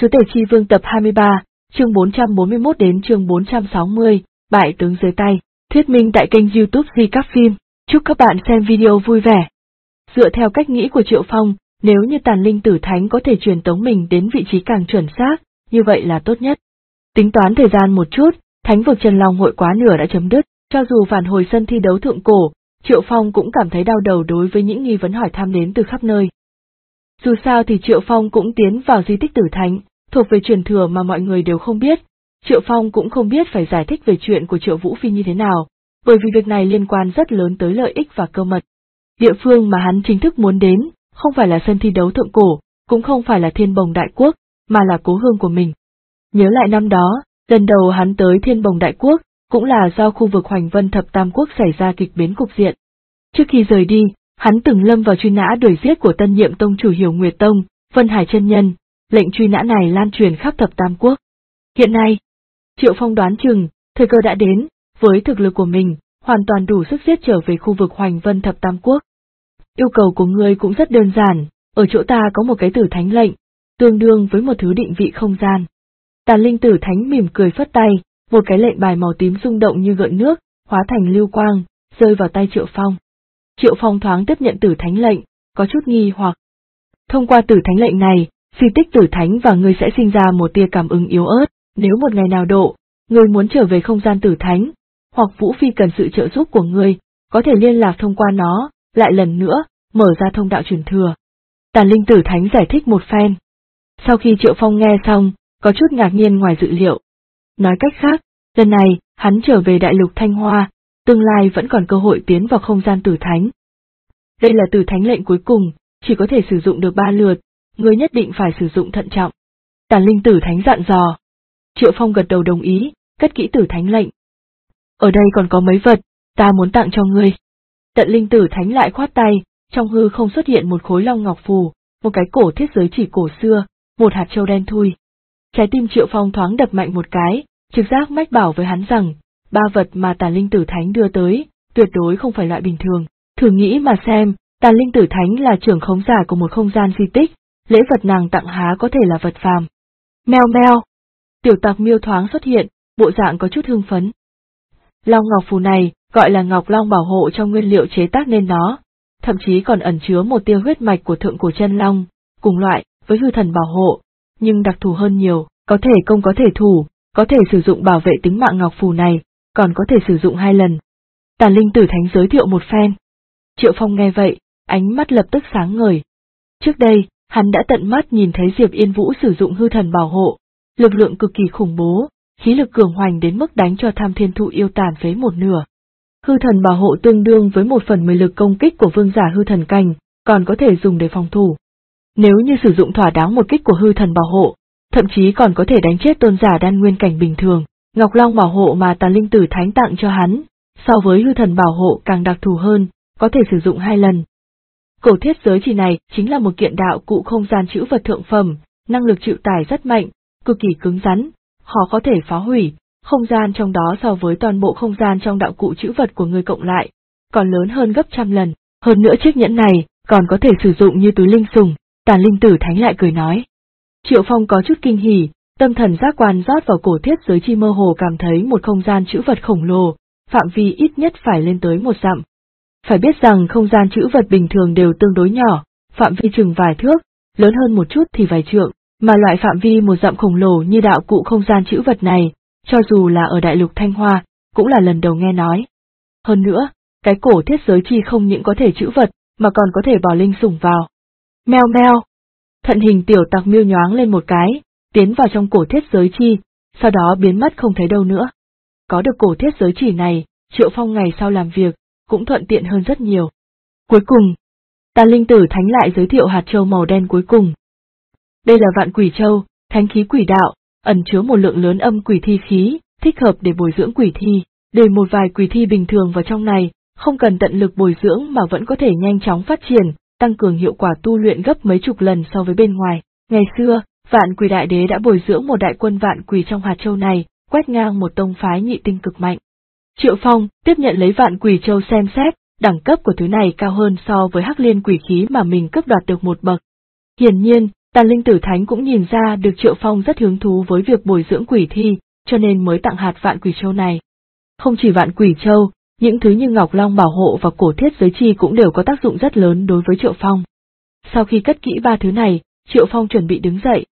Chúa Tể Chi Vương tập 23, chương 441 đến chương 460, bại tướng dưới tay, thuyết minh tại kênh YouTube Recap Phim. Chúc các bạn xem video vui vẻ. Dựa theo cách nghĩ của Triệu Phong, nếu như Tàn Linh Tử Thánh có thể truyền tống mình đến vị trí càng chuẩn xác, như vậy là tốt nhất. Tính toán thời gian một chút, Thánh vực Chân Long hội quá nửa đã chấm dứt, cho dù phản hồi sân thi đấu thượng cổ, Triệu Phong cũng cảm thấy đau đầu đối với những nghi vấn hỏi thăm đến từ khắp nơi. Dù sao thì Triệu Phong cũng tiến vào di tích Tử Thánh, thuộc về truyền thừa mà mọi người đều không biết. Triệu Phong cũng không biết phải giải thích về chuyện của Triệu Vũ Phi như thế nào, bởi vì việc này liên quan rất lớn tới lợi ích và cơ mật. Địa phương mà hắn chính thức muốn đến, không phải là sân thi đấu thượng cổ, cũng không phải là Thiên Bồng Đại Quốc, mà là cố hương của mình. Nhớ lại năm đó, lần đầu hắn tới Thiên Bồng Đại Quốc, cũng là do khu vực Hoành Vân Thập Tam Quốc xảy ra kịch biến cục diện. Trước khi rời đi, hắn từng lâm vào truy nã đuổi giết của tân nhiệm tông chủ Hiểu Nguyệt Tông, Vân Hải chân nhân, lệnh truy nã này lan truyền khắp Thập Tam Quốc. Hiện nay, Triệu Phong đoán chừng, thời cơ đã đến, với thực lực của mình, hoàn toàn đủ sức giết trở về khu vực Hoành Vân Thập Tam Quốc. Yêu cầu của ngươi cũng rất đơn giản, ở chỗ ta có một cái Tử Thánh lệnh, tương đương với một thứ định vị không gian. Tàn Linh Tử Thánh mỉm cười phất tay, một cái lệnh bài màu tím rung động như gợn nước, hóa thành lưu quang, rơi vào tay Triệu Phong. Triệu Phong thoáng tiếp nhận Tử Thánh lệnh, có chút nghi hoặc. Thông qua Tử Thánh lệnh này, di tích Tử Thánh và ngươi sẽ sinh ra một tia cảm ứng yếu ớt, nếu một ngày nào độ, ngươi muốn trở về không gian Tử Thánh, hoặc Vũ Phi cần sự trợ giúp của ngươi, có thể liên lạc thông qua nó, lại lần nữa, mở ra thông đạo truyền thừa. Tàn Linh Tử Thánh giải thích một phen. Sau khi Triệu Phong nghe xong, có chút ngạc nhiên ngoài dự liệu. Nói cách khác, lần này, hắn trở về đại lục Thanh Hoa, tương lai vẫn còn cơ hội tiến vào không gian Tử Thánh. Đây là Tử Thánh lệnh cuối cùng, chỉ có thể sử dụng được 3 lượt, ngươi nhất định phải sử dụng thận trọng. Tàn Linh Tử Thánh dặn dò. Triệu Phong gật đầu đồng ý, cất kỹ Tử Thánh lệnh. Ở đây còn có mấy vật, ta muốn tặng cho ngươi. Tận Linh Tử Thánh lại khoát tay, trong hư không xuất hiện một khối long ngọc phù, một cái cổ thiết giới chỉ cổ xưa, một hạt châu đen thui. Trái tim Triệu Phong thoáng đập mạnh một cái, trực giác mách bảo với hắn rằng, 3 vật mà Tàn Linh Tử Thánh đưa tới, tuyệt đối không phải loại bình thường. Thử nghĩ mà xem, Tàn Linh Tử Thánh là trưởng khống giả của một không gian di tích, lễ vật nàng tặng há có thể là vật phàm. Meo meo. Tiểu Tặc Miêu thoáng xuất hiện, bộ dạng có chút hưng phấn. Long ngọc phù này, gọi là Ngọc Long bảo hộ trong nguyên liệu chế tác nên nó, thậm chí còn ẩn chứa một tia huyết mạch của thượng cổ chân long, cùng loại với hư thần bảo hộ, nhưng đặc thù hơn nhiều, có thể công có thể thủ, có thể sử dụng bảo vệ tính mạng ngọc phù này, còn có thể sử dụng 2 lần. Tàn Linh Tử Thánh giới thiệu một phen. Triệu Phong nghe vậy, ánh mắt lập tức sáng ngời. Trước đây, hắn đã tận mắt nhìn thấy Diệp Yên Vũ sử dụng hư thần bảo hộ, lực lượng cực kỳ khủng bố, khí lực cường hoành đến mức đánh cho Tham Thiên Thụ yêu tàn phế một nửa. Hư thần bảo hộ tương đương với 1/10 lực công kích của vương giả hư thần cảnh, còn có thể dùng để phòng thủ. Nếu như sử dụng thỏa đáng một kích của hư thần bảo hộ, thậm chí còn có thể đánh chết tôn giả đan nguyên cảnh bình thường. Ngọc Long bảo hộ mà Tàn Linh Tử Thánh tặng cho hắn, so với hư thần bảo hộ càng đặc thù hơn, có thể sử dụng 2 lần. Cổ thiết giới chỉ này chính là một kiện đạo cụ không gian trữ vật thượng phẩm, năng lực chịu tải rất mạnh, cực kỳ cứng rắn, khó có thể phá hủy. Không gian trong đó so với toàn bộ không gian trong đạo cụ trữ vật của người cộng lại, còn lớn hơn gấp trăm lần. Hơn nữa chiếc nhẫn này còn có thể sử dụng như túi linh sủng. Tàn Linh Tử Thánh lại cười nói. Triệu Phong có chút kinh hỉ, tâm thần giác quan rót vào cổ thiết giới chi mơ hồ cảm thấy một không gian trữ vật khổng lồ, phạm vi ít nhất phải lên tới 1 dặm. Phải biết rằng không gian trữ vật bình thường đều tương đối nhỏ, phạm vi chừng vài thước, lớn hơn một chút thì vài trượng, mà loại phạm vi 1 dặm khổng lồ như đạo cụ không gian trữ vật này, cho dù là ở đại lục Thanh Hoa, cũng là lần đầu nghe nói. Hơn nữa, cái cổ thiết giới chi không những có thể trữ vật, mà còn có thể bỏ linh sủng vào. Meo meo. Thận hình Tiểu Tặc Miêu nhoáng lên một cái, tiến vào trong cổ thiết giới chi, sau đó biến mất không thấy đâu nữa. Có được cổ thiết giới chỉ này, Triệu Phong ngày sau làm việc, cũng thuận tiện hơn rất nhiều. Cuối cùng, Tàn Linh Tử Thánh lại giới thiệu hạt châu màu đen cuối cùng. Đây là Vạn Quỷ Châu, thánh khí quỷ đạo, ẩn chứa một lượng lớn âm quỷ thi khí, thích hợp để bồi dưỡng quỷ thi. Để một vài quỷ thi bình thường vào trong này, không cần tận lực bồi dưỡng mà vẫn có thể nhanh chóng phát triển, tăng cường hiệu quả tu luyện gấp mấy chục lần so với bên ngoài. Ngày xưa, Vạn Quỷ Đại Đế đã bồi dưỡng một đại quân vạn quỷ trong hạt châu này, quét ngang một tông phái nhị tinh cực mạnh. Triệu Phong tiếp nhận lấy Vạn Quỷ Châu xem xét, đẳng cấp của thứ này cao hơn so với Hắc Liên quỷ khí mà mình cướp đoạt được một bậc. Hiển nhiên, Tàn Linh Tử Thánh cũng nhìn ra được Triệu Phong rất hứng thú với việc bồi dưỡng quỷ thi, cho nên mới tặng hạt Vạn Quỷ Châu này. Không chỉ Vạn Quỷ Châu, những thứ như Ngọc Long Bảo Hộ và Cổ Thiết Giới Chi cũng đều có tác dụng rất lớn đối với Triệu Phong. Sau khi cất kỹ ba thứ này, Triệu Phong chuẩn bị đứng dậy.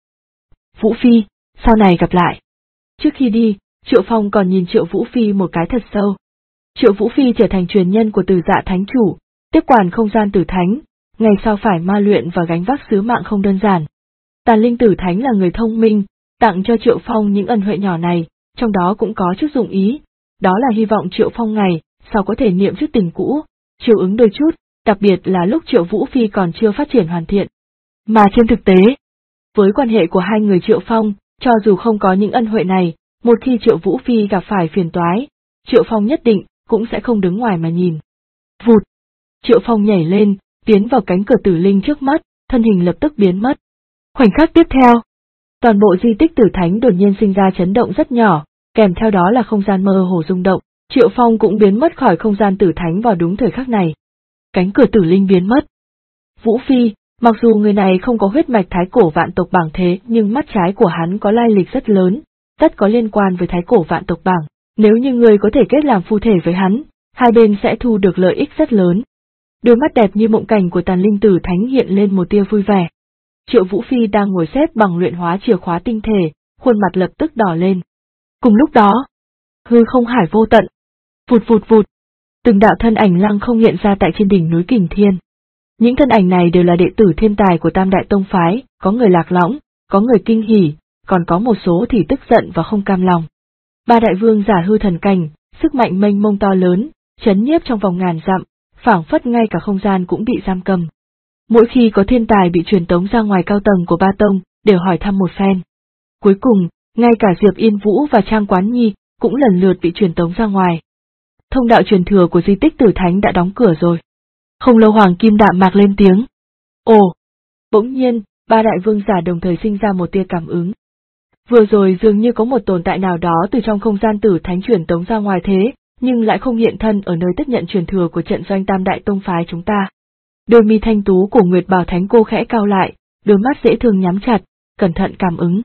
Vũ Phi, sau này gặp lại. Trước khi đi, Triệu Phong còn nhìn Triệu Vũ Phi một cái thật sâu. Triệu Vũ Phi trở thành truyền nhân của Từ Dạ Thánh Chủ, tiếp quản không gian Tử Thánh, ngày sau phải ma luyện và gánh vác sứ mạng không đơn giản. Tàn Linh Tử Thánh là người thông minh, tặng cho Triệu Phong những ân huệ nhỏ này, trong đó cũng có chút dụng ý, đó là hy vọng Triệu Phong ngày sau có thể niệm chút tình cũ, chiều ứng đôi chút, đặc biệt là lúc Triệu Vũ Phi còn chưa phát triển hoàn thiện. Mà trên thực tế, với quan hệ của hai người Triệu Phong, cho dù không có những ân huệ này, một khi Triệu Vũ Phi gặp phải phiền toái, Triệu Phong nhất định cũng sẽ không đứng ngoài mà nhìn. Vụt! Triệu Phong nhảy lên, tiến vào cánh cửa tử linh trước mắt, thân hình lập tức biến mất. Khoảnh khắc tiếp theo, toàn bộ di tích Tử Thánh đột nhiên sinh ra chấn động rất nhỏ, kèm theo đó là không gian mơ hồ rung động, Triệu Phong cũng biến mất khỏi không gian Tử Thánh vào đúng thời khắc này. Cánh cửa tử linh biến mất. Vũ Phi, mặc dù người này không có huyết mạch Thái Cổ Vạn Tộc Bảng thế nhưng mắt trái của hắn có lai lịch rất lớn, tất có liên quan với Thái Cổ Vạn Tộc Bảng, nếu như người có thể kết làm phu thể với hắn, hai bên sẽ thu được lợi ích rất lớn. Đôi mắt đẹp như mộng cảnh của Tàn Linh Tử Thánh hiện lên một tia vui vẻ. Triệu Vũ Phi đang ngồi xếp bằng luyện hóa chìa khóa tinh thể, khuôn mặt lập tức đỏ lên. Cùng lúc đó, hư không hải vô tận. Vụt vụt vụt, từng đạo thân ảnh lăng không hiện ra tại trên đỉnh núi Kình Thiên. Những thân ảnh này đều là đệ tử thiên tài của Tam Đại Tông Phái, có người lạc lõng, có người kinh hỉ, còn có một số thì tức giận và không cam lòng. Ba đại vương giả hư thần cảnh, sức mạnh mênh mông to lớn, chấn nhiếp trong vòng ngàn dặm, phảng phất ngay cả không gian cũng bị giam cầm. Mỗi khi có thiên tài bị truyền tống ra ngoài cao tầng của ba tông, đều hỏi thăm một phen. Cuối cùng, ngay cả Diệp Yên Vũ và Trang Quán Nhi cũng lần lượt bị truyền tống ra ngoài. Thông đạo truyền thừa của di tích Tử Thánh đã đóng cửa rồi. Không lâu Hoàng Kim đạm mạc lên tiếng. Ồ! Bỗng nhiên, ba đại vương giả đồng thời sinh ra một tia cảm ứng. Vừa rồi dường như có một tồn tại nào đó từ trong không gian Tử Thánh truyền tống ra ngoài thế, nhưng lại không hiện thân ở nơi tiếp nhận truyền thừa của trận doanh Tam Đại Tông Phái chúng ta. Đôi mi thanh tú của Nguyệt Bảo Thánh cô khẽ cau lại, đôi mắt dễ thương nhắm chặt, cẩn thận cảm ứng.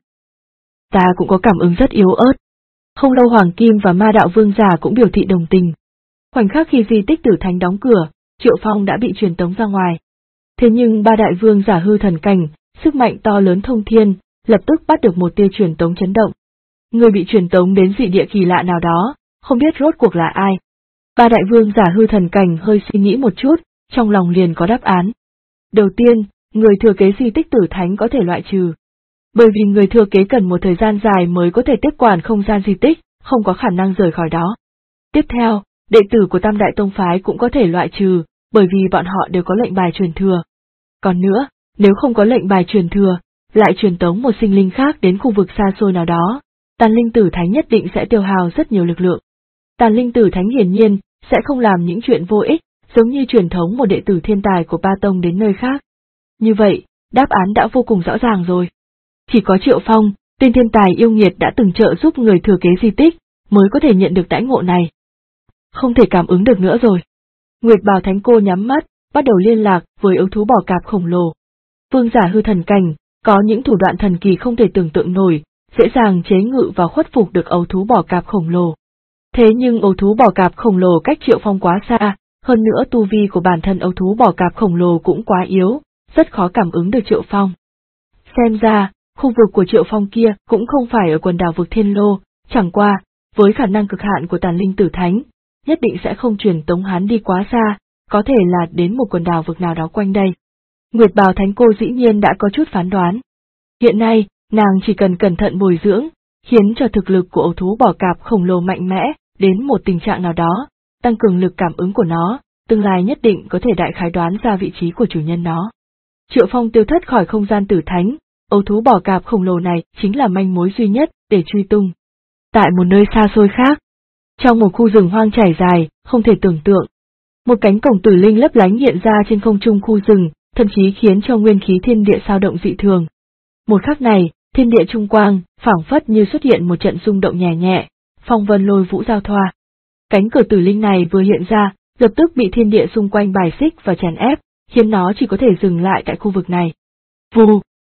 Ta cũng có cảm ứng rất yếu ớt. Không lâu Hoàng Kim và Ma Đạo Vương giả cũng biểu thị đồng tình. Khoảnh khắc khi di tích Tử Thánh đóng cửa, Triệu Phong đã bị truyền tống ra ngoài. Thế nhưng ba đại vương giả hư thần cảnh, sức mạnh to lớn thông thiên, lập tức bắt được một tia truyền tống chấn động. Người bị truyền tống đến dị địa kỳ lạ nào đó, không biết rốt cuộc là ai. Ba đại vương giả hư thần cảnh hơi suy nghĩ một chút, trong lòng liền có đáp án. Đầu tiên, người thừa kế di tích Tử Thánh có thể loại trừ. Bởi vì người thừa kế cần một thời gian dài mới có thể tiếp quản không gian di tích, không có khả năng rời khỏi đó. Tiếp theo, đệ tử của Tam Đại Tông Phái cũng có thể loại trừ, bởi vì bọn họ đều có lệnh bài truyền thừa. Còn nữa, nếu không có lệnh bài truyền thừa, lại truyền tống một sinh linh khác đến khu vực xa xôi nào đó, Tàn Linh Tử Thánh nhất định sẽ tiêu hao rất nhiều lực lượng. Tàn Linh Tử Thánh hiển nhiên sẽ không làm những chuyện vô ích, giống như truyền thống một đệ tử thiên tài của ba tông đến nơi khác. Như vậy, đáp án đã vô cùng rõ ràng rồi. Chỉ có Triệu Phong, tên thiên tài yêu nghiệt đã từng trợ giúp người thừa kế di tích, mới có thể nhận được đãi ngộ này. Không thể cảm ứng được nữa rồi. Nguyệt Bào Thánh cô nhắm mắt, bắt đầu liên lạc với ấu thú bò cạp khổng lồ. Vương giả hư thần cảnh, có những thủ đoạn thần kỳ không thể tưởng tượng nổi, dễ dàng chế ngự và khuất phục được ấu thú bò cạp khổng lồ. Thế nhưng ấu thú bò cạp khổng lồ cách Triệu Phong quá xa, hơn nữa tu vi của bản thân ấu thú bò cạp khổng lồ cũng quá yếu, rất khó cảm ứng được Triệu Phong. Xem ra, khu vực của Triệu Phong kia cũng không phải ở quần đảo vực Thiên Lô, chẳng qua, với khả năng cực hạn của Tàn Linh Tử Thánh, nhất định sẽ không truyền tống hắn đi quá xa, có thể là đến một quần đảo vực nào đó quanh đây. Nguyệt Bào Thánh cô dĩ nhiên đã có chút phán đoán. Hiện nay, nàng chỉ cần cẩn thận bồi dưỡng, khiến cho thực lực của ấu thú bò cạp khổng lồ mạnh mẽ, đến một tình trạng nào đó, tăng cường lực cảm ứng của nó, tương lai nhất định có thể đại khái đoán ra vị trí của chủ nhân nó. Triệu Phong tiêu thất khỏi không gian Tử Thánh, ấu thú bò cạp khổng lồ này chính là manh mối duy nhất để truy tung. Tại một nơi xa xôi khác, trong một khu rừng hoang trải dài, không thể tưởng tượng, một cánh cổng tử linh lấp lánh hiện ra trên không trung khu rừng, thậm chí khiến cho nguyên khí thiên địa dao động dị thường. Một khắc này, thiên địa trung quang, phảng phất như xuất hiện một trận rung động nhẹ nhẹ, phong vân lôi vũ giao thoa. Cánh cửa tử linh này vừa hiện ra, lập tức bị thiên địa xung quanh bài xích và chèn ép, khiến nó chỉ có thể dừng lại tại khu vực này. Vù!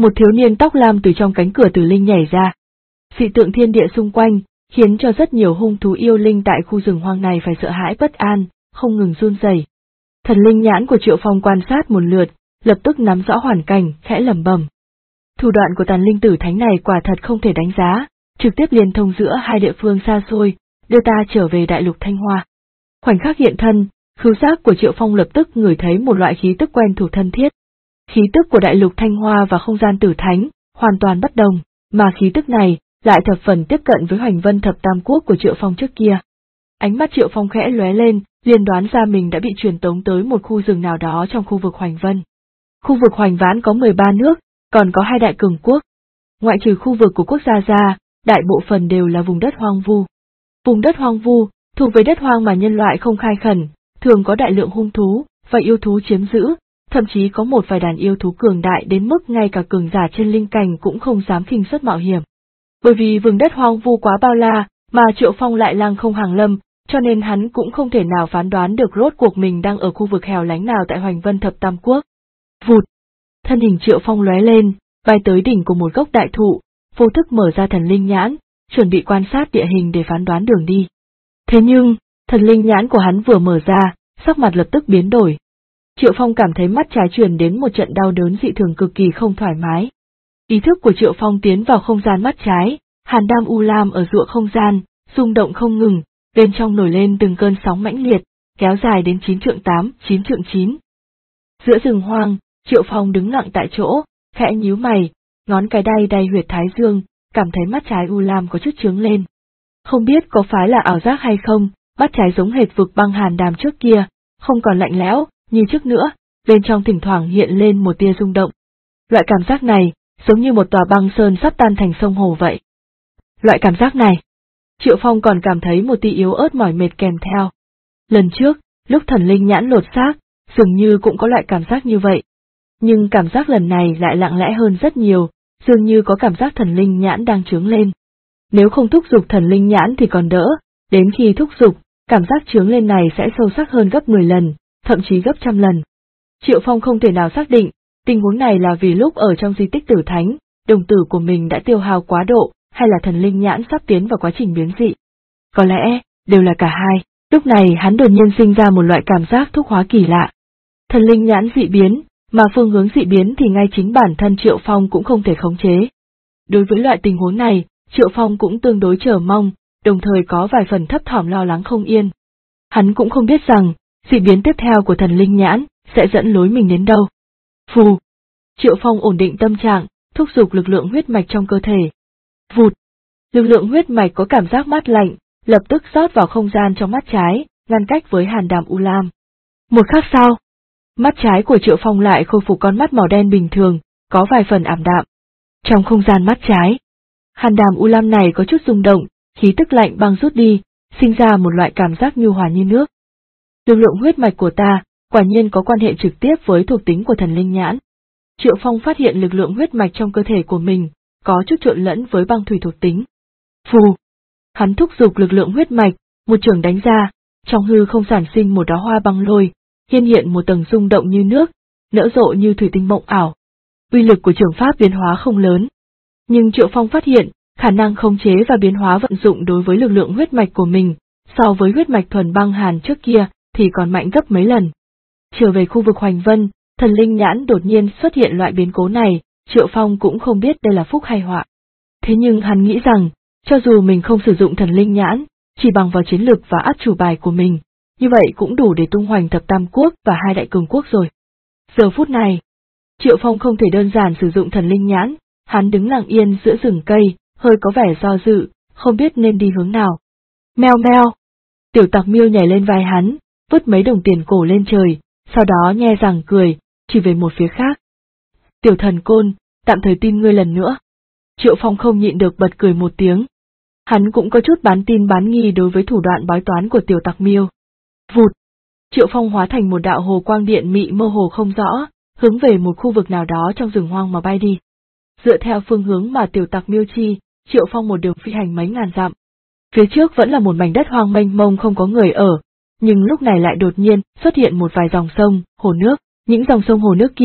Một thiếu niên tóc lam từ trong cánh cửa tử linh nhảy ra. Dị tượng thiên địa xung quanh, khiến cho rất nhiều hung thú yêu linh tại khu rừng hoang này phải sợ hãi bất an, không ngừng run rẩy. Thần linh nhãn của Triệu Phong quan sát một lượt, lập tức nắm rõ hoàn cảnh, khẽ lẩm bẩm. Thủ đoạn của tàn linh tử thánh này quả thật không thể đánh giá, trực tiếp liên thông giữa hai địa phương xa xôi, đưa ta trở về đại lục Thanh Hoa. Khoảnh khắc hiện thân, khứu giác của Triệu Phong lập tức ngửi thấy một loại khí tức quen thuộc thân thiết. Khí tức của đại lục Thanh Hoa và không gian tử thánh, hoàn toàn bất đồng, mà khí tức này lại thập phần tiếp cận với Hoành Vân Thập Tam Quốc của Triệu Phong trước kia. Ánh mắt Triệu Phong khẽ lóe lên, liền đoán ra mình đã bị truyền tống tới một khu rừng nào đó trong khu vực Hoành Vân. Khu vực Hoành Vãn có 13 nước, còn có 2 đại cường quốc. Ngoại trừ khu vực của quốc gia ra, đại bộ phần đều là vùng đất hoang vu. Vùng đất hoang vu, thuộc về đất hoang mà nhân loại không khai khẩn, thường có đại lượng hung thú và yêu thú chiếm giữ, thậm chí có một vài đàn yêu thú cường đại đến mức ngay cả cường giả trên linh cảnh cũng không dám khinh suất mạo hiểm. Bởi vì vùng đất hoang vu quá bao la, mà Triệu Phong lại lăng không hàng lâm, cho nên hắn cũng không thể nào phán đoán được rốt cuộc mình đang ở khu vực hẻo lánh nào tại Hoành Vân Thập Tam Quốc. Vụt! Thân hình Triệu Phong lóe lên, bay tới đỉnh của một gốc đại thụ, vô thức mở ra thần linh nhãn, chuẩn bị quan sát địa hình để phán đoán đường đi. Thế nhưng, thần linh nhãn của hắn vừa mở ra, sắc mặt lập tức biến đổi. Triệu Phong cảm thấy mắt trái truyền đến một trận đau đớn dị thường cực kỳ không thoải mái. Ý thức của Triệu Phong tiến vào không gian mắt trái, hàn đam u lam ở ruộng không gian, rung động không ngừng, bên trong nổi lên từng cơn sóng mãnh liệt, kéo dài đến 9 trượng 8, 9 trượng 9. Giữa rừng hoang, Triệu Phong đứng lặng tại chỗ, khẽ nhíu mày, ngón cái đay đay huyệt thái dương, cảm thấy mắt trái u lam có chút chướng lên. Không biết có phải là ảo giác hay không, mắt trái giống hệt vực băng hàn đàm trước kia, không còn lạnh lẽo như trước nữa, bên trong thỉnh thoảng hiện lên một tia rung động. Loại cảm giác này, giống như một tòa băng sơn sắp tan thành sông hồ vậy. Loại cảm giác này, Triệu Phong còn cảm thấy một tia yếu ớt mỏi mệt kèm theo. Lần trước, lúc thần linh nhãn lột xác, dường như cũng có loại cảm giác như vậy. Nhưng cảm giác lần này lại lặng lẽ hơn rất nhiều, dường như có cảm giác thần linh nhãn đang trướng lên. Nếu không thúc giục thần linh nhãn thì còn đỡ, đến khi thúc giục, cảm giác trướng lên này sẽ sâu sắc hơn gấp 10 lần, thậm chí gấp trăm lần. Triệu Phong không thể nào xác định, tình huống này là vì lúc ở trong di tích tử thánh, đồng tử của mình đã tiêu hao quá độ, hay là thần linh nhãn sắp tiến vào quá trình biến dị. Có lẽ, đều là cả hai, lúc này hắn đột nhiên sinh ra một loại cảm giác thuốc hóa kỳ lạ. Thần linh nhãn dị biến, mà phương hướng dị biến thì ngay chính bản thân Triệu Phong cũng không thể khống chế. Đối với loại tình huống này, Triệu Phong cũng tương đối chờ mong, đồng thời có vài phần thấp thỏm lo lắng không yên. Hắn cũng không biết rằng, dị biến tiếp theo của thần linh nhãn sẽ dẫn lối mình đến đâu. Phù! Triệu Phong ổn định tâm trạng, thúc giục lực lượng huyết mạch trong cơ thể. Vụt! Lực lượng huyết mạch có cảm giác mát lạnh, lập tức rót vào không gian trong mắt trái, ngăn cách với hàn đàm u lam. Một khắc sau, mắt trái của Triệu Phong lại khôi phục con mắt màu đen bình thường, có vài phần ảm đạm. Trong không gian mắt trái, hàn đàm u lam này có chút rung động, khí tức lạnh băng rút đi, sinh ra một loại cảm giác nhu hòa như nước. Lực lượng huyết mạch của ta, quả nhiên có quan hệ trực tiếp với thuộc tính của thần linh nhãn. Triệu Phong phát hiện lực lượng huyết mạch trong cơ thể của mình, có chút trộn lẫn với băng thủy thuộc tính. Phù! Hắn thúc giục lực lượng huyết mạch, một chưởng đánh ra, trong hư không sản sinh một đóa hoa băng lôi, hiện một tầng rung động như nước, nở rộ như thủy tinh mộng ảo. Uy lực của chưởng pháp biến hóa không lớn. Nhưng Triệu Phong phát hiện, khả năng khống chế và biến hóa vận dụng đối với lực lượng huyết mạch của mình, so với huyết mạch thuần băng hàn trước kia, thì còn mạnh gấp mấy lần. Trở về khu vực Hoành Vân, thần linh nhãn đột nhiên xuất hiện loại biến cố này, Triệu Phong cũng không biết đây là phúc hay họa. Thế nhưng hắn nghĩ rằng, cho dù mình không sử dụng thần linh nhãn, chỉ bằng vào chiến lực và át chủ bài của mình, như vậy cũng đủ để tung hoành thập tam quốc và 2 đại cường quốc rồi. Giờ phút này, Triệu Phong không thể đơn giản sử dụng thần linh nhãn, hắn đứng lặng yên giữa rừng cây, hơi có vẻ do dự, không biết nên đi hướng nào. Meo meo! Tiểu Tặc Miêu nhảy lên vai hắn, vứt mấy đồng tiền cổ lên trời, sau đó nhe răng cười, chỉ về một phía khác. Tiểu Thần Côn, tạm thời tin ngươi lần nữa. Triệu Phong không nhịn được bật cười một tiếng. Hắn cũng có chút bán tin bán nghi đối với thủ đoạn bói toán của Tiểu Tặc Miêu. Vụt! Triệu Phong hóa thành một đạo hồ quang điện mị mơ hồ không rõ, hướng về một khu vực nào đó trong rừng hoang mà bay đi. Dựa theo phương hướng mà Tiểu Tặc Miêu chi, Triệu Phong một đường phi hành mấy ngàn dặm. Phía trước vẫn là một mảnh đất hoang mênh mông không có người ở, nhưng lúc này lại đột nhiên xuất hiện một vài dòng sông, hồ nước. Những dòng sông hồ nước kia,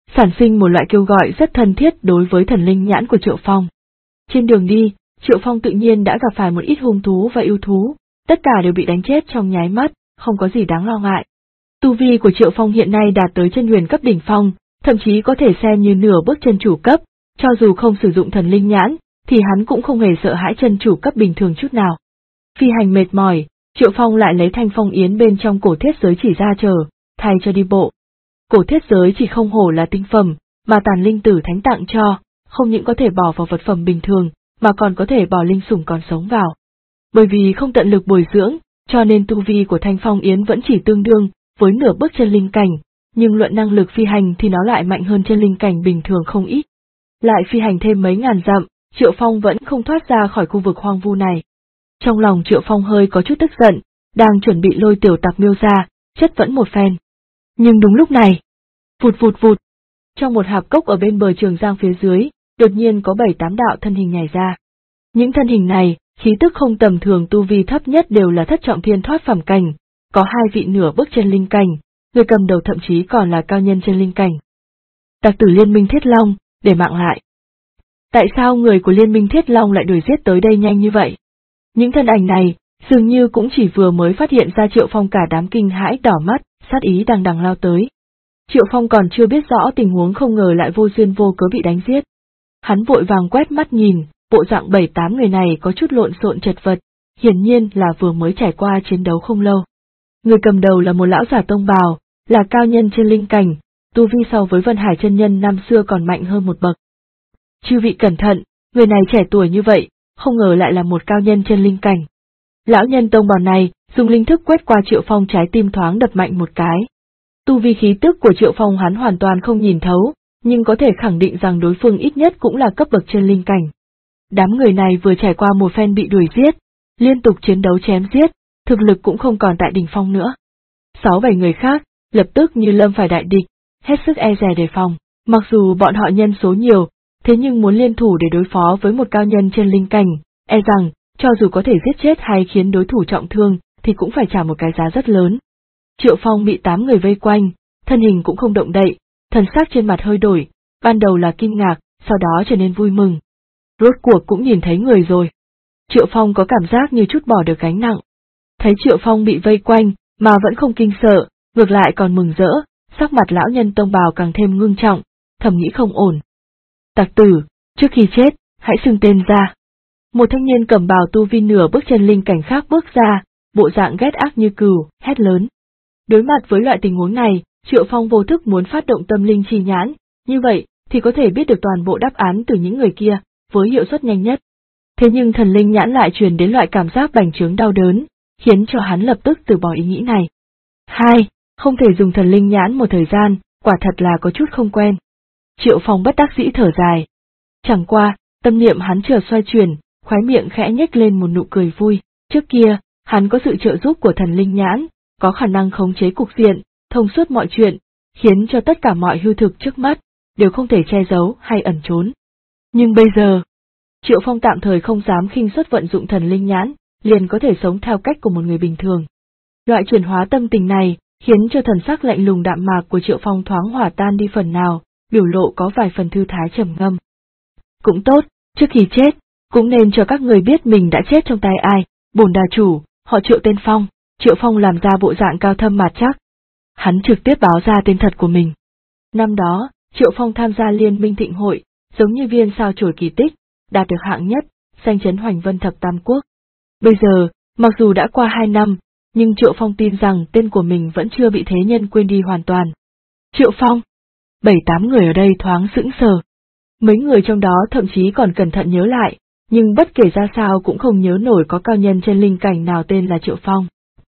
sản sinh một loại kêu gọi rất thân thiết đối với thần linh nhãn của Triệu Phong. Trên đường đi, Triệu Phong tự nhiên đã gặp phải một ít hung thú và yêu thú, tất cả đều bị đánh chết trong nháy mắt, không có gì đáng lo ngại. Tu vi của Triệu Phong hiện nay đạt tới chân huyền cấp đỉnh phong, thậm chí có thể xem như nửa bước chân chủ cấp, cho dù không sử dụng thần linh nhãn, thì hắn cũng không hề sợ hãi chân chủ cấp bình thường chút nào. Phi hành mệt mỏi, Triệu Phong lại lấy thanh phong yến bên trong cổ thiết giới chỉ ra chờ, thay cho đi bộ. Cổ thiết giới chỉ không hổ là tinh phẩm, mà Tàn Linh Tử Thánh tặng cho, không những có thể bỏ vào vật phẩm bình thường, mà còn có thể bỏ linh sủng còn sống vào. Bởi vì không tận lực bồi dưỡng, cho nên tu vi của thanh phong yến vẫn chỉ tương đương với nửa bước chân linh cảnh, nhưng luận năng lực phi hành thì nó lại mạnh hơn chân linh cảnh bình thường không ít. Lại phi hành thêm mấy ngàn dặm, Triệu Phong vẫn không thoát ra khỏi khu vực hoang vu này. Trong lòng Triệu Phong hơi có chút tức giận, đang chuẩn bị lôi tiểu tặc miêu ra, chất vẫn một phen. Nhưng đúng lúc này, vụt vụt vụt, trong một hạp cốc ở bên bờ Trường Giang phía dưới, đột nhiên có 7-8 đạo thân hình nhảy ra. Những thân hình này, khí tức không tầm thường, tu vi thấp nhất đều là thất trọng thiên thoát phàm cảnh, có 2 vị nửa bước chân linh cảnh, người cầm đầu thậm chí còn là cao nhân chân linh cảnh. Tặc tử Liên minh Thiết Long, để mạng lại. Tại sao người của Liên minh Thiết Long lại đuổi giết tới đây nhanh như vậy? Những thân ảnh này, dường như cũng chỉ vừa mới phát hiện ra Triệu Phong, cả đám kinh hãi đỏ mắt, sát ý đằng đằng lao tới. Triệu Phong còn chưa biết rõ tình huống, không ngờ lại vô duyên vô cớ bị đánh giết. Hắn vội vàng quét mắt nhìn, bộ dạng 7-8 người này có chút lộn xộn chật vật, hiển nhiên là vừa mới trải qua chiến đấu không lâu. Người cầm đầu là một lão giả tông bào, là cao nhân chân linh cảnh, tu vi so với Vân Hải chân nhân năm xưa còn mạnh hơn một bậc. Chư vị cẩn thận, người này trẻ tuổi như vậy, không ngờ lại là một cao nhân chân linh cảnh. Lão nhân tông bào này, dùng linh thức quét qua Triệu Phong, trái tim thoáng đập mạnh một cái. Tu vi khí tức của Triệu Phong hắn hoàn toàn không nhìn thấu, nhưng có thể khẳng định rằng đối phương ít nhất cũng là cấp bậc chân linh cảnh. Đám người này vừa trải qua một phen bị đuổi giết, liên tục chiến đấu chém giết, thực lực cũng không còn tại đỉnh phong nữa. 6-7 người khác, lập tức như lâm phải đại địch, hết sức e dè đề phòng, mặc dù bọn họ nhân số nhiều, thế nhưng muốn liên thủ để đối phó với một cao nhân chân linh cảnh, e rằng, cho dù có thể giết chết hay khiến đối thủ trọng thương, thì cũng phải trả một cái giá rất lớn. Triệu Phong bị 8 người vây quanh, thân hình cũng không động đậy, thần sắc trên mặt hơi đổi, ban đầu là kinh ngạc, sau đó trở nên vui mừng. Rốt cuộc cũng nhìn thấy người rồi. Triệu Phong có cảm giác như chút bỏ được gánh nặng. Thấy Triệu Phong bị vây quanh, mà vẫn không kinh sợ, ngược lại còn mừng rỡ, sắc mặt lão nhân tông bào càng thêm ngưng trọng, thầm nghĩ không ổn. Tặc tử, trước khi chết, hãy xưng tên ra. Một thanh niên cầm bào tu vi nửa bước chân linh cảnh khác bước ra, bộ dạng ghét ác như cừu, hét lớn. Đối mặt với loại tình huống này, Triệu Phong vô thức muốn phát động tâm linh chi nhãn, như vậy thì có thể biết được toàn bộ đáp án từ những người kia, với hiệu suất nhanh nhất. Thế nhưng thần linh nhãn lại truyền đến loại cảm giác bành trướng đau đớn, khiến cho hắn lập tức từ bỏ ý nghĩ này. 2. Không thể dùng thần linh nhãn một thời gian, quả thật là có chút không quen. Triệu Phong bất đắc dĩ thở dài. Chẳng qua, tâm niệm hắn chợt xoay chuyển, khóe miệng khẽ nhếch lên một nụ cười vui. Trước kia, hắn có sự trợ giúp của thần linh nhãn, có khả năng khống chế cục diện, thông suốt mọi chuyện, khiến cho tất cả mọi hư thực trước mắt đều không thể che giấu hay ẩn trốn. Nhưng bây giờ, Triệu Phong tạm thời không dám khinh suất vận dụng thần linh nhãn, liền có thể sống theo cách của một người bình thường. Loại chuyển hóa tâm tình này khiến cho thần sắc lạnh lùng đạm mạc của Triệu Phong thoáng hòa tan đi phần nào, biểu lộ có vài phần thư thái trầm ngâm. Cũng tốt, trước khi chết, cũng nên cho các người biết mình đã chết trong tay ai. Bổn đà chủ, họ Triệu tên Phong. Triệu Phong làm ra bộ dạng cao thâm mạt chắc. Hắn trực tiếp báo ra tên thật của mình. Năm đó, Triệu Phong tham gia Liên minh Thịnh hội, giống như viên sao chổi kỳ tích, đạt được hạng nhất, danh chấn Hoành Vân Thập Tam Quốc. Bây giờ, mặc dù đã qua 2 năm, nhưng Triệu Phong tin rằng tên của mình vẫn chưa bị thế nhân quên đi hoàn toàn. Triệu Phong! 7-8 người ở đây thoáng sững sờ. Mấy người trong đó thậm chí còn cẩn thận nhớ lại, nhưng bất kể ra sao cũng không nhớ nổi có cao nhân chân linh cảnh nào tên là Triệu Phong.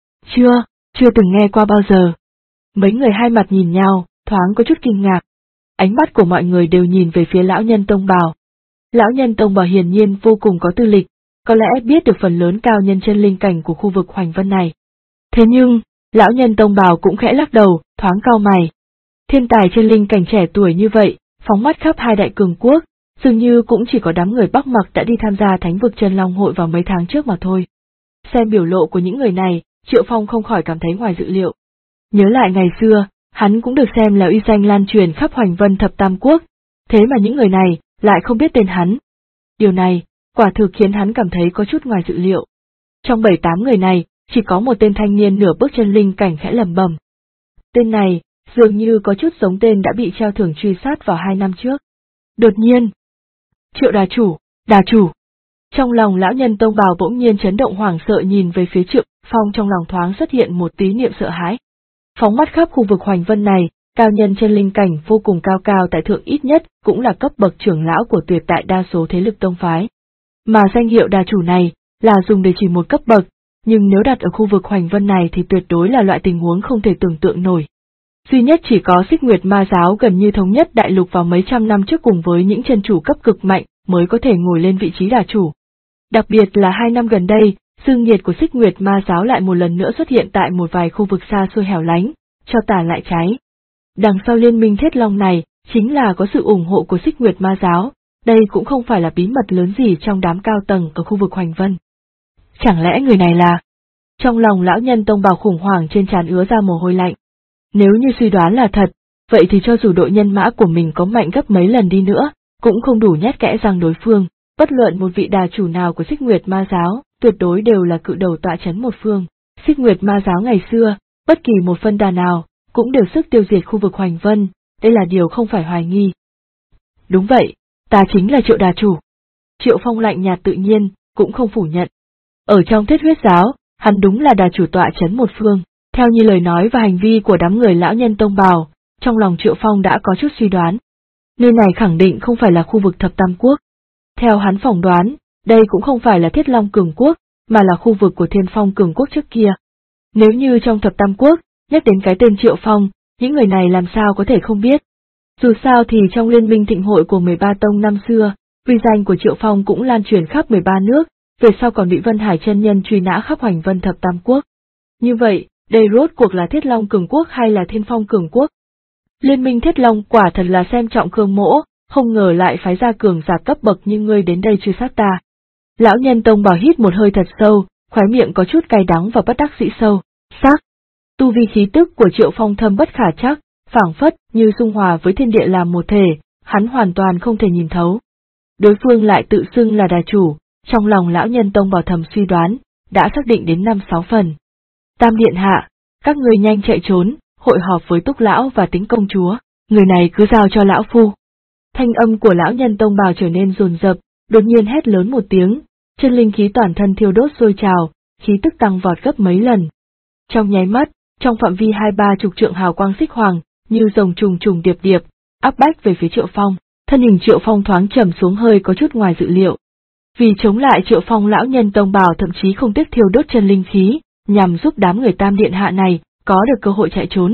Chưa từng nghe qua bao giờ. Mấy người hai mặt nhìn nhau, thoáng có chút kinh ngạc. Ánh mắt của mọi người đều nhìn về phía lão nhân tông bào. Lão nhân tông bào hiển nhiên vô cùng có tư lịch, có lẽ biết được phần lớn cao nhân chân linh cảnh của khu vực Hoành Vân này. Thế nhưng, lão nhân tông bào cũng khẽ lắc đầu, thoáng cau mày. Thiên tài chân linh cảnh trẻ tuổi như vậy, phóng mắt khắp 2 đại cường quốc, dường như cũng chỉ có đám người Bắc Mặc đã đi tham gia Thánh vực Chân Long hội vào mấy tháng trước mà thôi. Xem biểu lộ của những người này, Triệu Phong không khỏi cảm thấy ngoài dự liệu. Nhớ lại ngày xưa, Hắn cũng được xem là uy danh lan truyền khắp Hoành Vân thập tam quốc, thế mà những người này lại không biết tên hắn. Điều này, quả thực khiến hắn cảm thấy có chút ngoài dự liệu. Trong 7-8 người này, chỉ có một tên thanh niên nửa bước chân linh cảnh khẽ lẩm bẩm. Tên này, dường như có chút giống tên đã bị treo thưởng truy sát vào 2 năm trước. Đột nhiên, Triệu đà chủ. Trong lòng lão nhân tông bào bỗng nhiên chấn động hoảng sợ nhìn về phía Triệu Phong, trong lòng thoáng xuất hiện một tí niệm sợ hãi. Phóng mắt khắp khu vực Hoành Vân này, cao nhân chân linh cảnh vô cùng cao tại thượng ít nhất cũng là cấp bậc trưởng lão của tuyệt đại đa số thế lực tông phái. Mà danh hiệu đà chủ này là dùng để chỉ một cấp bậc, nhưng nếu đặt ở khu vực Hoành Vân này thì tuyệt đối là loại tình huống không thể tưởng tượng nổi. Duy nhất chỉ có Xích Nguyệt Ma giáo gần như thống nhất đại lục vào mấy trăm năm trước cùng với những chân chủ cấp cực mạnh mới có thể ngồi lên vị trí đà chủ. Đặc biệt là 2 năm gần đây, dương nhiệt của Xích Nguyệt Ma giáo lại một lần nữa xuất hiện tại một vài khu vực xa xôi hẻo lánh, cho tà lại cháy. Đằng sau liên minh Thiết Long này, chính là có sự ủng hộ của Xích Nguyệt Ma giáo, đây cũng không phải là bí mật lớn gì trong đám cao tầng ở khu vực Hoành Vân. Chẳng lẽ người này là... Trong lòng lão nhân tông bào khủng hoảng trên trán ứa ra mồ hôi lạnh. Nếu như suy đoán là thật, vậy thì cho dù đội nhân mã của mình có mạnh gấp mấy lần đi nữa, cũng không đủ nhét kẽ răng đối phương, bất luận một vị đà chủ nào của Xích Nguyệt Ma giáo, tuyệt đối đều là cự đầu tọa chấn một phương. Xích Nguyệt Ma giáo ngày xưa, bất kỳ một phân đà nào, cũng đều sức tiêu diệt khu vực Hoành Vân, đây là điều không phải hoài nghi. Đúng vậy, ta chính là Triệu đà chủ. Triệu Phong lạnh nhạt tự nhiên, cũng không phủ nhận. Ở trong Thiết Huyết giáo, hắn đúng là đà chủ tọa chấn một phương. Theo như lời nói và hành vi của đám người lão nhân tông bào, trong lòng Triệu Phong đã có chút suy đoán. Nơi này khẳng định không phải là khu vực thập tam quốc. Theo hắn phỏng đoán, đây cũng không phải là Thiết Long Cường Quốc, mà là khu vực của Thiên Phong Cường Quốc trước kia. Nếu như trong thập tam quốc, nhắc đến cái tên Triệu Phong, những người này làm sao có thể không biết. Dù sao thì trong liên minh thịnh hội của 13 tông năm xưa, uy danh của Triệu Phong cũng lan truyền khắp 13 nước, về sau còn bị Vân Hải chân nhân truy nã khắp Hoành Vân thập tam quốc. Như vậy, đây rốt cuộc là Thiết Long Cường Quốc hay là Thiên Phong Cường Quốc? Liên minh Thiết Long quả thật là xem trọng Khương Mỗ, không ngờ lại phái ra cường giả cấp bậc như ngươi đến đây truy sát ta. Lão nhân tông bảo hít một hơi thật sâu, khóe miệng có chút cay đắng và bất đắc dĩ sâu sắc. Tu vi khí tức của Triệu Phong thâm bất khả trắc, phảng phất như dung hòa với thiên địa làm một thể, hắn hoàn toàn không thể nhìn thấu. Đối phương lại tự xưng là đà chủ, trong lòng lão nhân tông bảo thầm suy đoán, đã xác định đến 5-6 phần. Tam điện hạ, các ngươi nhanh chạy trốn, hội họp với Túc lão và Tính công chúa, người này cứ giao cho lão phu. Thanh âm của lão nhân tông bào trở nên dồn dập, đột nhiên hét lớn một tiếng, chân linh khí toàn thân thiêu đốt sôi trào, khí tức tăng vọt gấp mấy lần. Trong nháy mắt, trong phạm vi 20-30 trượng hào quang xích hoàng, như rồng trùng điệp điệp, áp bách về phía Triệu Phong, thân hình Triệu Phong thoáng trầm xuống hơi có chút ngoài dự liệu. Vì chống lại Triệu Phong, lão nhân tông bào thậm chí không tiếc thiêu đốt chân linh khí, nhằm giúp đám người Tam điện hạ này có được cơ hội chạy trốn.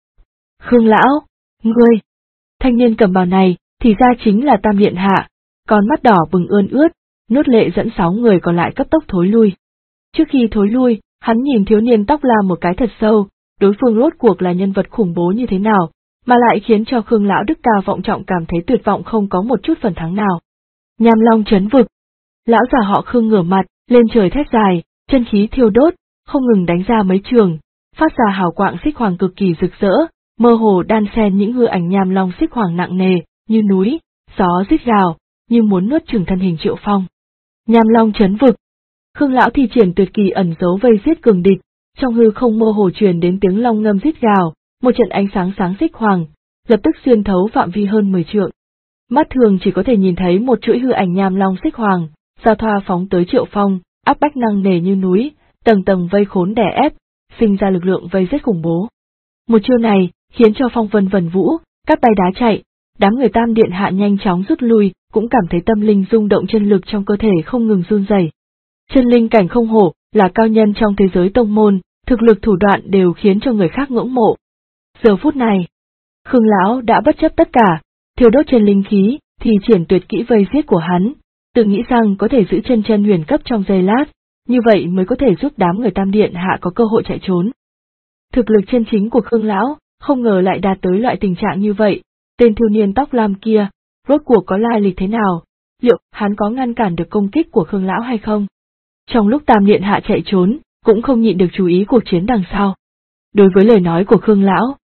Khương lão, ngươi, thanh niên cầm bào này thì ra chính là Tam điện hạ, con mắt đỏ bừng ươn ướt, nuốt lệ dẫn 6 người còn lại cấp tốc thối lui. Trước khi thối lui, hắn nhìn thiếu niên tóc lam một cái thật sâu, đối phương rốt cuộc là nhân vật khủng bố như thế nào, mà lại khiến cho Khương lão đức cao vọng trọng cảm thấy tuyệt vọng không có một chút phần thắng nào. Nham Long trấn vực. Lão già họ Khương ngửa mặt lên trời thét dài, chân khí thiêu đốt, không ngừng đánh ra mấy trường, phát ra hào quang xích hoàng cực kỳ rực rỡ, mơ hồ đan xen những hư ảnh nham long xích hoàng nặng nề, như núi, gió rít gào, như muốn nuốt chửng thân hình Triệu Phong. Nham Long trấn vực. Khương lão thi triển tuyệt kỳ ẩn dấu vây giết cường địch, trong hư không mơ hồ truyền đến tiếng long ngâm rít gào, một trận ánh sáng sáng xích hoàng, lập tức xuyên thấu phạm vi hơn 10 trượng. Mắt thường chỉ có thể nhìn thấy một chuỗi hư ảnh nham long xích hoàng, giao thoa phóng tới Triệu Phong, áp bách nặng nề như núi, tầng tầng vây khốn đè ép, sinh ra lực lượng vây giết khủng bố. Một chiêu này khiến cho phong vân vần vũ, cát bay đá chạy, đám người Tam điện hạ nhanh chóng rút lui, cũng cảm thấy tâm linh rung động, chân lực trong cơ thể không ngừng run rẩy. Chân linh cảnh không hổ là cao nhân trong thế giới tông môn, thực lực thủ đoạn đều khiến cho người khác ngưỡng mộ. Giờ phút này, Khương lão đã bất chấp tất cả, thiêu đốt chân linh khí, thì triển tuyệt kỹ vây giết của hắn, tự nghĩ rằng có thể giữ chân huyền cấp trong giây lát, như vậy mới có thể giúp đám người Tam điện hạ có cơ hội chạy trốn. Thực lực chân chính của Khương lão không ngờ lại đạt tới loại tình trạng như vậy, tên thiếu niên tóc lam kia, rốt cuộc có lai lịch thế nào, liệu hắn có ngăn cản được công kích của Khương lão hay không? Trong lúc Tam điện hạ chạy trốn, cũng không nhịn được chú ý cuộc chiến đằng sau. Đối với lời nói của Khương lão,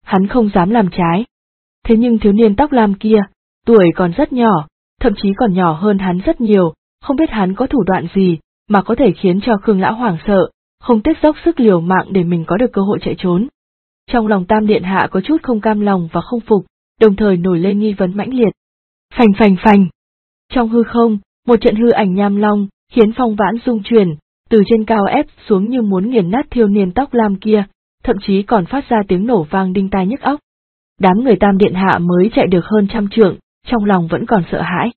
hắn không dám làm trái. Thế nhưng thiếu niên tóc lam kia, tuổi còn rất nhỏ, thậm chí còn nhỏ hơn hắn rất nhiều, không biết hắn có thủ đoạn gì, mà có thể khiến cho Khương lão hoảng sợ, không tiếc dốc sức liều mạng để mình có được cơ hội chạy trốn. Trong lòng Tam Điện Hạ có chút không cam lòng và không phục, đồng thời nổi lên nghi vấn mãnh liệt. Phành phành phành. Trong hư không, một trận hư ảnh nham long, khiến phong vãn rung chuyển, từ trên cao ép xuống như muốn nghiền nát thiếu niên tóc lam kia, thậm chí còn phát ra tiếng nổ vang đinh tai nhức óc. Đám người Tam Điện Hạ mới chạy được hơn 100 trượng, trong lòng vẫn còn sợ hãi.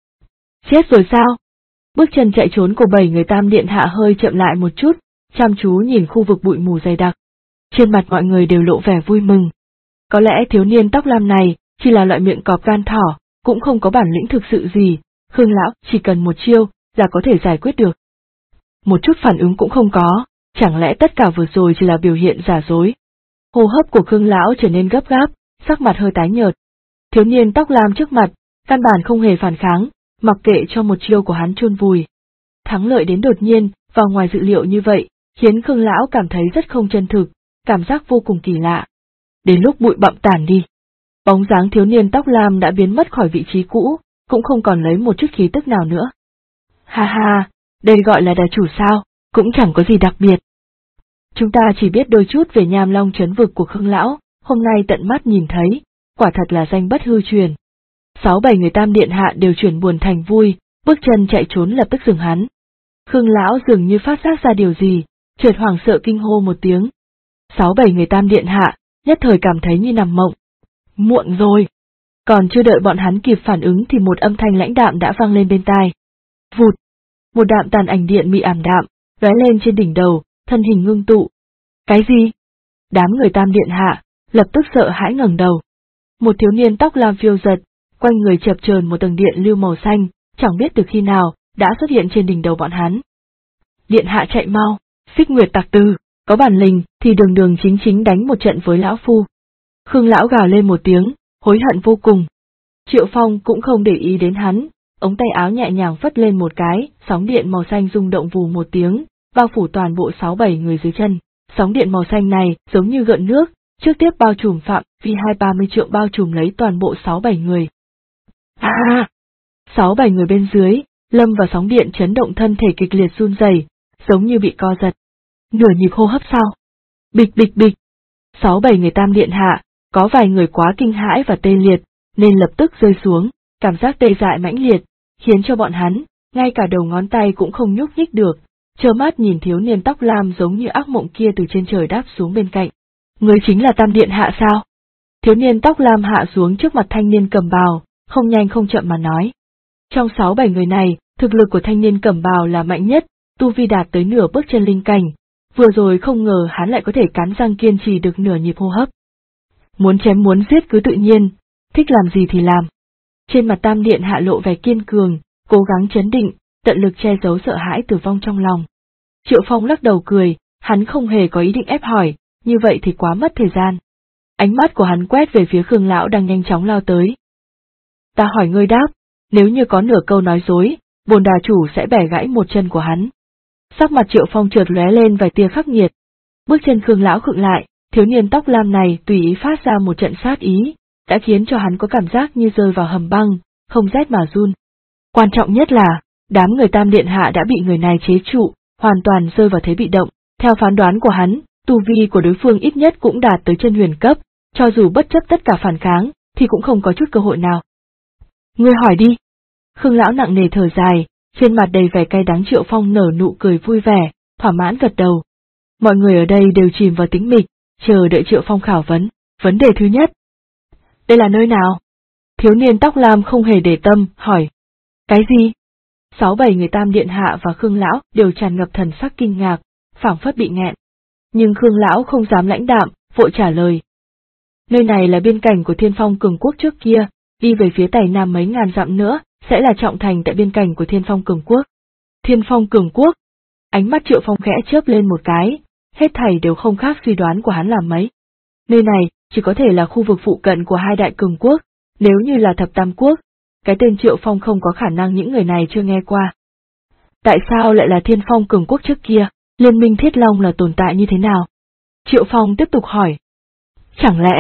Chết rồi sao? Bước chân chạy trốn của 7 người Tam Điện Hạ hơi chậm lại một chút, chăm chú nhìn khu vực bụi mù dày đặc. Trên mặt mọi người đều lộ vẻ vui mừng. Có lẽ thiếu niên tóc lam này chỉ là loại miệng cọp gan thỏ, cũng không có bản lĩnh thực sự gì, Khương lão chỉ cần một chiêu là có thể giải quyết được. Một chút phản ứng cũng không có, chẳng lẽ tất cả vừa rồi chỉ là biểu hiện giả dối? Hô hấp của Khương lão trở nên gấp gáp, sắc mặt hơi tái nhợt. Thiếu niên tóc lam trước mặt, căn bản không hề phản kháng, mặc kệ cho một chiêu của hắn chôn vùi. Thắng lợi đến đột nhiên, vào ngoài dự liệu như vậy, khiến Khương lão cảm thấy rất không chân thực, cảm giác vô cùng kỳ lạ. Đến lúc bụi bặm tản đi, bóng dáng thiếu niên tóc lam đã biến mất khỏi vị trí cũ, cũng không còn lấy một chút khí tức nào nữa. Ha ha, đây gọi là đà chủ sao, cũng chẳng có gì đặc biệt. Chúng ta chỉ biết đôi chút về Nham Long trấn vực của Khương lão, hôm nay tận mắt nhìn thấy, quả thật là danh bất hư truyền. 6-7 người Tam Điện Hạ đều chuyển buồn thành vui, bước chân chạy trốn lập tức dừng hắn. Khương lão dường như phát giác ra điều gì, chợt hoảng sợ kinh hô một tiếng. 6-7 người Tam Điện Hạ nhất thời cảm thấy như nằm mộng. Muộn rồi. Còn chưa đợi bọn hắn kịp phản ứng thì một âm thanh lãnh đạm đã vang lên bên tai. Vụt. Một đạm tàn ảnh điện mị ảm đạm, lóe lên trên đỉnh đầu, thân hình ngưng tụ. Cái gì? Đám người Tam Điện Hạ lập tức sợ hãi ngẩng đầu. Một thiếu niên tóc lam phiêu giật, quanh người chập chờn một tầng điện lưu màu xanh, chẳng biết từ khi nào đã xuất hiện trên đỉnh đầu bọn hắn. Điện hạ chạy mau, Xích Nguyệt tặc tử, có bản lĩnh thì đường đường chính chính đánh một trận với lão phu. Khương lão gào lên một tiếng, hối hận vô cùng. Triệu Phong cũng không để ý đến hắn, ống tay áo nhẹ nhàng phất lên một cái, sóng điện màu xanh rung động vù một tiếng, bao phủ toàn bộ 6-7 người dưới chân. Sóng điện màu xanh này giống như gợn nước, trước tiếp bao trùm phạm vi 20-30 trượng bao trùm lấy toàn bộ 6-7 người. 6-7 người bên dưới, lâm vào sóng điện chấn động, thân thể kịch liệt run rẩy, giống như bị co giật. Nửa nhịp hô hấp sau. Bịch bịch bịch. 6-7 người Tam Điện Hạ, có vài người quá kinh hãi và tê liệt, nên lập tức rơi xuống, cảm giác tê dại mãnh liệt, khiến cho bọn hắn, ngay cả đầu ngón tay cũng không nhúc nhích được, trơ mắt nhìn thiếu niên tóc lam giống như ác mộng kia từ trên trời đáp xuống bên cạnh. Ngươi chính là Tam Điện Hạ sao? Thiếu niên tóc lam hạ xuống trước mặt thanh niên cầm bào, không nhanh không chậm mà nói. Trong 6-7 người này, thực lực của thanh niên cầm bào là mạnh nhất, tu vi đạt tới nửa bước chân linh cảnh, vừa rồi không ngờ hắn lại có thể cắn răng kiên trì được nửa nhịp hô hấp. Muốn chém muốn giết cứ tự nhiên, thích làm gì thì làm. Trên mặt Tam Điện Hạ lộ vẻ kiên cường, cố gắng chấn định, tận lực che giấu sợ hãi tử vong trong lòng. Triệu Phong lắc đầu cười, hắn không hề có ý định ép hỏi, như vậy thì quá mất thời gian. Ánh mắt của hắn quét về phía Khương lão đang nhanh chóng lao tới. Ta hỏi ngươi đáp, nếu như có nửa câu nói dối, bổn đà chủ sẽ bẻ gãy một chân của hắn. Sắc mặt Triệu Phong chợt lóe lên vài tia khắc nghiệt. Bước chân Khương lão khựng lại, thiếu niên tóc lam này tùy ý phát ra một trận sát ý, đã khiến cho hắn có cảm giác như rơi vào hầm băng, không rét mà run. Quan trọng nhất là, đám người Tam Điện Hạ đã bị người này chế trụ, hoàn toàn rơi vào thế bị động. Theo phán đoán của hắn, tu vi của đối phương ít nhất cũng đạt tới chân huyền cấp, cho dù bất chấp tất cả phản kháng, thì cũng không có chút cơ hội nào. Ngươi hỏi đi. Khương lão nặng nề thở dài, trên mặt đầy vẻ cay đắng. Triệu Phong nở nụ cười vui vẻ, thỏa mãn gật đầu. Mọi người ở đây đều chìm vào tĩnh mịch, chờ đợi Triệu Phong khảo vấn. Vấn đề thứ nhất. Đây là nơi nào? Thiếu niên tóc lam không hề để tâm, hỏi. Cái gì? 6-7 người Tam Điện Hạ và Khương lão đều tràn ngập thần sắc kinh ngạc, phảng phất bị nghẹn. Nhưng Khương lão không dám lãnh đạm, vội trả lời. Nơi này là biên cảnh của Thiên Phong Cường Quốc trước kia, đi về phía tây nam mấy ngàn dặm nữa, sẽ là trọng thành tại biên cảnh của Thiên Phong Cường Quốc. Thiên Phong Cường Quốc? Ánh mắt Triệu Phong khẽ chớp lên một cái, hết thảy đều không khác suy đoán của hắn là mấy. Nơi này chỉ có thể là khu vực phụ cận của hai đại cường quốc, nếu như là Thập Tam Quốc, cái tên Triệu Phong không có khả năng những người này chưa nghe qua. Tại sao lại là Thiên Phong Cường Quốc trước kia, Liên minh Thiết Long là tồn tại như thế nào? Triệu Phong tiếp tục hỏi. Chẳng lẽ,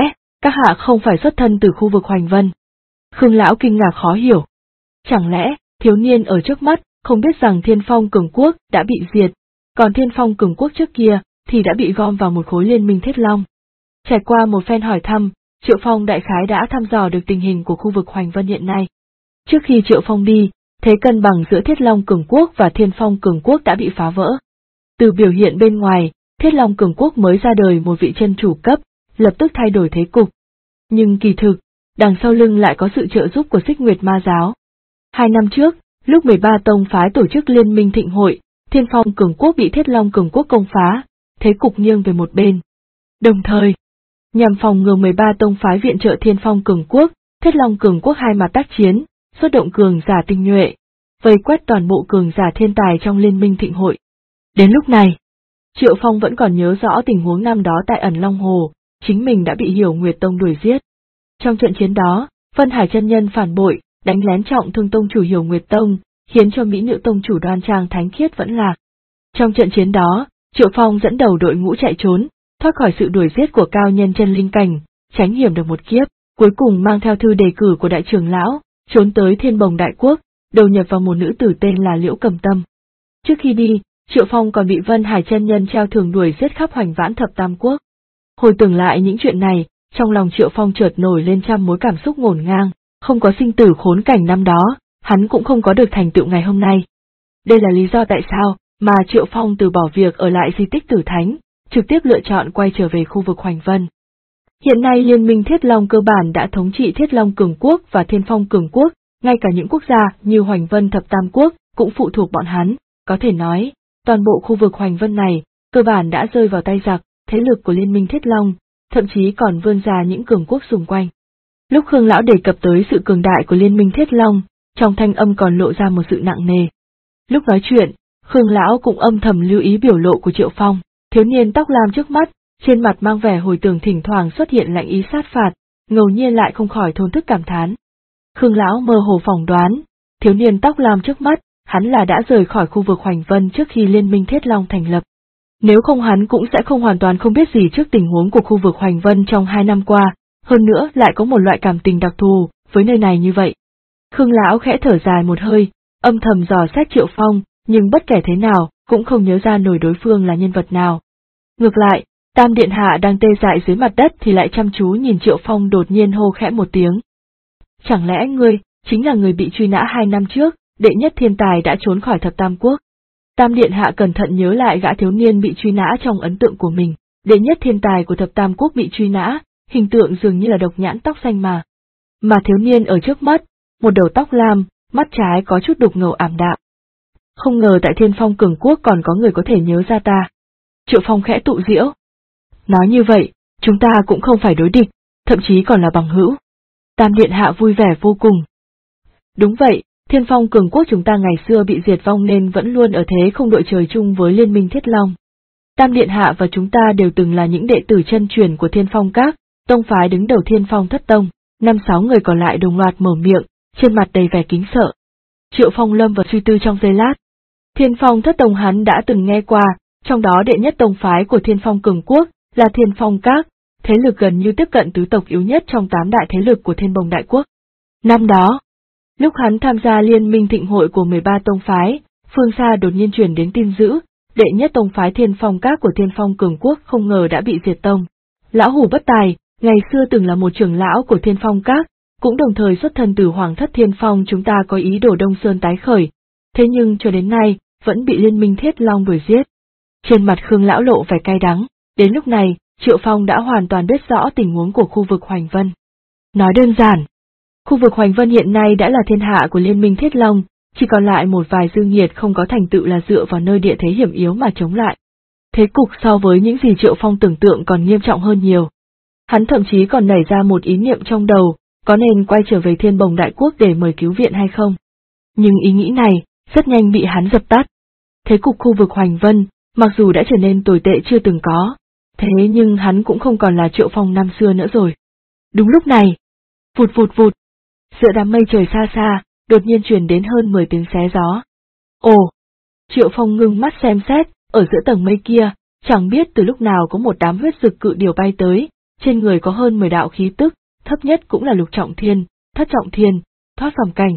các hạ không phải xuất thân từ khu vực Hoành Vân. Khương lão kinh ngạc khó hiểu. Chẳng lẽ, thiếu niên ở trước mắt, không biết rằng Thiên Phong Cường Quốc đã bị diệt, còn Thiên Phong Cường Quốc trước kia thì đã bị gom vào một khối liên minh Thiết Long. Trải qua một phen hỏi thăm, Triệu Phong đại khái đã thăm dò được tình hình của khu vực Hoành Vân hiện nay. Trước khi Triệu Phong đi, thế cân bằng giữa Thiết Long Cường Quốc và Thiên Phong Cường Quốc đã bị phá vỡ. Từ biểu hiện bên ngoài, Thiết Long Cường Quốc mới ra đời một vị chân chủ cấp, lập tức thay đổi thế cục. Nhưng kỳ thực, đằng sau lưng lại có sự trợ giúp của Xích Nguyệt Ma Giáo. 2 năm trước, lúc 13 tông phái tổ chức liên minh thịnh hội, Thiên Phong Cường Quốc bị Thiết Long Cường Quốc công phá, thế cục nghiêng về một bên. Đồng thời, nhằm phòng ngừa 13 tông phái viện trợ Thiên Phong Cường Quốc, Thiết Long Cường Quốc hai mặt tác chiến, xuất động cường giả tinh nhuệ, vây quét toàn bộ cường giả thiên tài trong liên minh thịnh hội. Đến lúc này, Triệu Phong vẫn còn nhớ rõ tình huống năm đó tại Ẩn Long Hồ, chính mình đã bị Hiểu Nguyệt Tông đuổi giết. Trong trận chiến đó, Vân Hải chân nhân phản bội, đánh lén trọng thương tông chủ Hiểu Nguyệt Tông, khiến cho mỹ nữ tông chủ đoan trang thánh khiết vẫn lạc. Trong trận chiến đó, Triệu Phong dẫn đầu đội ngũ chạy trốn, thoát khỏi sự đuổi giết của cao nhân chân linh cảnh, tránh hiểm được một kiếp, cuối cùng mang theo thư đề cử của đại trưởng lão, trốn tới Thiên Bồng Đại Quốc, đầu nhập vào một nữ tử tên là Liễu Cầm Tâm. Trước khi đi, Triệu Phong còn bị Vân Hải chân nhân treo thưởng đuổi giết khắp Hoành Vãn Thập Tam Quốc. Hồi tưởng lại những chuyện này, trong lòng Triệu Phong chợt nổi lên trăm mối cảm xúc ngổn ngang, không có sinh tử khốn cảnh năm đó, hắn cũng không có được thành tựu ngày hôm nay. Đây là lý do tại sao mà Triệu Phong từ bỏ việc ở lại di tích Tử Thánh, trực tiếp lựa chọn quay trở về khu vực Hoành Vân. Hiện nay Liên minh Thiết Long cơ bản đã thống trị Thiết Long Cường Quốc và Thiên Phong Cường Quốc, ngay cả những quốc gia như Hoành Vân Thập Tam Quốc cũng phụ thuộc bọn hắn, có thể nói, toàn bộ khu vực Hoành Vân này, cơ bản đã rơi vào tay giặc, thế lực của Liên minh Thiết Long, thậm chí còn vươn ra những cường quốc xung quanh. Lúc Khương Lão đề cập tới sự cường đại của Liên minh Thiết Long, trong thanh âm còn lộ ra một sự nặng nề. Lúc nói chuyện, Khương Lão cũng âm thầm lưu ý biểu lộ của Triệu Phong, thiếu niên tóc lam trước mắt, trên mặt mang vẻ hồi tưởng thỉnh thoảng xuất hiện lạnh ý sát phạt, ngẫu nhiên lại không khỏi thổn thức cảm thán. Khương Lão mơ hồ phỏng đoán, thiếu niên tóc lam trước mắt, hắn là đã rời khỏi khu vực Hoành Vân trước khi Liên minh Thiết Long thành lập. Nếu không hắn cũng sẽ không hoàn toàn không biết gì trước tình huống của khu vực Hoành Vân trong 2 năm qua, hơn nữa lại có một loại cảm tình đặc thù với nơi này như vậy. Khương Lão khẽ thở dài một hơi, âm thầm dò xét Triệu Phong, nhưng bất kể thế nào, cũng không nhớ ra nổi đối phương là nhân vật nào. Ngược lại, Tam Điện Hạ đang tê dại dưới mặt đất thì lại chăm chú nhìn Triệu Phong đột nhiên hô khẽ một tiếng. Chẳng lẽ ngươi, chính là người bị truy nã 2 năm trước, đệ nhất thiên tài đã trốn khỏi Thập Tam Quốc? Tam Điện Hạ cẩn thận nhớ lại gã thiếu niên bị truy nã trong ấn tượng của mình, đệ nhất thiên tài của Thập Tam Quốc bị truy nã, hình tượng dường như là độc nhãn tóc xanh mà. Mà thiếu niên ở trước mắt, một đầu tóc lam, mắt trái có chút đục ngầu ảm đạm. Không ngờ tại Thiên Phong Cường Quốc còn có người có thể nhớ ra ta. Triệu Phong khẽ tụ giễu. Nói như vậy, chúng ta cũng không phải đối địch, thậm chí còn là bằng hữu. Tam Điện Hạ vui vẻ vô cùng. Đúng vậy, Thiên Phong Cường Quốc chúng ta ngày xưa bị diệt vong nên vẫn luôn ở thế không đội trời chung với Liên minh Thiết Long. Tam Điện Hạ và chúng ta đều từng là những đệ tử chân truyền của Thiên Phong Các, tông phái đứng đầu Thiên Phong Thất Tông, 5-6 người còn lại đồng loạt mở miệng, trên mặt đầy vẻ kính sợ. Triệu Phong lâm vào suy tư trong giây lát. Thiên Phong Thất Tông hắn đã từng nghe qua, trong đó đệ nhất tông phái của Thiên Phong Cường Quốc là Thiên Phong Các, thế lực gần như tiếp cận tứ tộc yếu nhất trong 8 đại thế lực của Thiên Bồng Đại Quốc. Năm đó, lúc hắn tham gia liên minh thịnh hội của 13 tông phái, phương xa đột nhiên truyền đến tin dữ, đệ nhất tông phái Thiên Phong Các của Thiên Phong Cường Quốc không ngờ đã bị diệt tông. Lão Hủ Bất Tài, ngày xưa từng là một trưởng lão của Thiên Phong Các, cũng đồng thời xuất thân từ Hoàng thất Thiên Phong chúng ta có ý đồ Đông Sơn tái khởi, thế nhưng cho đến nay, vẫn bị Liên minh Thiết Long đuổi giết. Trên mặt Khương Lão lộ vẻ cay đắng, đến lúc này, Triệu Phong đã hoàn toàn biết rõ tình huống của khu vực Hoành Vân. Nói đơn giản, khu vực Hoành Vân hiện nay đã là thiên hạ của Liên minh Thiết Long, chỉ còn lại một vài dư nghiệt không có thành tựu là dựa vào nơi địa thế hiểm yếu mà chống lại. Thế cục so với những gì Triệu Phong tưởng tượng còn nghiêm trọng hơn nhiều. Hắn thậm chí còn nảy ra một ý niệm trong đầu, có nên quay trở về Thiên Bồng Đại Quốc để mời cứu viện hay không? Nhưng ý nghĩ này, rất nhanh bị hắn dập tắt. Thế cục khu vực Hoành Vân, mặc dù đã trở nên tồi tệ chưa từng có, thế nhưng hắn cũng không còn là Triệu Phong năm xưa nữa rồi. Đúng lúc này, vụt vụt vụt, giữa đám mây trời xa xa, đột nhiên truyền đến hơn 10 tiếng xé gió. Ồ! Triệu Phong ngưng mắt xem xét, ở giữa tầng mây kia, chẳng biết từ lúc nào có một đám huyết dực cự điểu bay tới, trên người có hơn 10 đạo khí tức, thấp nhất cũng là lục trọng thiên, thất trọng thiên, thoát phàm cảnh.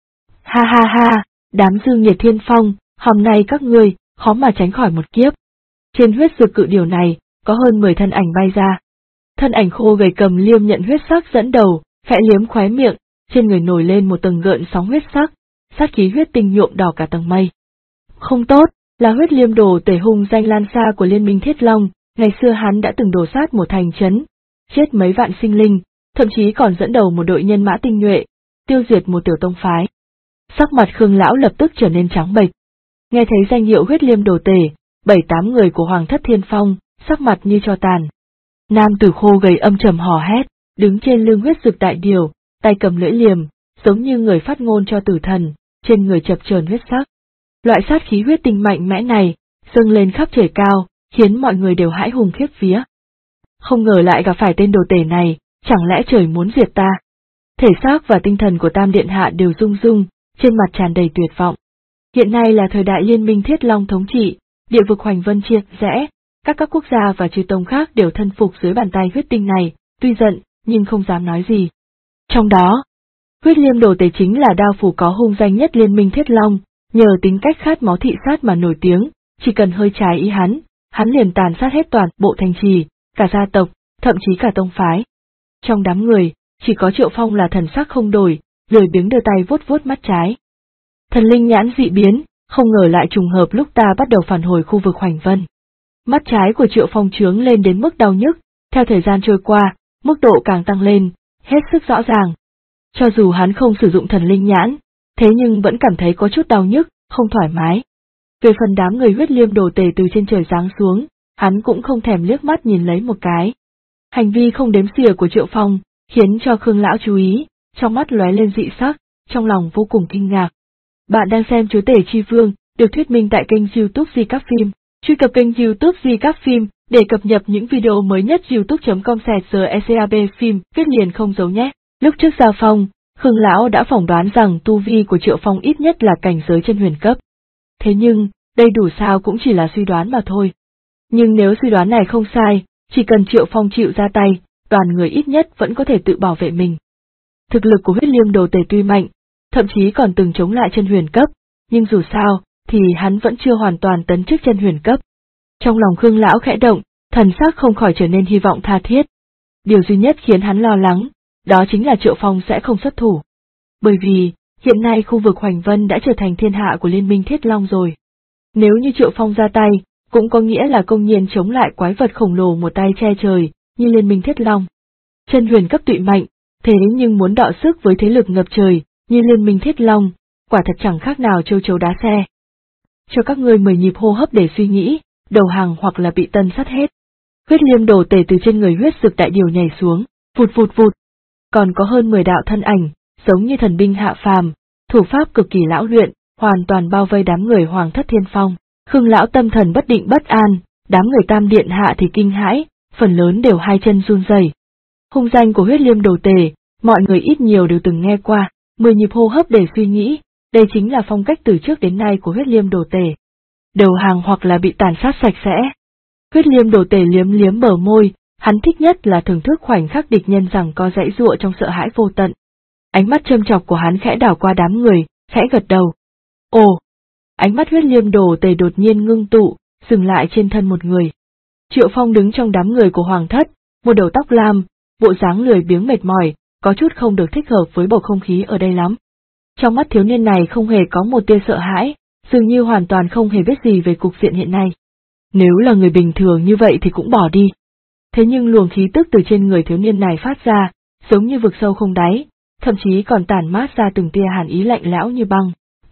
Ha ha ha, đám dương nhiệt thiên phong, hôm nay các ngươi, khó mà tránh khỏi một kiếp. Trên huyết dược cự điều này, có hơn 10 thân ảnh bay ra. Thân ảnh khô gầy cầm liêm nhận huyết sắc dẫn đầu, khẽ liếm khóe miệng, trên người nổi lên một tầng gợn sóng huyết sắc, sát khí huyết tinh nhuộm đỏ cả tầng mây. Không tốt, là huyết liêm đồ tể hung danh lan xa của Liên minh Thiết Long, ngày xưa hắn đã từng đổ sát một thành trấn, chết mấy vạn sinh linh, thậm chí còn dẫn đầu một đội nhân mã tinh nhuệ, tiêu diệt một tiểu tông phái. Sắc mặt Khương lão lập tức trở nên trắng bệch. Nghe thấy danh hiệu huyết liêm đồ tể, 7-8 người của Hoàng thất Thiên Phong, sắc mặt như tro tàn. Nam tử khô gầy âm trầm hò hét, đứng trên lưng huyết dực đại điều, tay cầm lưỡi liềm, giống như người phát ngôn cho tử thần, trên người chập chờn huyết sắc. Loại sát khí huyết tinh mạnh mẽ này, dâng lên khắp trời cao, khiến mọi người đều hãi hùng khiếp vía. Không ngờ lại gặp phải tên đồ tể này, chẳng lẽ trời muốn diệt ta? Thể xác và tinh thần của Tam Điện Hạ đều rung rung, trên mặt tràn đầy tuyệt vọng. Hiện nay là thời đại Liên minh Thiết Long thống trị, địa vực Hoành Vân chia rẽ, các quốc gia và chư tông khác đều thân phục dưới bàn tay huyết tinh này, tuy giận, nhưng không dám nói gì. Trong đó, huyết liêm đồ tể chính là đao phủ có hung danh nhất Liên minh Thiết Long, nhờ tính cách khát máu thị sát mà nổi tiếng, chỉ cần hơi trái ý hắn liền tàn sát hết toàn bộ thành trì, cả gia tộc, thậm chí cả tông phái. Trong đám người, chỉ có Triệu Phong là thần sắc không đổi, lười biếng đưa tay vuốt vuốt mắt trái. Thần linh nhãn dị biến, không ngờ lại trùng hợp lúc ta bắt đầu phản hồi khu vực Hoành Vân. Mắt trái của Triệu Phong trướng lên đến mức đau nhức, theo thời gian trôi qua, mức độ càng tăng lên, hết sức rõ ràng. Cho dù hắn không sử dụng thần linh nhãn, thế nhưng vẫn cảm thấy có chút đau nhức, không thoải mái. Về phần đám người huyết liêm đồ tể từ trên trời giáng xuống, hắn cũng không thèm liếc mắt nhìn lấy một cái. Hành vi không đếm xỉa của Triệu Phong, khiến cho Khương lão chú ý, trong mắt lóe lên dị sắc, trong lòng vô cùng kinh ngạc. Bạn đang xem Chúa Tể Chi Vương, được thuyết minh tại kênh YouTube Di Các Phim. Truy cập kênh YouTube Di Các Phim để cập nhật những video mới nhất youtube.com/secab phim, viết liền không giấu nhé. Lúc trước giao phong, Khương lão đã phỏng đoán rằng tu vi của Triệu Phong ít nhất là cảnh giới chân huyền cấp. Thế nhưng, đây đủ sao cũng chỉ là suy đoán mà thôi. Nhưng nếu suy đoán này không sai, chỉ cần Triệu Phong chịu ra tay, đoàn người ít nhất vẫn có thể tự bảo vệ mình. Thực lực của huyết liêm đồ tể tuy mạnh, thậm chí còn từng chống lại chân huyền cấp, nhưng dù sao, thì hắn vẫn chưa hoàn toàn tấn chức chân huyền cấp. Trong lòng Khương lão khẽ động, thần sắc không khỏi trở nên hy vọng tha thiết. Điều duy nhất khiến hắn lo lắng, đó chính là Triệu Phong sẽ không xuất thủ. Bởi vì, hiện nay khu vực Hoành Vân đã trở thành thiên hạ của Liên minh Thiết Long rồi. Nếu như Triệu Phong ra tay, cũng có nghĩa là công nhiên chống lại quái vật khổng lồ một tay che trời, như Liên minh Thiết Long. Chân huyền cấp tụy mạnh, thế nhưng muốn đọ sức với thế lực ngập trời, như Liên minh Thiết Long, quả thật chẳng khác nào châu chấu đá xe. Cho các ngươi 10 nhịp hô hấp để suy nghĩ, đầu hàng hoặc là bị tân sát hết. Huyết liêm đồ tể từ trên người huyết dực đại điều nhảy xuống, vụt vụt vụt. Còn có hơn 10 đạo thân ảnh, giống như thần binh hạ phàm, thủ pháp cực kỳ lão luyện, hoàn toàn bao vây đám người Hoàng thất Thiên Phong. Khương lão tâm thần bất định bất an, đám người Tam Điện Hạ thì kinh hãi, phần lớn đều hai chân run rẩy. Hung danh của huyết liêm đồ tể, mọi người ít nhiều đều từng nghe qua, 10 nhịp hô hấp để suy nghĩ, đây chính là phong cách từ trước đến nay của huyết liêm đồ tể. Đầu hàng hoặc là bị tàn sát sạch sẽ. Huyết liêm đồ tể liếm liếm bờ môi, hắn thích nhất là thưởng thức khoảnh khắc địch nhân rằng có dãy giụa trong sợ hãi vô tận. Ánh mắt châm chọc của hắn khẽ đảo qua đám người, khẽ gật đầu. Ồ! Ánh mắt huyết liêm đồ tể đột nhiên ngưng tụ, dừng lại trên thân một người. Triệu Phong đứng trong đám người của Hoàng thất, một đầu tóc lam, bộ dáng lười biếng mệt mỏi, có chút không được thích hợp với bầu không khí ở đây lắm. Trong mắt thiếu niên này không hề có một tia sợ hãi, dường như hoàn toàn không hề biết gì về cục diện hiện nay. Nếu là người bình thường như vậy thì cũng bỏ đi. Thế nhưng luồng khí tức từ trên người thiếu niên này phát ra, giống như vực sâu không đáy, thậm chí còn tản mát ra từng tia hàn ý lạnh lẽo như băng.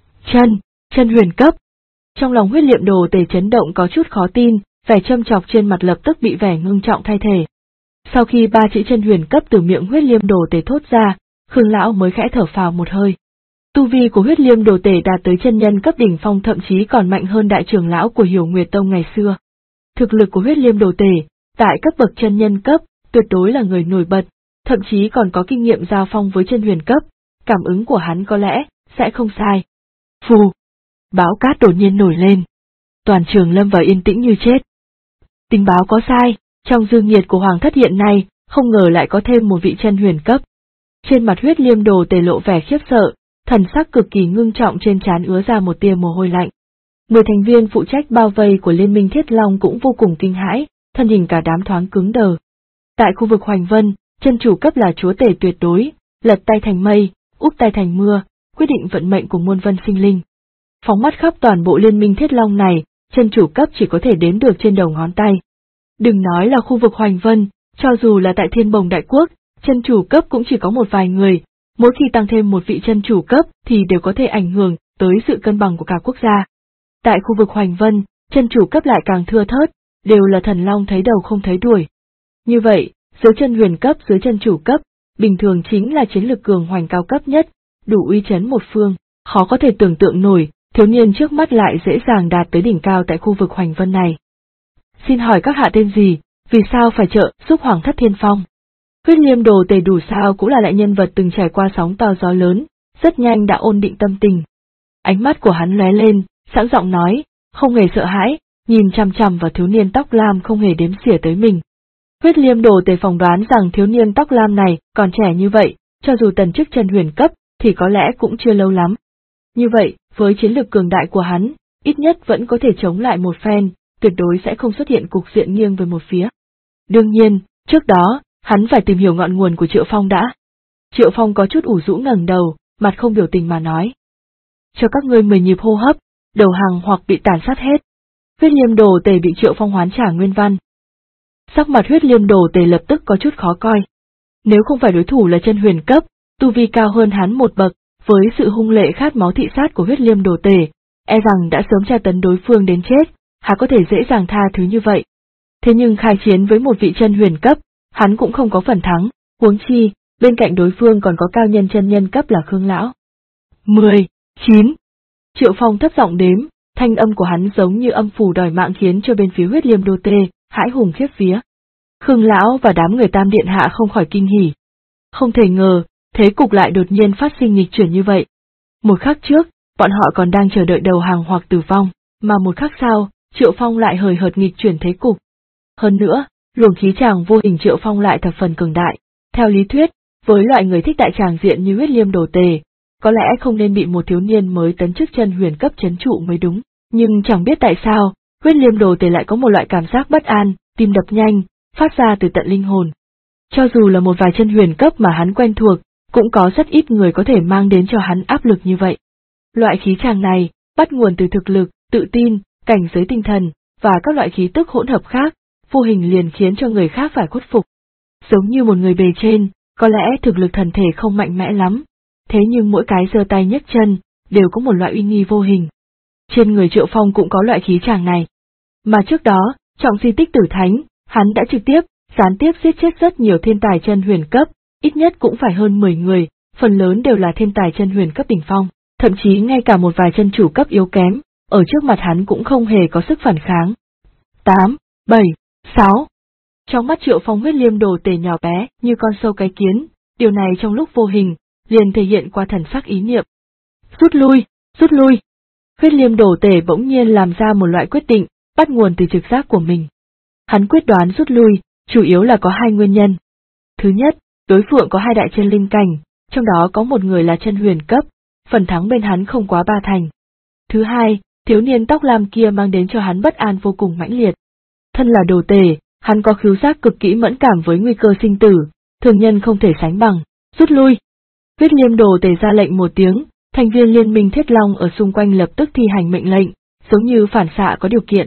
Chân huyền cấp. Trong lòng huyết liệm đồ tể chấn động có chút khó tin, vẻ châm chọc trên mặt lập tức bị vẻ ngưng trọng thay thế. Sau khi 3 chữ chân huyền cấp từ miệng huyết liêm đồ tể thốt ra, Khương lão mới khẽ thở phào một hơi. Tu vi của huyết liêm đồ tể đạt tới chân nhân cấp đỉnh phong, thậm chí còn mạnh hơn đại trưởng lão của Hiểu Nguyệt Tông ngày xưa. Thực lực của huyết liêm đồ tể, tại cấp bậc chân nhân cấp, tuyệt đối là người nổi bật, thậm chí còn có kinh nghiệm giao phong với chân huyền cấp, cảm ứng của hắn có lẽ sẽ không sai. Phù! Báo cát đột nhiên nổi lên. Toàn trường lâm vào yên tĩnh như chết. Tình báo có sai, trong dương nhiệt của Hoàng thất hiện nay, không ngờ lại có thêm một vị chân huyền cấp. Trên mặt Huyết Liêm Đồ Tề lộ vẻ khiếp sợ, thần sắc cực kỳ ngưng trọng, trên trán ứa ra một tia mồ hôi lạnh. 10 thành viên phụ trách bao vây của Liên minh Thiết Long cũng vô cùng kinh hãi, thân hình cả đám thoáng cứng đờ. Tại khu vực Hoành Vân, chân chủ cấp là chúa tể tuyệt đối, lật tay thành mây, úp tay thành mưa, quyết định vận mệnh của muôn vân sinh linh. Phóng mắt khắp toàn bộ Liên minh Thiết Long này, chân chủ cấp chỉ có thể đếm được trên đầu ngón tay. Đừng nói là khu vực Hoành Vân, cho dù là tại Thiên Bồng Đại Quốc, chân chủ cấp cũng chỉ có một vài người, mỗi khi tăng thêm một vị chân chủ cấp thì đều có thể ảnh hưởng tới sự cân bằng của cả quốc gia. Tại khu vực Hoành Vân, chân chủ cấp lại càng thưa thớt, đều là thần long thấy đầu không thấy đuôi. Như vậy, dưới chân huyền cấp dưới chân chủ cấp, bình thường chính là chiến lực cường hoành cao cấp nhất, đủ uy chấn một phương, khó có thể tưởng tượng nổi, thiếu niên trước mắt lại dễ dàng đạt tới đỉnh cao tại khu vực Hoành Vân này. Xin hỏi các hạ tên gì, vì sao phải trợ giúp Hoàng thất Thiên Phong? Huyết Liêm Đồ Tề dù sao cũng là lại nhân vật từng trải qua sóng to gió lớn, rất nhanh đã ổn định tâm tình. Ánh mắt của hắn lóe lên, sẵn giọng nói, không hề sợ hãi, nhìn chằm chằm vào thiếu niên tóc lam không hề đếm xỉa tới mình. Huyết Liêm Đồ Tề phỏng đoán rằng thiếu niên tóc lam này còn trẻ như vậy, cho dù tần chức chân huyền cấp, thì có lẽ cũng chưa lâu lắm. Như vậy, với chiến lược cường đại của hắn, ít nhất vẫn có thể chống lại một phen, tuyệt đối sẽ không xuất hiện cục diện nghiêng về một phía. Đương nhiên, trước đó, hắn phải tìm hiểu ngọn nguồn của Triệu Phong đã. Triệu Phong có chút ủ rũ ngẩng đầu, mặt không biểu tình mà nói. Cho các ngươi 10 nhịp hô hấp, đầu hàng hoặc bị tàn sát hết. Huyết Liêm Đồ Tề bị Triệu Phong hoán trả nguyên văn. Sắc mặt Huyết Liêm Đồ Tề lập tức có chút khó coi. Nếu không phải đối thủ là chân huyền cấp, tu vi cao hơn hắn một bậc, với sự hung lệ khát máu thị sát của Huyết Liêm Đồ Tề, e rằng đã sớm tra tấn đối phương đến chết, há có thể dễ dàng tha thứ như vậy. Thế nhưng khai chiến với một vị chân huyền cấp, hắn cũng không có phần thắng, huống chi, bên cạnh đối phương còn có cao nhân chân nhân cấp là Khương Lão. 10, 9. Triệu Phong thấp giọng đếm, thanh âm của hắn giống như âm phủ đòi mạng khiến cho bên phía Huyết Liêm Đồ Tề hãi hùng khiếp vía. Khương Lão và đám người Tam Điện Hạ không khỏi kinh hỉ. Không thể ngờ, thế cục lại đột nhiên phát sinh nghịch chuyển như vậy. Một khắc trước, bọn họ còn đang chờ đợi đầu hàng hoặc tử vong, mà một khắc sau, Triệu Phong lại hời hợt nghịch chuyển thế cục. Hơn nữa, luồng khí tràng vô hình Triệu Phong lại thập phần cường đại. Theo lý thuyết, với loại người thích đại tràng diện như Huyết Liêm Đồ Tề, có lẽ không nên bị một thiếu niên mới tấn chức chân huyền cấp trấn trụ mới đúng. Nhưng chẳng biết tại sao, Huyết Liêm Đồ Tề lại có một loại cảm giác bất an, tim đập nhanh, phát ra từ tận linh hồn. Cho dù là một vài chân huyền cấp mà hắn quen thuộc, cũng có rất ít người có thể mang đến cho hắn áp lực như vậy. Loại khí tràng này, bắt nguồn từ thực lực, tự tin, cảnh giới tinh thần, và các loại khí tức hỗn hợp khác, vô hình liền khiến cho người khác phải khuất phục. Giống như một người bề trên, có lẽ thực lực thần thể không mạnh mẽ lắm, thế nhưng mỗi cái giơ tay nhấc chân, đều có một loại uy nghi vô hình. Trên người Triệu Phong cũng có loại khí tràng này. Mà trước đó, trọng di tích Tử Thánh, hắn đã trực tiếp, gián tiếp giết chết rất nhiều thiên tài chân huyền cấp, ít nhất cũng phải hơn 10 người, phần lớn đều là thiên tài chân huyền cấp đỉnh phong, thậm chí ngay cả một vài chân chủ cấp yếu kém, ở trước mặt hắn cũng không hề có sức phản kháng. 8, 7, 6. Trong mắt Triệu Phong Huyết Liêm Đồ Tề nhỏ bé như con sâu cái kiến, điều này trong lúc vô hình, liền thể hiện qua thần sắc ý niệm. Rút lui, rút lui. Huyết Liêm Đồ Tề bỗng nhiên làm ra một loại quyết định, bắt nguồn từ trực giác của mình. Hắn quyết đoán rút lui, chủ yếu là có hai nguyên nhân. Thứ nhất, đối phương có hai đại chân linh cảnh, trong đó có một người là chân huyền cấp, phần thắng bên hắn không quá 3 thành. Thứ hai, thiếu niên tóc lam kia mang đến cho hắn bất an vô cùng mãnh liệt. Thân là Đồ Tề, hắn có khứu giác cực kỹ mẫn cảm với nguy cơ sinh tử, thường nhân không thể sánh bằng. Rút lui. Huyết Liêm Đồ Tề ra lệnh một tiếng, thành viên liên minh Thiết Long ở xung quanh lập tức thi hành mệnh lệnh, giống như phản xạ có điều kiện.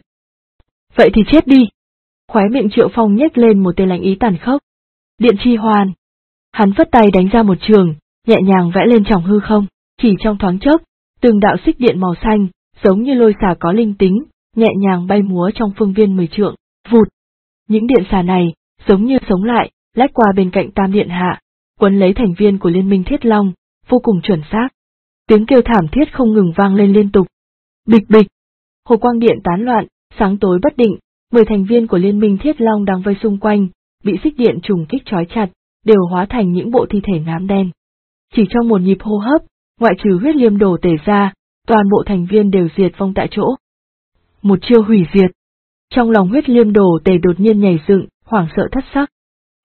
Vậy thì chết đi. Khóe miệng Triệu Phong nhếch lên một tia lạnh ý tàn khốc. Điện chi hoàn. Hắn phất tay đánh ra một trường, nhẹ nhàng vẽ lên trong hư không, chỉ trong thoáng chốc, từng đạo xích điện màu xanh, giống như lôi xà có linh tính, nhẹ nhàng bay múa trong phương viên 10 trượng, vụt. Những điện xà này, giống như sống lại, lách qua bên cạnh Tam Điện Hạ, quấn lấy thành viên của Liên minh Thiết Long, vô cùng chuẩn xác. Tiếng kêu thảm thiết không ngừng vang lên liên tục. Bịch bịch. Hồ quang điện tán loạn, sáng tối bất định, 10 thành viên của Liên minh Thiết Long đang vây xung quanh, bị xích điện trùng kích trói chặt, đều hóa thành những bộ thi thể nám đen. Chỉ trong một nhịp hô hấp, ngoại trừ Huyết Liêm Đồ Tề ra, toàn bộ thành viên đều diệt vong tại chỗ. Một chiêu hủy diệt. Trong lòng Huyết Liêm Đồ Tề đột nhiên nhảy dựng, hoảng sợ thất sắc.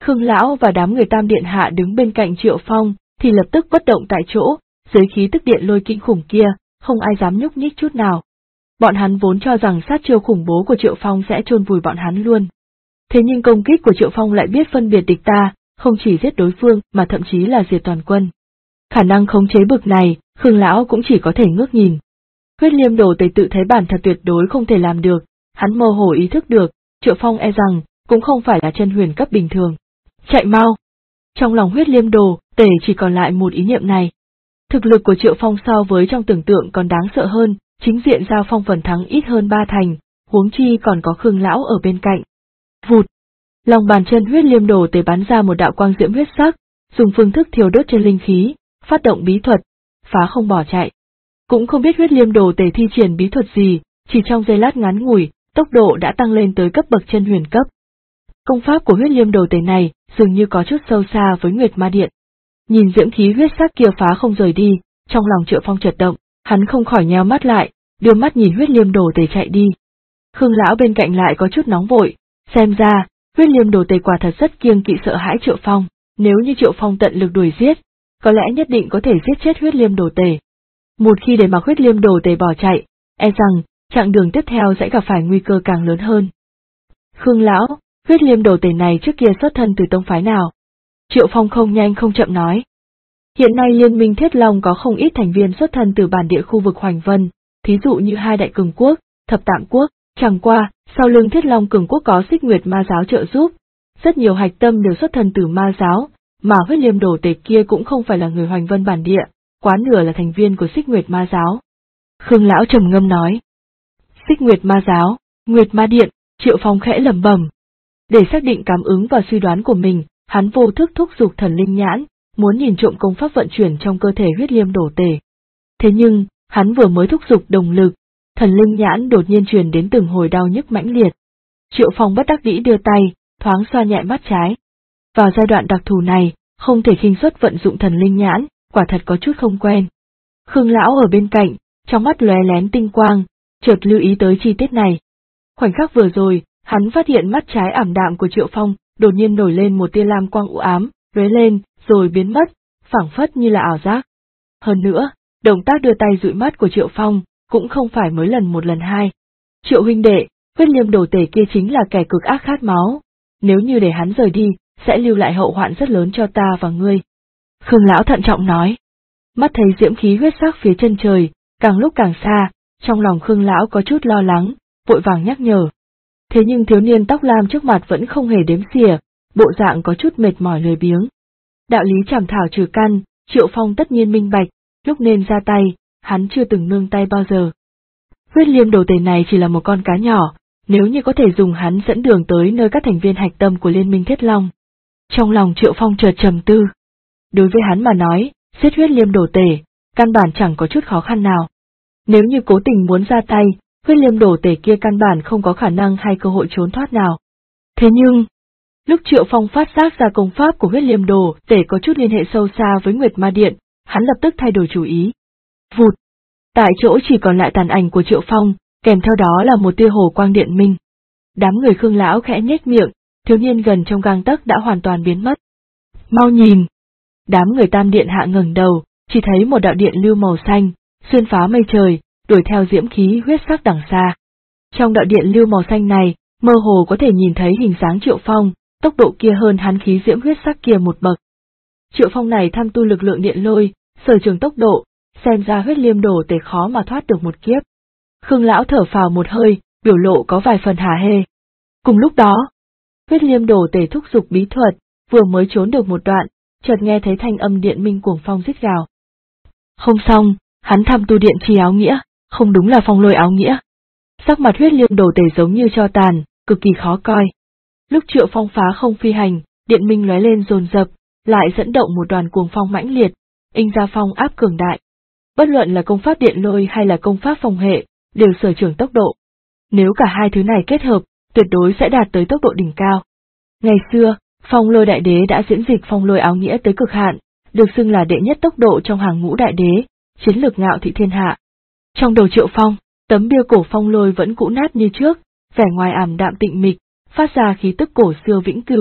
Khương Lão và đám người Tam Điện Hạ đứng bên cạnh Triệu Phong, thì lập tức bất động tại chỗ, dưới khí tức điện lôi kinh khủng kia, không ai dám nhúc nhích chút nào. Bọn hắn vốn cho rằng sát chiêu khủng bố của Triệu Phong sẽ chôn vùi bọn hắn luôn. Thế nhưng công kích của Triệu Phong lại biết phân biệt địch ta, không chỉ giết đối phương mà thậm chí là diệt toàn quân. Khả năng khống chế bực này, Khương Lão cũng chỉ có thể ngước nhìn. Huyết Liêm Đồ Tể tự thấy bản thật tuyệt đối không thể làm được, hắn mơ hồ ý thức được, Triệu Phong e rằng cũng không phải là chân huyền cấp bình thường. Chạy mau! Trong lòng Huyết Liêm Đồ Tể chỉ còn lại một ý niệm này. Thực lực của Triệu Phong so với trong tưởng tượng còn đáng sợ hơn, chính diện giao phong phần thắng ít hơn 3 thành, huống chi còn có Khương Lão ở bên cạnh. Vụt! Lòng bàn chân Huyết Liêm Đồ Tể bắn ra một đạo quang diễm huyết sắc, dùng phương thức thiêu đốt trên linh khí, phát động bí thuật, phá không bỏ chạy. Cũng không biết Huyết Liêm Đồ Tể thi triển bí thuật gì, chỉ trong giây lát ngắn ngủi, tốc độ đã tăng lên tới cấp bậc chân huyền cấp. Công pháp của Huyết Liêm Đồ Tể này dường như có chút sâu xa với Nguyệt Ma Điện. Nhìn diễm khí huyết sắc kia phá không rời đi, trong lòng Triệu Phong chợt động, hắn không khỏi nheo mắt lại, đưa mắt nhìn Huyết Liêm Đồ Tể chạy đi. Khương Lão bên cạnh lại có chút nóng vội, xem ra, Huyết Liêm Đồ Tể quả thật rất kiêng kỵ sợ hãi Triệu Phong, nếu như Triệu Phong tận lực đuổi giết, có lẽ nhất định có thể giết chết Huyết Liêm Đồ Tể. Một khi để mặc Huyết Liêm Đồ Tể bỏ chạy, e rằng chặng đường tiếp theo sẽ gặp phải nguy cơ càng lớn hơn. Khương Lão, Huyết Liêm Đồ Tể này trước kia xuất thân từ tông phái nào? Triệu Phong không nhanh không chậm nói. Hiện nay Liên minh Thiết Long có không ít thành viên xuất thân từ bản địa khu vực Hoành Vân, thí dụ như hai đại cường quốc, Thập Tạng quốc, chẳng qua, sau lưng Thiết Long cường quốc có Xích Nguyệt Ma giáo trợ giúp, rất nhiều hạch tâm đều xuất thân từ Ma giáo, mà Huyết Liêm Đồ Tể kia cũng không phải là người Hoành Vân bản địa, quá nửa là thành viên của Xích Nguyệt Ma giáo. Khương Lão trầm ngâm nói. Xích Nguyệt Ma giáo, Nguyệt Ma Điện, Triệu Phong khẽ lẩm bẩm. Để xác định cảm ứng và suy đoán của mình, hắn vô thức thúc giục thần linh nhãn, muốn nhìn trộm công pháp vận chuyển trong cơ thể Huyết Liêm Đồ Tể. Thế nhưng, hắn vừa mới thúc giục đồng lực, thần linh nhãn đột nhiên truyền đến từng hồi đau nhức mãnh liệt. Triệu Phong bất đắc dĩ đưa tay, thoáng xoa nhẹ mắt trái. Vào giai đoạn đặc thù này, không thể khinh suất vận dụng thần linh nhãn, quả thật có chút không quen. Khương Lão ở bên cạnh, trong mắt lóe lén tinh quang, chợt lưu ý tới chi tiết này. Khoảnh khắc vừa rồi, hắn phát hiện mắt trái ảm đạm của Triệu Phong, đột nhiên nổi lên một tia lam quang u ám, lóe lên, rồi biến mất, phảng phất như là ảo giác. Hơn nữa, động tác đưa tay dụi mắt của Triệu Phong, cũng không phải mới một lần hai. Triệu huynh đệ, Huyết Liêm Đồ Tể kia chính là kẻ cực ác khát máu, nếu như để hắn rời đi, sẽ lưu lại hậu hoạn rất lớn cho ta và ngươi. Khương Lão thận trọng nói. Mắt thấy diễm khí huyết sắc phía chân trời, càng lúc càng xa, trong lòng Khương Lão có chút lo lắng, vội vàng nhắc nhở. Thế nhưng thiếu niên tóc lam trước mặt vẫn không hề đếm xỉa, bộ dạng có chút mệt mỏi lười biếng. Đạo lý trảm thảo trừ căn, Triệu Phong tất nhiên minh bạch, lúc nên ra tay, hắn chưa từng nương tay bao giờ. Huyết Liêm Đồ Tể này chỉ là một con cá nhỏ, nếu như có thể dùng hắn dẫn đường tới nơi các thành viên hạch tâm của Liên minh Thiết Long. Trong lòng Triệu Phong chợt trầm tư. Đối với hắn mà nói, giết Huyết Liêm Đồ Tể, căn bản chẳng có chút khó khăn nào. Nếu như cố tình muốn ra tay, Huyết Liêm Đồ Tể kia căn bản không có khả năng hay cơ hội trốn thoát nào. Thế nhưng, lúc Triệu Phong phát giác ra công pháp của Huyết Liêm Đồ Tể có chút liên hệ sâu xa với Nguyệt Ma Điện, hắn lập tức thay đổi chủ ý. Vụt! Tại chỗ chỉ còn lại tàn ảnh của Triệu Phong, kèm theo đó là một tia hồ quang điện minh. Đám người Khương Lão khẽ nhếch miệng, thiếu niên gần trong gang tấc đã hoàn toàn biến mất. Mau nhìn! Đám người Tam Điện Hạ ngẩng đầu, chỉ thấy một đạo điện lưu màu xanh, xuyên phá mây trời, đuổi theo diễm khí huyết sắc đằng xa. Trong đạo điện lưu màu xanh này, mơ hồ có thể nhìn thấy hình dáng Triệu Phong, tốc độ kia hơn hắn khí diễm huyết sắc kia một bậc. Triệu Phong này tham tu lực lượng điện lôi, sở trường tốc độ, xem ra Huyết Liêm Đồ Tể khó mà thoát được một kiếp. Khương Lão thở phào một hơi, biểu lộ có vài phần hả hê. Cùng lúc đó, Huyết Liêm Đồ Tể thúc giục bí thuật, vừa mới trốn được một đoạn, chợt nghe thấy thanh âm điện minh cuồng phong rít gào. Không xong, hắn tham tu điện chi áo nghĩa, không đúng là phong lôi áo nghĩa. Sắc mặt Huyết Liêm Đồ Tể giống như tro tàn, cực kỳ khó coi. Lúc Triệu Phong phá không phi hành, điện minh lóe lên dồn dập, lại dẫn động một đoàn cuồng phong mãnh liệt, in ra phong áp cường đại. Bất luận là công pháp điện lôi hay là công pháp phong hệ, đều sở trường tốc độ. Nếu cả hai thứ này kết hợp, tuyệt đối sẽ đạt tới tốc độ đỉnh cao. Ngày xưa, Phong Lôi Đại Đế đã diễn dịch phong lôi áo nghĩa tới cực hạn, được xưng là đệ nhất tốc độ trong hàng ngũ đại đế, chiến lược ngạo thị thiên hạ. Trong đầu Triệu Phong, tấm bia cổ phong lôi vẫn cũ nát như trước, vẻ ngoài ảm đạm tịnh mịch, phát ra khí tức cổ xưa vĩnh cửu,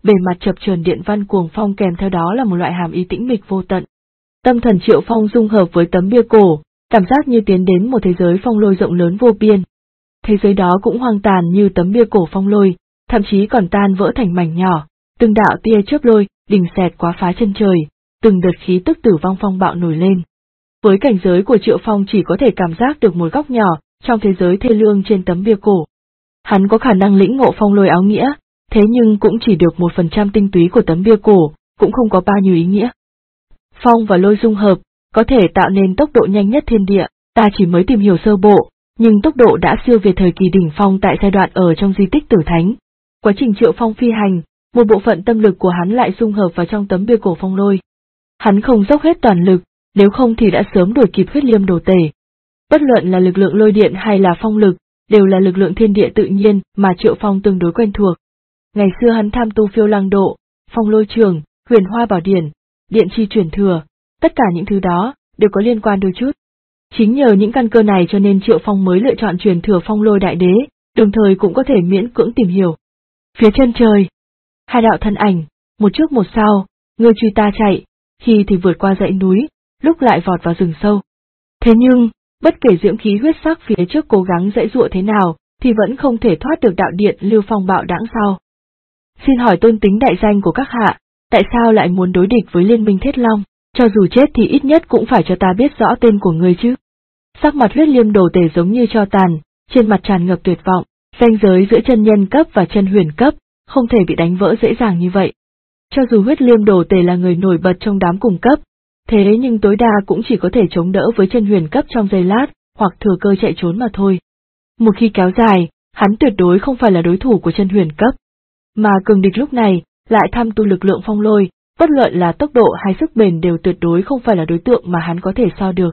bề mặt chập chờn điện văn cuồng phong kèm theo đó là một loại hàm ý tĩnh mịch vô tận. Tâm thần Triệu Phong dung hợp với tấm bia cổ, cảm giác như tiến đến một thế giới phong lôi rộng lớn vô biên. Thế giới đó cũng hoang tàn như tấm bia cổ phong lôi, thậm chí còn tan vỡ thành mảnh nhỏ, từng đạo tia chớp lôi, đình xẹt quá phá chân trời, từng đợt khí tức tử vong phong bạo nổi lên. Với cảnh giới của Triệu Phong chỉ có thể cảm giác được một góc nhỏ trong thế giới thê lương trên tấm bia cổ. Hắn có khả năng lĩnh ngộ phong lôi áo nghĩa, thế nhưng cũng chỉ được 1% tinh túy của tấm bia cổ, cũng không có bao nhiêu ý nghĩa. Phong và lôi dung hợp, có thể tạo nên tốc độ nhanh nhất thiên địa, ta chỉ mới tìm hiểu sơ bộ, nhưng tốc độ đã siêu việt thời kỳ đỉnh phong tại giai đoạn ở trong di tích Tử Thánh. Quá trình Triệu Phong phi hành, một bộ phận tâm lực của hắn lại dung hợp vào trong tấm bia cổ phong lôi. Hắn không dốc hết toàn lực, nếu không thì đã sớm đuổi kịp Huyết Liêm Đồ Tể. Bất luận là lực lượng lôi điện hay là phong lực, đều là lực lượng thiên địa tự nhiên mà Triệu Phong tương đối quen thuộc. Ngày xưa hắn tham tu Phiêu Lăng Độ, Phong Lôi Trường, Huyền Hoa Bảo Điển, Điện Chi Chuyển Thừa, tất cả những thứ đó đều có liên quan đôi chút. Chính nhờ những căn cơ này cho nên Triệu Phong mới lựa chọn truyền thừa Phong Lôi Đại Đế, đồng thời cũng có thể miễn cưỡng tìm hiểu. Phía chân trời, hai đạo thân ảnh, một trước một sau, ngươi truy ta chạy, khi thì vượt qua dãy núi, lúc lại vọt vào rừng sâu. Thế nhưng, bất kể dưỡng khí huyết sắc phía trước cố gắng dãy dụa thế nào, thì vẫn không thể thoát được đạo điện lưu phong bạo đãng sau. Xin hỏi tôn tính đại danh của các hạ, tại sao lại muốn đối địch với Liên minh Thiết Long, cho dù chết thì ít nhất cũng phải cho ta biết rõ tên của ngươi chứ. Sắc mặt Huyết Liêm Đồ Tể giống như tro tàn, trên mặt tràn ngập tuyệt vọng, ranh giới giữa chân nhân cấp và chân huyền cấp, không thể bị đánh vỡ dễ dàng như vậy. Cho dù Huyết Liêm Đồ Tể là người nổi bật trong đám cùng cấp, thế nhưng tối đa cũng chỉ có thể chống đỡ với chân huyền cấp trong giây lát, hoặc thừa cơ chạy trốn mà thôi. Một khi kéo dài, hắn tuyệt đối không phải là đối thủ của chân huyền cấp. Mà cường địch lúc này, lại tham tu lực lượng phong lôi, bất luận là tốc độ hay sức bền đều tuyệt đối không phải là đối tượng mà hắn có thể so được.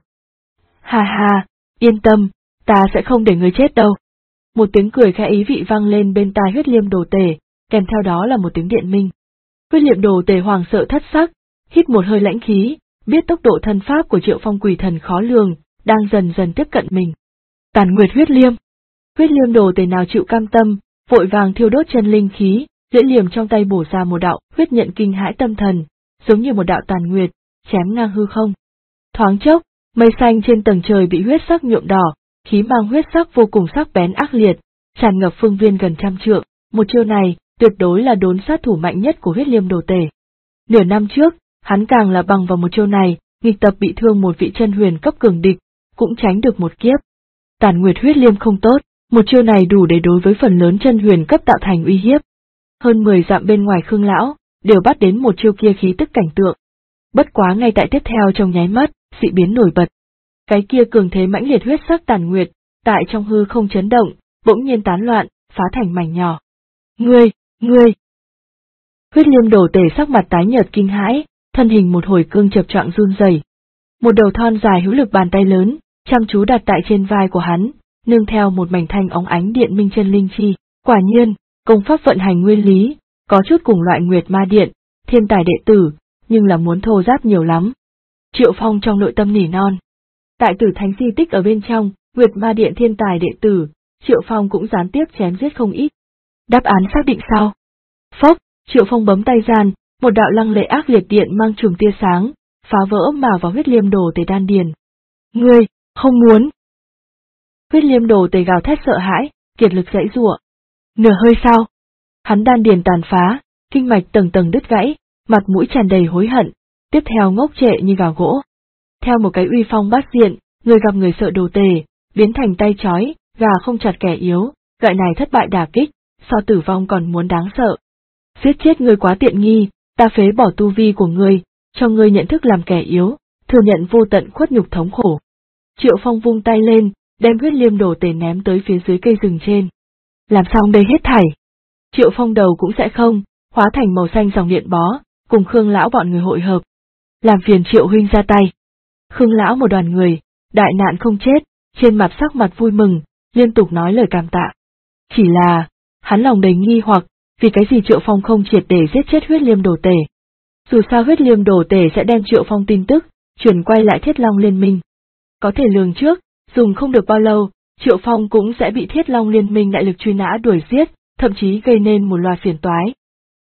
Ha ha, yên tâm, ta sẽ không để ngươi chết đâu. Một tiếng cười khẽ ý vị vang lên bên tai Huyết Liêm Đồ Tể, kèm theo đó là một tiếng điện minh. Huyết Liêm Đồ Tể hoàng sợ thất sắc, hít một hơi lãnh khí, biết tốc độ thân pháp của Triệu Phong quỷ thần khó lường, đang dần dần tiếp cận mình. Tàn Nguyệt Huyết Liêm. Huyết Liêm Đồ Tể nào chịu cam tâm, vội vàng thiêu đốt chân linh khí, lưỡi liềm trong tay bổ ra một đạo huyết nhận kinh hãi tâm thần, giống như một đạo tàn nguyệt, chém ngang hư không. Thoáng chốc, mây xanh trên tầng trời bị huyết sắc nhuộm đỏ, khí mang huyết sắc vô cùng sắc bén ác liệt, tràn ngập phương viên gần 100 trượng. Một chiêu này, tuyệt đối là đốn sát thủ mạnh nhất của Huyết Liêm Đồ Tể. Nửa năm trước, hắn càng là bằng vào một chiêu này, nghịch tập bị thương một vị chân huyền cấp cường địch, cũng tránh được một kiếp. Tàn Nguyệt Huyết Liêm không tốt, một chiêu này đủ để đối với phần lớn chân huyền cấp tạo thành uy hiếp. Hơn 10 dặm bên ngoài Khương lão, đều bắt đến một chiêu kia khí tức cảnh tượng. Bất quá ngay tại tiếp theo trong nháy mắt, dị biến nổi bật. Cái kia cường thế mãnh liệt huyết sắc tàn nguyệt, tại trong hư không chấn động, bỗng nhiên tán loạn, phá thành mảnh nhỏ. Ngươi! Huyết Liêm Đồ Tể sắc mặt tái nhợt kinh hãi, thân hình một hồi cương chập choạng run rẩy. Một đầu thon dài hữu lực bàn tay lớn, chăm chú đặt tại trên vai của hắn, nương theo một mảnh thanh óng ánh điện minh chân linh chi. Quả nhiên, công pháp vận hành nguyên lý, có chút cùng loại Nguyệt Ma Điện, thiên tài đệ tử, nhưng là muốn thô ráp nhiều lắm. Triệu Phong trong nội tâm nỉ non. Tại Tử Thánh di tích ở bên trong, Nguyệt Ma Điện thiên tài đệ tử, Triệu Phong cũng gián tiếp chém giết không ít. Đáp án xác định sao? Phốc, Triệu Phong bấm tay gian, một đạo lăng lệ ác liệt điện mang chùm tia sáng, phá vỡ mà vào Huyết Liêm Đồ Tể đan điền. Ngươi, không muốn! Huyết Liêm Đồ Tể gào thét sợ hãi, kiệt lực giãy giụa. Nửa hơi sau, hắn đan điền tàn phá, kinh mạch tầng tầng đứt gãy, mặt mũi tràn đầy hối hận, tiếp theo ngốc trệ như gà gỗ. Theo một cái uy phong bát diện, người gặp người sợ Đồ Tể, biến thành tay trói, gà không chặt kẻ yếu, loại này thất bại đả kích, so tử vong còn muốn đáng sợ. Giết chết ngươi quá tiện nghi, ta phế bỏ tu vi của ngươi, cho ngươi nhận thức làm kẻ yếu, thừa nhận vô tận khuất nhục thống khổ. Triệu Phong vung tay lên, đem Huyết Liêm Đồ Tể ném tới phía dưới cây rừng trên. Làm xong đây hết thảy. Triệu Phong đầu cũng sẽ không, hóa thành màu xanh dòng điện bó, cùng Khương lão bọn người hội hợp. Làm phiền Triệu huynh ra tay. Khương lão một đoàn người, đại nạn không chết, trên mặt sắc mặt vui mừng, liên tục nói lời cảm tạ. Chỉ là, hắn lòng đầy nghi hoặc, vì cái gì Triệu Phong không triệt để giết chết Huyết Liêm Đồ Tể. Dù sao Huyết Liêm Đồ Tể sẽ đem Triệu Phong tin tức, truyền quay lại Thiết Long Liên minh. Có thể lường trước, dùng không được bao lâu, Triệu Phong cũng sẽ bị Thiết Long Liên minh đại lực truy nã đuổi giết, thậm chí gây nên một loạt phiền toái.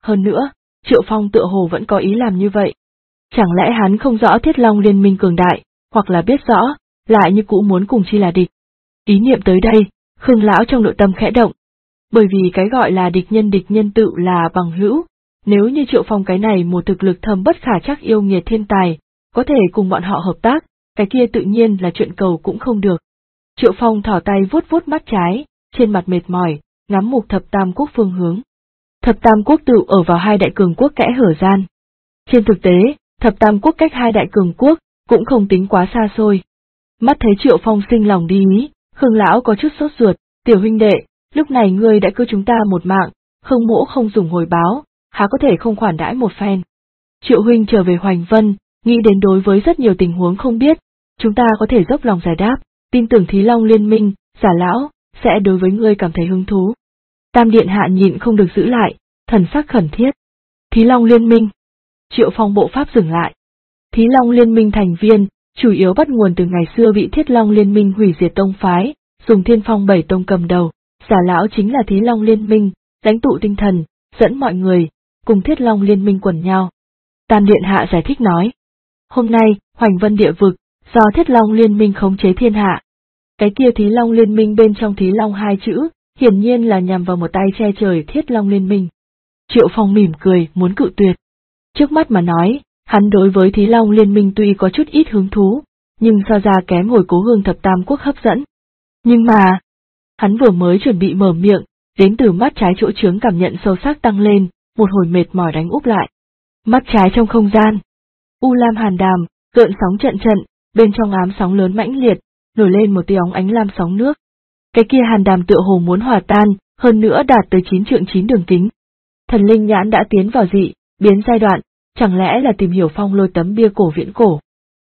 Hơn nữa, Triệu Phong tựa hồ vẫn có ý làm như vậy. Chẳng lẽ hắn không rõ Thiết Long liên minh cường đại, hoặc là biết rõ, lại như cũ muốn cùng chi là địch. Ý niệm tới đây, Khương lão trong nội tâm khẽ động. Bởi vì cái gọi là địch nhân tự là bằng hữu, nếu như Triệu Phong cái này một thực lực thâm bất khả trắc yêu nghiệt thiên tài, có thể cùng bọn họ hợp tác, cái kia tự nhiên là chuyện cầu cũng không được. Triệu Phong thỏ tay vuốt vuốt mắt trái, trên mặt mệt mỏi, ngắm mục Thập Tam Quốc phương hướng. Thập Tam Quốc tự ở vào hai đại cường quốc kẽ hở gian. Trên thực tế, Thập Tam Quốc cách hai đại cường quốc, cũng không tính quá xa xôi. Mắt thấy Triệu Phong sinh lòng đi ý, Khương lão có chút sốt ruột, tiểu huynh đệ, lúc này ngươi đã cứu chúng ta một mạng, Khương mỗ không dùng hồi báo, há có thể không khoản đãi một phen. Triệu huynh trở về Hoành Vân, nghĩ đến đối với rất nhiều tình huống không biết, chúng ta có thể dốc lòng giải đáp, tin tưởng Thí Long liên minh, giả lão, sẽ đối với ngươi cảm thấy hứng thú. Tam điện hạ nhịn không được giữ lại, thần sắc khẩn thiết. Thí Long liên minh. Triệu Phong bộ pháp dừng lại. Thí Long liên minh thành viên, chủ yếu bắt nguồn từ ngày xưa bị Thiết Long liên minh hủy diệt tông phái, dùng Thiên Phong bảy tông cầm đầu, giả lão chính là Thí Long liên minh, lãnh tụ tinh thần, dẫn mọi người, cùng Thiết Long liên minh quần nhau. Tam điện hạ giải thích nói. Hôm nay, Hoành Vân địa vực, do Thiết Long liên minh khống chế thiên hạ. Cái kia Thí Long liên minh bên trong Thí Long hai chữ, hiển nhiên là nhằm vào một tay che trời Thiết Long liên minh. Triệu Phong mỉm cười, muốn cự tuyệt. Trước mắt mà nói, hắn đối với Thí Long liên minh tuy có chút ít hứng thú, nhưng so ra kém hồi Cố Hương Thập Tam Quốc hấp dẫn. Nhưng mà, hắn vừa mới chuẩn bị mở miệng, đến từ mắt trái chỗ trướng cảm nhận sâu sắc tăng lên, một hồi mệt mỏi đánh úp lại. Mắt trái trong không gian, u lam hàn đàm, gợn sóng trận trận, bên trong ám sóng lớn mãnh liệt, nổi lên một tia óng ánh lam sóng nước. Cái kia hàn đàm tựa hồ muốn hòa tan, hơn nữa đạt tới 9 trượng 9 đường kính. Thần linh nhãn đã tiến vào dị, biến giai đoạn, chẳng lẽ là tìm hiểu phong lôi tấm bia cổ viễn cổ.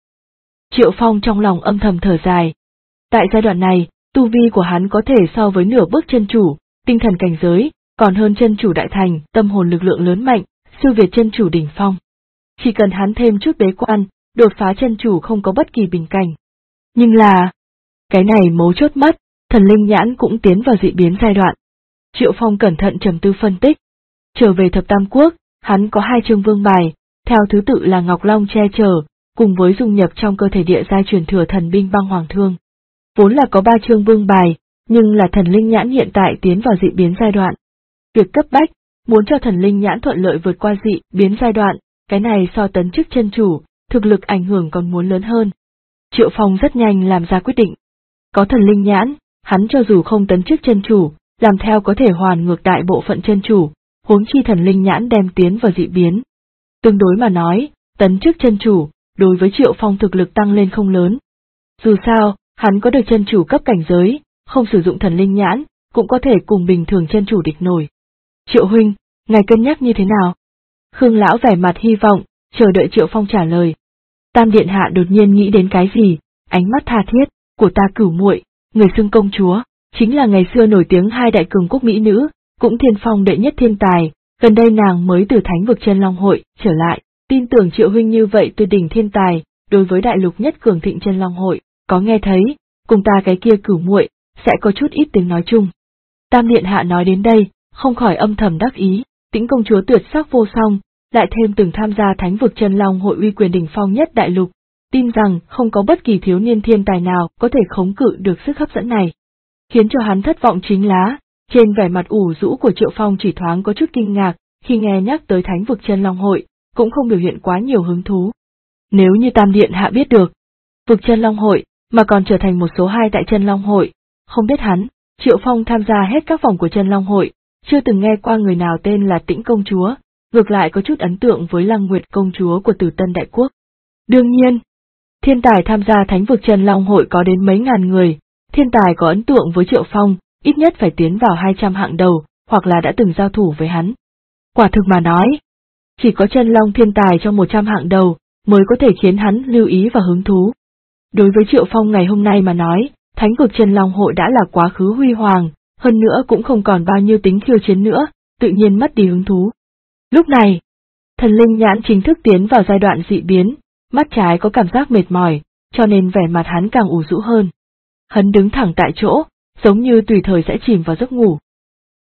Triệu Phong trong lòng âm thầm thở dài. Tại giai đoạn này, tu vi của hắn có thể so với nửa bước chân chủ, tinh thần cảnh giới, còn hơn chân chủ đại thành, tâm hồn lực lượng lớn mạnh, siêu việt chân chủ đỉnh phong. Chỉ cần hắn thêm chút bế quan, đột phá chân chủ không có bất kỳ bình cảnh. Nhưng là, cái này mấu chốt mắt, thần linh nhãn cũng tiến vào dị biến giai đoạn. Triệu Phong cẩn thận trầm tư phân tích. Trở về Thập Tam Quốc, hắn có 2 chương vương bài, theo thứ tự là Ngọc Long che chở, cùng với dung nhập trong cơ thể địa giai truyền thừa thần binh băng hoàng thương. Vốn là có 3 chương vương bài, nhưng là thần linh nhãn hiện tại tiến vào dị biến giai đoạn. Việc cấp bách, muốn cho thần linh nhãn thuận lợi vượt qua dị biến giai đoạn, cái này so tấn chức chân chủ, thực lực ảnh hưởng còn muốn lớn hơn. Triệu Phong rất nhanh làm ra quyết định. Có thần linh nhãn, hắn cho dù không tấn chức chân chủ, làm theo có thể hoàn ngược đại bộ phận chân chủ, huống chi thần linh nhãn đem tiến vào dị biến. Tương đối mà nói, tấn chức chân chủ, đối với Triệu Phong thực lực tăng lên không lớn. Dù sao, hắn có được chân chủ cấp cảnh giới, không sử dụng thần linh nhãn, cũng có thể cùng bình thường chân chủ địch nổi. Triệu huynh, ngài cân nhắc như thế nào? Khương lão vẻ mặt hy vọng, chờ đợi Triệu Phong trả lời. Tam điện hạ đột nhiên nghĩ đến cái gì, ánh mắt tha thiết, của ta cửu muội, người xưng công chúa, chính là ngày xưa nổi tiếng hai đại cường quốc mỹ nữ, cũng thiên phong đệ nhất thiên tài, gần đây nàng mới từ Thánh vực Chân Long hội trở lại, tin tưởng Triệu huynh như vậy tuyệt đỉnh thiên tài, đối với đại lục nhất cường thịnh Chân Long hội, có nghe thấy, cùng ta cái kia cửu muội sẽ có chút ít tiếng nói chung. Tam điện hạ nói đến đây, không khỏi âm thầm đắc ý, Tĩnh công chúa tuyệt sắc vô song, lại thêm từng tham gia Thánh vực Chân Long hội uy quyền đỉnh phong nhất đại lục, tin rằng không có bất kỳ thiếu niên thiên tài nào có thể khống cự được sức hấp dẫn này. Khiến cho hắn thất vọng chính là, trên vẻ mặt ủ rũ của Triệu Phong chỉ thoáng có chút kinh ngạc, khi nghe nhắc tới Thánh vực Chân Long hội, cũng không biểu hiện quá nhiều hứng thú. Nếu như Tam điện hạ biết được, vực Chân Long hội, mà còn trở thành một số 2 tại Chân Long hội, không biết hắn, Triệu Phong tham gia hết các vòng của Chân Long hội, chưa từng nghe qua người nào tên là Tĩnh công chúa, ngược lại có chút ấn tượng với Lăng Nguyệt công chúa của Tử Tân đại quốc. Đương nhiên, thiên tài tham gia Thánh vực Chân Long hội có đến mấy ngàn người, thiên tài có ấn tượng với Triệu Phong, ít nhất phải tiến vào 200 hạng đầu, hoặc là đã từng giao thủ với hắn. Quả thực mà nói, chỉ có Chân Long thiên tài trong 100 hạng đầu, mới có thể khiến hắn lưu ý và hứng thú. Đối với Triệu Phong ngày hôm nay mà nói, Thánh vực Chân Long hội đã là quá khứ huy hoàng, hơn nữa cũng không còn bao nhiêu tính khiêu chiến nữa, tự nhiên mất đi hứng thú. Lúc này, thần linh nhãn chính thức tiến vào giai đoạn dị biến, mắt trái có cảm giác mệt mỏi, cho nên vẻ mặt hắn càng ủ rũ hơn. Hắn đứng thẳng tại chỗ, giống như tùy thời sẽ chìm vào giấc ngủ.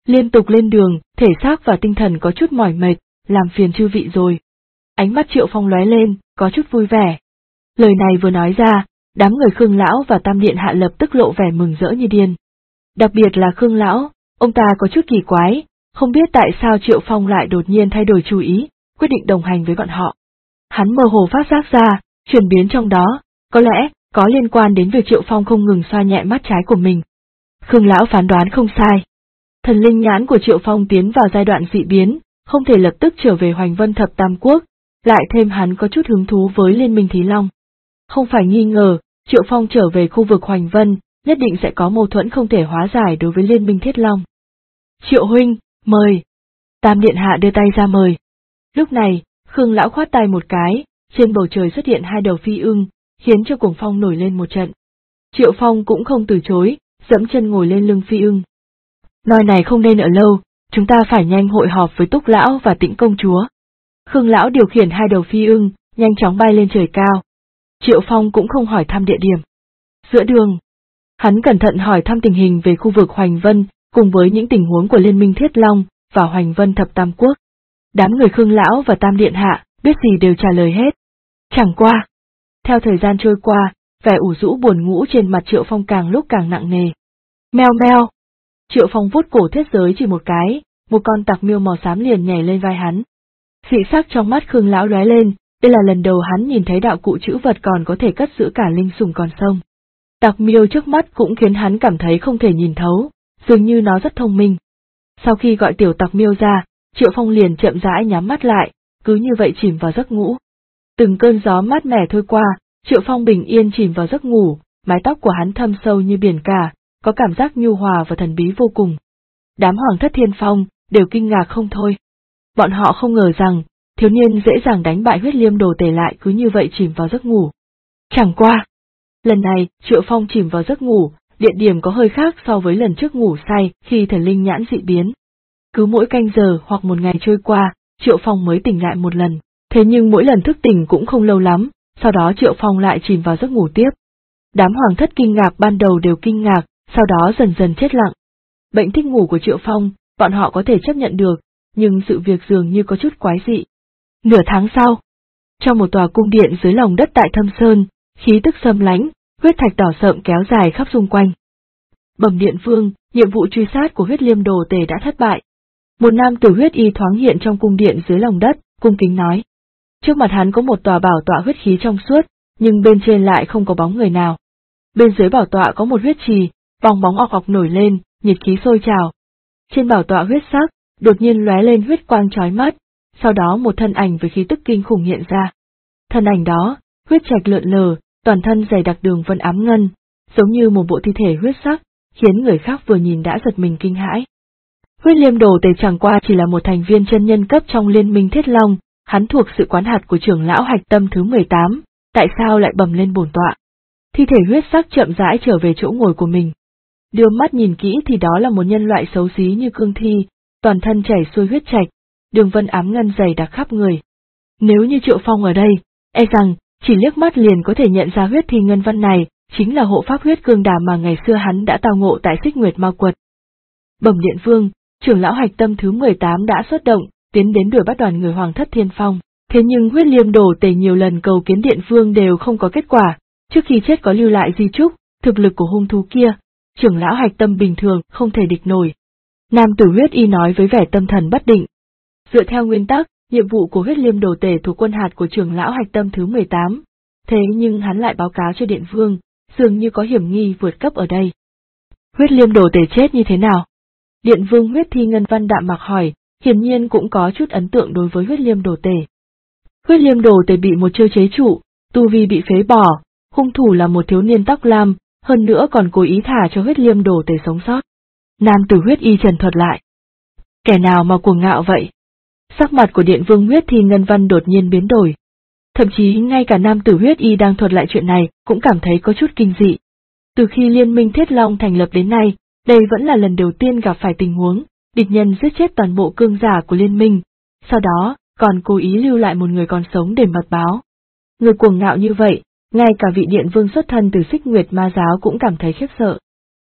Liên tục lên đường, thể xác và tinh thần có chút mỏi mệt, làm phiền chư vị rồi. Ánh mắt Triệu Phong lóe lên, có chút vui vẻ. Lời này vừa nói ra, đám người Khương Lão và Tam Điện Hạ lập tức lộ vẻ mừng rỡ như điên. Đặc biệt là Khương Lão, ông ta có chút kỳ quái, không biết tại sao Triệu Phong lại đột nhiên thay đổi chủ ý, quyết định đồng hành với bọn họ. Hắn mơ hồ phát giác ra, chuyển biến trong đó, có lẽ, có liên quan đến việc Triệu Phong không ngừng xoa nhẹ mắt trái của mình. Khương Lão phán đoán không sai. Thần linh nhãn của Triệu Phong tiến vào giai đoạn dị biến, không thể lập tức trở về Hoành Vân Thập Tam Quốc, lại thêm hắn có chút hứng thú với Liên minh Thí Long. Không phải nghi ngờ, Triệu Phong trở về khu vực Hoành Vân, nhất định sẽ có mâu thuẫn không thể hóa giải đối với Liên minh Thiết Long. Triệu huynh, mời. Tam Điện Hạ đưa tay ra mời. Lúc này, Khương Lão khoát tay một cái, trên bầu trời xuất hiện hai đầu phi ưng, khiến cho cuồng phong nổi lên một trận. Triệu Phong cũng không từ chối, dẫm chân ngồi lên lưng phi ưng. Nơi này không nên ở lâu, chúng ta phải nhanh hội họp với Túc Lão và Tĩnh Công Chúa. Khương Lão điều khiển hai đầu phi ưng, nhanh chóng bay lên trời cao. Triệu Phong cũng không hỏi thăm địa điểm. Giữa đường, hắn cẩn thận hỏi thăm tình hình về khu vực Hoành Vân, cùng với những tình huống của Liên minh Thiết Long và Hoành Vân Thập Tam Quốc. Đám người Khương Lão và Tam Điện Hạ, biết gì đều trả lời hết. Chẳng qua. Theo thời gian trôi qua, vẻ ủ rũ buồn ngũ trên mặt Triệu Phong càng lúc càng nặng nề. Meo meo. Triệu Phong vuốt cổ thiết giới chỉ một cái, một con tặc miêu màu xám liền nhảy lên vai hắn. Dị sắc trong mắt Khương Lão lóe lên, đây là lần đầu hắn nhìn thấy đạo cụ trữ vật còn có thể cất giữ cả linh sủng còn sông. Tặc miêu trước mắt cũng khiến hắn cảm thấy không thể nhìn thấu, dường như nó rất thông minh. Sau khi gọi tiểu tặc miêu ra, Triệu Phong liền chậm rãi nhắm mắt lại, cứ như vậy chìm vào giấc ngủ. Từng cơn gió mát mẻ thôi qua, Triệu Phong bình yên chìm vào giấc ngủ, mái tóc của hắn thâm sâu như biển cả, có cảm giác nhu hòa và thần bí vô cùng. Đám Hoàng thất Thiên Phong đều kinh ngạc không thôi. Bọn họ không ngờ rằng, thiếu niên dễ dàng đánh bại Huyết Liêm Đồ Tể lại cứ như vậy chìm vào giấc ngủ. Chẳng qua, lần này, Triệu Phong chìm vào giấc ngủ, địa điểm có hơi khác so với lần trước ngủ say khi thần linh nhãn dị biến. Cứ mỗi canh giờ hoặc một ngày trôi qua, Triệu Phong mới tỉnh lại một lần, thế nhưng mỗi lần thức tỉnh cũng không lâu lắm, sau đó Triệu Phong lại chìm vào giấc ngủ tiếp. Đám Hoàng thất kinh ngạc ban đầu đều kinh ngạc, sau đó dần dần chết lặng. Bệnh thích ngủ của Triệu Phong, bọn họ có thể chấp nhận được, nhưng sự việc dường như có chút quái dị. Nửa tháng sau, trong một tòa cung điện dưới lòng đất tại Thâm Sơn, khí tức xâm lãnh, huyết thạch đỏ sậm kéo dài khắp xung quanh. Bẩm Điện Vương, nhiệm vụ truy sát của Huyết Liêm Đồ Tể đã thất bại. Một nam tử huyết y thoáng hiện trong cung điện dưới lòng đất, cung kính nói. Trước mặt hắn có một tòa bảo tọa huyết khí trong suốt, nhưng bên trên lại không có bóng người nào. Bên dưới bảo tọa có một huyết trì, bong bóng ọc ọc nổi lên, nhiệt khí sôi trào. Trên bảo tọa huyết sắc, đột nhiên lóe lên huyết quang chói mắt, sau đó một thân ảnh với khí tức kinh khủng hiện ra. Thân ảnh đó, huyết trạch lượn lờ, toàn thân dày đặc đường vân ám ngân, giống như một bộ thi thể huyết sắc, khiến người khác vừa nhìn đã giật mình kinh hãi. Huyết Liêm Đồ Tể chẳng qua chỉ là một thành viên chân nhân cấp trong Liên minh Thiết Long, hắn thuộc sự quán hạt của trưởng lão Hạch Tâm thứ 18, tại sao lại bầm lên bổn tọa? Thi thể huyết sắc chậm rãi trở về chỗ ngồi của mình. Đưa mắt nhìn kỹ thì đó là một nhân loại xấu xí như cương thi, toàn thân chảy xuôi huyết trạch, đường vân ám ngân dày đặc khắp người. Nếu như Triệu Phong ở đây, e rằng, chỉ liếc mắt liền có thể nhận ra huyết thi ngân văn này, chính là hộ pháp huyết cương đà mà ngày xưa hắn đã tao ngộ tại Xích Nguyệt Ma Quật. Bẩm Điện Vương, trưởng lão Hạch Tâm thứ 18 đã xuất động, tiến đến đuổi bắt đoàn người Hoàng thất Thiên Phong, thế nhưng Huyết Liêm Đồ Tể nhiều lần cầu kiến Điện Vương đều không có kết quả, trước khi chết có lưu lại di chúc, thực lực của hung thú kia, trưởng lão Hạch Tâm bình thường không thể địch nổi. Nam tử huyết y nói với vẻ tâm thần bất định. Dựa theo nguyên tắc, nhiệm vụ của Huyết Liêm Đồ Tể thuộc quân hạt của trưởng lão Hạch Tâm thứ 18, thế nhưng hắn lại báo cáo cho Điện Vương, dường như có hiểm nghi vượt cấp ở đây. Huyết Liêm Đồ Tể chết như thế nào? Điện Vương Huyết Thi Ngân Văn đạm mạc hỏi, hiển nhiên cũng có chút ấn tượng đối với Huyết Liêm Đồ Tể. Huyết Liêm Đồ Tể bị một chiêu chế trụ, tu vi bị phế bỏ, hung thủ là một thiếu niên tóc lam, hơn nữa còn cố ý thả cho Huyết Liêm Đồ Tể sống sót. Nam tử huyết y trần thuật lại. Kẻ nào mà cuồng ngạo vậy? Sắc mặt của Điện Vương Huyết Thi Ngân Văn đột nhiên biến đổi. Thậm chí ngay cả nam tử huyết y đang thuật lại chuyện này cũng cảm thấy có chút kinh dị. Từ khi Liên minh Thiết Long thành lập đến nay, đây vẫn là lần đầu tiên gặp phải tình huống, địch nhân giết chết toàn bộ cương giả của liên minh, sau đó, còn cố ý lưu lại một người còn sống để mật báo. Người cuồng ngạo như vậy, ngay cả vị Điện Vương xuất thân từ Xích Nguyệt Ma Giáo cũng cảm thấy khiếp sợ.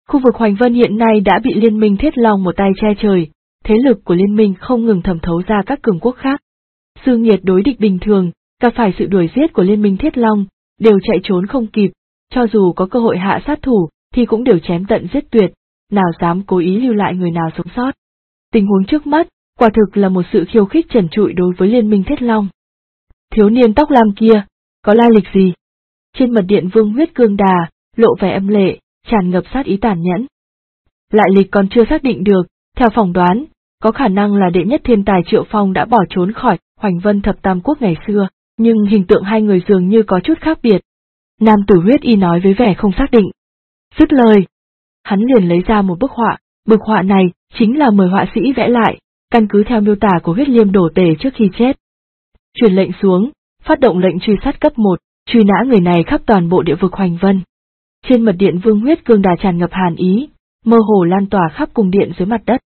Khu vực Hoành Vân hiện nay đã bị Liên minh Thiết Long một tay che trời, thế lực của liên minh không ngừng thẩm thấu ra các cường quốc khác. Dương Nhiệt đối địch bình thường, gặp phải sự đuổi giết của Liên minh Thiết Long, đều chạy trốn không kịp, cho dù có cơ hội hạ sát thủ, thì cũng đều chém tận giết tuyệt, nào dám cố ý lưu lại người nào sống sót. Tình huống trước mắt, quả thực là một sự khiêu khích trần trụi đối với Liên minh Thiết Long. Thiếu niên tóc lam kia, có lai lịch gì? Trên mật điện Vương Huyết Cương Đà, lộ vẻ âm lệ, tràn ngập sát ý tàn nhẫn. Lại lịch còn chưa xác định được, theo phỏng đoán, có khả năng là đệ nhất thiên tài Triệu Phong đã bỏ trốn khỏi Hoành Vân Thập Tam Quốc ngày xưa, nhưng hình tượng hai người dường như có chút khác biệt. Nam tử Huyết Y nói với vẻ không xác định. Dứt lời, hắn liền lấy ra một bức họa này chính là mời họa sĩ vẽ lại, căn cứ theo miêu tả của Huyết Liêm Đổ Tể trước khi chết. Truyền lệnh xuống, phát động lệnh truy sát cấp 1, truy nã người này khắp toàn bộ địa vực Hoành Vân. Trên mật điện Vương Huyết Cương Đà tràn ngập hàn ý, mơ hồ lan tỏa khắp cung điện dưới mặt đất.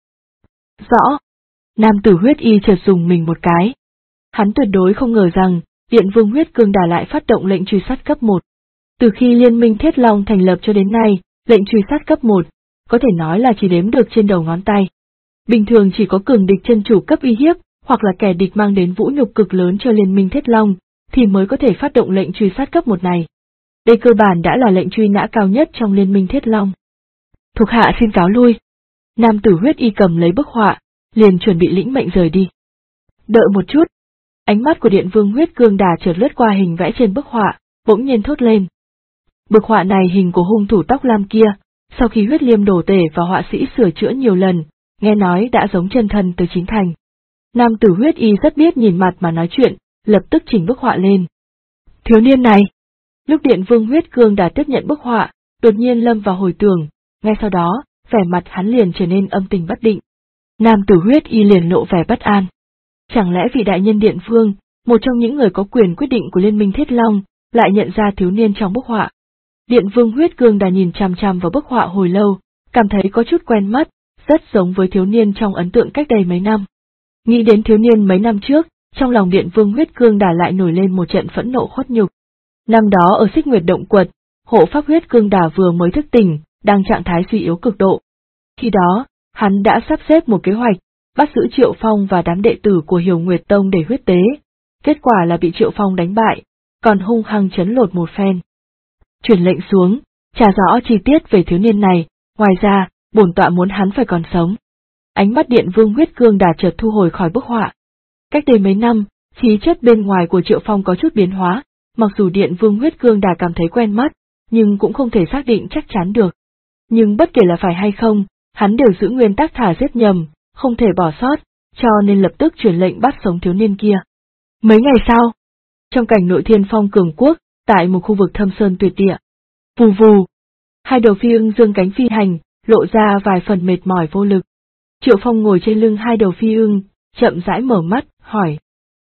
Rõ. Nam tử Huyết Y chợt dùng mình một cái. Hắn tuyệt đối không ngờ rằng, điện Vương Huyết Cương Đà lại phát động lệnh truy sát cấp 1. Từ khi Liên minh Thiết Long thành lập cho đến nay, lệnh truy sát cấp 1, có thể nói là chỉ đếm được trên đầu ngón tay. Bình thường chỉ có cường địch chân chủ cấp uy hiếp, hoặc là kẻ địch mang đến vũ nhục cực lớn cho Liên minh Thiết Long, thì mới có thể phát động lệnh truy sát cấp 1 này. Đây cơ bản đã là lệnh truy nã cao nhất trong Liên minh Thiết Long. Thuộc hạ xin cáo lui. Nam tử Huyết Y cầm lấy bức họa, liền chuẩn bị lĩnh mệnh rời đi. Đợi một chút. Ánh mắt của điện Vương Huyết Cương Đà chợt lướt qua hình vẽ trên bức họa, bỗng nhiên thốt lên. Bức họa này hình của hung thủ tóc lam kia, sau khi Huyết Liêm Đổ Tể và họa sĩ sửa chữa nhiều lần, nghe nói đã giống chân thân từ chính thành. Nam tử Huyết Y rất biết nhìn mặt mà nói chuyện, lập tức chỉnh bức họa lên. Thiếu niên này. Lúc điện Vương Huyết Cương Đà tiếp nhận bức họa, đột nhiên lâm vào hồi tưởng, ngay sau đó, vẻ mặt hắn liền trở nên âm tình bất định. Nam tử Huyết Y liền lộ vẻ bất an. Chẳng lẽ vị đại nhân điện vương, một trong những người có quyền quyết định của Liên minh Thiết Long, lại nhận ra thiếu niên trong bức họa? Điện Vương Huyết Cương Đà nhìn chằm chằm vào bức họa hồi lâu, cảm thấy có chút quen mắt, rất giống với thiếu niên trong ấn tượng cách đây mấy năm. Nghĩ đến thiếu niên mấy năm trước, trong lòng điện Vương Huyết Cương Đà lại nổi lên một trận phẫn nộ khuất nhục. Năm đó ở Xích Nguyệt Động Quật, hộ pháp Huyết Cương Đà vừa mới thức tỉnh, đang trạng thái suy yếu cực độ. Khi đó, hắn đã sắp xếp một kế hoạch, bắt giữ Triệu Phong và đám đệ tử của Hiểu Nguyệt Tông để huyết tế. Kết quả là bị Triệu Phong đánh bại, còn hung hăng chấn lột một phen. Truyền lệnh xuống, trả rõ chi tiết về thiếu niên này, ngoài ra, bổn tọa muốn hắn phải còn sống. Ánh mắt điện Vương Huyết Cương Đà chợt thu hồi khỏi bức họa. Cách đây mấy năm, khí chất bên ngoài của Triệu Phong có chút biến hóa, mặc dù điện Vương Huyết Cương Đà cảm thấy quen mắt, nhưng cũng không thể xác định chắc chắn được. Nhưng bất kể là phải hay không, hắn đều giữ nguyên tắc thả giết nhầm, không thể bỏ sót, cho nên lập tức truyền lệnh bắt sống thiếu niên kia. Mấy ngày sau, trong cảnh Nội Thiên Phong cường quốc, tại một khu vực thâm sơn tuyệt địa, vù vù, hai đầu phi ưng dương cánh phi hành, lộ ra vài phần mệt mỏi vô lực. Triệu Phong ngồi trên lưng hai đầu phi ưng, chậm rãi mở mắt, hỏi.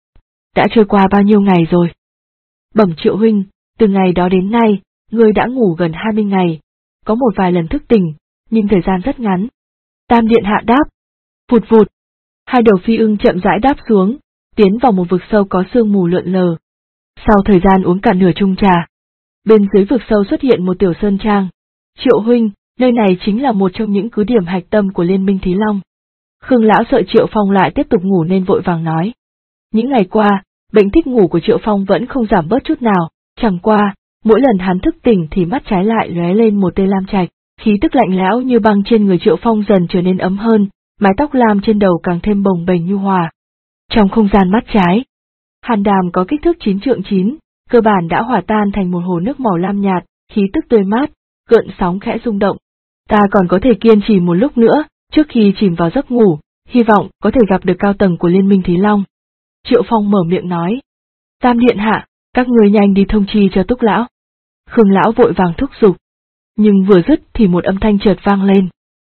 Đã trôi qua bao nhiêu ngày rồi? Bẩm Triệu huynh, từ ngày đó đến nay, ngươi đã ngủ gần 20 ngày, có một vài lần thức tỉnh, nhưng thời gian rất ngắn. Tam điện hạ đáp. Vụt vụt. Hai đầu phi ưng chậm rãi đáp xuống, tiến vào một vực sâu có sương mù lượn lờ. Sau thời gian uống cả nửa chung trà, bên dưới vực sâu xuất hiện một tiểu sơn trang. Triệu huynh, nơi này chính là một trong những cứ điểm hạch tâm của Liên minh Thí Long. Khương lão sợ Triệu Phong lại tiếp tục ngủ nên vội vàng nói. Những ngày qua, bệnh thích ngủ của Triệu Phong vẫn không giảm bớt chút nào, chẳng qua, mỗi lần hắn thức tỉnh thì mắt trái lại lóe lên một tia lam trạch, khí tức lạnh lẽo như băng trên người Triệu Phong dần trở nên ấm hơn, mái tóc lam trên đầu càng thêm bồng bềnh nhu hòa. Trong không gian mắt trái, hàn đàm có kích thước 9 trượng 9, cơ bản đã hòa tan thành một hồ nước màu lam nhạt, khí tức tươi mát, gợn sóng khẽ rung động. Ta còn có thể kiên trì một lúc nữa, trước khi chìm vào giấc ngủ, hy vọng có thể gặp được cao tầng của Liên minh Thí Long. Triệu Phong mở miệng nói. Tam điện hạ, các người nhanh đi thông chi cho Túc lão. Khương lão vội vàng thúc giục. Nhưng vừa dứt thì một âm thanh chợt vang lên.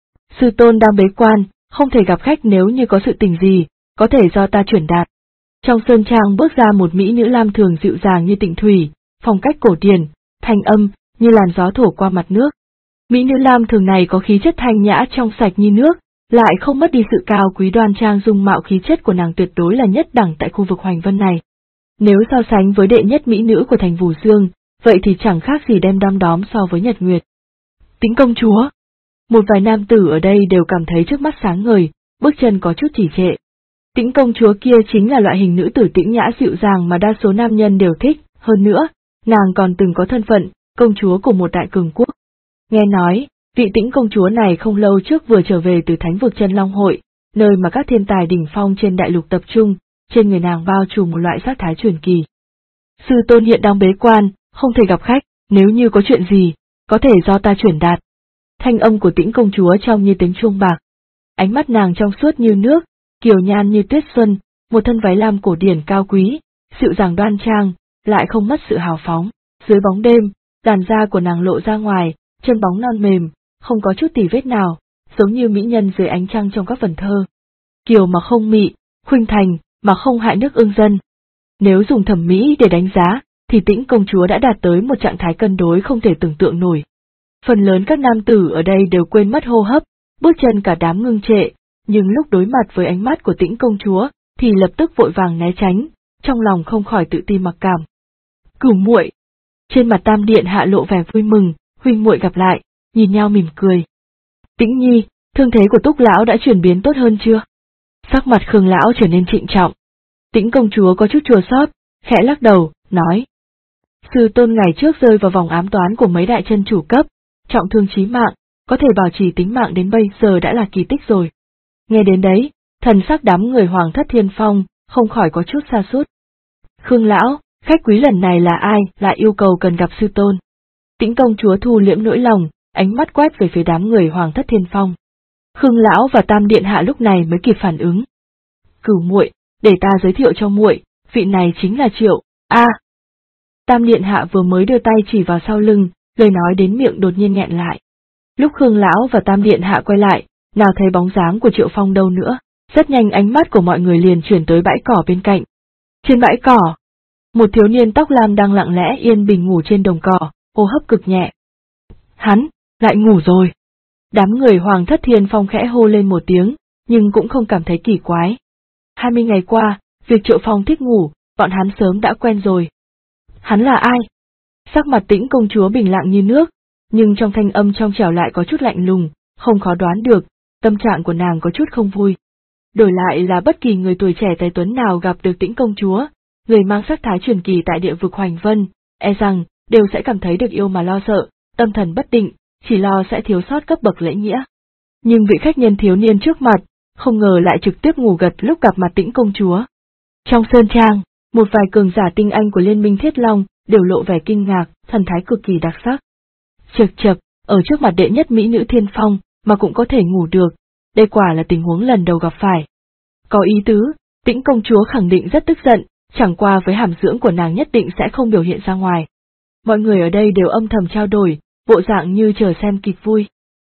Sư tôn đang bế quan, không thể gặp khách, nếu như có sự tình gì, có thể do ta chuyển đạt. Trong sơn trang bước ra một mỹ nữ lam thường dịu dàng như tịnh thủy, phong cách cổ điển, thanh âm như làn gió thổi qua mặt nước. Mỹ nữ lam thường này có khí chất thanh nhã trong sạch như nước, lại không mất đi sự cao quý đoan trang, dung mạo khí chất của nàng tuyệt đối là nhất đẳng tại khu vực Hoành Vân này. Nếu so sánh với đệ nhất mỹ nữ của thành Vũ Dương, vậy thì chẳng khác gì đem đom đóm so với Nhật Nguyệt. Tĩnh công chúa, Một vài nam tử ở đây đều cảm thấy trước mắt sáng ngời, bước chân có chút trì trệ. Tĩnh công chúa kia chính là loại hình nữ tử tĩnh nhã dịu dàng mà đa số nam nhân đều thích, hơn nữa, nàng còn từng có thân phận, công chúa của một đại cường quốc. Nghe nói, vị Tĩnh công chúa này không lâu trước vừa trở về từ Thánh vực Chân Long hội, nơi mà các thiên tài đỉnh phong trên đại lục tập trung, trên người nàng bao trùm một loại sắc thái truyền kỳ. Sư tôn hiện đang bế quan, không thể gặp khách, nếu như có chuyện gì, có thể do ta chuyển đạt. Thanh âm của Tĩnh công chúa trong như tiếng chuông bạc. Ánh mắt nàng trong suốt như nước, kiều nhan như tuyết xuân, một thân váy lam cổ điển cao quý, dịu dàng đoan trang, lại không mất sự hào phóng. Dưới bóng đêm, làn da của nàng lộ ra ngoài, chân bóng non mềm, không có chút tì vết nào, giống như mỹ nhân dưới ánh trăng trong các vần thơ. Kiều mà không mị, khuynh thành, mà không hại nước ương dân. Nếu dùng thẩm mỹ để đánh giá, thì Tĩnh công chúa đã đạt tới một trạng thái cân đối không thể tưởng tượng nổi. Phần lớn các nam tử ở đây đều quên mất hô hấp, bước chân cả đám ngưng trệ, nhưng lúc đối mặt với ánh mắt của Tĩnh công chúa, thì lập tức vội vàng né tránh, trong lòng không khỏi tự ti mặc cảm. Cửu muội. Trên mặt Tam điện hạ lộ vẻ vui mừng, huynh muội gặp lại, nhìn nhau mỉm cười. Tĩnh nhi, thương thế của Túc lão đã chuyển biến tốt hơn chưa? Sắc mặt Khương lão trở nên trịnh trọng. Tĩnh công chúa có chút chua xót, khẽ lắc đầu, nói: Sư tôn ngày trước rơi vào vòng ám toán của mấy đại chân chủ cấp, trọng thương chí mạng, có thể bảo trì tính mạng đến bây giờ đã là kỳ tích rồi. Nghe đến đấy, thần sắc đám người Hoàng thất Thiên Phong không khỏi có chút sa sút. Khương lão, khách quý lần này là ai, lại yêu cầu cần gặp sư tôn? Tĩnh công chúa thu liễm nỗi lòng, ánh mắt quét về phía đám người Hoàng thất Thiên Phong. Khương lão và Tam điện hạ lúc này mới kịp phản ứng. Cửu muội, để ta giới thiệu cho muội, vị này chính là Triệu. Tam điện hạ vừa mới đưa tay chỉ vào sau lưng, lời nói đến miệng đột nhiên nghẹn lại. Lúc Khương lão và Tam điện hạ quay lại, nào thấy bóng dáng của Triệu Phong đâu nữa, rất nhanh ánh mắt của mọi người liền chuyển tới bãi cỏ bên cạnh. Trên bãi cỏ, một thiếu niên tóc lam đang lặng lẽ yên bình ngủ trên đồng cỏ, hô hấp cực nhẹ. Hắn, lại ngủ rồi. Đám người Hoàng thất Thiên Phong khẽ hô lên một tiếng, nhưng cũng không cảm thấy kỳ quái. 20 ngày qua, việc Triệu Phong thích ngủ, bọn hắn sớm đã quen rồi. Hắn là ai? Sắc mặt Tĩnh công chúa bình lặng như nước, nhưng trong thanh âm trong trẻo lại có chút lạnh lùng, không khó đoán được, tâm trạng của nàng có chút không vui. Đổi lại là bất kỳ người tuổi trẻ tài tuấn nào gặp được Tĩnh công chúa, người mang sắc thái truyền kỳ tại địa vực Hoành Vân, e rằng đều sẽ cảm thấy được yêu mà lo sợ, tâm thần bất định, chỉ lo sẽ thiếu sót cấp bậc lễ nghĩa. Nhưng vị khách nhân thiếu niên trước mặt, không ngờ lại trực tiếp ngủ gật lúc gặp mặt Tĩnh công chúa. Trong sơn trang, một vài cường giả tinh anh của Liên minh Thiết Long đều lộ vẻ kinh ngạc, thần thái cực kỳ đặc sắc. Chậc chậc, ở trước mặt đệ nhất mỹ nữ Thiên Phong mà cũng có thể ngủ được, đây quả là tình huống lần đầu gặp phải. Có ý tứ, Tĩnh công chúa khẳng định rất tức giận, chẳng qua với hàm dưỡng của nàng nhất định sẽ không biểu hiện ra ngoài. Mọi người ở đây đều âm thầm trao đổi, bộ dạng như chờ xem kịch vui.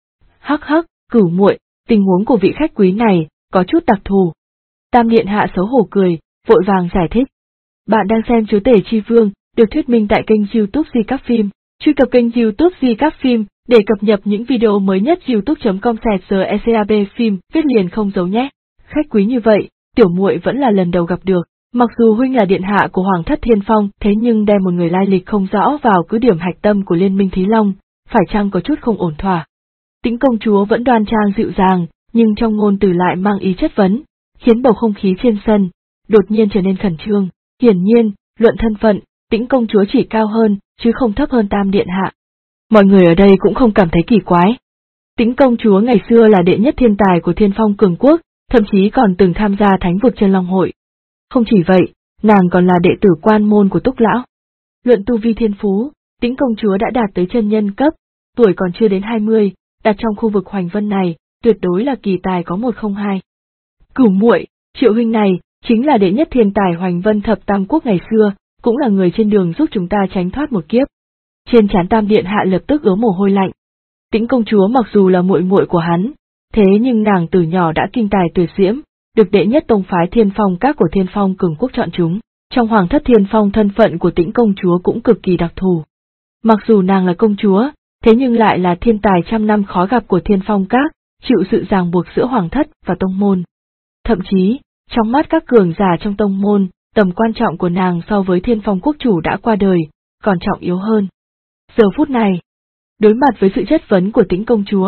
Hắc hắc, Cửu muội, tình huống của vị khách quý này có chút đặc thù. Tam điện hạ xấu hổ cười, vội vàng giải thích. Bạn đang xem Chúa tể Chi Vương, được thuyết minh tại kênh YouTube Di Các Phim. Truy cập kênh YouTube Di Các Phim để cập nhật những video mới nhất. youtube.com/secab phim, viết liền không giấu nhé. Khách quý như vậy, tiểu muội vẫn là lần đầu gặp được. Mặc dù huynh là điện hạ của Hoàng thất Thiên Phong, thế nhưng đem một người lai lịch không rõ vào cứ điểm hạch tâm của Liên minh Thí Long, phải chăng có chút không ổn thỏa. Tĩnh công chúa vẫn đoan trang dịu dàng, nhưng trong ngôn từ lại mang ý chất vấn, khiến bầu không khí trên sân đột nhiên trở nên khẩn trương. Hiển nhiên, luận thân phận, Tĩnh công chúa chỉ cao hơn, chứ không thấp hơn Tam điện hạ. Mọi người ở đây cũng không cảm thấy kỳ quái. Tĩnh công chúa ngày xưa là đệ nhất thiên tài của Thiên Phong cường quốc, thậm chí còn từng tham gia Thánh vực Chân Long hội. Không chỉ vậy, nàng còn là đệ tử quan môn của Túc lão. Luận tu vi thiên phú, Tĩnh công chúa đã đạt tới chân nhân cấp, tuổi còn chưa đến 20, đặt trong khu vực Hoành Vân này, tuyệt đối là kỳ tài có 102. Cửu muội, Triệu huynh này chính là đệ nhất thiên tài Hoành Vân thập tam quốc ngày xưa, cũng là người trên đường giúp chúng ta tránh thoát một kiếp. Trên trán Tam điện hạ lập tức ứa mồ hôi lạnh. Tĩnh công chúa mặc dù là muội muội của hắn, thế nhưng nàng từ nhỏ đã kinh tài tuyệt diễm, được đệ nhất tông phái Thiên Phong các của Thiên Phong cường quốc chọn chúng. Trong Hoàng thất Thiên Phong thân phận của Tĩnh công chúa cũng cực kỳ đặc thù. Mặc dù nàng là công chúa, thế nhưng lại là thiên tài trăm năm khó gặp của Thiên Phong các, chịu sự ràng buộc giữa Hoàng thất và tông môn. Thậm chí, trong mắt các cường giả trong tông môn, tầm quan trọng của nàng so với Thiên Phong quốc chủ đã qua đời, còn trọng yếu hơn. Giờ phút này, đối mặt với sự chất vấn của Tĩnh công chúa,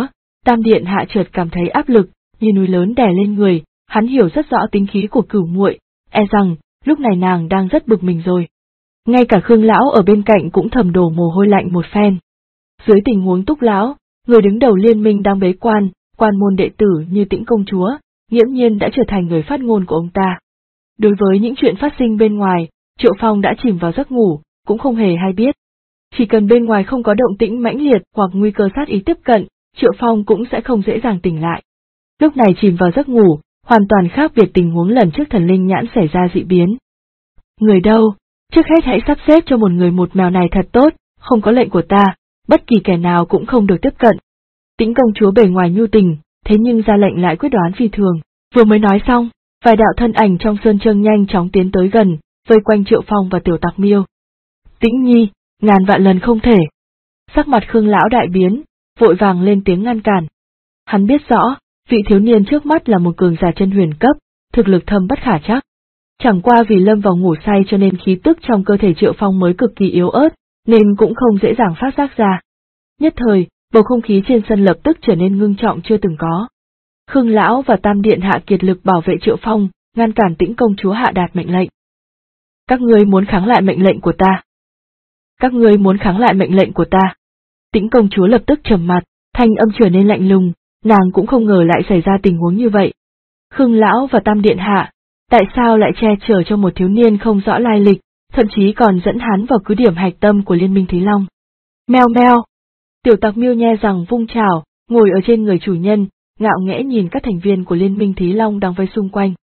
Tam điện hạ chợt cảm thấy áp lực, như núi lớn đè lên người, hắn hiểu rất rõ tính khí của Cửu muội, e rằng lúc này nàng đang rất bực mình rồi. Ngay cả Khương lão ở bên cạnh cũng thầm đổ mồ hôi lạnh một phen. Dưới tình huống Túc lão, người đứng đầu liên minh đang bế quan, quan môn đệ tử như Tĩnh công chúa, nghiễm nhiên đã trở thành người phát ngôn của ông ta. Đối với những chuyện phát sinh bên ngoài, Triệu Phong đã chìm vào giấc ngủ, cũng không hề hay biết. Chỉ cần bên ngoài không có động tĩnh mãnh liệt hoặc nguy cơ sát ý tiếp cận, Triệu Phong cũng sẽ không dễ dàng tỉnh lại. Lúc này chìm vào giấc ngủ, hoàn toàn khác biệt tình huống lần trước thần linh nhãn xảy ra dị biến. Người đâu? Trước hết hãy sắp xếp cho một người một mèo này thật tốt, không có lệnh của ta, bất kỳ kẻ nào cũng không được tiếp cận. Tĩnh công chúa bề ngoài nhu tình, thế nhưng ra lệnh lại quyết đoán phi thường. Vừa mới nói xong, vài đạo thân ảnh trong sơn trương nhanh chóng tiến tới gần, vây quanh Triệu Phong và Tiểu Tặc Miêu. Tĩnh nhi, ngàn vạn lần không thể. Sắc mặt Khương lão đại biến, vội vàng lên tiếng ngăn cản. Hắn biết rõ, vị thiếu niên trước mắt là một cường giả chân huyền cấp, thực lực thâm bất khả trắc. Chẳng qua vì lâm vào ngủ say cho nên khí tức trong cơ thể Triệu Phong mới cực kỳ yếu ớt, nên cũng không dễ dàng phát giác ra. Nhất thời, bầu không khí trên sân lập tức trở nên ngưng trọng chưa từng có. Khương lão và Tam điện hạ kiệt lực bảo vệ Triệu Phong, ngăn cản Tĩnh công chúa hạ đạt mệnh lệnh. Các ngươi muốn kháng lại mệnh lệnh của ta. Các ngươi muốn kháng lại mệnh lệnh của ta. Tĩnh công chúa lập tức trầm mặt, thanh âm trở nên lạnh lùng, nàng cũng không ngờ lại xảy ra tình huống như vậy. Khương lão và Tam điện hạ, tại sao lại che chở cho một thiếu niên không rõ lai lịch, thậm chí còn dẫn hắn vào cứ điểm hạch tâm của Liên minh Thí Long? Meo meo. Tiểu Tặc Miêu nhe rằng vung chảo, ngồi ở trên người chủ nhân, ngạo nghễ nhìn các thành viên của Liên minh Thí Long đang vây xung quanh.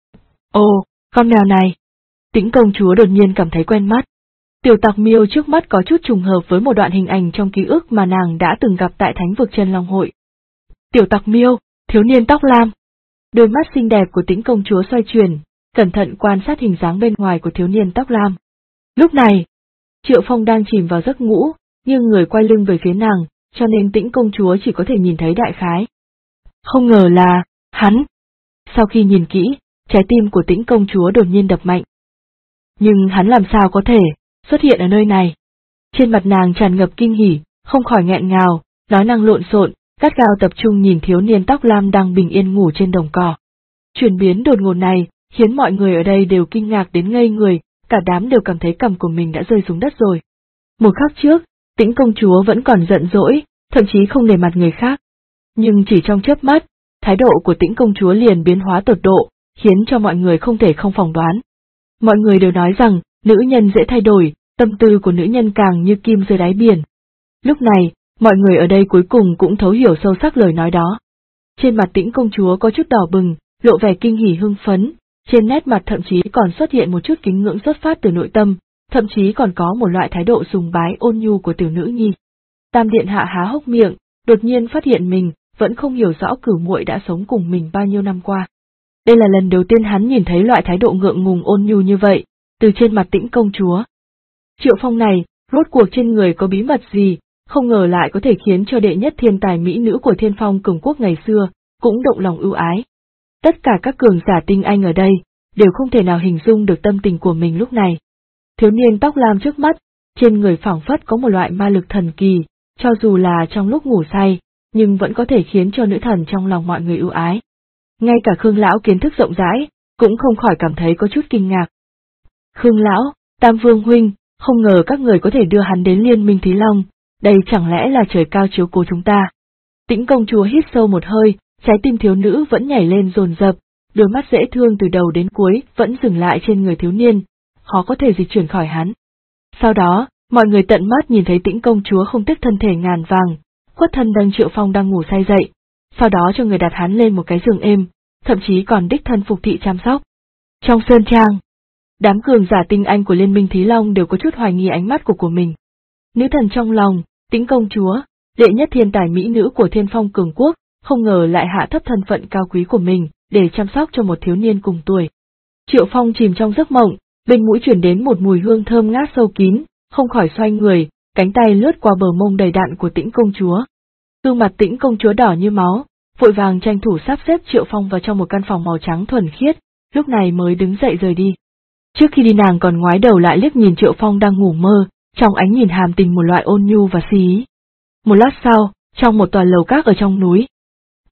Ồ, con mèo này. Tĩnh công chúa đột nhiên cảm thấy quen mắt. Tiểu Tặc Miêu trước mắt có chút trùng hợp với một đoạn hình ảnh trong ký ức mà nàng đã từng gặp tại Thánh vực Chân Long hội. Tiểu Tặc Miêu, thiếu niên tóc lam. Đôi mắt xinh đẹp của Tĩnh công chúa xoay chuyển, cẩn thận quan sát hình dáng bên ngoài của thiếu niên tóc lam. Lúc này, Triệu Phong đang chìm vào giấc ngủ, nhưng người quay lưng về phía nàng, cho nên Tĩnh công chúa chỉ có thể nhìn thấy đại khái. Không ngờ là, hắn. Sau khi nhìn kỹ, trái tim của Tĩnh công chúa đột nhiên đập mạnh. Nhưng hắn làm sao có thể xuất hiện ở nơi này? Trên mặt nàng tràn ngập kinh hỉ, không khỏi nghẹn ngào, nói năng lộn xộn, gắt gao tập trung nhìn thiếu niên tóc lam đang bình yên ngủ trên đồng cỏ. Chuyển biến đột ngột này, khiến mọi người ở đây đều kinh ngạc đến ngây người, cả đám đều cảm thấy cằm của mình đã rơi xuống đất rồi. Một khắc trước, Tĩnh công chúa vẫn còn giận dỗi, thậm chí không nể mặt người khác. Nhưng chỉ trong chớp mắt, thái độ của Tĩnh công chúa liền biến hóa tột độ, khiến cho mọi người không thể không phỏng đoán. Mọi người đều nói rằng, nữ nhân dễ thay đổi, tâm tư của nữ nhân càng như kim dưới đáy biển. Lúc này, mọi người ở đây cuối cùng cũng thấu hiểu sâu sắc lời nói đó. Trên mặt Tĩnh công chúa có chút đỏ bừng, lộ vẻ kinh hỉ hưng phấn, trên nét mặt thậm chí còn xuất hiện một chút kính ngưỡng xuất phát từ nội tâm, thậm chí còn có một loại thái độ sùng bái ôn nhu của tiểu nữ nhi. Tam điện hạ há hốc miệng, đột nhiên phát hiện mình vẫn không hiểu rõ Cửu muội đã sống cùng mình bao nhiêu năm qua. Đây là lần đầu tiên hắn nhìn thấy loại thái độ ngượng ngùng ôn nhu như vậy, từ trên mặt Tĩnh công chúa. Triệu Phong này, rốt cuộc trên người có bí mật gì, không ngờ lại có thể khiến cho đệ nhất thiên tài mỹ nữ của Thiên Phong Cường Quốc ngày xưa, cũng động lòng ưu ái. Tất cả các cường giả tinh anh ở đây, đều không thể nào hình dung được tâm tình của mình lúc này. Thiếu niên tóc lam trước mắt, trên người phảng phất có một loại ma lực thần kỳ, cho dù là trong lúc ngủ say, nhưng vẫn có thể khiến cho nữ thần trong lòng mọi người ưu ái. Ngay cả Khương lão kiến thức rộng rãi, cũng không khỏi cảm thấy có chút kinh ngạc. Khương lão, Tam Vương huynh, không ngờ các người có thể đưa hắn đến Liên minh Thí Long, đây chẳng lẽ là trời cao chiếu cố chúng ta. Tĩnh công chúa hít sâu một hơi, trái tim thiếu nữ vẫn nhảy lên dồn dập, đôi mắt dễ thương từ đầu đến cuối vẫn dừng lại trên người thiếu niên, khó có thể dịch chuyển khỏi hắn. Sau đó, mọi người tận mắt nhìn thấy Tĩnh công chúa không tiếc thân thể ngàn vàng, khuất thân nâng Triệu Phong đang ngủ say dậy, sau đó cho người đặt hắn lên một cái giường êm, thậm chí còn đích thân phục thị chăm sóc. Trong sơn trang, đám cường giả tinh anh của Liên minh Thí Long đều có chút hoài nghi ánh mắt của mình. Nữ thần trong lòng, Tĩnh công chúa, đệ nhất thiên tài mỹ nữ của Thiên Phong Cường Quốc, không ngờ lại hạ thấp thân phận cao quý của mình để chăm sóc cho một thiếu niên cùng tuổi. Triệu Phong chìm trong giấc mộng, bên mũi chuyển đến một mùi hương thơm ngát sâu kín, không khỏi xoay người, cánh tay lướt qua bờ mông đầy đặn của Tĩnh công chúa. Gương mặt Tĩnh công chúa đỏ như máu, vội vàng tranh thủ sắp xếp Triệu Phong vào trong một căn phòng màu trắng thuần khiết, lúc này mới đứng dậy rời đi. Trước khi đi nàng còn ngoái đầu lại liếc nhìn Triệu Phong đang ngủ mơ, trong ánh nhìn hàm tình một loại ôn nhu và si ý. Một lát sau, trong một tòa lầu các ở trong núi,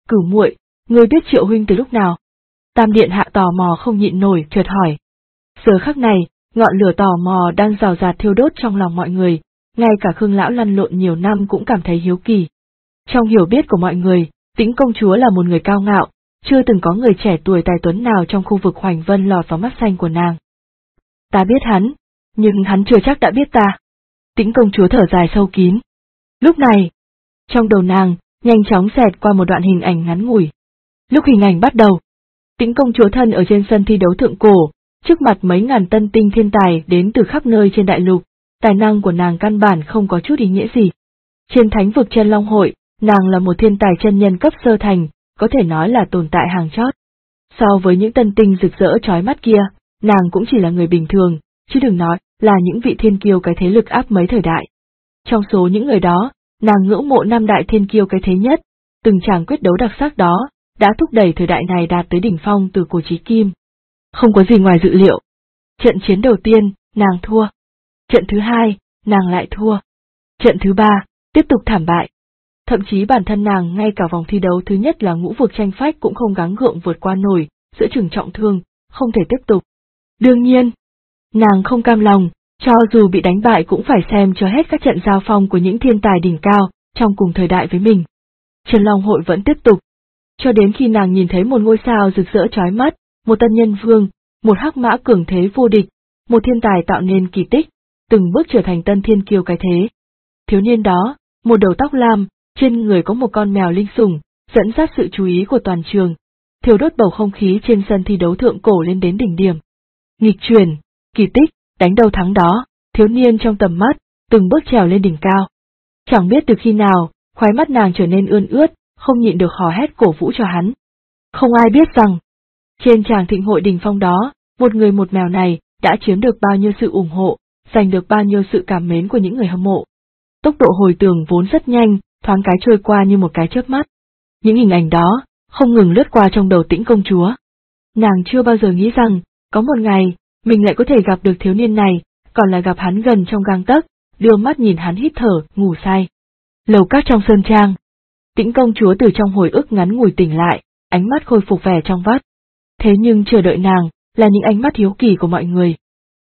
Cửu muội, ngươi biết Triệu huynh từ lúc nào? Tam điện hạ tò mò không nhịn nổi, chợt hỏi. Giờ khắc này, ngọn lửa tò mò đang rào rạt thiêu đốt trong lòng mọi người, ngay cả Khương lão lăn lộn nhiều năm cũng cảm thấy hiếu kỳ. Trong hiểu biết của mọi người, Tĩnh công chúa là một người cao ngạo, chưa từng có người trẻ tuổi tài tuấn nào trong khu vực Hoành Vân lọt vào mắt xanh của nàng. Ta biết hắn, nhưng hắn chưa chắc đã biết ta. Tĩnh công chúa thở dài sâu kín. Lúc này, trong đầu nàng, nhanh chóng xẹt qua một đoạn hình ảnh ngắn ngủi. Lúc hình ảnh bắt đầu, Tĩnh công chúa thân ở trên sân thi đấu thượng cổ, trước mặt mấy ngàn tân tinh thiên tài đến từ khắp nơi trên đại lục, tài năng của nàng căn bản không có chút ý nghĩa gì. Trên thánh vực Chân Long hội, nàng là một thiên tài chân nhân cấp sơ thành, có thể nói là tồn tại hàng chót. So với những tân tinh rực rỡ chói mắt kia, nàng cũng chỉ là người bình thường, chứ đừng nói là những vị thiên kiêu cái thế lực áp mấy thời đại. Trong số những người đó, nàng ngưỡng mộ năm đại thiên kiêu cái thế nhất, từng tràng quyết đấu đặc sắc đó, đã thúc đẩy thời đại này đạt tới đỉnh phong từ cổ chí kim. Không có gì ngoài dự liệu. Trận chiến đầu tiên, nàng thua. Trận thứ hai, nàng lại thua. Trận thứ ba, tiếp tục thảm bại. Thậm chí bản thân nàng ngay cả vòng thi đấu thứ nhất là ngũ vực tranh phách cũng không gắng gượng vượt qua nổi, giữa chừng trọng thương, không thể tiếp tục. Đương nhiên, nàng không cam lòng, cho dù bị đánh bại cũng phải xem cho hết các trận giao phong của những thiên tài đỉnh cao, trong cùng thời đại với mình. Chân Long hội vẫn tiếp tục. Cho đến khi nàng nhìn thấy một ngôi sao rực rỡ chói mắt, một tân nhân vương, một hắc mã cường thế vô địch, một thiên tài tạo nên kỳ tích, từng bước trở thành tân thiên kiêu cái thế. Thiếu niên đó, một đầu tóc lam, trên người có một con mèo linh sủng, dẫn dắt sự chú ý của toàn trường, thiêu đốt bầu không khí trên sân thi đấu thượng cổ lên đến đỉnh điểm. Nghịch chuyển, kỳ tích, đánh đầu thắng đó, thiếu niên trong tầm mắt, từng bước trèo lên đỉnh cao. Chẳng biết từ khi nào, khóe mắt nàng trở nên ươn ướt, không nhịn được hò hét cổ vũ cho hắn. Không ai biết rằng, trên tràng thịnh hội đỉnh phong đó, một người một mèo này đã chiếm được bao nhiêu sự ủng hộ, giành được bao nhiêu sự cảm mến của những người hâm mộ. Tốc độ hồi tưởng vốn rất nhanh, thoáng cái trôi qua như một cái chớp mắt. Những hình ảnh đó, không ngừng lướt qua trong đầu Tĩnh công chúa. Nàng chưa bao giờ nghĩ rằng, có một ngày, mình lại có thể gặp được thiếu niên này, còn là gặp hắn gần trong gang tấc, đưa mắt nhìn hắn hít thở, ngủ say. Lầu các trong sơn trang. Tĩnh công chúa từ trong hồi ức ngắn ngủi tỉnh lại, ánh mắt khôi phục vẻ trong vắt. Thế nhưng chờ đợi nàng, là những ánh mắt hiếu kỳ của mọi người.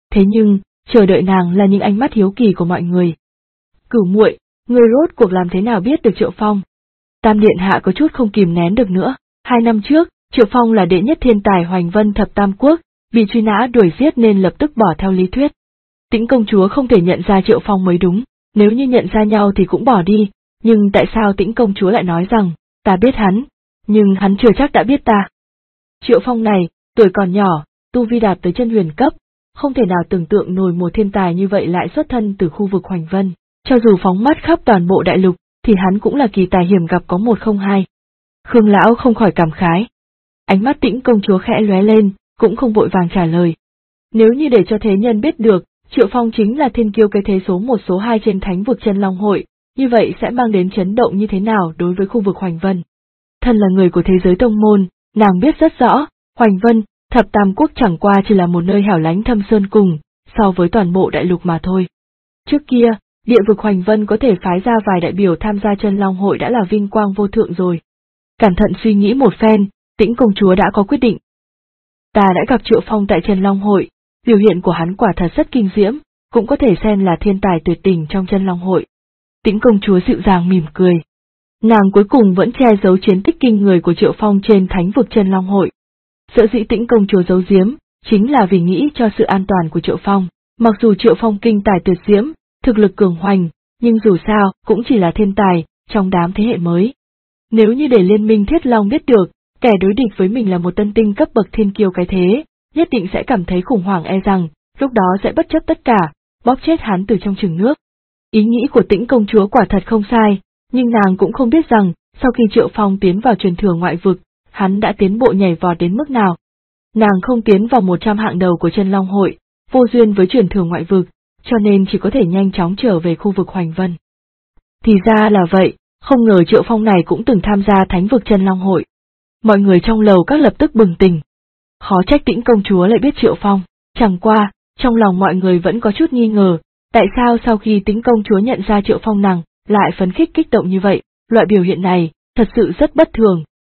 Cửu muội, ngươi rốt cuộc làm thế nào biết được Triệu Phong? Tam điện hạ có chút không kìm nén được nữa. 2 năm trước, Triệu Phong là đệ nhất thiên tài Hoành Vân thập tam quốc, bị truy nã đuổi giết nên lập tức bỏ theo lý thuyết. Tĩnh công chúa không thể nhận ra Triệu Phong mới đúng, nếu như nhận ra nhau thì cũng bỏ đi, nhưng tại sao Tĩnh công chúa lại nói rằng, ta biết hắn, nhưng hắn chưa chắc đã biết ta. Triệu Phong này, tuổi còn nhỏ, tu vi đạt tới chân huyền cấp, không thể nào tưởng tượng nổi một thiên tài như vậy lại xuất thân từ khu vực Hoành Vân, cho dù phóng mắt khắp toàn bộ đại lục, thì hắn cũng là kỳ tài hiểm gặp có một không hai. Khương lão không khỏi cảm khái. Ánh mắt Tĩnh công chúa khẽ lóe lên, cũng không vội vàng trả lời. Nếu như để cho thế nhân biết được, Triệu Phong chính là thiên kiêu cái thế số 1 số 2 trên thánh vực Chân Long hội, như vậy sẽ mang đến chấn động như thế nào đối với khu vực Hoành Vân. Thân là người của thế giới tông môn, nàng biết rất rõ, Hoành Vân, thập tam quốc chẳng qua chỉ là một nơi hẻo lánh thâm sơn cùng, so với toàn bộ đại lục mà thôi. Trước kia, địa vực Hoành Vân có thể phái ra vài đại biểu tham gia Chân Long hội đã là vinh quang vô thượng rồi. Cẩn thận suy nghĩ một phen, Tĩnh công chúa đã có quyết định. Ta đã gặp Triệu Phong tại Chân Long hội, biểu hiện của hắn quả thật rất kinh diễm, cũng có thể xem là thiên tài tuyệt đỉnh trong Chân Long hội. Tĩnh công chúa dịu dàng mỉm cười. Nàng cuối cùng vẫn che giấu chiến tích kinh người của Triệu Phong trên thánh vực Chân Long hội. Sở dĩ Tĩnh công chúa giấu giếm, chính là vì nghĩ cho sự an toàn của Triệu Phong. Mặc dù Triệu Phong kinh tài tuyệt diễm, thực lực cường hoành, nhưng dù sao cũng chỉ là thiên tài trong đám thế hệ mới. Nếu như để Liên minh Thiết Long biết được, kẻ đối địch với mình là một tân tinh cấp bậc thiên kiêu cái thế, nhất định sẽ cảm thấy khủng hoảng, e rằng lúc đó sẽ bất chấp tất cả, bóp chết hắn từ trong chừng nước. Ý nghĩ của Tĩnh công chúa quả thật không sai, nhưng nàng cũng không biết rằng, sau khi Triệu Phong tiến vào truyền thừa ngoại vực, hắn đã tiến bộ nhảy vọt đến mức nào. Nàng không tiến vào 100 hạng đầu của Chân Long hội, vô duyên với truyền thừa ngoại vực, cho nên chỉ có thể nhanh chóng trở về khu vực Hoành Vân. Thì ra là vậy, không ngờ Triệu Phong này cũng từng tham gia thánh vực Chân Long hội. Mọi người trong lầu các lập tức bừng tỉnh. Khó trách Tĩnh công chúa lại biết Triệu Phong, chẳng qua, trong lòng mọi người vẫn có chút nghi ngờ, tại sao sau khi Tĩnh công chúa nhận ra Triệu Phong nàng lại phấn khích kích động như vậy, loại biểu hiện này, thật sự rất bất thường,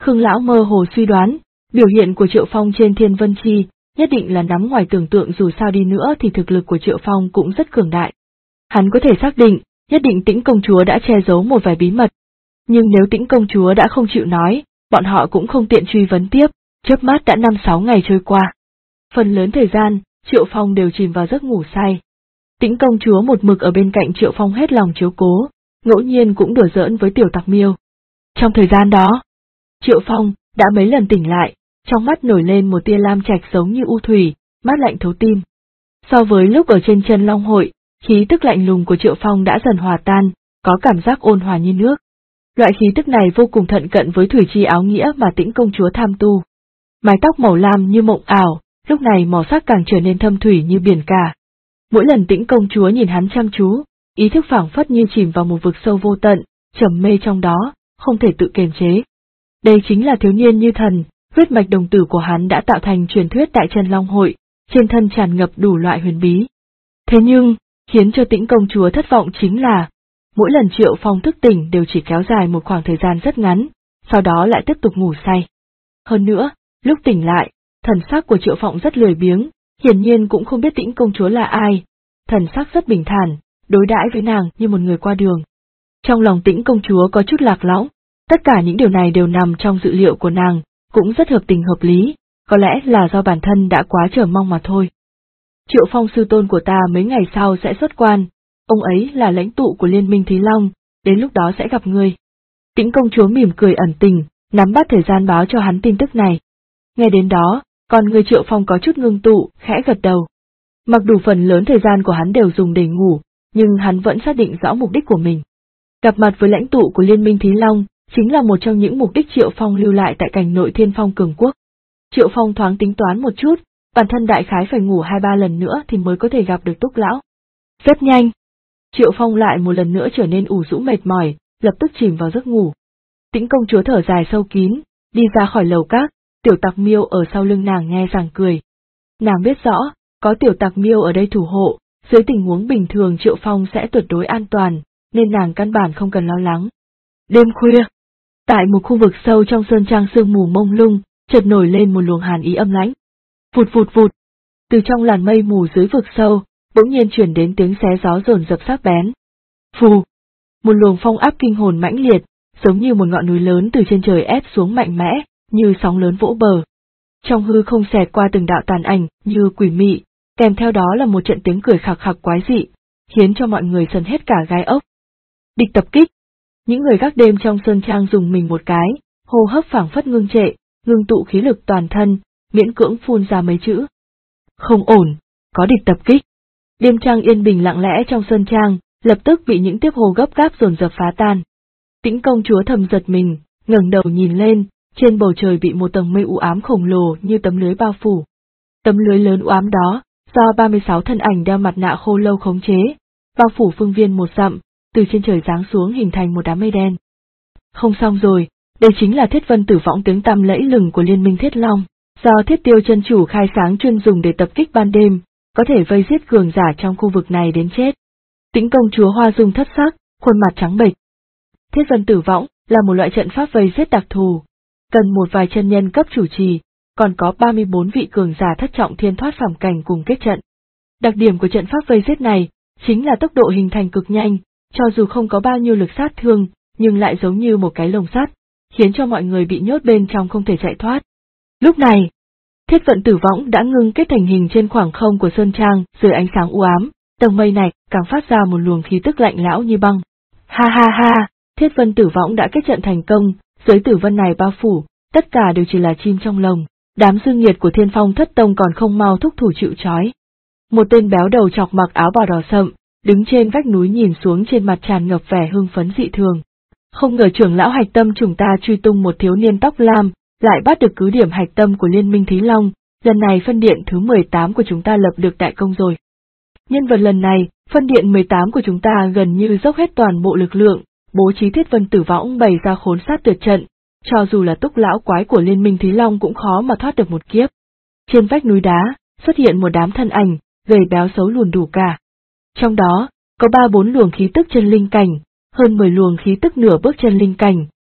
Khương lão mơ hồ suy đoán, biểu hiện của Triệu Phong trên Thiên Vân Chi nhất định là nắm ngoài tưởng tượng, dù sao đi nữa thì thực lực của Triệu Phong cũng rất cường đại. Hắn có thể xác định, nhất định Tĩnh công chúa đã che giấu một vài bí mật. Nhưng nếu Tĩnh công chúa đã không chịu nói, bọn họ cũng không tiện truy vấn tiếp, chớp mắt đã 5-6 ngày trôi qua. Phần lớn thời gian, Triệu Phong đều chìm vào giấc ngủ say. Tĩnh công chúa một mực ở bên cạnh Triệu Phong hết lòng chiếu cố, ngẫu nhiên cũng đùa giỡn với Tiểu Tặc Miêu. Trong thời gian đó, Triệu Phong đã mấy lần tỉnh lại, trong mắt nổi lên một tia lam trạch giống như u thủy, mát lạnh thấu tim. So với lúc ở trên chân Long Hội, khí tức lạnh lùng của Triệu Phong đã dần hòa tan, có cảm giác ôn hòa như nước. Loại khí tức này vô cùng thận cận với thủy chi áo nghĩa mà Tĩnh công chúa tham tu. Mái tóc màu lam như mộng ảo, lúc này màu sắc càng trở nên thâm thủy như biển cả. Mỗi lần Tĩnh công chúa nhìn hắn chăm chú, ý thức phảng phất như chìm vào một vực sâu vô tận, trầm mê trong đó, không thể tự kiềm chế. Đây chính là thiếu niên như thần, huyết mạch đồng tử của hắn đã tạo thành truyền thuyết tại chân Long Hội, trên thân tràn ngập đủ loại huyền bí. Thế nhưng, khiến cho Tĩnh công chúa thất vọng chính là, mỗi lần Triệu Phong thức tỉnh đều chỉ kéo dài một khoảng thời gian rất ngắn, sau đó lại tiếp tục ngủ say. Hơn nữa, lúc tỉnh lại, thần sắc của Triệu Phong rất lười biếng, hiển nhiên cũng không biết Tĩnh công chúa là ai, thần sắc rất bình thản, đối đãi với nàng như một người qua đường. Trong lòng Tĩnh công chúa có chút lạc lõng, tất cả những điều này đều nằm trong dự liệu của nàng, cũng rất hợp tình hợp lý, có lẽ là do bản thân đã quá chờ mong mà thôi. Triệu Phong sư tôn của ta mấy ngày sau sẽ xuất quan, ông ấy là lãnh tụ của Liên minh Thí Long, đến lúc đó sẽ gặp ngươi. Tĩnh công chúa mỉm cười ẩn tình, nắm bắt thời gian báo cho hắn tin tức này. Nghe đến đó, còn người Triệu Phong có chút ngưng tụ, khẽ gật đầu. Mặc dù phần lớn thời gian của hắn đều dùng để ngủ, nhưng hắn vẫn xác định rõ mục đích của mình. Gặp mặt với lãnh tụ của Liên minh Thí Long, chính là một trong những mục đích Triệu Phong lưu lại tại cảnh nội Thiên Phong Cường Quốc. Triệu Phong thoáng tính toán một chút, bản thân đại khái phải ngủ 2-3 lần nữa thì mới có thể gặp được Túc lão. Rất nhanh, Triệu Phong lại một lần nữa trở nên ủ rũ mệt mỏi, lập tức chìm vào giấc ngủ. Tĩnh công chúa thở dài sâu kín, đi ra khỏi lầu các, Tiểu Tặc Miêu ở sau lưng nàng nghe ràng cười. Nàng biết rõ, có Tiểu Tặc Miêu ở đây thủ hộ, dưới tình huống bình thường Triệu Phong sẽ tuyệt đối an toàn, nên nàng căn bản không cần lo lắng. Đêm khuya, tại một khu vực sâu trong sơn trang sương mù mông lung, chợt nổi lên một luồng hàn ý âm lãnh. Vụt vụt vụt, từ trong làn mây mù dưới vực sâu, bỗng nhiên chuyển đến tiếng xé gió dồn dập sắc bén. Phù, một luồng phong áp kinh hồn mãnh liệt, giống như một ngọn núi lớn từ trên trời ép xuống mạnh mẽ, như sóng lớn vỗ bờ. Trong hư không xẹt qua từng đạo tàn ảnh, như quỷ mị, kèm theo đó là một trận tiếng cười khạc khạc quái dị, khiến cho mọi người sờn hết cả gai ốc. Địch tập kích. Những người gác đêm trong sơn trang dùng mình một cái, hô hấp phảng phất ngưng trệ, ngưng tụ khí lực toàn thân, miễn cưỡng phun ra mấy chữ. Không ổn, có địch tập kích. Đêm trăng yên bình lặng lẽ trong sơn trang, lập tức bị những tiếp hô gấp gáp dồn dập phá tan. Tĩnh công chúa thầm giật mình, ngẩng đầu nhìn lên, trên bầu trời bị một tầng mây u ám khổng lồ như tấm lưới bao phủ. Tấm lưới lớn u ám đó, do 36 thân ảnh đeo mặt nạ khô lâu khống chế, bao phủ phương viên 1 dặm, từ trên trời giáng xuống hình thành một đám mây đen. Không xong rồi, đây chính là Thiết Vân Tử Võng tiếng tăm lẫy lừng của Liên minh Thiết Long, do Thiết Tiêu chân chủ khai sáng chuyên dùng để tập kích ban đêm, có thể vây giết cường giả trong khu vực này đến chết. Tĩnh công chúa hoa dung thất sắc, khuôn mặt trắng bệch. Thiết Vân Tử Võng là một loại trận pháp vây giết đặc thù, cần một vài chân nhân cấp chủ trì, còn có 34 vị cường giả thất trọng thiên thoát phàm cảnh cùng kết trận. Đặc điểm của trận pháp vây giết này chính là tốc độ hình thành cực nhanh, cho dù không có bao nhiêu lực sát thương, nhưng lại giống như một cái lồng sắt, khiến cho mọi người bị nhốt bên trong không thể chạy thoát. Lúc này, Thiết Vận Tử Võng đã ngưng kết thành hình trên khoảng không của sơn trang, dưới ánh sáng u ám, tầng mây này càng phát ra một luồng khí tức lạnh lẽo như băng. Ha ha ha, Thiết Vân Tử Võng đã kết trận thành công, dưới tử vân này bao phủ, tất cả đều chỉ là chim trong lồng, đám dương nghiệt của Thiên Phong Thất Tông còn không mau thúc thủ chịu trói. Một tên béo đầu chọc mặc áo bào đỏ sậm, đứng trên vách núi nhìn xuống, trên mặt tràn ngập vẻ hưng phấn dị thường. Không ngờ trưởng lão hạch tâm chúng ta truy tung một thiếu niên tóc lam, lại bắt được cứ điểm hạch tâm của Liên minh Thí Long, lần này phân điện thứ 18 của chúng ta lập được đại công rồi. Nhân vật lần này, phân điện 18 của chúng ta gần như dốc hết toàn bộ lực lượng, bố trí Thiết Vân Tử Võng bày ra khốn sát tuyệt trận, cho dù là Túc lão quái của Liên minh Thí Long cũng khó mà thoát được một kiếp. Trên vách núi đá, xuất hiện một đám thân ảnh, gầy béo xấu lùn đủ cả. Trong đó, có 3-4 luồng khí tức chân linh cảnh, hơn 10 luồng khí tức nửa bước chân linh cảnh,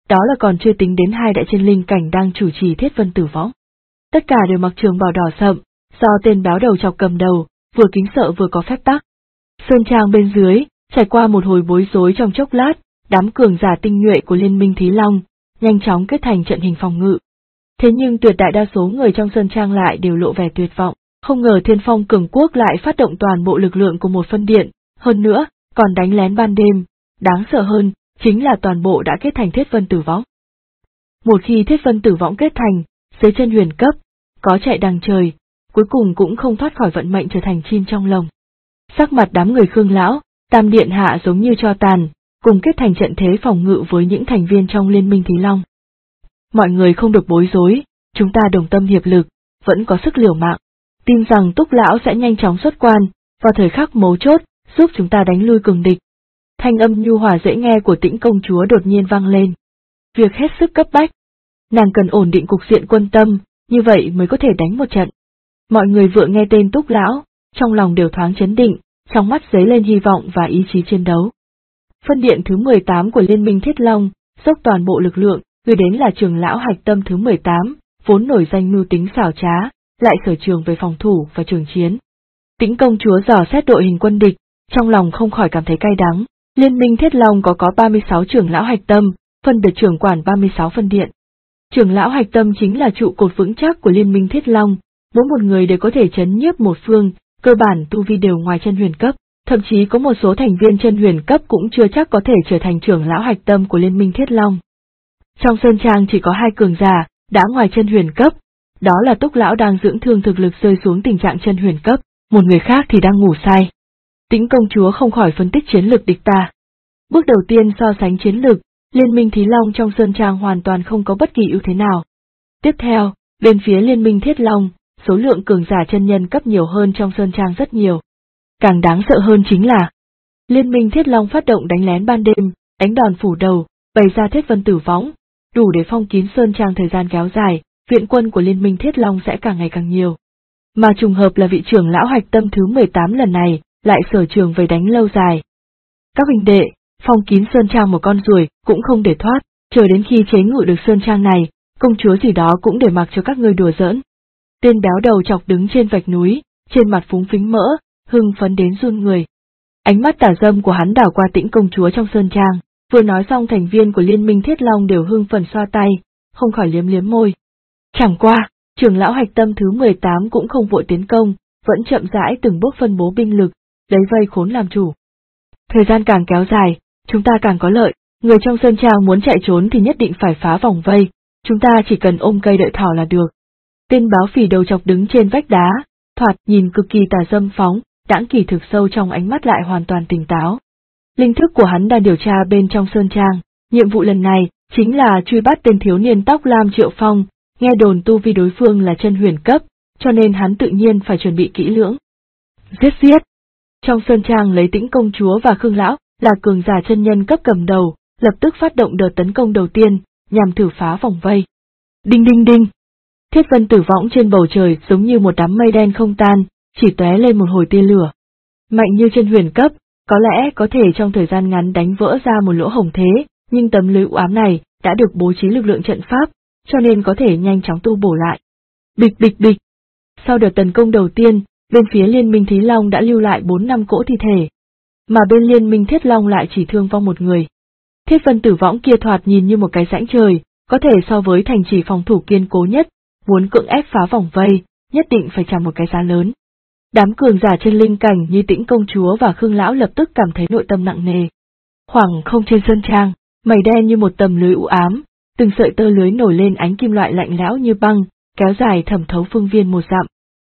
đó là còn chưa tính đến hai đại chân linh cảnh đang chủ trì Thiết Vân Tử Võng. Tất cả đều mặc trường bào đỏ sậm, do tên báo đầu chọc cầm đầu, vừa kính sợ vừa có phép tắc. Sơn trang bên dưới, trải qua một hồi bối rối trong chốc lát, đám cường giả tinh nhuệ của Liên minh Thí Long nhanh chóng kết thành trận hình phòng ngự. Thế nhưng tuyệt đại đa số người trong sơn trang lại đều lộ vẻ tuyệt vọng, không ngờ Thiên Phong Cường Quốc lại phát động toàn bộ lực lượng của một phân điện, hơn nữa, còn đánh lén ban đêm, đáng sợ hơn, chính là toàn bộ đã kết thành Thiết Vân Tử Võng. Một khi Thiết Vân Tử Võng kết thành, dưới chân huyền cấp, có chạy đằng trời, cuối cùng cũng không thoát khỏi vận mệnh trở thành chim trong lồng. Sắc mặt đám người Khương Lão, Tam Điện Hạ giống như tro tàn, cùng kết thành trận thế phòng ngự với những thành viên trong Liên minh Thí Long. Mọi người không được bối rối, chúng ta đồng tâm hiệp lực, vẫn có sức liều mạng. Tin rằng Túc Lão sẽ nhanh chóng xuất quan, vào thời khắc mấu chốt, giúp chúng ta đánh lui cường địch. Thanh âm nhu hòa dễ nghe của Tĩnh công chúa đột nhiên vang lên. Việc hết sức cấp bách. Nàng cần ổn định cục diện quân tâm, như vậy mới có thể đánh một trận. Mọi người vừa nghe tên Túc Lão, trong lòng đều thoáng chấn định, trong mắt dấy lên hy vọng và ý chí chiến đấu. Phân điện thứ 18 của Liên minh Thiết Long, dốc toàn bộ lực lượng, gửi đến là Trường Lão Hạch Tâm thứ 18, vốn nổi danh mưu tính xảo trá, lại sở trường về phòng thủ và trường chiến. Tĩnh công chúa dò xét đội hình quân địch, trong lòng không khỏi cảm thấy cay đắng. Liên minh Thiết Long có 36 trưởng lão hạch tâm, phân biệt trưởng quản 36 phân điện. Trưởng lão hạch tâm chính là trụ cột vững chắc của Liên minh Thiết Long, mỗi một người đều có thể trấn nhiếp một phương, cơ bản tu vi đều ngoài chân huyền cấp, thậm chí có một số thành viên chân huyền cấp cũng chưa chắc có thể trở thành trưởng lão hạch tâm của Liên minh Thiết Long. Trong sơn trang chỉ có hai cường giả, đã ngoài chân huyền cấp, đó là Túc Lão đang dưỡng thương thực lực rơi xuống tình trạng chân huyền cấp, một người khác thì đang ngủ say. Tĩnh công chúa không khỏi phân tích chiến lược địch ta. Bước đầu tiên so sánh chiến lược, Liên minh Thí Long trong sơn trang hoàn toàn không có bất kỳ ưu thế nào. Tiếp theo, bên phía Liên minh Thiết Long, số lượng cường giả chân nhân cấp nhiều hơn trong sơn trang rất nhiều. Càng đáng sợ hơn chính là, Liên minh Thiết Long phát động đánh lén ban đêm, đánh đòn phủ đầu, bày ra Thiết Vân Tử Võng, đủ để phong kín sơn trang thời gian kéo dài, viện quân của Liên minh Thiết Long sẽ càng ngày càng nhiều. Mà trùng hợp là vị trưởng lão hạch tâm thứ 18 lần này, lại sở trường về đánh lâu dài. Các huynh đệ, phong kín sơn trang một con ruồi cũng không để thoát, chờ đến khi chế ngự được sơn trang này, công chúa gì đó cũng để mặc cho các ngươi đùa giỡn. Tên béo đầu chọc đứng trên vạch núi, trên mặt phúng phính mỡ, hưng phấn đến run người. Ánh mắt tà dâm của hắn đảo qua Tĩnh công chúa trong sơn trang, vừa nói xong thành viên của Liên minh Thiết Long đều hưng phấn xoa tay, không khỏi liếm liếm môi. Chẳng qua, trưởng lão hạch tâm thứ 18 cũng không vội tiến công, vẫn chậm rãi từng bước phân bố binh lực, lấy vây khốn làm chủ. Thời gian càng kéo dài, chúng ta càng có lợi, người trong sơn trang muốn chạy trốn thì nhất định phải phá vòng vây, chúng ta chỉ cần ôm cây đợi thỏ là được. Tên báo phỉ đầu chọc đứng trên vách đá, thoạt nhìn cực kỳ tà dâm phóng, đãng kỳ thực sâu trong ánh mắt lại hoàn toàn tỉnh táo. Linh thức của hắn đang điều tra bên trong sơn trang, nhiệm vụ lần này chính là truy bắt tên thiếu niên tóc lam Triệu Phong, nghe đồn tu vi đối phương là chân huyền cấp, cho nên hắn tự nhiên phải chuẩn bị kỹ lưỡng. Giết! Trong sơn trang lấy Tĩnh công chúa và Khương Lão, là cường giả chân nhân cấp cầm đầu, lập tức phát động đợt tấn công đầu tiên, nhằm thử phá vòng vây. Đinh đinh đinh! Thiết Vân Tử Võng trên bầu trời giống như một đám mây đen không tan, chỉ tóe lên một hồi tia lửa. Mạnh như chân huyền cấp, có lẽ có thể trong thời gian ngắn đánh vỡ ra một lỗ hổng thế, nhưng tấm lưới u ám này đã được bố trí lực lượng trận pháp, cho nên có thể nhanh chóng tu bổ lại. Bịch bịch bịch! Sau đợt tấn công đầu tiên, bên phía Liên minh Thí Long đã lưu lại 4-5 cỗ thi thể, mà bên Liên minh Thiết Long lại chỉ thương vong một người. Thiết Vân Tử Võng kia thoạt nhìn như một cái rãnh trời, có thể so với thành trì phòng thủ kiên cố nhất, muốn cưỡng ép phá vòng vây, nhất định phải trả một cái giá lớn. Đám cường giả chân linh cảnh như Tĩnh công chúa và Khương Lão lập tức cảm thấy nội tâm nặng nề. Khoảng không trên sơn trang, mây đen như một tấm lưới u ám, từng sợi tơ lưới nổi lên ánh kim loại lạnh lẽo như băng, kéo dài thẩm thấu phương viên một dặm.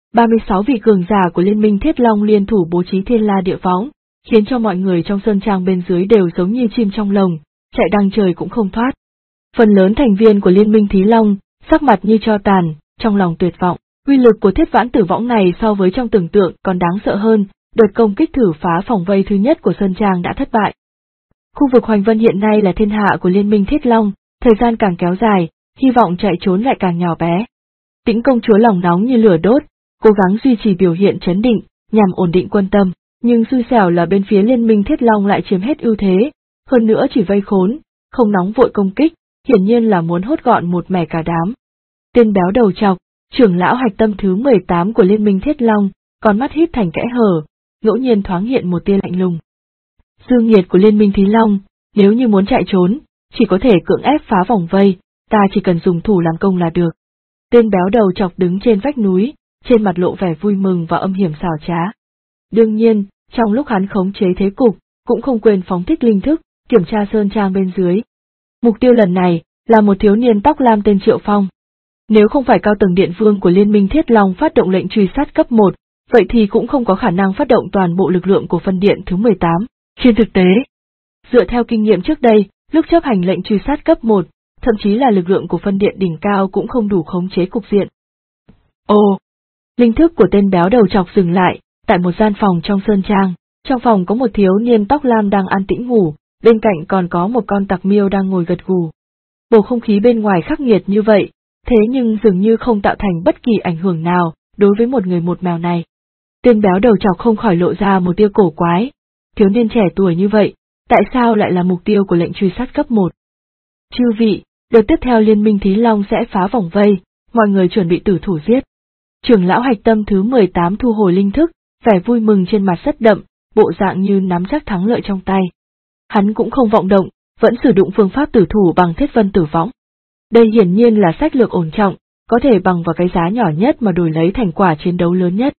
36 vị cường giả của Liên minh Thiết Long liên thủ bố trí Thiên La Địa Võng, khiến cho mọi người trong sơn trang bên dưới đều giống như chim trong lồng, chạy đằng trời cũng không thoát. Phần lớn thành viên của Liên minh Thí Long, sắc mặt như tro tàn, trong lòng tuyệt vọng. Uy lực của Thiết Vãn Tử Võng này so với trong tưởng tượng còn đáng sợ hơn, đợt công kích thử phá phòng vây thứ nhất của sơn trang đã thất bại. Khu vực Hoành Vân hiện nay là thiên hạ của Liên minh Thiết Long, thời gian càng kéo dài, hy vọng chạy trốn lại càng nhỏ bé. Tĩnh công chúa lòng nóng như lửa đốt, cố gắng duy trì biểu hiện trấn định, nhằm ổn định quân tâm, nhưng xui xẻo là bên phía Liên minh Thiết Long lại chiếm hết ưu thế, hơn nữa chỉ vây khốn, không nóng vội công kích, hiển nhiên là muốn hốt gọn một mẻ cả đám. Tên béo đầu trọc, trưởng lão hạch tâm thứ 18 của Liên minh Thiết Long, con mắt híp thành kẽ hở, ngẫu nhiên thoáng hiện một tia lạnh lùng. Dương nhiệt của Liên minh Thí Long, nếu như muốn chạy trốn, chỉ có thể cưỡng ép phá vòng vây, ta chỉ cần dùng thủ làm công là được. Tên béo đầu trọc đứng trên vách núi, trên mặt lộ vẻ vui mừng và âm hiểm xảo trá. Đương nhiên, trong lúc hắn khống chế thế cục, cũng không quên phóng thích linh thức, kiểm tra sơn trang bên dưới. Mục tiêu lần này là một thiếu niên tóc lam tên Triệu Phong. Nếu không phải cao tầng điện vương của Liên minh Thiết Long phát động lệnh truy sát cấp 1, vậy thì cũng không có khả năng phát động toàn bộ lực lượng của phân điện thứ 18. Trên thực tế, dựa theo kinh nghiệm trước đây, lúc chấp hành lệnh truy sát cấp 1, thậm chí là lực lượng của phân điện đỉnh cao cũng không đủ khống chế cục diện. Ồ! Linh thức của tên béo đầu trọc dừng lại, tại một gian phòng trong sơn trang. Trong phòng có một thiếu niên tóc lam đang an tĩnh ngủ, bên cạnh còn có một con tặc miêu đang ngồi gật gù. Bầu không khí bên ngoài khắc nghiệt như vậy, thế nhưng dường như không tạo thành bất kỳ ảnh hưởng nào đối với một người một mèo này. Tên béo đầu trọc không khỏi lộ ra một tia cổ quái. Thiếu niên trẻ tuổi như vậy, tại sao lại là mục tiêu của lệnh truy sát cấp 1? Chư vị, đợt tiếp theo Liên minh Thí Long sẽ phá vòng vây, mọi người chuẩn bị tử thủ giết. Trưởng lão hạch tâm thứ 18 thu hồi linh thức, vẻ vui mừng trên mặt rất đậm, bộ dạng như nắm chắc thắng lợi trong tay. Hắn cũng không vọng động, vẫn sử dụng phương pháp tử thủ bằng thiết vân tử võng. Đây hiển nhiên là sách lược ổn trọng, có thể bằng vào cái giá nhỏ nhất mà đổi lấy thành quả chiến đấu lớn nhất.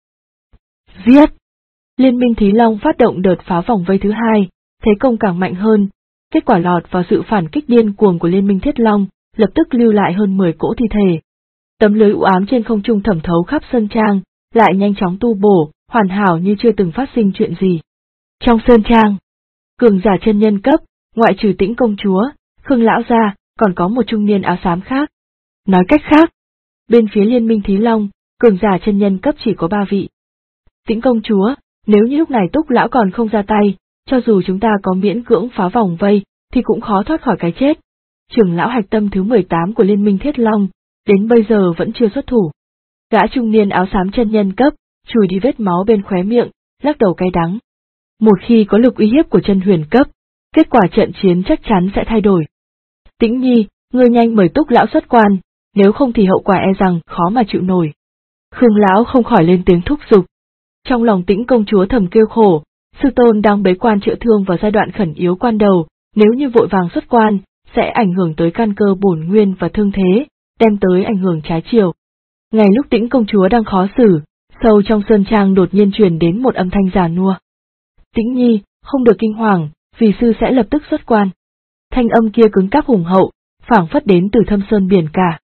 Giết! Liên minh Thí Long phát động đợt phá vòng vây thứ 2, thế công càng mạnh hơn, kết quả lọt vào sự phản kích điên cuồng của Liên minh Thiết Long, lập tức lưu lại hơn 10 cỗ thi thể. Tấm lưới u ám trên không trung thẩm thấu khắp sơn trang, lại nhanh chóng tu bổ, hoàn hảo như chưa từng phát sinh chuyện gì. Trong sơn trang, cường giả chân nhân cấp, ngoại trừ Tĩnh công chúa, Khương lão gia, còn có một trung niên áo xám khác. Nói cách khác, bên phía Liên minh Thí Long, cường giả chân nhân cấp chỉ có 3 vị. Tĩnh công chúa, nếu như lúc này Túc lão còn không ra tay, cho dù chúng ta có miễn cưỡng phá vòng vây, thì cũng khó thoát khỏi cái chết. Trưởng lão hạch tâm thứ 18 của Liên minh Thiết Long, đến bây giờ vẫn chưa xuất thủ. Gã trung niên áo xám chân nhân cấp, chùi đi vết máu bên khóe miệng, lắc đầu cay đắng. Một khi có lực uy hiếp của chân huyền cấp, kết quả trận chiến chắc chắn sẽ thay đổi. Tĩnh nhi, ngươi nhanh mời Túc lão xuất quan, nếu không thì hậu quả e rằng khó mà chịu nổi. Khương lão không khỏi lên tiếng thúc giục. Trong lòng Tĩnh công chúa thầm kêu khổ, sư tôn đang bế quan chữa thương vào giai đoạn khẩn yếu quan đầu, nếu như vội vàng xuất quan, sẽ ảnh hưởng tới căn cơ bổn nguyên và thương thế, đem tới ảnh hưởng trái chiều. Ngay lúc Tĩnh công chúa đang khó xử, sâu trong sơn trang đột nhiên truyền đến một âm thanh già nua. Tĩnh nhi, không được kinh hoàng, vì sư sẽ lập tức xuất quan. Thanh âm kia cứng cáp hùng hậu, phảng phất đến từ thâm sơn biển cả.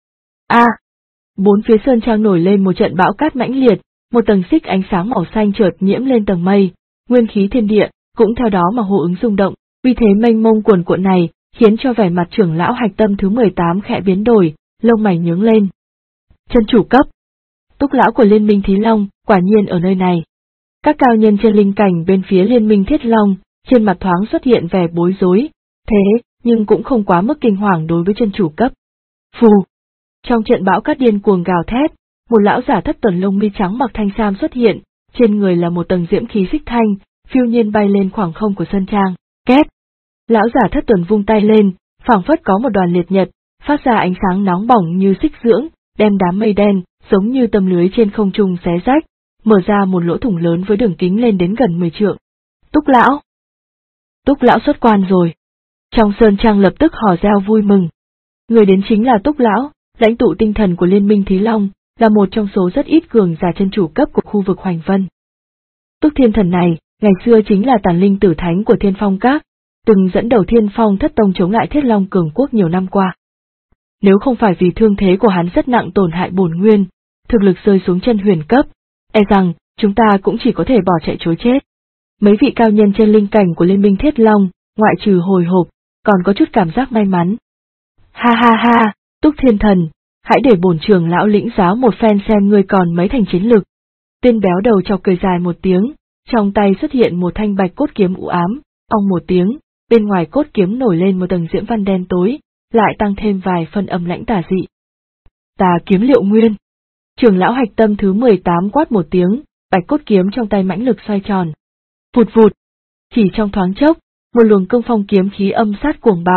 Bốn phía sơn trang nổi lên một trận bão cát mãnh liệt, một tầng xích ánh sáng màu xanh chợt nhiễm lên tầng mây, nguyên khí thiên địa cũng theo đó mà hô ứng rung động, uy thế mênh mông cuồn cuộn này khiến cho vẻ mặt trưởng lão hạch tâm thứ 18 khẽ biến đổi, lông mày nhướng lên. Chân chủ cấp, Túc lão của Liên minh Thí Long quả nhiên ở nơi này. Các cao nhân trên linh cảnh bên phía Liên minh Thiết Long, trên mặt thoáng xuất hiện vẻ bối rối, thế nhưng cũng không quá mức kinh hoàng đối với chân chủ cấp. Phù! Trong trận bão cát điên cuồng gào thét, một lão giả thất tuần lông mi trắng mặc thanh sam xuất hiện, trên người là một tầng diễm khí xích thanh, phiêu nhiên bay lên khoảng không của sơn trang. Két! Lão giả thất tuần vung tay lên, phảng phất có một đoàn liệt nhật, phát ra ánh sáng nóng bỏng như xích dưỡng, đem đám mây đen, giống như tấm lưới trên không trung xé rách, mở ra một lỗ thủng lớn với đường kính lên đến gần 10 trượng. Túc lão! Túc lão xuất quan rồi. Trong sơn trang lập tức hò reo vui mừng. Người đến chính là Túc lão, lãnh tụ tinh thần của Liên minh Thí Long, là một trong số rất ít cường giả chân chủ cấp của khu vực Hoành Vân. Túc Thiên Thần này, ngày xưa chính là tàn linh tử thánh của Thiên Phong Các, từng dẫn đầu Thiên Phong Thất Tông chống lại Thiết Long cường quốc nhiều năm qua. Nếu không phải vì thương thế của hắn rất nặng tổn hại bổn nguyên, thực lực rơi xuống chân huyền cấp, e rằng chúng ta cũng chỉ có thể bỏ chạy trối chết. Mấy vị cao nhân trên linh cảnh của Liên minh Thiết Long, ngoại trừ hồi hộp, còn có chút cảm giác may mắn. Ha ha ha, Túc Thiên Thần, hãy để bổn trưởng lão lĩnh giáo một phen xem ngươi còn mấy thành chiến lực. Tên béo đầu chọc cười dài một tiếng, trong tay xuất hiện một thanh bạch cốt kiếm u ám, ong một tiếng, bên ngoài cốt kiếm nổi lên một tầng diễm văn đen tối, lại tăng thêm vài phân âm lãnh tà dị. Tà kiếm Liệu Nguyên. Trưởng lão hạch tâm thứ 18 quát một tiếng, bạch cốt kiếm trong tay mãnh lực xoay tròn. Vụt vụt. Chỉ trong thoáng chốc, một luồng cương phong kiếm khí âm sát cuồng bạo,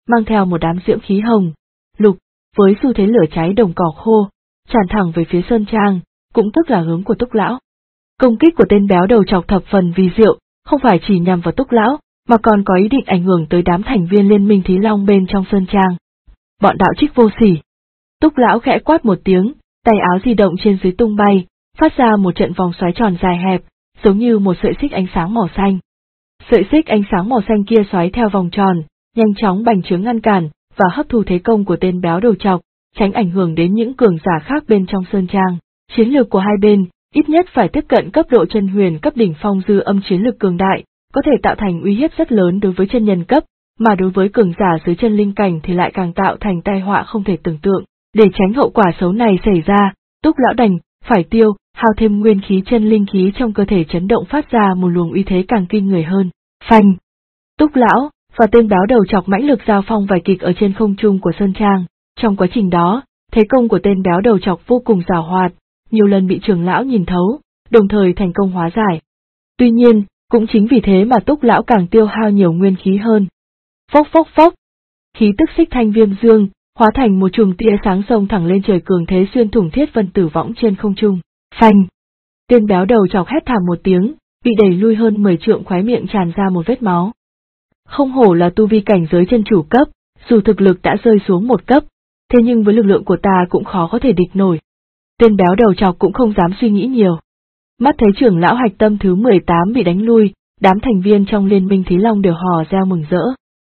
mang theo một đám diễm khí hồng, lục, với xu thế lửa cháy đồng cỏ khô, tràn thẳng về phía sơn trang, cũng tức là hướng của Túc lão. Công kích của tên béo đầu chọc thập phần vi diệu, không phải chỉ nhằm vào Túc lão, mà còn có ý định ảnh hưởng tới đám thành viên liên minh Thí Long bên trong sơn trang. Bọn đạo trích vô sỉ. Túc lão khẽ quát một tiếng, tay áo di động trên dưới tung bay, phát ra một trận vòng xoáy tròn dài hẹp, giống như một sợi xích ánh sáng màu xanh. Sợi xích ánh sáng màu xanh kia xoáy theo vòng tròn, nhanh chóng bành trướng ngăn cản và hấp thu thế công của tên béo đầu chọc, tránh ảnh hưởng đến những cường giả khác bên trong sơn trang. Chiến lược của hai bên, ít nhất phải tiếp cận cấp độ chân huyền cấp đỉnh phong dư âm chiến lược cường đại, có thể tạo thành uy hiếp rất lớn đối với chân nhân cấp, mà đối với cường giả dưới chân linh cảnh thì lại càng tạo thành tai họa không thể tưởng tượng. Để tránh hậu quả xấu này xảy ra, Túc lão đành phải hao thêm nguyên khí chân linh khí trong cơ thể chấn động phát ra một luồng uy thế càng kinh người hơn. Phanh! Túc lão và tên béo đầu chọc mãnh lực giao phong vài kịch ở trên không trung của sơn trang. Trong quá trình đó, thế công của tên béo đầu chọc vô cùng giàu hoạt, nhiều lần bị trưởng lão nhìn thấu, đồng thời thành công hóa giải. Tuy nhiên, cũng chính vì thế mà Túc lão càng tiêu hao nhiều nguyên khí hơn. Phốc phốc phốc! Khí tức xích thanh viêm dương, hóa thành một chùm tia sáng xông thẳng lên trời cường thế xuyên thủng thiết vân tử võng trên không trung. Phanh! Tên béo đầu chọc hét thảm một tiếng, bị đẩy lui hơn 10 trượng, khóe miệng tràn ra một vết máu. Không hổ là tu vi cảnh giới chân chủ cấp, dù thực lực đã rơi xuống một cấp, thế nhưng với lực lượng của ta cũng khó có thể địch nổi. Tên béo đầu chọc cũng không dám suy nghĩ nhiều. Mắt thấy trưởng lão hạch tâm thứ 18 bị đánh lui, đám thành viên trong liên minh Thí Long đều hò reo mừng rỡ.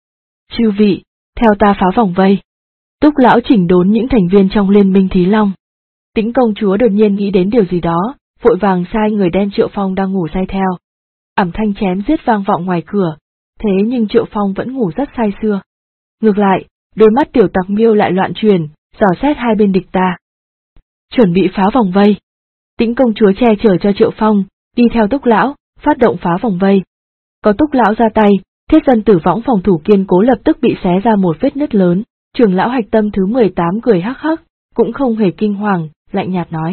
Chư vị, theo ta phá vòng vây. Túc lão chỉnh đốn những thành viên trong liên minh Thí Long. Tĩnh công chúa đột nhiên nghĩ đến điều gì đó, vội vàng sai người đem Triệu Phong đang ngủ say theo. Ảm thanh chém giết vang vọng ngoài cửa, thế nhưng Triệu Phong vẫn ngủ rất say sưa. Ngược lại, đôi mắt tiểu tặc miêu lại loạn truyền, dò xét hai bên địch ta. Chuẩn bị phá vòng vây. Tĩnh công chúa che chở cho Triệu Phong, đi theo Túc lão, phát động phá vòng vây. Có Túc lão ra tay, thiết dân tử võng phòng thủ kiên cố lập tức bị xé ra một vết nứt lớn. Trưởng lão hạch tâm thứ 18 cười hắc hắc, cũng không hề kinh hoàng, lạnh nhạt nói.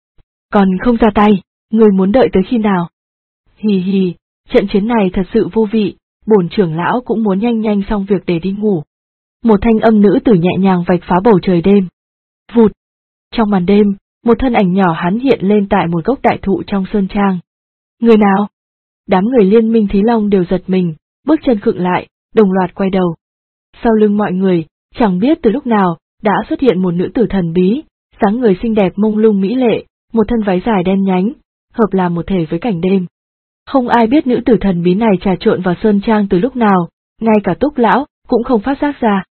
Còn không ra tay, người muốn đợi tới khi nào? Hì hì, trận chiến này thật sự vô vị, bổn trưởng lão cũng muốn nhanh nhanh xong việc để đi ngủ. Một thanh âm nữ tử nhẹ nhàng vạch phá bầu trời đêm. Vụt! Trong màn đêm, một thân ảnh nhỏ hắn hiện lên tại một gốc đại thụ trong sơn trang. Người nào? Đám người liên minh Thí Long đều giật mình, bước chân khựng lại, đồng loạt quay đầu. Sau lưng mọi người, chẳng biết từ lúc nào, đã xuất hiện một nữ tử thần bí, dáng người xinh đẹp mông lung mỹ lệ, một thân váy dài đen nhánh, hợp làm một thể với cảnh đêm. Không ai biết nữ tử thần bí này trà trộn vào sơn trang từ lúc nào, ngay cả Túc lão cũng không phát giác ra.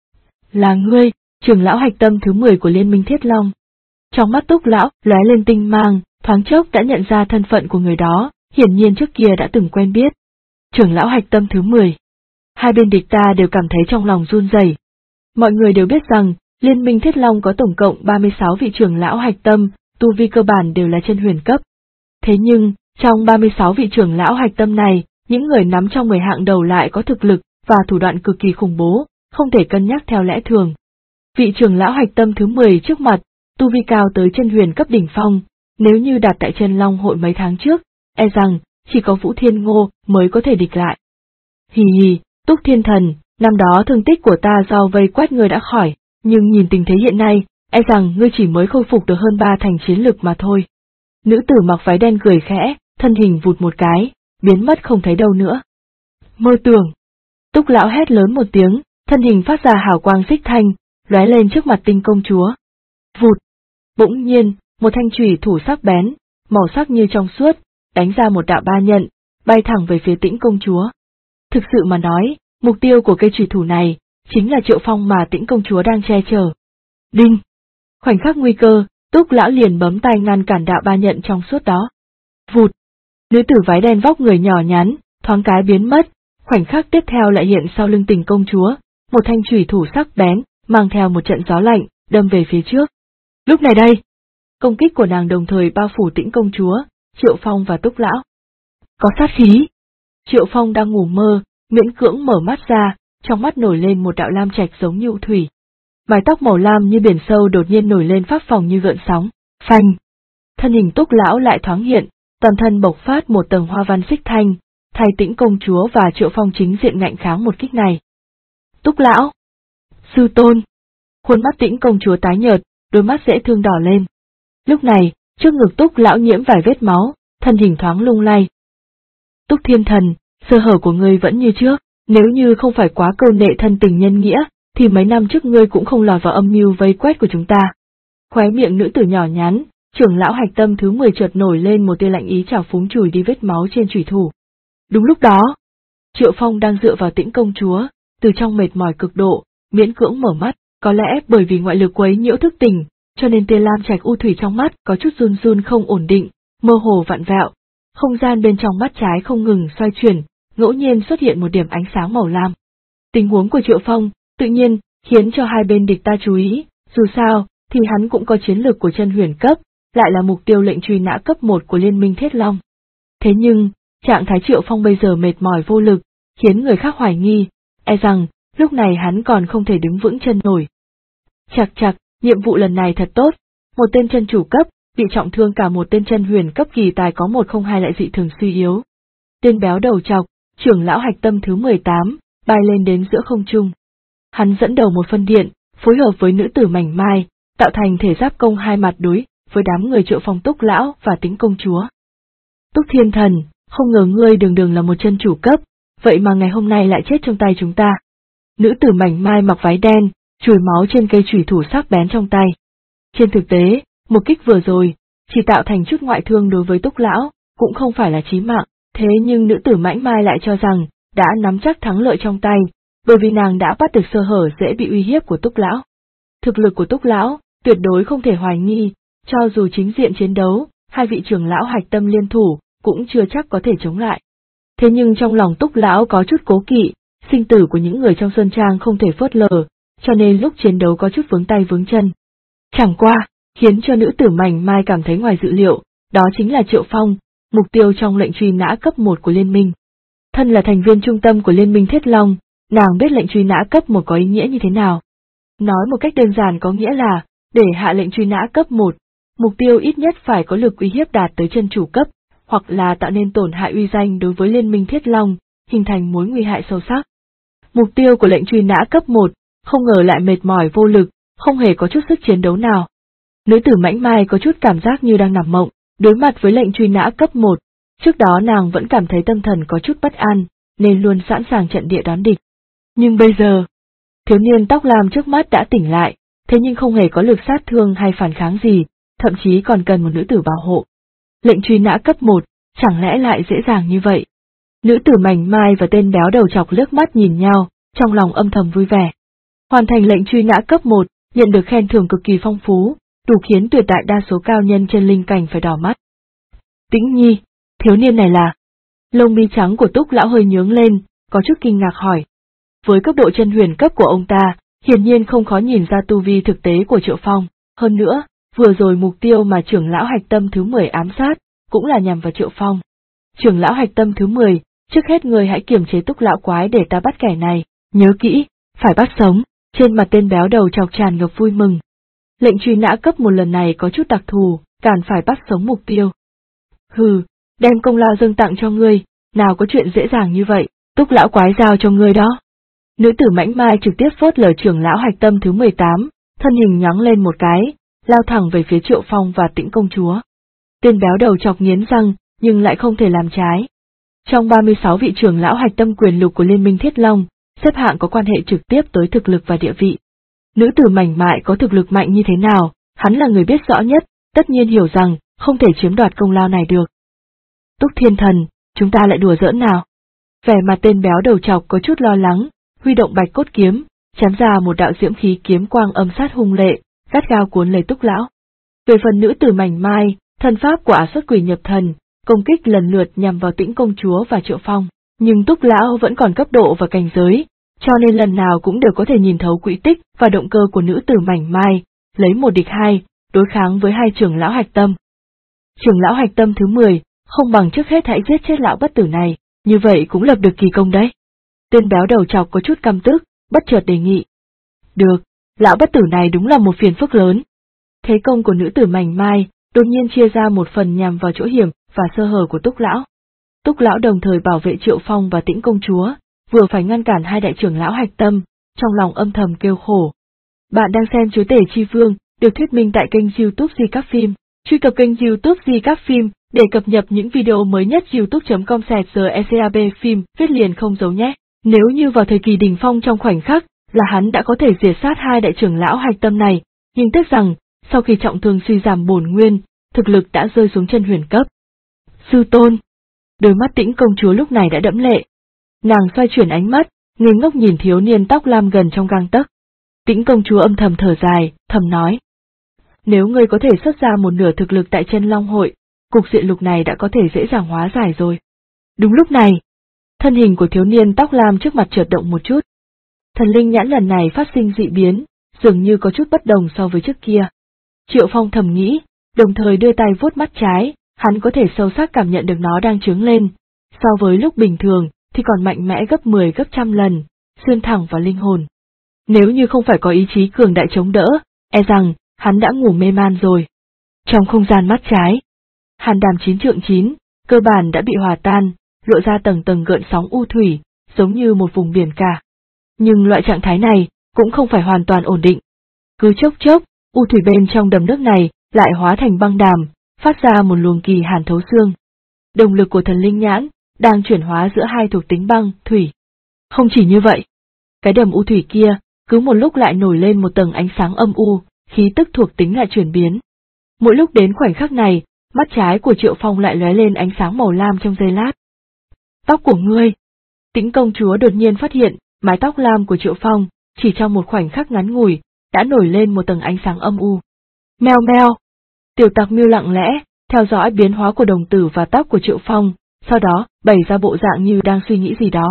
Là ngươi, trưởng lão hạch tâm thứ 10 của liên minh Thiết Long. Trong mắt Túc lão lóe lên tinh mang, thoáng chốc đã nhận ra thân phận của người đó, hiển nhiên trước kia đã từng quen biết. Trưởng lão hạch tâm thứ 10. Hai bên địch ta đều cảm thấy trong lòng run rẩy. Mọi người đều biết rằng, liên minh Thiết Long có tổng cộng 36 vị trưởng lão hạch tâm, tu vi cơ bản đều là chân huyền cấp. Thế nhưng, trong 36 vị trưởng lão hạch tâm này, những người nắm trong 10 hạng đầu lại có thực lực và thủ đoạn cực kỳ khủng bố, không thể cân nhắc theo lẽ thường. Vị trưởng lão hạch tâm thứ 10 trước mặt, tu vi cao tới chân huyền cấp đỉnh phong, nếu như đặt tại chân Long hội mấy tháng trước, e rằng chỉ có Vũ Thiên Ngô mới có thể địch lại. Hì hì, Túc Thiên Thần, năm đó thương tích của ta do vây quét ngươi đã khỏi, nhưng nhìn tình thế hiện nay, e rằng ngươi chỉ mới khôi phục được hơn 3 thành chiến lực mà thôi. Nữ tử mặc váy đen cười khẽ, thân hình vụt một cái, biến mất không thấy đâu nữa. Mơ tưởng. Túc lão hét lớn một tiếng, thân hình phát ra hào quang xích thanh, lóe lên trước mặt Tinh công chúa. Vụt. Bỗng nhiên, một thanh chùy thủ sắc bén, màu sắc như trong suốt, đánh ra một đạo ba nhận, bay thẳng về phía Tĩnh công chúa. Thực sự mà nói, mục tiêu của cây chùy thủ này, chính là Triệu Phong mà Tĩnh công chúa đang che chở. Đinh! Khoảnh khắc nguy cơ, Túc lão liền bấm tay ngăn cản đạo ba nhận trong suốt đó. Vụt! Nữ tử váy đen vóc người nhỏ nhắn, thoáng cái biến mất, khoảnh khắc tiếp theo lại hiện sau lưng Tình công chúa, một thanh chùy thủ sắc bén, mang theo một trận gió lạnh, đâm về phía trước. Lúc này đây, công kích của nàng đồng thời bao phủ Tĩnh công chúa, Triệu Phong và Túc lão. Có sát khí! Triệu Phong đang ngủ mơ, miễn cưỡng mở mắt ra, trong mắt nổi lên một đạo lam trạch giống như thủy. Mái tóc màu lam như biển sâu đột nhiên nổi lên phác phồng như gợn sóng. Phanh! Thân hình Túc lão lại thoáng hiện, toàn thân bộc phát một tầng hoa văn xích thanh, thay Tĩnh công chúa và Triệu Phong chính diện ngạnh kháng một kích này. Túc lão! Sư tôn. Khuôn mắt Tĩnh công chúa tái nhợt, đôi mắt dễ thương đỏ lên. Lúc này, trước ngực Túc lão nhiễm vài vết máu, thân hình thoáng lung lay. Túc Thiên Thần, sơ hở của ngươi vẫn như trước, nếu như không phải quá câu nệ thân tình nhân nghĩa, thì mấy năm trước ngươi cũng không lọt vào âm mưu vây quét của chúng ta. Khóe miệng nữ tử nhỏ nhắn, trưởng lão hạch tâm thứ 10 chợt nổi lên một tia lạnh ý trào phúng chùi đi vết máu trên chủy thủ. Đúng lúc đó, Triệu Phong đang dựa vào Tĩnh công chúa, từ trong mệt mỏi cực độ, miễn cưỡng mở mắt, có lẽ bởi vì ngoại lực quấy nhiễu thức tỉnh, cho nên tia lam trạch u thủy trong mắt có chút run run không ổn định, mơ hồ vặn vẹo, không gian bên trong mắt trái không ngừng xoay chuyển, ngẫu nhiên xuất hiện một điểm ánh sáng màu lam. Tình huống của Triệu Phong, tự nhiên, khiến cho hai bên địch ta chú ý, dù sao, thì hắn cũng có chiến lược của chân huyền cấp, lại là mục tiêu lệnh truy nã cấp 1 của Liên minh Thiết Long. Thế nhưng, trạng thái Triệu Phong bây giờ mệt mỏi vô lực, khiến người khác hoài nghi, e rằng, lúc này hắn còn không thể đứng vững chân nổi. Chạc, nhiệm vụ lần này thật tốt, một tên chân chủ cấp, bị trọng thương cả một tên chân huyền cấp kỳ tài có 102 lại dị thường suy yếu. Tên béo đầu trọc, trưởng lão hạch tâm thứ 18, bay lên đến giữa không trung. Hắn dẫn đầu một phân điện, phối hợp với nữ tử mảnh mai, tạo thành thể giáp công hai mặt đối với đám người Triệu Phong Túc lão và Tĩnh công chúa. Túc Thiên Thần, không ngờ ngươi đường là một chân chủ cấp, vậy mà ngày hôm nay lại chết trong tay chúng ta. Nữ tử mảnh mai mặc váy đen, chùi máu trên cây chủy thủ sắc bén trong tay. Trên thực tế, một kích vừa rồi, chỉ tạo thành chút ngoại thương đối với Túc lão, cũng không phải là chí mạng, thế nhưng nữ tử mảnh mai lại cho rằng, đã nắm chắc thắng lợi trong tay, bởi vì nàng đã bắt được sơ hở dễ bị uy hiếp của Túc lão. Thực lực của Túc lão, tuyệt đối không thể hoài nghi, cho dù chính diện chiến đấu, hai vị trưởng lão hạch tâm liên thủ, cũng chưa chắc có thể chống lại. Thế nhưng trong lòng Túc lão có chút cố kỵ, sinh tử của những người trong sơn trang không thể phớt lờ, cho nên lúc chiến đấu có chút vướng tay vướng chân. Chẳng qua, khiến cho nữ tử mảnh mai cảm thấy ngoài dự liệu, đó chính là Triệu Phong, mục tiêu trong lệnh truy nã cấp 1 của Liên minh. Thân là thành viên trung tâm của Liên minh Thiết Long, nàng biết lệnh truy nã cấp 1 có ý nghĩa như thế nào. Nói một cách đơn giản có nghĩa là, để hạ lệnh truy nã cấp 1, mục tiêu ít nhất phải có lực uy hiếp đạt tới chân chủ cấp, hoặc là tạo nên tổn hại uy danh đối với Liên minh Thiết Long, hình thành mối nguy hại sâu sắc. Mục tiêu của lệnh truy nã cấp 1, không ngờ lại mệt mỏi vô lực, không hề có chút sức chiến đấu nào. Nữ tử mảnh mai có chút cảm giác như đang nằm mộng, đối mặt với lệnh truy nã cấp 1, trước đó nàng vẫn cảm thấy tâm thần có chút bất an, nên luôn sẵn sàng trận địa đón địch. Nhưng bây giờ, thiếu niên tóc lam trước mắt đã tỉnh lại, thế nhưng không hề có lực sát thương hay phản kháng gì, thậm chí còn cần một nữ tử bảo hộ. Lệnh truy nã cấp 1, chẳng lẽ lại dễ dàng như vậy? Nữ tử mảnh mai và tên béo đầu chọc liếc mắt nhìn nhau, trong lòng âm thầm vui vẻ. Hoàn thành lệnh truy nã cấp 1, nhận được khen thưởng cực kỳ phong phú, đủ khiến tuyệt đại đa số cao nhân trên linh cảnh phải đỏ mắt. Tĩnh Nhi, thiếu niên này là... Lông mi trắng của Túc lão hơi nhướng lên, có chút kinh ngạc hỏi. Với cấp độ chân huyền cấp của ông ta, hiển nhiên không khó nhìn ra tu vi thực tế của Triệu Phong, hơn nữa, vừa rồi mục tiêu mà trưởng lão hạch tâm thứ 10 ám sát, cũng là nhằm vào Triệu Phong. Trưởng lão hạch tâm thứ 10, trước hết người hãy kiềm chế Túc lão quái để ta bắt kẻ này, nhớ kỹ, phải bắt sống, trên mặt tên béo đầu chọc tràn ngập vui mừng. Lệnh truy nã cấp 1 lần này có chút đặc thù, càng phải bắt sống mục tiêu. Hừ, đem công lao dâng tặng cho ngươi, nào có chuyện dễ dàng như vậy, Túc lão quái giao cho ngươi đó. Nữ tử mảnh mai trực tiếp phớt lờ trưởng lão hạch tâm thứ 18, thân hình nhóng lên một cái, lao thẳng về phía Triệu Phong và Tĩnh công chúa. Tên béo đầu chọc nghiến răng, nhưng lại không thể làm trái. Trong 36 vị trưởng lão hạch tâm quyền lực của Liên minh Thiết Long, xếp hạng có quan hệ trực tiếp tới thực lực và địa vị. Nữ tử mảnh mại có thực lực mạnh như thế nào, hắn là người biết rõ nhất, tất nhiên hiểu rằng, không thể chiếm đoạt công lao này được. Túc Thiên Thần, chúng ta lại đùa giỡn nào? Vẻ mặt tên béo đầu chọc có chút lo lắng, huy động bạch cốt kiếm, chém ra một đạo diễm khí kiếm quang âm sát hung lệ, gắt gao cuốn lấy Túc lão. Về phần nữ tử mảnh mai, thân pháp của Ả Xuất Quỷ Nhập Thần, công kích lần lượt nhằm vào Tĩnh công chúa và Triệu Phong, nhưng Túc lão vẫn còn cấp độ và cảnh giới, cho nên lần nào cũng đều có thể nhìn thấu quỹ tích và động cơ của nữ tử mảnh mai, lấy 1 địch 2, đối kháng với hai trưởng lão hạch tâm. Trưởng lão hạch tâm thứ 10, không bằng trước hết hãy giết chết lão bất tử này, như vậy cũng lập được kỳ công đấy. Tên béo đầu chọc có chút căm tức, bất chợt đề nghị. Được, lão bất tử này đúng là một phiền phức lớn. Thế công của nữ tử mảnh mai, đột nhiên chia ra một phần nhằm vào chỗ hiểm và sơ hở của Túc lão. Túc lão đồng thời bảo vệ Triệu Phong và Tĩnh công chúa, vừa phải ngăn cản hai đại trưởng lão hạch tâm, trong lòng âm thầm kêu khổ. Bạn đang xem Chúa Tể Chi Vương, được thuyết minh tại kênh YouTube Di Các Phim. Truy cập kênh YouTube Di Các Phim để cập nhật những video mới nhất. youtube.com/GECAB phim viết liền không dấu nhé. Nếu như vào thời kỳ đỉnh phong trong khoảnh khắc là hắn đã có thể diệt sát hai đại trưởng lão hạch tâm này, nhưng tiếc rằng sau khi trọng thương suy giảm bổn nguyên, thực lực đã rơi xuống chân huyền cấp. Sư tôn. Đôi mắt Tĩnh công chúa lúc này đã đẫm lệ. Nàng xoay chuyển ánh mắt, ngây ngốc nhìn thiếu niên tóc lam gần trong gang tấc. Tĩnh công chúa âm thầm thở dài, thầm nói: nếu ngươi có thể xuất ra một nửa thực lực tại chân Long hội, cục diện lục này đã có thể dễ dàng hóa giải rồi. Đúng lúc này, thân hình của thiếu niên tóc lam trước mặt chợt động một chút. Thần linh nhãn lần này phát sinh dị biến, dường như có chút bất đồng so với trước kia. Triệu Phong thầm nghĩ, đồng thời đưa tay vuốt mắt trái, hắn có thể sâu sắc cảm nhận được nó đang trướng lên, so với lúc bình thường thì còn mạnh mẽ gấp 10 gấp trăm lần, xuyên thẳng vào linh hồn. Nếu như không phải có ý chí cường đại chống đỡ, e rằng hắn đã ngủ mê man rồi. Trong không gian mắt trái, hàn đàm 9 trượng 9, cơ bản đã bị hòa tan, lộ ra tầng tầng gợn sóng u thủy, giống như một vùng biển cả. Nhưng loại trạng thái này cũng không phải hoàn toàn ổn định. Cứ chốc chốc, u thủy bên trong đầm nước này lại hóa thành băng đàm, phát ra một luồng kỳ hàn thấu xương. Động lực của thần linh nhãn đang chuyển hóa giữa hai thuộc tính băng, thủy. Không chỉ như vậy, cái đầm u thủy kia cứ một lúc lại nổi lên một tầng ánh sáng âm u, khí tức thuộc tính lại chuyển biến. Mỗi lúc đến khoảnh khắc này, mắt trái của Triệu Phong lại lóe lên ánh sáng màu lam trong giây lát. Tóc của ngươi. Tĩnh công chúa đột nhiên phát hiện, mái tóc lam của Triệu Phong, chỉ trong một khoảnh khắc ngắn ngủi, đã nổi lên một tầng ánh sáng âm u. Meo meo. Tiểu Tặc Miêu lặng lẽ, theo dõi biến hóa của đồng tử và tóc của Triệu Phong, sau đó bày ra bộ dạng như đang suy nghĩ gì đó.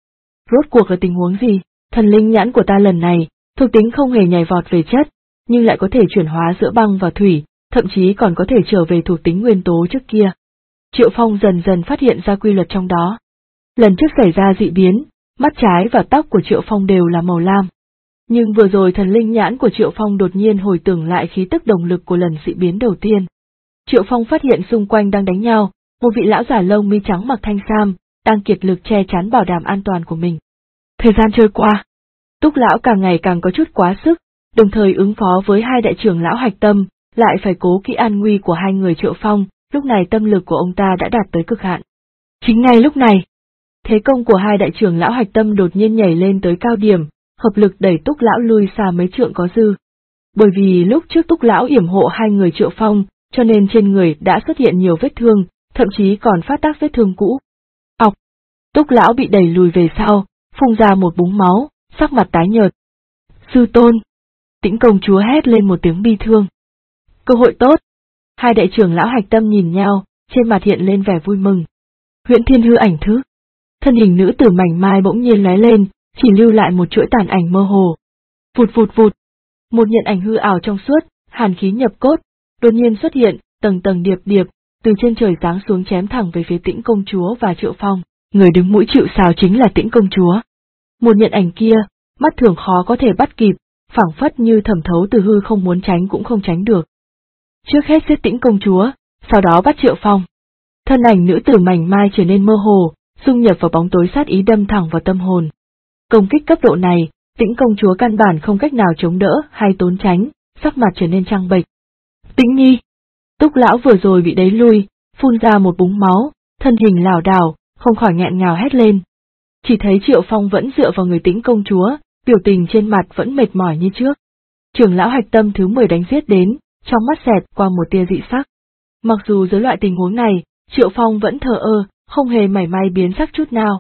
Rốt cuộc là tình huống gì? Thần linh nhãn của ta lần này, thuộc tính không hề nhảy vọt về chất, nhưng lại có thể chuyển hóa giữa băng và thủy, thậm chí còn có thể trở về thuộc tính nguyên tố trước kia. Triệu Phong dần dần phát hiện ra quy luật trong đó. Lần trước xảy ra dị biến, mắt trái và tóc của Triệu Phong đều là màu lam. Nhưng vừa rồi thần linh nhãn của Triệu Phong đột nhiên hồi tưởng lại khí tức động lực của lần dị biến đầu tiên. Triệu Phong phát hiện xung quanh đang đánh nhau, một vị lão giả lông mi trắng mặc thanh sam, đang kiệt lực che chắn bảo đảm an toàn của mình. Thời gian trôi qua, Túc lão càng ngày càng có chút quá sức, đồng thời ứng phó với hai đại trưởng lão hạch tâm, lại phải cố kỹ an nguy của hai người Triệu Phong, lúc này tâm lực của ông ta đã đạt tới cực hạn. Chính ngay lúc này, thế công của hai đại trưởng lão hạch tâm đột nhiên nhảy lên tới cao điểm, hợp lực đẩy Túc lão lui xa mấy trượng có dư. Bởi vì lúc trước Túc lão yểm hộ hai người Triệu Phong, cho nên trên người đã xuất hiện nhiều vết thương, thậm chí còn phát tác vết thương cũ. Ọc! Túc lão bị đẩy lùi về sau, phun ra một búng máu, sắc mặt tái nhợt. Sư tôn! Tĩnh công chúa hét lên một tiếng bi thương. Cơ hội tốt! Hai đại trưởng lão hạch tâm nhìn nhau, trên mặt hiện lên vẻ vui mừng. Huyễn Thiên hư ảnh thứ. Thân hình nữ tử mảnh mai bỗng nhiên lóe lên, chỉ lưu lại một chuỗi tàn ảnh mơ hồ. Vụt vụt vụt. Một nhận ảnh hư ảo trong suốt, hàn khí nhập cốt, đột nhiên xuất hiện, tầng tầng điệp điệp, từ trên trời giáng xuống chém thẳng về phía Tĩnh công chúa và Triệu Phong. Người đứng mũi chịu sào chính là Tĩnh công chúa. Một nhận ảnh kia, mắt thường khó có thể bắt kịp, phảng phất như thẩm thấu từ hư không, muốn tránh cũng không tránh được. Trước hết giết Tĩnh công chúa, sau đó bắt Triệu Phong. Thân ảnh nữ tử mảnh mai trở nên mơ hồ, dung nhập vào bóng tối, sát ý đâm thẳng vào tâm hồn. Công kích cấp độ này, Tĩnh công chúa căn bản không cách nào chống đỡ hay trốn tránh, sắc mặt trở nên trắng bệch. Tĩnh nhi! Túc lão vừa rồi bị đẩy lui, phun ra một búng máu, thân hình lảo đảo, không khỏi nghẹn ngào hét lên. Chỉ thấy Triệu Phong vẫn dựa vào người Tĩnh công chúa, biểu tình trên mặt vẫn mệt mỏi như trước. Trưởng lão hạch tâm thứ 10 đánh giết đến, trong mắt xẹt qua một tia dị sắc. Mặc dù dưới loại tình huống này, Triệu Phong vẫn thờ ơ, không hề mảy may biến sắc chút nào.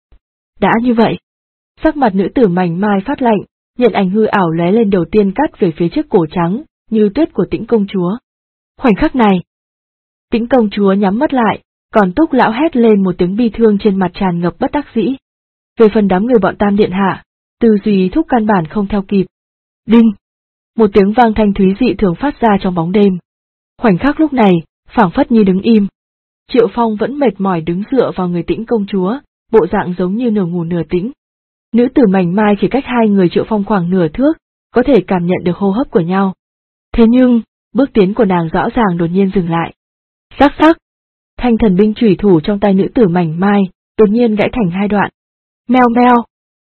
Đã như vậy, sắc mặt nữ tử mảnh mai phát lạnh, nhận ảnh hư ảo lóe lên đầu tiên cắt về phía trước cổ trắng, như tuyết của Tĩnh công chúa. Khoảnh khắc này, Tĩnh công chúa nhắm mắt lại, còn Túc lão hét lên một tiếng bi thương, trên mặt tràn ngập bất đắc dĩ. Về phần đám người bọn Tam điện hạ, tư duy thúc căn bản không theo kịp. Đinh! Một tiếng vang thanh thúy dị thường phát ra trong bóng đêm. Khoảnh khắc lúc này, phảng phất như đứng im. Triệu Phong vẫn mệt mỏi đứng dựa vào người Tĩnh công chúa, bộ dạng giống như nửa ngủ nửa tĩnh. Nữ tử mảnh mai chỉ cách hai người Triệu Phong khoảng nửa thước, có thể cảm nhận được hô hấp của nhau. Thế nhưng, bước tiến của nàng rõ ràng đột nhiên dừng lại. Sắc sắc! Thanh thần binh chủy thủ trong tay nữ tử mảnh mai, đột nhiên gãy thành hai đoạn. Meo meo!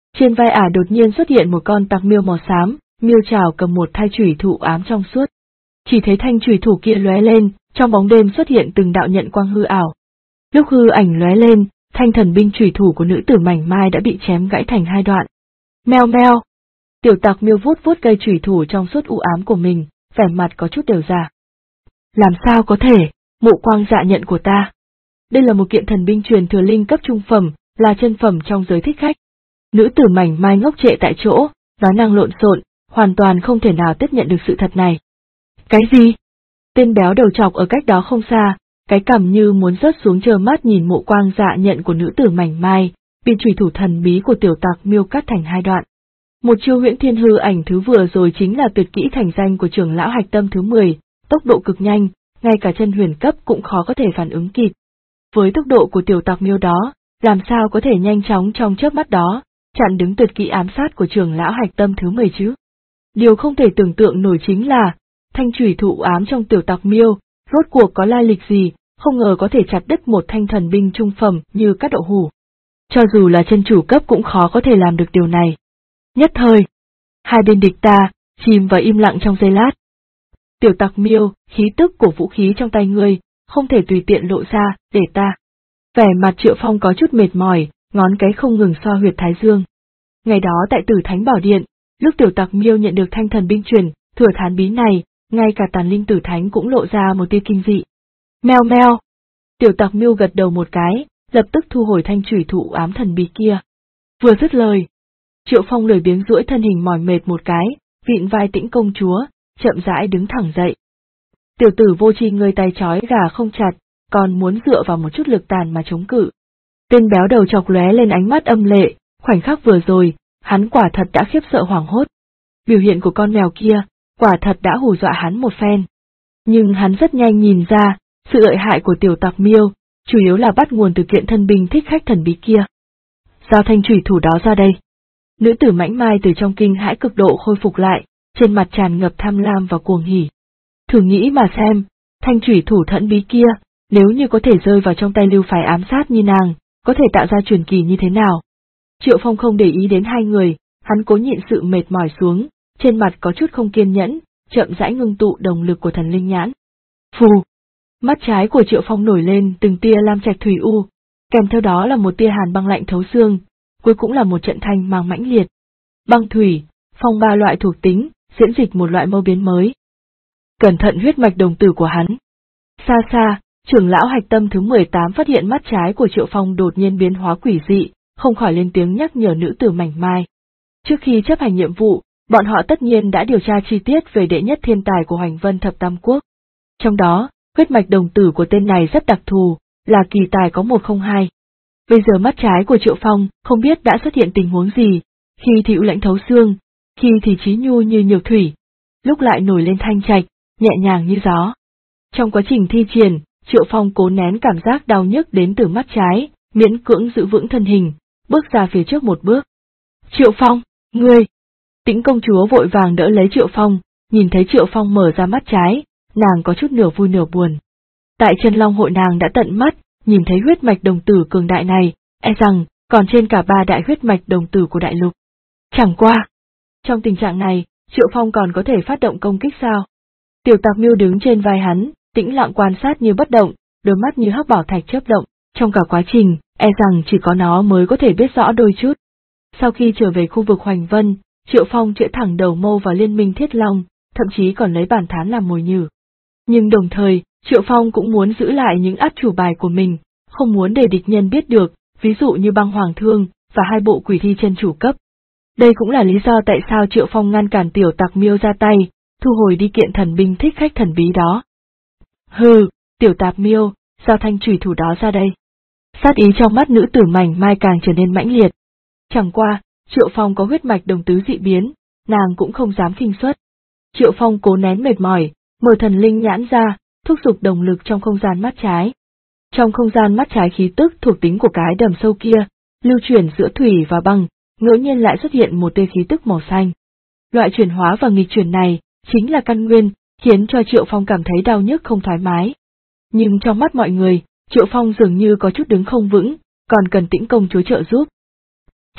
Trên vai ả đột nhiên xuất hiện một con tặc miêu màu xám, miêu trảo cầm một thanh chủy thủ ám trong suốt. Chỉ thấy thanh chủy thủ kia lóe lên, trong bóng đêm xuất hiện từng đạo nhận quang hư ảo. Lúc hư ảnh lóe lên, thanh thần binh chủy thủ của nữ tử mảnh mai đã bị chém gãy thành hai đoạn. Meo meo. Tiểu tặc miêu vuốt vuốt cây chủy thủ trong suốt u ám của mình, vẻ mặt có chút đều giả. Làm sao có thể, mộ quang dạ nhận của ta. Đây là một kiện thần binh truyền thừa linh cấp trung phẩm, là chân phẩm trong giới thích khách. Nữ tử mảnh mai ngốc trệ tại chỗ, nói năng lộn xộn, hoàn toàn không thể nào tiếp nhận được sự thật này. Cái gì? Tên béo đầu trọc ở cách đó không xa, cái cằm như muốn rớt xuống trơ mắt nhìn mộ quang dạ nhận của nữ tử mảnh mai, bị chủy thủ thần bí của tiểu tặc miêu cắt thành hai đoạn. Một chiêu huyễn thiên hư ảnh thứ vừa rồi chính là tuyệt kỹ thành danh của trưởng lão hạch tâm thứ 10, tốc độ cực nhanh, ngay cả chân huyền cấp cũng khó có thể phản ứng kịp. Với tốc độ của tiểu tặc miêu đó, làm sao có thể nhanh chóng trong chớp mắt đó, chặn đứng tuyệt kỹ ám sát của trưởng lão hạch tâm thứ 10 chứ? Điều không thể tưởng tượng nổi chính là, thanh chủy thủ ám trong tiểu tặc miêu, rốt cuộc có lai lịch gì, không ngờ có thể chặt đứt một thanh thần binh trung phẩm như cắt đậu hủ. Cho dù là chân chủ cấp cũng khó có thể làm được điều này. Nhất thời, hai bên địch ta, chìm vào im lặng trong giây lát. Tiểu tặc miêu, khí tức của vũ khí trong tay ngươi, không thể tùy tiện lộ ra, để ta. Vẻ mặt Triệu Phong có chút mệt mỏi, ngón cái không ngừng xoa huyệt thái dương. Ngày đó tại Tử Thánh Bảo Điện, lúc tiểu tặc miêu nhận được thanh thần binh truyền, thừa thán bí này, ngay cả tàn linh Tử Thánh cũng lộ ra một tia kinh dị. Meo meo. Tiểu tặc miêu gật đầu một cái, lập tức thu hồi thanh chủy thủ ám thần bí kia. Vừa dứt lời, Triệu Phong lười biếng duỗi thân hình mỏi mệt một cái, vịn vai Tĩnh công chúa, chậm rãi đứng thẳng dậy. Tiểu tử vô tri ngươi tay trói gà không chặt, còn muốn dựa vào một chút lực tàn mà chống cự. Tên béo đầu chọc lóe lên ánh mắt âm lệ, khoảnh khắc vừa rồi, hắn quả thật đã khiếp sợ hoảng hốt. Biểu hiện của con mèo kia, quả thật đã hù dọa hắn một phen. Nhưng hắn rất nhanh nhìn ra, sự lợi hại của tiểu tặc miêu, chủ yếu là bắt nguồn từ kiện thân binh thích khách thần bí kia. Giao thanh chủy thủ đó ra đây. Nữ tử mảnh mai từ trong kinh hãi cực độ khôi phục lại, trên mặt tràn ngập tham lam và cuồng hỉ. Thử nghĩ mà xem, thanh chủy thủ thẫn bí kia, nếu như có thể rơi vào trong tay lưu phái ám sát như nàng, có thể tạo ra truyền kỳ như thế nào? Triệu Phong không để ý đến hai người, hắn cố nhịn sự mệt mỏi xuống, trên mặt có chút không kiên nhẫn, chậm rãi ngưng tụ động lực của thần linh nhãn. Phù! Mắt trái của Triệu Phong nổi lên từng tia lam trạch thủy u, kèm theo đó là một tia hàn băng lạnh thấu xương, cuối cũng là một trận thanh mang mãnh liệt. Băng thủy, phong ba loại thuộc tính, diễn dịch một loại mâu biến mới. Cẩn thận huyết mạch đồng tử của hắn. Xa xa, trưởng lão hạch tâm thứ 18 phát hiện mắt trái của Triệu Phong đột nhiên biến hóa quỷ dị, không khỏi lên tiếng nhắc nhở nữ tử mảnh mai. Trước khi chấp hành nhiệm vụ, bọn họ tất nhiên đã điều tra chi tiết về đệ nhất thiên tài của Hoành Vân Thập Tam Quốc. Trong đó, huyết mạch đồng tử của tên này rất đặc thù, là kỳ tài có 102. Bây giờ mắt trái của Triệu Phong không biết đã xuất hiện tình huống gì, khi thì u lạnh thấu xương, khi thì trí nhu như nhược thủy, lúc lại nổi lên thanh trạch, nhẹ nhàng như gió. Trong quá trình thi triển, Triệu Phong cố nén cảm giác đau nhức đến từ mắt trái, miễn cưỡng giữ vững thân hình, bước ra phía trước một bước. Triệu Phong, ngươi! Tĩnh công chúa vội vàng đỡ lấy Triệu Phong, nhìn thấy Triệu Phong mở ra mắt trái, nàng có chút nửa vui nửa buồn. Tại Chân Long hội nàng đã tận mắt, nhìn thấy huyết mạch đồng tử cường đại này, e rằng, còn trên cả 3 đại huyết mạch đồng tử của đại lục. Chẳng qua! Trong tình trạng này, Triệu Phong còn có thể phát động công kích sao? Tiểu tặc miêu đứng trên vai hắn, tĩnh lặng quan sát như bất động, đôi mắt như hắc bảo thạch chớp động, trong cả quá trình, e rằng chỉ có nó mới có thể biết rõ đôi chút. Sau khi trở về khu vực Hoành Vân, Triệu Phong chĩa thẳng đầu mâu vào liên minh Thiết Long, thậm chí còn lấy bản thán làm mồi nhử. Nhưng đồng thời, Triệu Phong cũng muốn giữ lại những át chủ bài của mình, không muốn để địch nhân biết được, ví dụ như băng hoàng thương, và 2 bộ quỷ thi chân chủ cấp. Đây cũng là lý do tại sao Triệu Phong ngăn cản tiểu tặc miêu ra tay, thu hồi đi kiện thần binh thích khách thần bí đó. Hừ, tiểu tạp miêu, giao thanh chủy thủ đó ra đây. Sát ý trong mắt nữ tử mảnh mai càng trở nên mãnh liệt. Chẳng qua, Triệu Phong có huyết mạch đồng tứ dị biến, nàng cũng không dám khinh suất. Triệu Phong cố nén mệt mỏi, mở thần linh nhãn ra, thúc giục động lực trong không gian mắt trái. Trong không gian mắt trái khí tức thuộc tính của cái đầm sâu kia, lưu chuyển giữa thủy và băng, ngẫu nhiên lại xuất hiện một tia khí tức màu xanh. Loại chuyển hóa và nghịch chuyển này, chính là căn nguyên, khiến cho Triệu Phong cảm thấy đau nhức không thoải mái. Nhưng trong mắt mọi người, Triệu Phong dường như có chút đứng không vững, còn cần Tĩnh công chúa trợ giúp.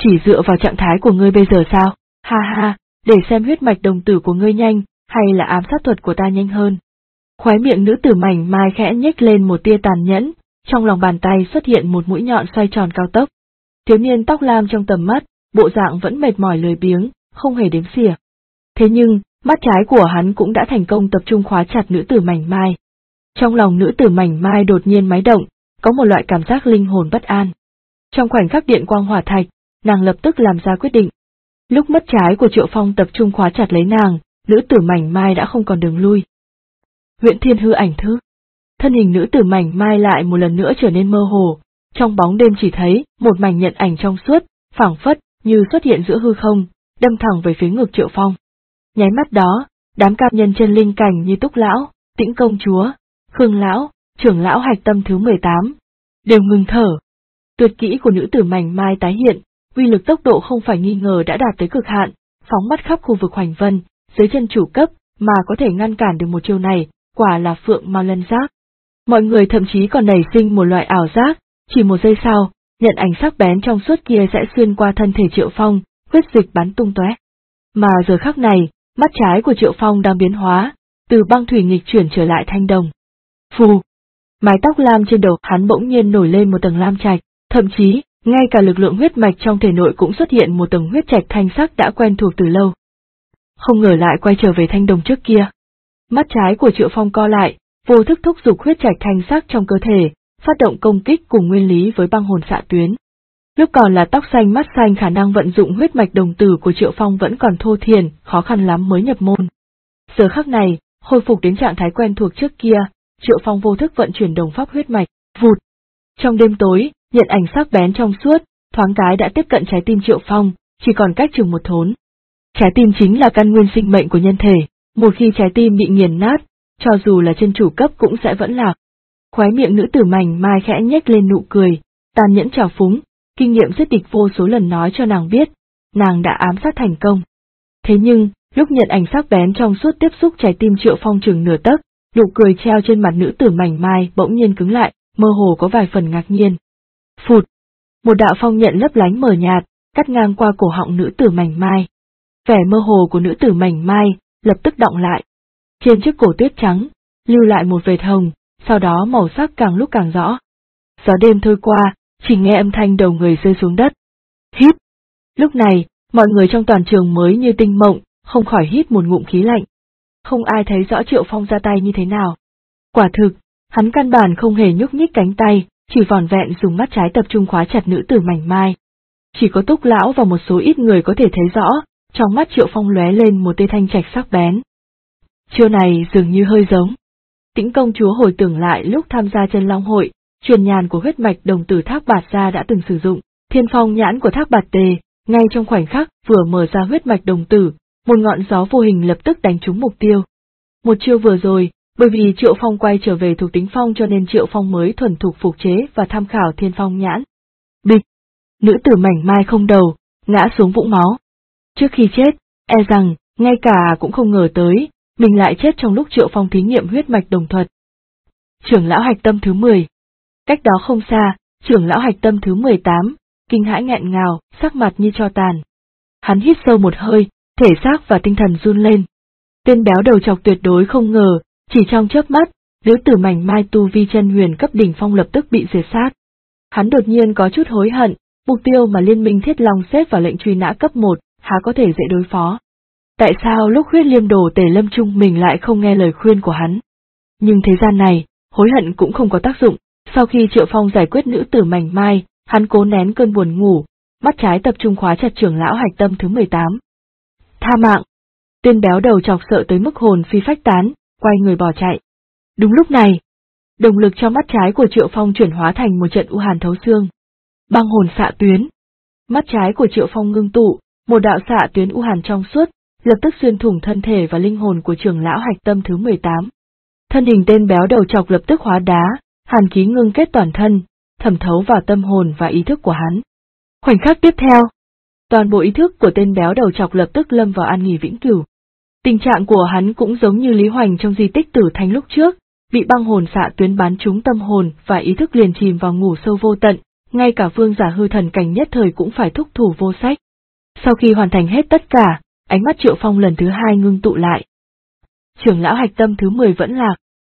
Chỉ dựa vào trạng thái của ngươi bây giờ sao? Ha ha, để xem huyết mạch đồng tử của ngươi nhanh, hay là ám sát thuật của ta nhanh hơn. Khóe miệng nữ tử mảnh mai khẽ nhếch lên một tia tàn nhẫn, trong lòng bàn tay xuất hiện một mũi nhọn xoay tròn cao tốc. Thiếu niên tóc lam trong tầm mắt, bộ dạng vẫn mệt mỏi lười biếng, không hề đếm xỉa. Thế nhưng, mắt trái của hắn cũng đã thành công tập trung khóa chặt nữ tử mảnh mai. Trong lòng nữ tử mảnh mai đột nhiên máy động, có một loại cảm giác linh hồn bất an. Trong khoảnh khắc điện quang hỏa thạch, nàng lập tức làm ra quyết định. Lúc mắt trái của Triệu Phong tập trung khóa chặt lấy nàng, nữ tử mảnh mai đã không còn đường lui. Huyễn Thiên hư ảnh thức. Thân hình nữ tử mảnh mai lại một lần nữa trở nên mơ hồ, trong bóng đêm chỉ thấy một mảnh nhận ảnh trong suốt, phảng phất như xuất hiện giữa hư không, đâm thẳng về phía ngực Triệu Phong. Nháy mắt đó, đám cao nhân chân linh cảnh như Túc lão, Tĩnh công chúa, Khương lão, trưởng lão hạch tâm thứ 18, đều ngừng thở. Tuyệt kỹ của nữ tử mảnh mai tái hiện, uy lực tốc độ không phải nghi ngờ đã đạt tới cực hạn, phóng mắt khắp khu vực Hoành Vân, dưới chân chủ cấp mà có thể ngăn cản được một chiêu này, quả là phượng mao lân giác. Mọi người thậm chí còn nảy sinh một loại ảo giác, chỉ một giây sau, nhận ảnh sắc bén trong suốt kia sẽ xuyên qua thân thể Triệu Phong, huyết dịch bắn tung tóe. Mà giờ khắc này, mắt trái của Triệu Phong đang biến hóa, từ băng thủy nghịch chuyển trở lại thanh đồng. Phù! Mái tóc lam trên đầu hắn bỗng nhiên nổi lên một tầng lam trạch, thậm chí, ngay cả lực lượng huyết mạch trong thể nội cũng xuất hiện một tầng huyết trạch thanh sắc đã quen thuộc từ lâu. Không ngờ lại quay trở về thanh đồng trước kia. Mắt trái của Triệu Phong co lại, vô thức thúc giục huyết trạch thanh sắc trong cơ thể, phát động công kích cùng nguyên lý với băng hồn xạ tuyến. Lúc còn là tóc xanh mắt xanh khả năng vận dụng huyết mạch đồng tử của Triệu Phong vẫn còn thô thiển, khó khăn lắm mới nhập môn. Giờ khắc này, hồi phục đến trạng thái quen thuộc trước kia, Triệu Phong vô thức vận chuyển đồng pháp huyết mạch, vụt. Trong đêm tối, nhận ảnh sắc bén trong suốt, thoáng cái đã tiếp cận trái tim Triệu Phong, chỉ còn cách chừng một thốn. Trái tim chính là căn nguyên sinh mệnh của nhân thể, một khi trái tim bị nghiền nát, cho dù là chân chủ cấp cũng sẽ vẫn lạc. Khóe miệng nữ tử mảnh mai khẽ nhếch lên nụ cười, tàn nhẫn trào phúng, kinh nghiệm giết địch vô số lần nói cho nàng biết, nàng đã ám sát thành công. Thế nhưng, lúc nhận ảnh sắc bén trong suốt tiếp xúc trái tim Triệu Phong chừng nửa tấc, nụ cười treo trên mặt nữ tử mảnh mai bỗng nhiên cứng lại, mơ hồ có vài phần ngạc nhiên. Phụt! Một đạo phong nhận lấp lánh mờ nhạt, cắt ngang qua cổ họng nữ tử mảnh mai. Vẻ mơ hồ của nữ tử mảnh mai lập tức đọng lại. Trên chiếc cổ tuyết trắng, lưu lại một vệt hồng, sau đó màu sắc càng lúc càng rõ. Gió đêm thôi qua, chỉ nghe âm thanh đầu người rơi xuống đất. Hít! Lúc này, mọi người trong toàn trường mới như tinh mộng, không khỏi hít một ngụm khí lạnh. Không ai thấy rõ Triệu Phong ra tay như thế nào. Quả thực, hắn căn bản không hề nhúc nhích cánh tay, chỉ vỏn vẹn dùng mắt trái tập trung khóa chặt nữ tử mảnh mai. Chỉ có Túc lão và một số ít người có thể thấy rõ, trong mắt Triệu Phong lóe lên một tia thanh trạch sắc bén. Chiêu này dường như hơi giống. Tĩnh công chúa hồi tưởng lại lúc tham gia Chân Long hội, truyền nhàn của huyết mạch đồng tử Thác Bạt gia đã từng sử dụng, Thiên Phong nhãn của Thác Bạt Tề, ngay trong khoảnh khắc vừa mở ra huyết mạch đồng tử, một ngọn gió vô hình lập tức đánh trúng mục tiêu. Một chiêu vừa rồi, bởi vì Triệu Phong quay trở về thuộc tính phong cho nên Triệu Phong mới thuần thục phục chế và tham khảo Thiên Phong nhãn. Bịch! Nữ tử mảnh mai không đầu, ngã xuống vũng máu. Trước khi chết, e rằng, ngay cả cũng không ngờ tới, mình lại chết trong lúc Triệu Phong thí nghiệm huyết mạch đồng thuật. Trưởng lão hạch tâm thứ 10. Cách đó không xa, trưởng lão hạch tâm thứ 18, kinh hãi nghẹn ngào, sắc mặt như tro tàn. Hắn hít sâu một hơi, thể xác và tinh thần run lên. Tên béo đầu chọc tuyệt đối không ngờ, chỉ trong chớp mắt, nữ tử mảnh mai tu vi chân huyền cấp đỉnh phong lập tức bị diệt sát. Hắn đột nhiên có chút hối hận, mục tiêu mà Liên minh Thiết Long xếp vào lệnh truy nã cấp 1, há có thể dễ đối phó. Tại sao lúc huyết liêm đồ Tề Lâm Trung mình lại không nghe lời khuyên của hắn? Nhưng thế gian này, hối hận cũng không có tác dụng, sau khi Triệu Phong giải quyết nữ tử mảnh mai, hắn cố nén cơn buồn ngủ, mắt trái tập trung khóa chặt trưởng lão hạch tâm thứ 18. Tha mạng! Tên béo đầu chọc sợ tới mức hồn phi phách tán, quay người bỏ chạy. Đúng lúc này, động lực cho mắt trái của Triệu Phong chuyển hóa thành một trận u hàn thấu xương. Băng hồn xạ tuyến. Mắt trái của Triệu Phong ngưng tụ, một đạo xạ tuyến u hàn trong suốt, lập tức xuyên thủng thân thể và linh hồn của trưởng lão hạch tâm thứ 18. Thân hình tên béo đầu chọc lập tức hóa đá, hàn khí ngưng kết toàn thân, thẩm thấu vào tâm hồn và ý thức của hắn. Khoảnh khắc tiếp theo, toàn bộ ý thức của tên béo đầu chọc lập tức lâm vào an nghỉ vĩnh cửu. Tình trạng của hắn cũng giống như Lý Hoành trong di tích Tử Thanh lúc trước, bị băng hồn xạ tuyến bắn trúng tâm hồn và ý thức liền chìm vào ngủ sâu vô tận, ngay cả vương giả hư thần cảnh nhất thời cũng phải thúc thủ vô sách. Sau khi hoàn thành hết tất cả, ánh mắt Triệu Phong lần thứ hai ngưng tụ lại. Trưởng lão hạch tâm thứ 10 vẫn lạc.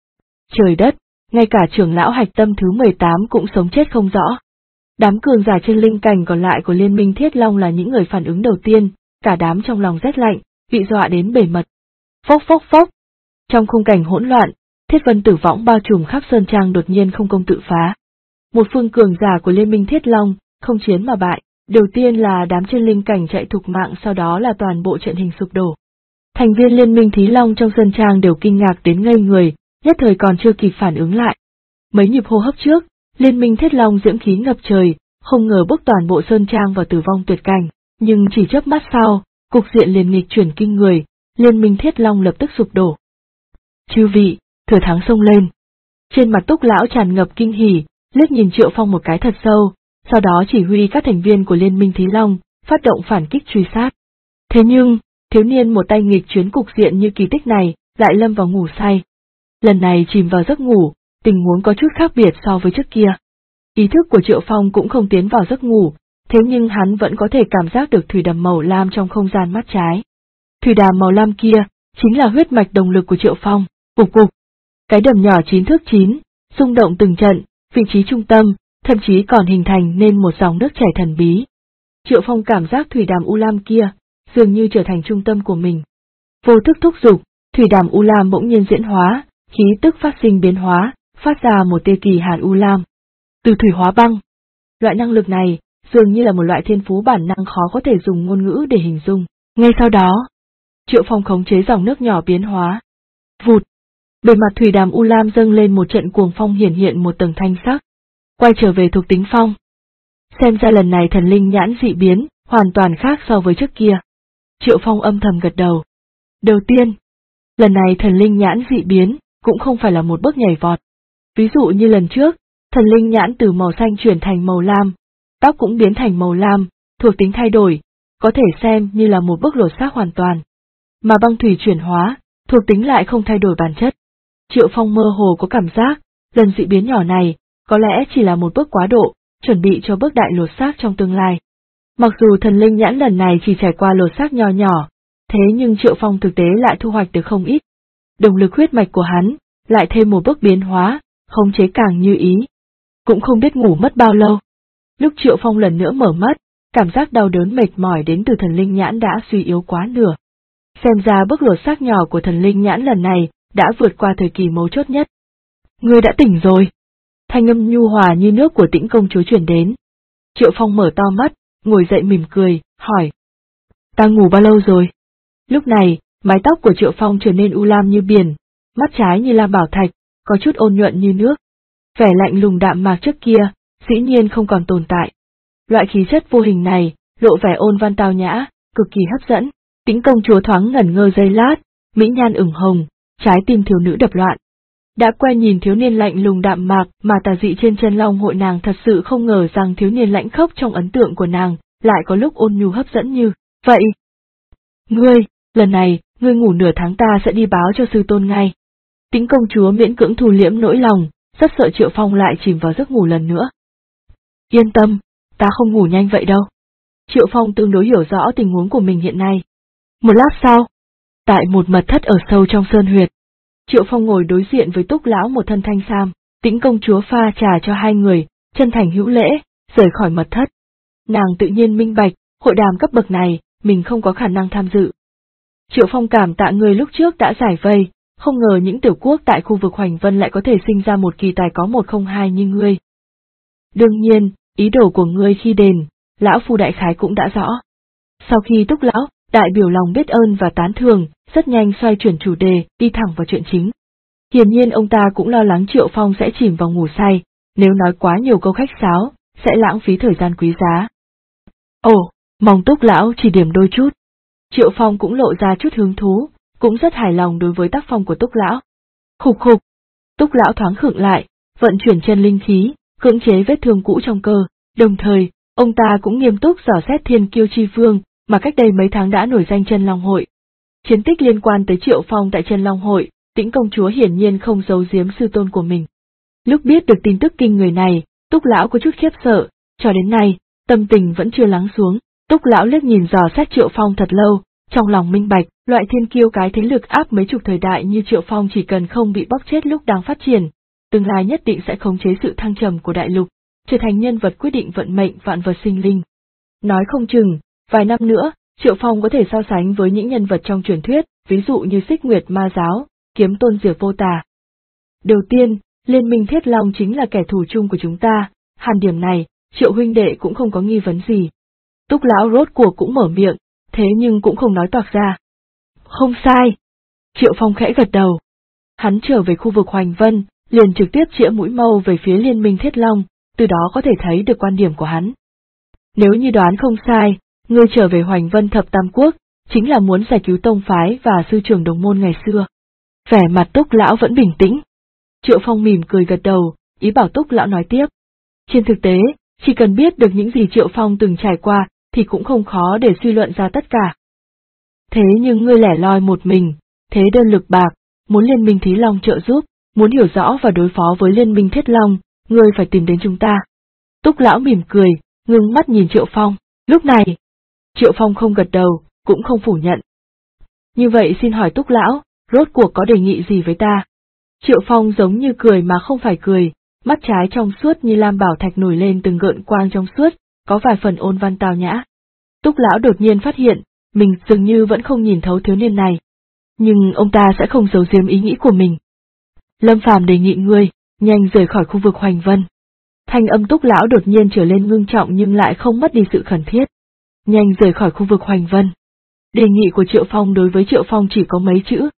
Trời đất, ngay cả trưởng lão hạch tâm thứ 18 cũng sống chết không rõ. Đám cường giả trên linh cảnh còn lại của Liên minh Thiết Long là những người phản ứng đầu tiên, cả đám trong lòng rét lạnh, bị dọa đến bể mật. Phốc phốc phốc. Trong khung cảnh hỗn loạn, thiết vân tử võng bao trùm khắp sơn trang đột nhiên không công tự phá. Một phương cường giả của Liên minh Thiết Long, không chiến mà bại, đầu tiên là đám trên linh cảnh chạy thục mạng, sau đó là toàn bộ trận hình sụp đổ. Thành viên Liên minh Thí Long trong sơn trang đều kinh ngạc đến ngây người, nhất thời còn chưa kịp phản ứng lại. Mấy nhịp hô hấp trước, Liên minh Thiết Long diễm khí ngập trời, không ngờ bước toàn bộ sơn trang vào tử vong tuyệt cảnh, nhưng chỉ chớp mắt sau, cục diện liền nghịch chuyển kinh người, Liên minh Thiết Long lập tức sụp đổ. Chư vị, thừa thắng xông lên. Trên mặt Túc lão tràn ngập kinh hỉ, liếc nhìn Triệu Phong một cái thật sâu, sau đó chỉ huy các thành viên của Liên minh Thí Long phát động phản kích truy sát. Thế nhưng, thiếu niên một tay nghịch chuyến cục diện như kỳ tích này, lại lâm vào ngủ say. Lần này chìm vào giấc ngủ, tình huống có chút khác biệt so với trước kia. Ý thức của Triệu Phong cũng không tiến vào giấc ngủ, thế nhưng hắn vẫn có thể cảm giác được thủy đàm màu lam trong không gian mắt trái. Thủy đàm màu lam kia, chính là huyết mạch động lực của Triệu Phong, cục cục. Cái đầm nhỏ 9 thước 9, rung động từng trận, vị trí trung tâm, thậm chí còn hình thành nên một dòng nước chảy thần bí. Triệu Phong cảm giác thủy đàm u lam kia, dường như trở thành trung tâm của mình. Vô thức thúc giục, thủy đàm u lam bỗng nhiên diễn hóa, khí tức phát sinh biến hóa, phát ra một tia kỳ hàn u lam. Từ thủy hóa băng. Loại năng lực này, dường như là một loại thiên phú bản năng khó có thể dùng ngôn ngữ để hình dung. Ngay sau đó, Triệu Phong khống chế dòng nước nhỏ biến hóa. Vụt. Bề mặt thủy đàm u lam dâng lên một trận cuồng phong, hiển hiện một tầng thanh sắc. Quay trở về thuộc tính phong. Xem ra lần này thần linh nhãn dị biến, hoàn toàn khác so với trước kia. Triệu Phong âm thầm gật đầu. Đầu tiên, lần này thần linh nhãn dị biến, cũng không phải là một bước nhảy vọt. Ví dụ như lần trước, thần linh nhãn từ màu xanh chuyển thành màu lam, tóc cũng biến thành màu lam, thuộc tính thay đổi, có thể xem như là một bước lột xác hoàn toàn. Mà băng thủy chuyển hóa, thuộc tính lại không thay đổi bản chất. Triệu Phong mơ hồ có cảm giác, lần dị biến nhỏ này, có lẽ chỉ là một bước quá độ, chuẩn bị cho bước đại lột xác trong tương lai. Mặc dù thần linh nhãn lần này chỉ trải qua lột xác nho nhỏ, thế nhưng Triệu Phong thực tế lại thu hoạch được không ít. Động lực huyết mạch của hắn, lại thêm một bước biến hóa, khống chế càng như ý. Cũng không biết ngủ mất bao lâu. Lúc Triệu Phong lần nữa mở mắt, cảm giác đau đớn mệt mỏi đến từ thần linh nhãn đã suy yếu quá nửa. Xem ra bước lột xác nhỏ của thần linh nhãn lần này, đã vượt qua thời kỳ mấu chốt nhất. Ngươi đã tỉnh rồi. Thanh âm nhu hòa như nước của Tĩnh công chúa truyền đến. Triệu Phong mở to mắt, ngồi dậy mỉm cười, hỏi. Ta ngủ bao lâu rồi? Lúc này, mái tóc của Triệu Phong trở nên u lam như biển, mắt trái như lam bảo thạch, có chút ôn nhuận như nước. Vẻ lạnh lùng đạm mạc trước kia, dĩ nhiên không còn tồn tại. Loại khí chất vô hình này, lộ vẻ ôn văn tao nhã, cực kỳ hấp dẫn. Tĩnh công chúa thoáng ngẩn ngơ giây lát, mỹ nhan ửng hồng, trái tim thiếu nữ đập loạn. Đã quen nhìn thiếu niên lạnh lùng đạm mạc mà tà dị trên chân long hội, nàng thật sự không ngờ rằng thiếu niên lãnh khốc trong ấn tượng của nàng, lại có lúc ôn nhu hấp dẫn như vậy. Ngươi, lần này, ngươi ngủ nửa tháng ta sẽ đi báo cho sư tôn ngay. Tĩnh công chúa miễn cưỡng thu liễm nỗi lòng, rất sợ Triệu Phong lại chìm vào giấc ngủ lần nữa. Yên tâm, ta không ngủ nhanh vậy đâu. Triệu Phong tương đối hiểu rõ tình huống của mình hiện nay. Một lát sau, tại một mật thất ở sâu trong sơn huyệt, Triệu Phong ngồi đối diện với Túc lão một thân thanh sam, Tĩnh công chúa pha trà cho hai người, chân thành hữu lễ, rời khỏi mật thất. Nàng tự nhiên minh bạch, hội đàm cấp bậc này, mình không có khả năng tham dự. Triệu Phong cảm tạ người lúc trước đã giải vây, không ngờ những tiểu quốc tại khu vực Hoành Vân lại có thể sinh ra một kỳ tài có 102 như ngươi. Đương nhiên, ý đồ của ngươi khi đền, lão phu đại khái cũng đã rõ. Sau khi Túc lão, đại biểu lòng biết ơn và tán thưởng, rất nhanh xoay chuyển chủ đề, đi thẳng vào chuyện chính. Hiển nhiên ông ta cũng lo lắng Triệu Phong sẽ chìm vào ngủ say, nếu nói quá nhiều câu khách sáo, sẽ lãng phí thời gian quý giá. Ồ, mong Túc lão chỉ điểm đôi chút. Triệu Phong cũng lộ ra chút hứng thú, cũng rất hài lòng đối với tác phong của Túc lão. Khục khục. Túc lão thoáng khựng lại, vận chuyển chân linh khí, cưỡng chế vết thương cũ trong cơ, đồng thời, ông ta cũng nghiêm túc dò xét Thiên Kiêu Chi Vương, mà cách đây mấy tháng đã nổi danh Chân Long Hội. Chiến tích liên quan tới Triệu Phong tại Chân Long Hội, Tĩnh công chúa hiển nhiên không giấu giếm sư tôn của mình. Lúc biết được tin tức kinh người này, Túc lão có chút khiếp sợ, Cho đến nay, tâm tình vẫn chưa lắng xuống, Túc lão liếc nhìn dò xét Triệu Phong thật lâu, trong lòng minh bạch, loại thiên kiêu cái thế lực áp mấy chục thời đại như Triệu Phong chỉ cần không bị bóc chết lúc đang phát triển, tương lai nhất định sẽ khống chế sự thăng trầm của đại lục, trở thành nhân vật quyết định vận mệnh vạn vật sinh linh. Nói không chừng, vài năm nữa, Triệu Phong có thể so sánh với những nhân vật trong truyền thuyết, ví dụ như Xích Nguyệt Ma Giáo, Kiếm Tôn Diệp Vô Tà. Đầu tiên, Liên minh Thiết Long chính là kẻ thù chung của chúng ta, hàn điểm này, Triệu huynh đệ cũng không có nghi vấn gì. Túc lão rốt cuộc cũng mở miệng, thế nhưng cũng không nói toạc ra. Không sai. Triệu Phong khẽ gật đầu. Hắn trở về khu vực Hoành Vân, liền trực tiếp chĩa mũi mâu về phía Liên minh Thiết Long, từ đó có thể thấy được quan điểm của hắn. Nếu như đoán không sai, ngươi trở về Hoành Vân Thập Tam Quốc, chính là muốn giải cứu tông phái và sư trưởng đồng môn ngày xưa. Vẻ mặt Túc lão vẫn bình tĩnh. Triệu Phong mỉm cười gật đầu, ý bảo Túc lão nói tiếp. Trên thực tế, chỉ cần biết được những gì Triệu Phong từng trải qua, thì cũng không khó để suy luận ra tất cả. Thế nhưng ngươi lẻ loi một mình, thế đơn lực bạc, muốn Liên minh Thí Long trợ giúp, muốn hiểu rõ và đối phó với Liên minh Thiết Long, ngươi phải tìm đến chúng ta. Túc lão mỉm cười, ngưng mắt nhìn Triệu Phong, lúc này. Triệu Phong không gật đầu, cũng không phủ nhận. Như vậy xin hỏi Túc lão, rốt cuộc có đề nghị gì với ta? Triệu Phong giống như cười mà không phải cười, mắt trái trong suốt như lam bảo thạch nổi lên từng gợn quang trong suốt, có vài phần ôn văn tào nhã. Túc lão đột nhiên phát hiện, mình dường như vẫn không nhìn thấu thiếu niên này. Nhưng ông ta sẽ không giấu giếm ý nghĩ của mình. Lâm Phàm đề nghị ngươi, nhanh rời khỏi khu vực Hoành Vân. Thanh âm Túc lão đột nhiên trở lên ngưng trọng nhưng lại không mất đi sự khẩn thiết. Nhanh rời khỏi khu vực Hoành Vân. Đề nghị của Triệu Phong đối với Triệu Phong chỉ có mấy chữ.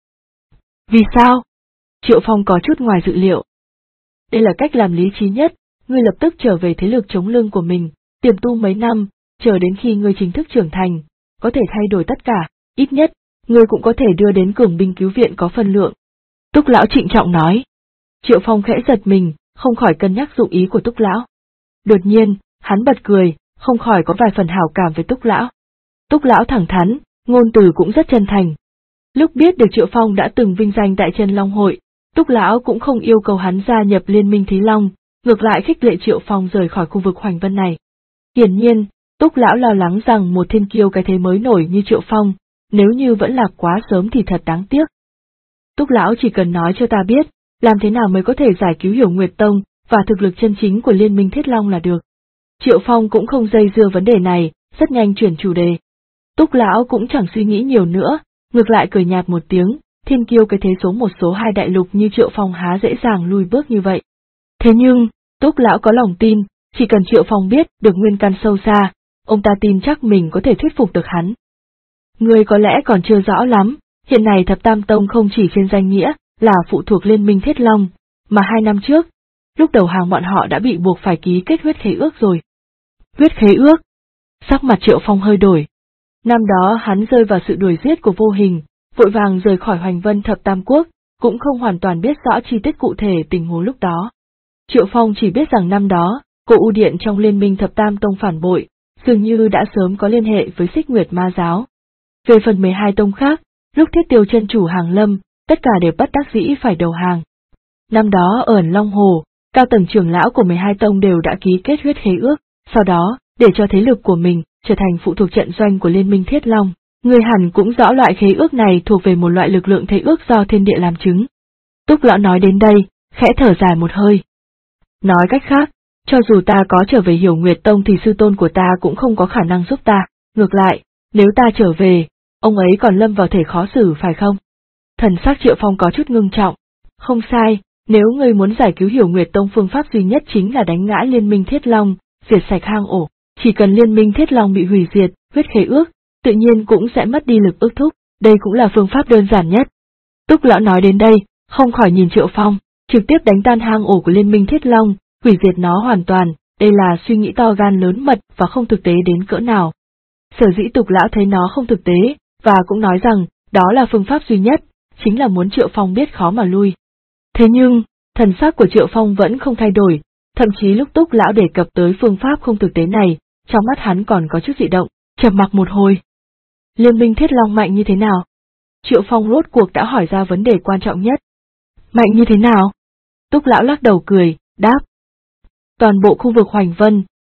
Vì sao? Triệu Phong có chút ngoài dự liệu. Đây là cách làm lý trí nhất, ngươi lập tức trở về thế lực chống lưng của mình, tiềm tu mấy năm, chờ đến khi ngươi chính thức trưởng thành, có thể thay đổi tất cả, ít nhất, ngươi cũng có thể đưa đến cường binh cứu viện có phân lượng. Túc lão trịnh trọng nói. Triệu Phong khẽ giật mình, không khỏi cân nhắc dụng ý của Túc lão. Đột nhiên, hắn bật cười, không khỏi có vài phần hảo cảm với Túc lão. Túc lão thẳng thắn, ngôn từ cũng rất chân thành. Lúc biết được Triệu Phong đã từng vinh danh tại Chân Long hội, Túc lão cũng không yêu cầu hắn gia nhập Liên minh Thí Long, ngược lại khích lệ Triệu Phong rời khỏi khu vực Hoành Vân này. Hiển nhiên, Túc lão lo lắng rằng một thiên kiêu cái thế mới nổi như Triệu Phong, nếu như vẫn lạc quá sớm thì thật đáng tiếc. Túc lão chỉ cần nói cho ta biết, làm thế nào mới có thể giải cứu Hiểu Nguyệt Tông và thực lực chân chính của Liên minh Thiết Long là được. Triệu Phong cũng không dây dưa vấn đề này, rất nhanh chuyển chủ đề. Túc lão cũng chẳng suy nghĩ nhiều nữa, ngược lại cười nhạt một tiếng, thiên kiêu cái thế số một số hai đại lục như Triệu Phong há dễ dàng lùi bước như vậy. Thế nhưng, Túc lão có lòng tin, chỉ cần Triệu Phong biết được nguyên căn sâu xa, ông ta tin chắc mình có thể thuyết phục được hắn. Ngươi có lẽ còn chưa rõ lắm, hiện nay Thập Tam Tông không chỉ trên danh nghĩa là phụ thuộc Liên minh Thiết Long, mà 2 năm trước, lúc đầu hàng bọn họ đã bị buộc phải ký kết huyết khế ước rồi. Huyết khế ước? Sắc mặt Triệu Phong hơi đổi. Năm đó hắn rơi vào sự đuổi giết của Vô Hình, vội vàng rời khỏi Hoành Vân Thập Tam Quốc, cũng không hoàn toàn biết rõ chi tiết cụ thể tình huống lúc đó. Triệu Phong chỉ biết rằng năm đó, Cổ U Điện trong Liên minh Thập Tam Tông phản bội, dường như đã sớm có liên hệ với Xích Nguyệt Ma Giáo. Về phần 12 tông khác, lúc Thiết Tiêu chân chủ hàng lâm, tất cả đều bất đắc dĩ phải đầu hàng. Năm đó ở Ẩn Long Hồ, cao tầng trưởng lão của 12 tông đều đã ký kết huyết khế ước, sau đó, để cho thế lực của mình trở thành phụ thuộc trận doanh của Liên minh Thiết Long, người hẳn cũng rõ loại khế ước này thuộc về một loại lực lượng thế ước do thiên địa làm chứng. Túc lão nói đến đây, khẽ thở dài một hơi. Nói cách khác, cho dù ta có trở về Hiểu Nguyệt Tông thì sư tôn của ta cũng không có khả năng giúp ta, ngược lại, nếu ta trở về, ông ấy còn lâm vào thể khó xử phải không? Thần sắc Triệu Phong có chút ngưng trọng. Không sai, nếu ngươi muốn giải cứu Hiểu Nguyệt Tông phương pháp duy nhất chính là đánh ngã Liên minh Thiết Long, diệt sạch hang ổ, chỉ cần Liên minh Thiết Long bị hủy diệt, huyết khế ước, tự nhiên cũng sẽ mất đi lực ước thúc, đây cũng là phương pháp đơn giản nhất. Túc lão nói đến đây, không khỏi nhìn Triệu Phong, trực tiếp đánh tan hang ổ của Liên minh Thiết Long, hủy diệt nó hoàn toàn, đây là suy nghĩ to gan lớn mật và không thực tế đến cỡ nào. Sở dĩ Túc lão thấy nó không thực tế, và cũng nói rằng, đó là phương pháp duy nhất, chính là muốn Triệu Phong biết khó mà lui. Thế nhưng, thần sắc của Triệu Phong vẫn không thay đổi, thậm chí lúc Túc lão đề cập tới phương pháp không thực tế này, trong mắt hắn còn có chút dị động, trầm mặc một hồi. Liên minh Thiết Long mạnh như thế nào? Triệu Phong rốt cuộc đã hỏi ra vấn đề quan trọng nhất. Mạnh như thế nào? Túc lão lắc đầu cười, đáp. Toàn bộ khu vực Hoành Vân,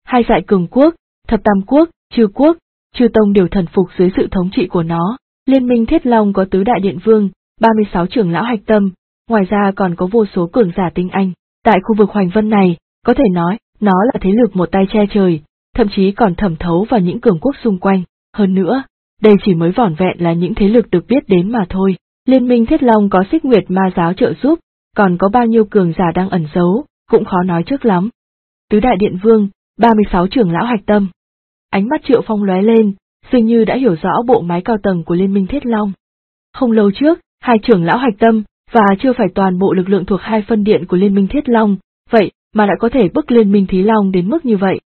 hai dại cường quốc, thập tam quốc, chư tông đều thần phục dưới sự thống trị của nó. Liên minh Thiết Long có tứ đại điện vương, 36 trưởng lão hạch tâm, ngoài ra còn có vô số cường giả tinh anh. Tại khu vực Hoành Vân này, có thể nói, nó là thế lực một tay che trời, thậm chí còn thẩm thấu vào những cường quốc xung quanh. Hơn nữa, đây chỉ mới vỏn vẹn là những thế lực được biết đến mà thôi. Liên minh Thiết Long có Xích Nguyệt Ma giáo trợ giúp, còn có bao nhiêu cường giả đang ẩn giấu, cũng khó nói trước lắm. Tứ đại điện vương, 36 trưởng lão hạch tâm. Ánh mắt Triệu Phong lóe lên, dường như đã hiểu rõ bộ máy cao tầng của Liên minh Thiết Long. Không lâu trước, hai trưởng lão hạch tâm, và chưa phải toàn bộ lực lượng thuộc hai phân điện của Liên minh Thiết Long, vậy mà đã có thể bức Liên minh Thí Long đến mức như vậy.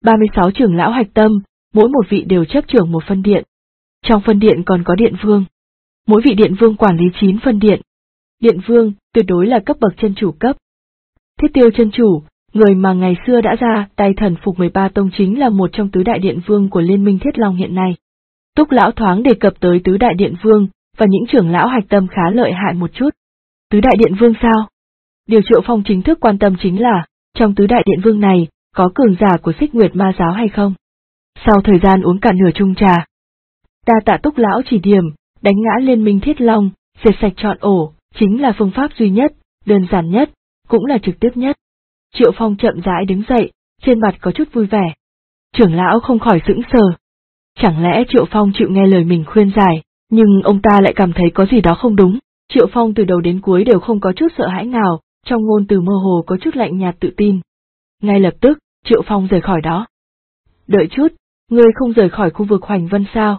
36 trưởng lão hạch tâm, mỗi một vị đều chấp trưởng một phân điện. Trong phân điện còn có điện vương. Mỗi vị điện vương quản lý 9 phân điện. Điện vương, tuyệt đối là cấp bậc chân chủ cấp. Thiết Tiêu chân chủ, người mà ngày xưa đã ra tay thần phục 13 tông chính là một trong tứ đại điện vương của Liên minh Thiết Long hiện nay. Túc lão thoáng đề cập tới tứ đại điện vương, và những trưởng lão hạch tâm khá lợi hại một chút. Tứ đại điện vương sao? Điều Triệu Phong chính thức quan tâm chính là, trong tứ đại điện vương này, có cường giả của Xích Nguyệt Ma giáo hay không? Sau thời gian uống cả nửa chung trà, đa tạ Túc lão chỉ điểm, đánh ngã Liên minh Thiết Long, diệt sạch trọn ổ, chính là phương pháp duy nhất, đơn giản nhất, cũng là trực tiếp nhất. Triệu Phong chậm rãi đứng dậy, trên mặt có chút vui vẻ. Trưởng lão không khỏi sững sờ. Chẳng lẽ Triệu Phong chịu nghe lời mình khuyên giải, nhưng ông ta lại cảm thấy có gì đó không đúng. Triệu Phong từ đầu đến cuối đều không có chút sợ hãi nào, trong ngôn từ mơ hồ có chút lạnh nhạt tự tin. Ngay lập tức, Triệu Phong rời khỏi đó. Đợi chút, ngươi không rời khỏi khu vực Hoành Vân sao?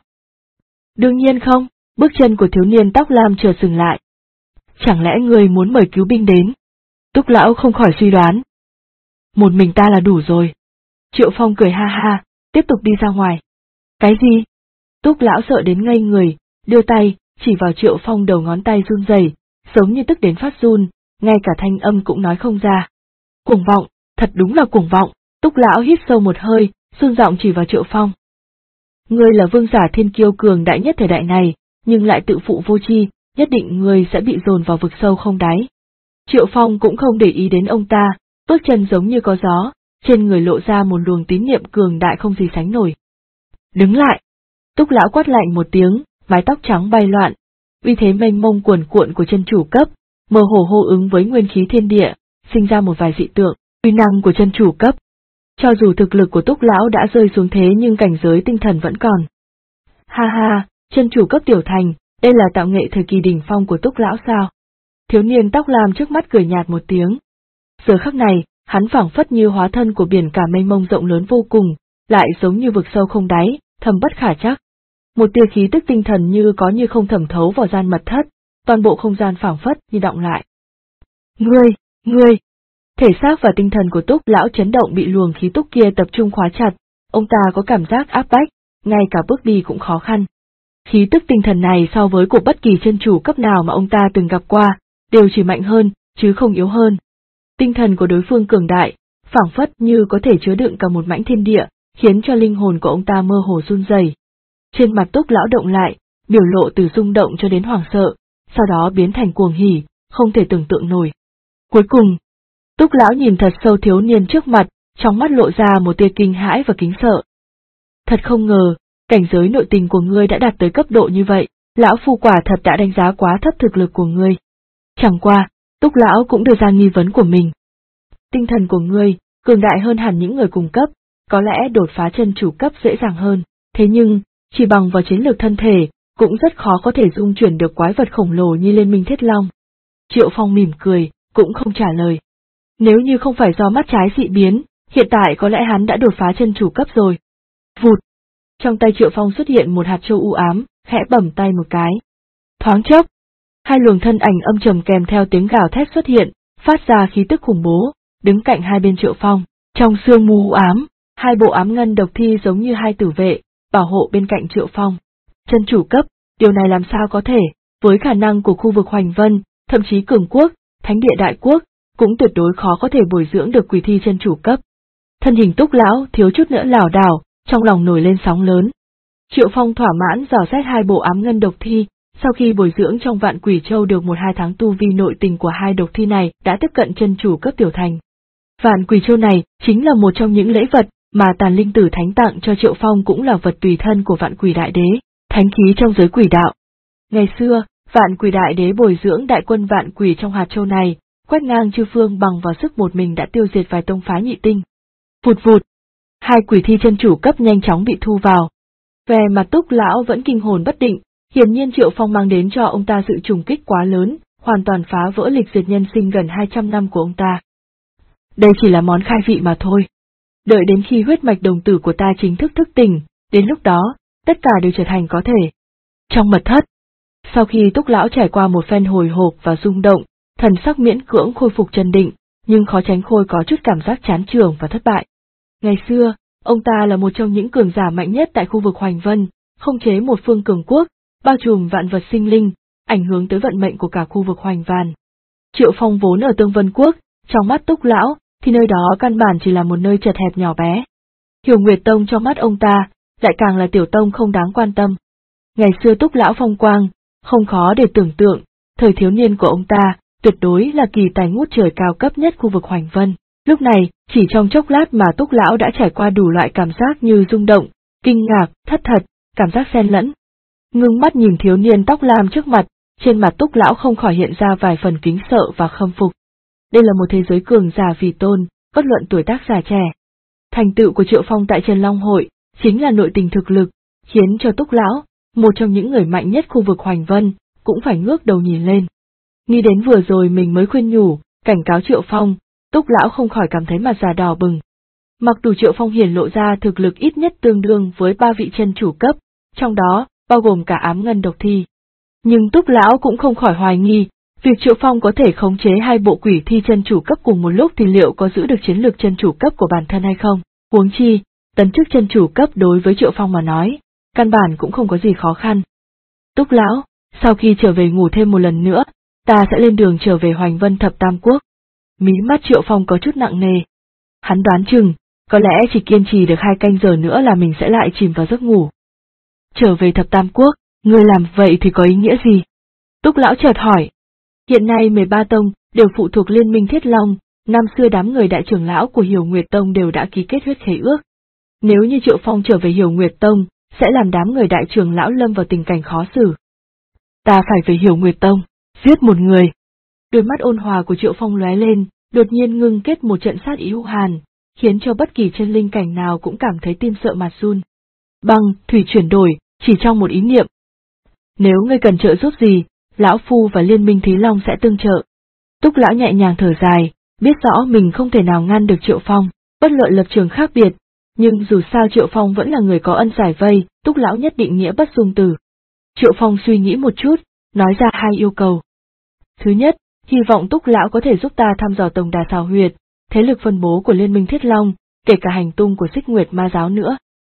Đương nhiên không, bước chân của thiếu niên tóc lam chợt dừng lại. Chẳng lẽ ngươi muốn mời cứu binh đến? Túc lão không khỏi suy đoán. Một mình ta là đủ rồi. Triệu Phong cười ha ha, tiếp tục đi ra ngoài. Cái gì? Túc lão sợ đến ngây người, đưa tay, chỉ vào Triệu Phong đầu ngón tay run rẩy, giống như tức đến phát run, ngay cả thanh âm cũng nói không ra. Cuồng vọng, thật đúng là cuồng vọng. Túc lão hít sâu một hơi, run giọng chỉ vào Triệu Phong. Ngươi là vương giả thiên kiêu cường đại nhất thời đại này, nhưng lại tự phụ vô tri, nhất định ngươi sẽ bị dồn vào vực sâu không đáy. Triệu Phong cũng không để ý đến ông ta, bước chân giống như có gió, trên người lộ ra một luồng tín niệm cường đại không gì sánh nổi. Đứng lại! Túc lão quát lạnh một tiếng, mái tóc trắng bay loạn, uy thế mênh mông cuồn cuộn của chân chủ cấp, mơ hồ hô ứng với nguyên khí thiên địa, sinh ra một vài dị tượng, uy năng của chân chủ cấp. Cho dù thực lực của Túc lão đã rơi xuống thế nhưng cảnh giới tinh thần vẫn còn. Ha ha, chân chủ cấp tiểu thành, đây là tạo nghệ thời kỳ đỉnh phong của Túc lão sao? Thiếu niên tóc lam trước mắt cười nhạt một tiếng. Giờ khắc này, hắn phảng phất như hóa thân của biển cả mênh mông rộng lớn vô cùng, lại giống như vực sâu không đáy, thâm bất khả trắc. Một tia khí tức tinh thần như có như không thẩm thấu vào gian mật thất, toàn bộ không gian phảng phất như đọng lại. Ngươi! Thể xác và tinh thần của Túc lão chấn động bị luồng khí túc kia tập trung khóa chặt, ông ta có cảm giác áp bách, ngay cả bước đi cũng khó khăn. Khí tức tinh thần này so với của bất kỳ chân chủ cấp nào mà ông ta từng gặp qua, đều chỉ mạnh hơn, chứ không yếu hơn. Tinh thần của đối phương cường đại, phảng phất như có thể chứa đựng cả một mảnh thiên địa, khiến cho linh hồn của ông ta mơ hồ run rẩy. Trên mặt Túc lão động lại, biểu lộ từ rung động cho đến hoảng sợ, sau đó biến thành cuồng hỉ, không thể tưởng tượng nổi. Cuối cùng, Túc lão nhìn thật sâu thiếu niên trước mặt, trong mắt lộ ra một tia kinh hãi và kính sợ. Thật không ngờ, cảnh giới nội tình của ngươi đã đạt tới cấp độ như vậy, lão phu quả thật đã đánh giá quá thấp thực lực của ngươi. Chẳng qua, Túc lão cũng đưa ra nghi vấn của mình. Tinh thần của ngươi, cường đại hơn hẳn những người cùng cấp, có lẽ đột phá chân chủ cấp dễ dàng hơn, thế nhưng, chỉ bằng vào chiến lược thân thể, cũng rất khó có thể dung chuyển được quái vật khổng lồ như Liên minh Thiết Long. Triệu Phong mỉm cười, cũng không trả lời. Nếu như không phải do mắt trái dị biến, hiện tại có lẽ hắn đã đột phá chân chủ cấp rồi. Vụt! Trong tay Triệu Phong xuất hiện một hạt châu u ám, khẽ bẩm tay một cái. Thoáng chốc, hai luồng thân ảnh âm trầm kèm theo tiếng gào thét xuất hiện, phát ra khí tức khủng bố, đứng cạnh hai bên Triệu Phong. Trong sương mù u ám, hai bộ ám ngân độc thi giống như hai tử vệ, bảo hộ bên cạnh Triệu Phong. Chân chủ cấp, điều này làm sao có thể, với khả năng của khu vực Hoành Vân, thậm chí cường quốc, thánh địa đại quốc, cũng tuyệt đối khó có thể bồi dưỡng được quỷ thi chân chủ cấp. Thân hình Túc lão thiếu chút nữa lảo đảo, trong lòng nổi lên sóng lớn. Triệu Phong thỏa mãn dò xét hai bộ ám ngân độc thi, sau khi bồi dưỡng trong Vạn Quỷ Châu được 1-2 tháng tu vi nội tình của hai độc thi này đã tiếp cận chân chủ cấp tiểu thành. Vạn Quỷ Châu này chính là một trong những lễ vật mà tàn linh tử thánh tặng cho Triệu Phong cũng là vật tùy thân của Vạn Quỷ Đại Đế, thánh khí trong giới quỷ đạo. Ngày xưa, Vạn Quỷ Đại Đế bồi dưỡng đại quân vạn quỷ trong hạt châu này, quét ngang chư phương bằng vào sức một mình đã tiêu diệt vài tông phái nhị tinh. Vụt vụt, hai quỷ thi chân chủ cấp nhanh chóng bị thu vào. Về mặt Túc lão vẫn kinh hồn bất định, hiển nhiên Triệu Phong mang đến cho ông ta sự trùng kích quá lớn, hoàn toàn phá vỡ lịch duyệt nhân sinh gần 200 năm của ông ta. Đây chỉ là món khai vị mà thôi. Đợi đến khi huyết mạch đồng tử của ta chính thức thức tỉnh, đến lúc đó, tất cả đều trở thành có thể. Trong mật thất, sau khi Túc lão trải qua một phen hồi hộp và rung động, thần sắc miễn cưỡng khôi phục chân định, nhưng khó tránh khỏi có chút cảm giác chán chường và thất bại. Ngày xưa, ông ta là một trong những cường giả mạnh nhất tại khu vực Hoành Vân, khống chế một phương cường quốc, bao trùm vạn vật sinh linh, ảnh hưởng tới vận mệnh của cả khu vực Hoành Vàn. Triệu Phong vốn ở Tương Vân Quốc, trong mắt Túc lão, thì nơi đó căn bản chỉ là một nơi chật hẹp nhỏ bé. Hiểu Nguyệt Tông trong mắt ông ta, lại càng là tiểu tông không đáng quan tâm. Ngày xưa Túc lão phong quang, không khó để tưởng tượng, thời thiếu niên của ông ta, tuyệt đối là kỳ tài ngút trời cao cấp nhất khu vực Hoành Vân. Lúc này, chỉ trong chốc lát mà Túc lão đã trải qua đủ loại cảm giác như rung động, kinh ngạc, thất thật, cảm giác xen lẫn. Ngưng mắt nhìn thiếu niên tóc lam trước mặt, trên mặt Túc lão không khỏi hiện ra vài phần kính sợ và khâm phục. Đây là một thế giới cường giả vì tôn, bất luận tuổi tác già trẻ. Thành tựu của Triệu Phong tại Trần Long Hội, chính là nội tình thực lực, khiến cho Túc lão, một trong những người mạnh nhất khu vực Hoành Vân, cũng phải ngước đầu nhìn lên. Nghĩ đến vừa rồi mình mới khuyên nhủ, cảnh cáo Triệu Phong, Túc lão không khỏi cảm thấy mặt già đỏ bừng. Mặc dù Triệu Phong hiển lộ ra thực lực ít nhất tương đương với 3 vị chân chủ cấp, trong đó, bao gồm cả ám ngân độc thi. Nhưng Túc lão cũng không khỏi hoài nghi, việc Triệu Phong có thể khống chế hai bộ quỷ thi chân chủ cấp cùng một lúc thì liệu có giữ được chiến lược chân chủ cấp của bản thân hay không? Huống chi, tấn chức chân chủ cấp đối với Triệu Phong mà nói, căn bản cũng không có gì khó khăn. Túc lão, sau khi trở về ngủ thêm một lần nữa, ta sẽ lên đường trở về Hoành Vân Thập Tam Quốc. Mí mắt Triệu Phong có chút nặng nề. Hắn đoán chừng, có lẽ chỉ kiên trì được 2 canh giờ nữa là mình sẽ lại chìm vào giấc ngủ. Trở về Thập Tam Quốc, ngươi làm vậy thì có ý nghĩa gì? Túc lão chợt hỏi. Hiện nay 13 tông đều phụ thuộc Liên minh Thiết Long, năm xưa đám người đại trưởng lão của Hiểu Nguyệt Tông đều đã ký kết huyết khế ước. Nếu như Triệu Phong trở về Hiểu Nguyệt Tông, sẽ làm đám người đại trưởng lão lâm vào tình cảnh khó xử. Ta phải về Hiểu Nguyệt Tông, giết một người. Đôi mắt ôn hòa của Triệu Phong lóe lên, đột nhiên ngưng kết một trận sát ý hung hàn, khiến cho bất kỳ chân linh cảnh nào cũng cảm thấy tim sợ mà run. Băng, thủy chuyển đổi, chỉ trong một ý niệm. Nếu ngươi cần trợ giúp gì, lão phu và Liên minh Thí Long sẽ tương trợ. Túc lão nhẹ nhàng thở dài, biết rõ mình không thể nào ngăn được Triệu Phong, bất luận lập trường khác biệt, nhưng dù sao Triệu Phong vẫn là người có ân giải vây, Túc lão nhất định nghĩa bất dung từ. Triệu Phong suy nghĩ một chút, nói ra 2 yêu cầu. Thứ nhất, hy vọng Túc lão có thể giúp ta thăm dò Tổng Đà Xào Huyệt, thế lực phân bố của Liên minh Thiết Long, kể cả hành tung của Xích Nguyệt Ma giáo nữa.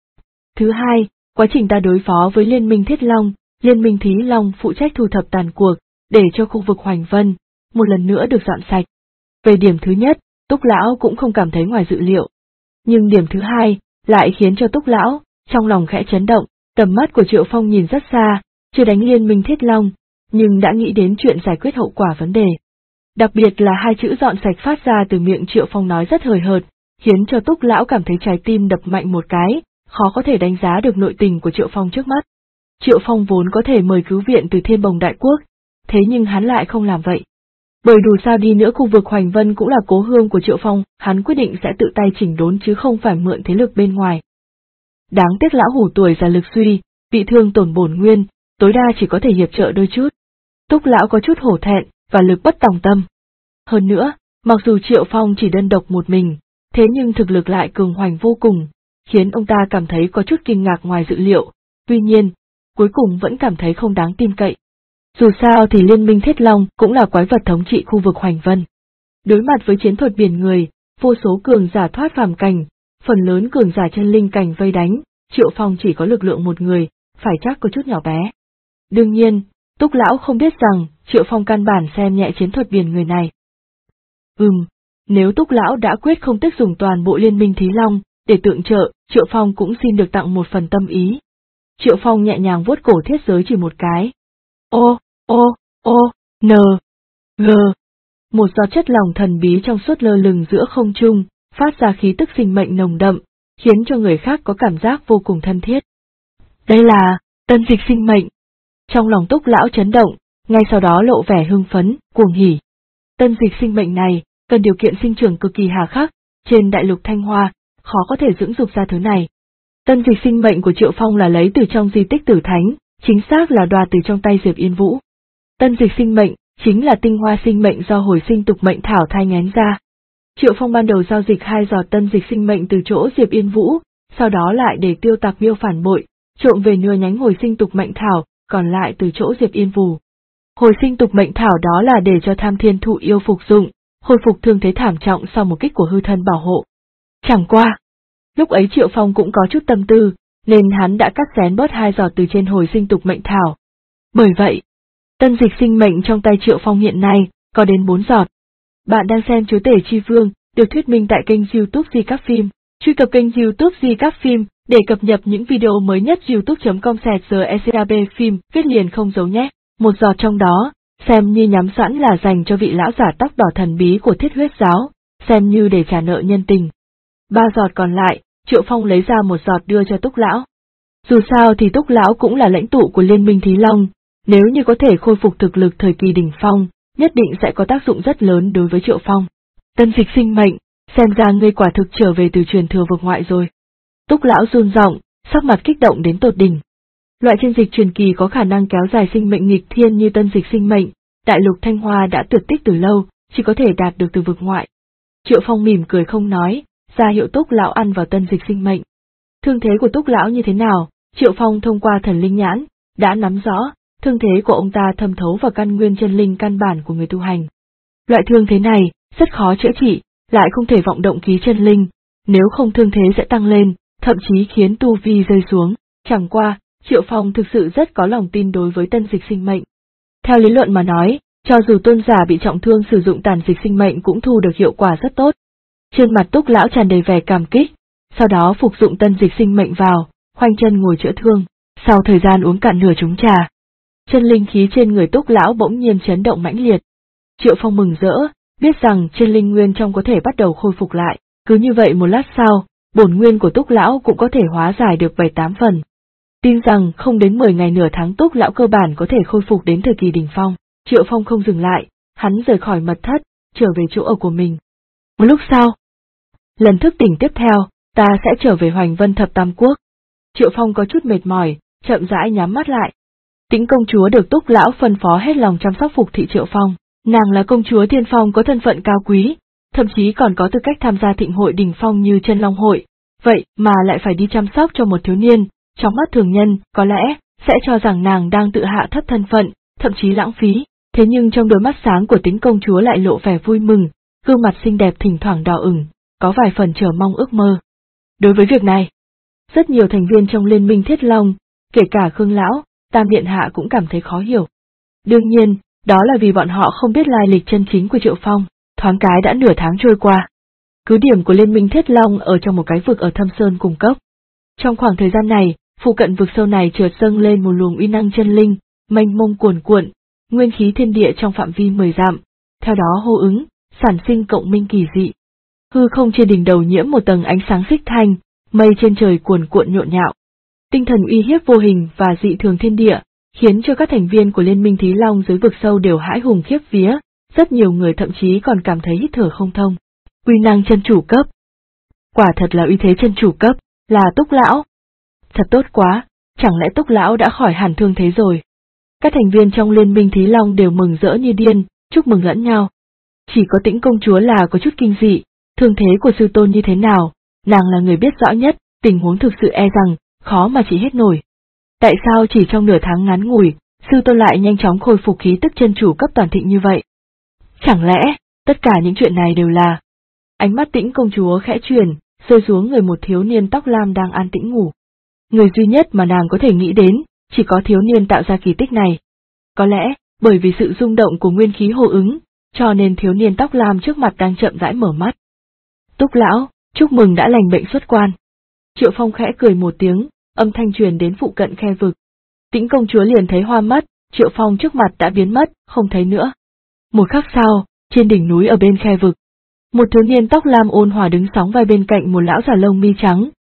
Thứ hai, quá trình ta đối phó với Liên minh Thiết Long, Liên minh Thí Long phụ trách thu thập tàn cuộc, để cho khu vực Hoành Vân một lần nữa được dọn sạch. Về điểm thứ nhất, Túc lão cũng không cảm thấy ngoài dự liệu. Nhưng điểm thứ hai, lại khiến cho Túc lão, trong lòng khẽ chấn động, tầm mắt của Triệu Phong nhìn rất xa, chưa đánh Liên minh Thiết Long, nhưng đã nghĩ đến chuyện giải quyết hậu quả vấn đề. Đặc biệt là 2 chữ dọn sạch phát ra từ miệng Triệu Phong nói rất hời hợt, khiến cho Túc lão cảm thấy trái tim đập mạnh một cái, khó có thể đánh giá được nội tình của Triệu Phong trước mắt. Triệu Phong vốn có thể mời cứu viện từ Thiên Bồng Đại Quốc, thế nhưng hắn lại không làm vậy. Bởi dù sao đi nữa khu vực Hoành Vân cũng là cố hương của Triệu Phong, hắn quyết định sẽ tự tay chỉnh đốn chứ không phải mượn thế lực bên ngoài. Đáng tiếc lão hủ tuổi già lực suy, bị thương tổn bổn nguyên, tối đa chỉ có thể hiệp trợ đôi chút. Túc lão có chút hổ thẹn, và lực bất tòng tâm. Hơn nữa, mặc dù Triệu Phong chỉ đơn độc một mình, thế nhưng thực lực lại cường hoành vô cùng, khiến ông ta cảm thấy có chút kinh ngạc ngoài dự liệu, tuy nhiên, cuối cùng vẫn cảm thấy không đáng tin cậy. Dù sao thì Liên minh Thiết Long cũng là quái vật thống trị khu vực Hoành Vân. Đối mặt với chiến thuật biển người, vô số cường giả thoát phàm cảnh, phần lớn cường giả chân linh cảnh vây đánh, Triệu Phong chỉ có lực lượng một người, phải chắc có chút nhỏ bé. Đương nhiên, Túc lão không biết rằng, Triệu Phong căn bản xem nhẹ chiến thuật biển người này. Nếu Túc lão đã quyết không tiếc dùng toàn bộ Liên minh Thí Long, để tượng trợ, Triệu Phong cũng xin được tặng một phần tâm ý. Triệu Phong nhẹ nhàng vuốt cổ thiết giới chỉ một cái. G. Một giọt chất lỏng thần bí trong suốt lơ lửng giữa không trung, phát ra khí tức sinh mệnh nồng đậm, khiến cho người khác có cảm giác vô cùng thân thiết. Đây là tân dịch sinh mệnh. Trong lòng Túc lão chấn động, ngay sau đó lộ vẻ hưng phấn, cuồng hỉ. Tân dịch sinh mệnh này, cần điều kiện sinh trưởng cực kỳ hà khắc, trên đại lục Thanh Hoa, khó có thể dưỡng dục ra thứ này. Tân dịch sinh mệnh của Triệu Phong là lấy từ trong di tích Tử Thánh, chính xác là đoạt từ trong tay Diệp Yên Vũ. Tân dịch sinh mệnh, chính là tinh hoa sinh mệnh do hồi sinh tục mệnh thảo thai nghén ra. Triệu Phong ban đầu giao dịch 2 giọt tân dịch sinh mệnh từ chỗ Diệp Yên Vũ, sau đó lại để Tiêu Tạc Miêu phản bội, trộm về nửa nhánh hồi sinh tục mệnh thảo, còn lại từ chỗ Diệp Yên Vũ. Hồi sinh tục mệnh thảo đó là để cho Tham Thiên Thụ Yêu phục dụng, hồi phục thương thế thảm trọng sau một kích của hư thân bảo hộ. Chẳng qua, lúc ấy Triệu Phong cũng có chút tâm tư, nên hắn đã cắt xén bớt 2 giọt từ trên hồi sinh tục mệnh thảo. Bởi vậy, tân dịch sinh mệnh trong tay Triệu Phong hiện nay có đến 4 giọt. Bạn đang xem Chúa Tể Chi Vương, được thuyết minh tại kênh YouTube Di Các Phim. Truy cập kênh YouTube Di Các Phim để cập nhật những video mới nhất. youtube.com/SCAB phim viết liền không dấu nhé. 1 giọt trong đó, xem như nhắm sẵn là dành cho vị lão giả tóc đỏ thần bí của Thiết Huyết giáo, xem như để trả nợ nhân tình. 3 giọt còn lại, Triệu Phong lấy ra 1 giọt đưa cho Túc lão. Dù sao thì Túc lão cũng là lãnh tụ của Liên minh Thí Long, nếu như có thể khôi phục thực lực thời kỳ đỉnh phong, nhất định sẽ có tác dụng rất lớn đối với Triệu Phong. Tân dịch sinh mệnh, xem ra ngươi quả thực trở về từ truyền thừa vực ngoại rồi. Túc lão run giọng, sắc mặt kích động đến tột đỉnh. Loại chân dịch truyền kỳ có khả năng kéo dài sinh mệnh nghịch thiên như tân dịch sinh mệnh, đại lục Thanh Hoa đã tuyệt tích từ lâu, chỉ có thể đạt được từ vực ngoại. Triệu Phong mỉm cười không nói, ra hiệu Túc lão ăn vào tân dịch sinh mệnh. Thương thế của Túc lão như thế nào, Triệu Phong thông qua thần linh nhãn, đã nắm rõ, thương thế của ông ta thâm thấu vào căn nguyên chân linh căn bản của người tu hành. Loại thương thế này, rất khó chữa trị, lại không thể vọng động khí chân linh, nếu không thương thế sẽ tăng lên, thậm chí khiến tu vi rơi xuống. Chẳng qua, Triệu Phong thực sự rất có lòng tin đối với tân dịch sinh mệnh. Theo lý luận mà nói, cho dù tôn giả bị trọng thương sử dụng tàn dịch sinh mệnh cũng thu được hiệu quả rất tốt. Trên mặt Túc lão tràn đầy vẻ cảm kích, sau đó phục dụng tân dịch sinh mệnh vào, khoanh chân ngồi chữa thương, sau thời gian uống cạn nửa chung trà. Chân linh khí trên người Túc lão bỗng nhiên chấn động mãnh liệt. Triệu Phong mừng rỡ, biết rằng chân linh nguyên trong có thể bắt đầu khôi phục lại, cứ như vậy một lát sau, bổn nguyên của Túc lão cũng có thể hóa giải được 7-8 phần. Tin rằng không đến 10 ngày nửa tháng Túc lão cơ bản có thể khôi phục đến thời kỳ đỉnh phong. Triệu Phong không dừng lại, hắn rời khỏi mật thất, trở về chỗ ở của mình. Một lúc sau, lần thức tỉnh tiếp theo, ta sẽ trở về Hoành Vân Thập Tam Quốc. Triệu Phong có chút mệt mỏi, chậm rãi nhắm mắt lại. Tĩnh công chúa được Túc lão phân phó hết lòng chăm sóc phục thị Triệu Phong, nàng là công chúa Thiên Phong có thân phận cao quý, thậm chí còn có tư cách tham gia thịnh hội đỉnh phong như Chân Long hội, vậy mà lại phải đi chăm sóc cho một thiếu niên, trong mắt thường nhân có lẽ sẽ cho rằng nàng đang tự hạ thấp thân phận, thậm chí lãng phí, thế nhưng trong đôi mắt sáng của Tĩnh công chúa lại lộ vẻ vui mừng, gương mặt xinh đẹp thỉnh thoảng đỏ ửng, có vài phần chờ mong ước mơ. Đối với việc này, rất nhiều thành viên trong Liên minh Thiết Long, kể cả Khương lão, Tam điện hạ cũng cảm thấy khó hiểu. Đương nhiên, đó là vì bọn họ không biết lai lịch chân chính của Triệu Phong, thoáng cái đã nửa tháng trôi qua. Cứ điểm của Liên minh Thiết Long ở trong một cái vực ở Thâm Sơn Cùng Cốc. Trong khoảng thời gian này, phụ cận vực sâu này chợt dâng lên một luồng uy năng chân linh, mênh mông cuồn cuộn, nguyên khí thiên địa trong phạm vi 10 dặm, theo đó hô ứng, sản sinh cộng minh kỳ dị. Hư không trên đỉnh đầu nhiễm một tầng ánh sáng xích thanh, mây trên trời cuồn cuộn nhộn nhạo. Tinh thần uy hiếp vô hình và dị thường thiên địa, khiến cho các thành viên của Liên minh Thí Long dưới vực sâu đều hãi hùng khiếp vía, rất nhiều người thậm chí còn cảm thấy hít thở không thông. Uy năng chân chủ cấp. Quả thật là uy thế chân chủ cấp, là Túc lão. Thật tốt quá, chẳng lẽ Túc lão đã khỏi hẳn thương thế rồi? Các thành viên trong Liên minh Thí Long đều mừng rỡ như điên, chúc mừng lẫn nhau. Chỉ có Tĩnh công chúa là có chút kinh dị, thương thế của sư tôn như thế nào, nàng là người biết rõ nhất, tình huống thực sự e rằng khó mà chỉ hết nổi. Tại sao chỉ trong nửa tháng ngắn ngủi, sư tôn lại nhanh chóng khôi phục khí tức chân chủ cấp toàn thịnh như vậy? Chẳng lẽ, tất cả những chuyện này đều là... Ánh mắt Tĩnh công chúa khẽ chuyển, rơi xuống người một thiếu niên tóc lam đang an tĩnh ngủ. Người duy nhất mà nàng có thể nghĩ đến, chỉ có thiếu niên tạo ra kỳ tích này. Có lẽ, bởi vì sự rung động của nguyên khí hô ứng, cho nên thiếu niên tóc lam trước mặt đang chậm rãi mở mắt. Túc lão, chúc mừng đã lành bệnh xuất quan. Triệu Phong khẽ cười một tiếng, âm thanh truyền đến phụ cận khe vực. Tĩnh công chúa liền thấy hoa mắt, Triệu Phong trước mặt đã biến mất, không thấy nữa. Một khắc sau, trên đỉnh núi ở bên khe vực, một thiếu niên tóc lam ôn hòa đứng sóng vai bên cạnh một lão già lông mi trắng,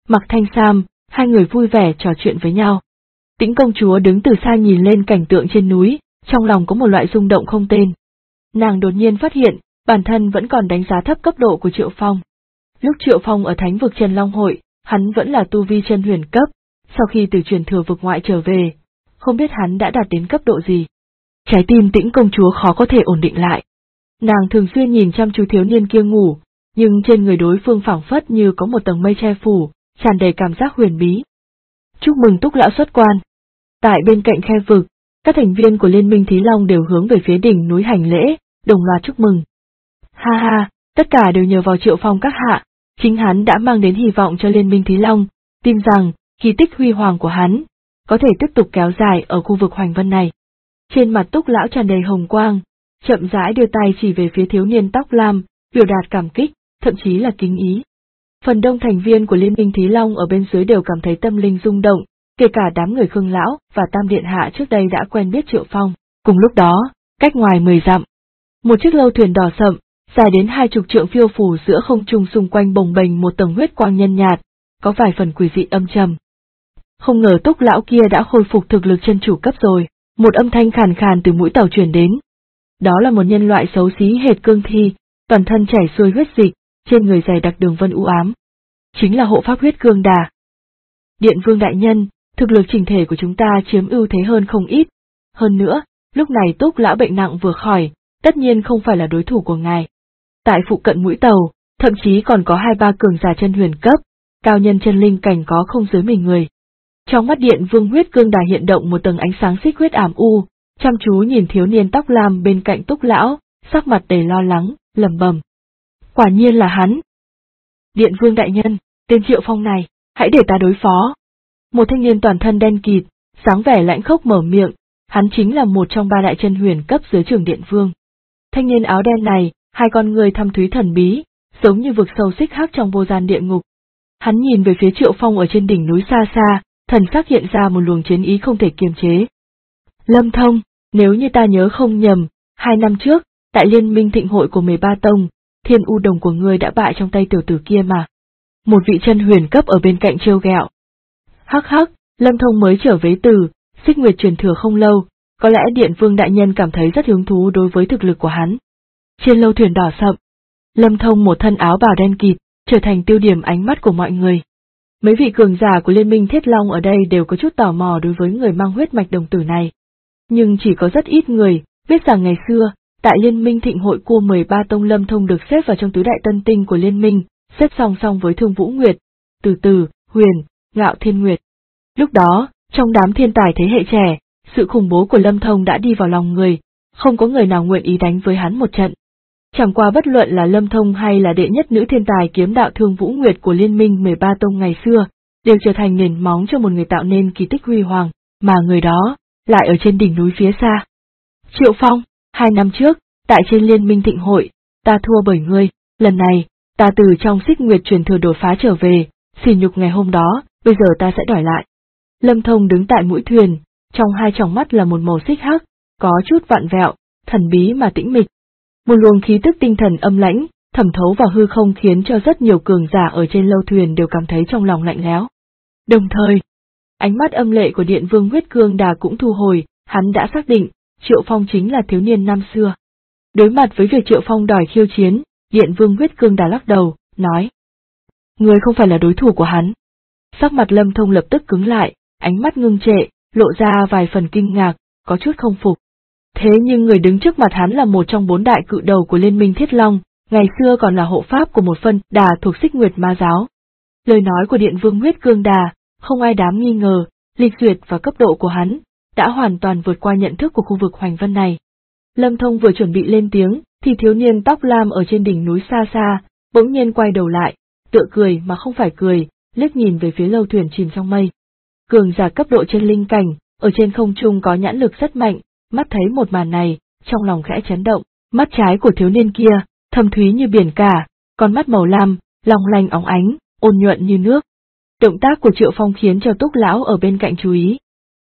Mặc thanh sam, hai người vui vẻ trò chuyện với nhau. Tĩnh công chúa đứng từ xa nhìn lên cảnh tượng trên núi, trong lòng có một loại rung động không tên. Nàng đột nhiên phát hiện, bản thân vẫn còn đánh giá thấp cấp độ của Triệu Phong. Lúc Triệu Phong ở Thánh vực Chân Long Hội, hắn vẫn là tu vi chân huyền cấp, sau khi từ truyền thừa vực ngoại trở về, không biết hắn đã đạt đến cấp độ gì. Trái tim Tĩnh công chúa khó có thể ổn định lại. Nàng thường xuyên nhìn chăm chú thiếu niên kia ngủ, nhưng trên người đối phương phảng phất như có một tầng mây che phủ, tràn đầy cảm giác huyền bí. Chúc mừng Túc lão xuất quan. Tại bên cạnh khe vực, các thành viên của Liên minh Thí Long đều hướng về phía đỉnh núi hành lễ, đồng loạt chúc mừng. Ha ha, tất cả đều nhờ vào Triệu Phong các hạ, chính hắn đã mang đến hy vọng cho Liên minh Thí Long, tin rằng, kỳ tích huy hoàng của hắn, có thể tiếp tục kéo dài ở khu vực Hoành Vân này. Trên mặt Túc lão tràn đầy hồng quang, chậm rãi đưa tay chỉ về phía thiếu niên tóc lam, biểu đạt cảm kích, thậm chí là kính ý. Phần đông thành viên của Liên minh Thí Long ở bên dưới đều cảm thấy tâm linh rung động, kể cả đám người Khương lão và Tam điện hạ trước đây đã quen biết Triệu Phong. Cùng lúc đó, cách ngoài 10 dặm, một chiếc lâu thuyền đỏ sậm, dài đến 20 trượng phiêu phù giữa không trung, xung quanh bồng bềnh một tầng huyết quang nhân nhạt, có vài phần quỷ dị âm trầm. Không ngờ Túc lão kia đã khôi phục thực lực chân chủ cấp rồi, một âm thanh khàn khàn từ mũi tàu truyền đến. Đó là một nhân loại xấu xí hệt cương thi, toàn thân chảy xuôi huyết dịch, trên người dày đặc đường vân u ám. Chính là hộ pháp huyết cương đà. Điện vương đại nhân, thực lực chỉnh thể của chúng ta chiếm ưu thế hơn không ít. Hơn nữa, lúc này Túc lão bệnh nặng vừa khỏi, tất nhiên không phải là đối thủ của ngài. Tại phụ cận mũi tàu, thậm chí còn có 2-3 cường giả chân huyền cấp, cao nhân chân linh cảnh có không dưới 10 người. Trong mắt điện vương huyết cương đà hiện động một tầng ánh sáng xích huyết ảm u, chăm chú nhìn thiếu niên tóc lam bên cạnh Túc lão, sắc mặt đầy lo lắng, lẩm bẩm. Quả nhiên là hắn. Điện vương đại nhân, tên Triệu Phong này, hãy để ta đối phó. Một thanh niên toàn thân đen kịt, dáng vẻ lãnh khốc mở miệng, hắn chính là một trong 3 đại chân huyền cấp dưới trưởng điện vương. Thanh niên áo đen này, hai con người thâm thúy thần bí, giống như vực sâu xích hắc trong vô gian địa ngục. Hắn nhìn về phía Triệu Phong ở trên đỉnh núi xa xa, thần sắc hiện ra một luồng chiến ý không thể kiềm chế. Lâm Thông, nếu như ta nhớ không nhầm, 2 năm trước, tại liên minh thịnh hội của 13 tông, Thiên U Đồng của ngươi đã bại trong tay tiểu tử kia mà. Một vị chân huyền cấp ở bên cạnh trêu ghẹo. Hắc hắc, Lâm Thông mới trở về từ Xích Nguyệt truyền thừa không lâu, có lẽ Điện Vương đại nhân cảm thấy rất hứng thú đối với thực lực của hắn. Trên lâu thuyền đỏ sậm, Lâm Thông một thân áo bào đen kịt, trở thành tiêu điểm ánh mắt của mọi người. Mấy vị cường giả của Liên minh Thiết Long ở đây đều có chút tò mò đối với người mang huyết mạch đồng tử này. Nhưng chỉ có rất ít người biết rằng ngày xưa, tại Liên minh thịnh hội của 13 tông, Lâm Thông được xếp vào trong tứ đại tân tinh của Liên minh, xếp song song với Thương Vũ Nguyệt, Từ Từ, Huyền, Ngạo Thiên Nguyệt. Lúc đó, trong đám thiên tài thế hệ trẻ, sự khủng bố của Lâm Thông đã đi vào lòng người, không có người nào nguyện ý đánh với hắn một trận. Chẳng qua bất luận là Lâm Thông hay là đệ nhất nữ thiên tài kiếm đạo Thương Vũ Nguyệt của Liên minh 13 tông ngày xưa, đều trở thành nền móng cho một người tạo nên kỳ tích huy hoàng, mà người đó lại ở trên đỉnh núi phía xa. Triệu Phong, 2 năm trước, tại trên Liên minh thịnh hội, ta thua bởi ngươi, lần này, ta từ trong Xích Nguyệt truyền thừa đột phá trở về, sỉ nhục ngày hôm đó, bây giờ ta sẽ đòi lại. Lâm Thông đứng tại mũi thuyền, trong hai tròng mắt là một màu xích hắc, có chút vặn vẹo, thần bí mà tĩnh mịch. Một luồng khí tức tinh thần âm lãnh, thẩm thấu vào hư không khiến cho rất nhiều cường giả ở trên lâu thuyền đều cảm thấy trong lòng lạnh lẽo. Đồng thời, ánh mắt âm lệ của Điện Vương huyết cương đà cũng thu hồi, hắn đã xác định, Triệu Phong chính là thiếu niên năm xưa. Đối mặt với việc Triệu Phong đòi khiêu chiến, Điện Vương huyết cương đà lắc đầu, nói. Người không phải là đối thủ của hắn. Sắc mặt Lâm Thông lập tức cứng lại, ánh mắt ngưng trệ, lộ ra vài phần kinh ngạc, có chút không phục. Thế nhưng người đứng trước mặt hắn là một trong 4 đại cự đầu của Liên minh Thiết Long, ngày xưa còn là hộ pháp của một phân đà thuộc Xích Nguyệt Ma giáo. Lời nói của Điện Vương huyết cương đà, không ai dám nghi ngờ, lịch duyệt và cấp độ của hắn, đã hoàn toàn vượt qua nhận thức của khu vực Hoành Vân này. Lâm Thông vừa chuẩn bị lên tiếng, thì thiếu niên tóc lam ở trên đỉnh núi xa xa, bỗng nhiên quay đầu lại, tựa cười mà không phải cười, liếc nhìn về phía lâu thuyền chìm trong mây. Cường giả cấp độ chân linh cảnh, ở trên không trung có nhãn lực rất mạnh, mắt thấy một màn này, trong lòng khẽ chấn động, mắt trái của thiếu niên kia, thâm thúy như biển cả, con mắt màu lam, long lanh óng ánh, ôn nhuận như nước. Động tác của Triệu Phong khiến cho Túc lão ở bên cạnh chú ý.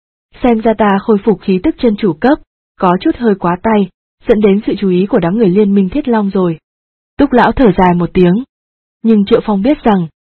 Xem ra ta khôi phục khí tức chân chủ cấp, có chút hơi quá tay, dẫn đến sự chú ý của đám người Liên minh Thiết Long rồi. Túc lão thở dài một tiếng. Nhưng Triệu Phong biết rằng,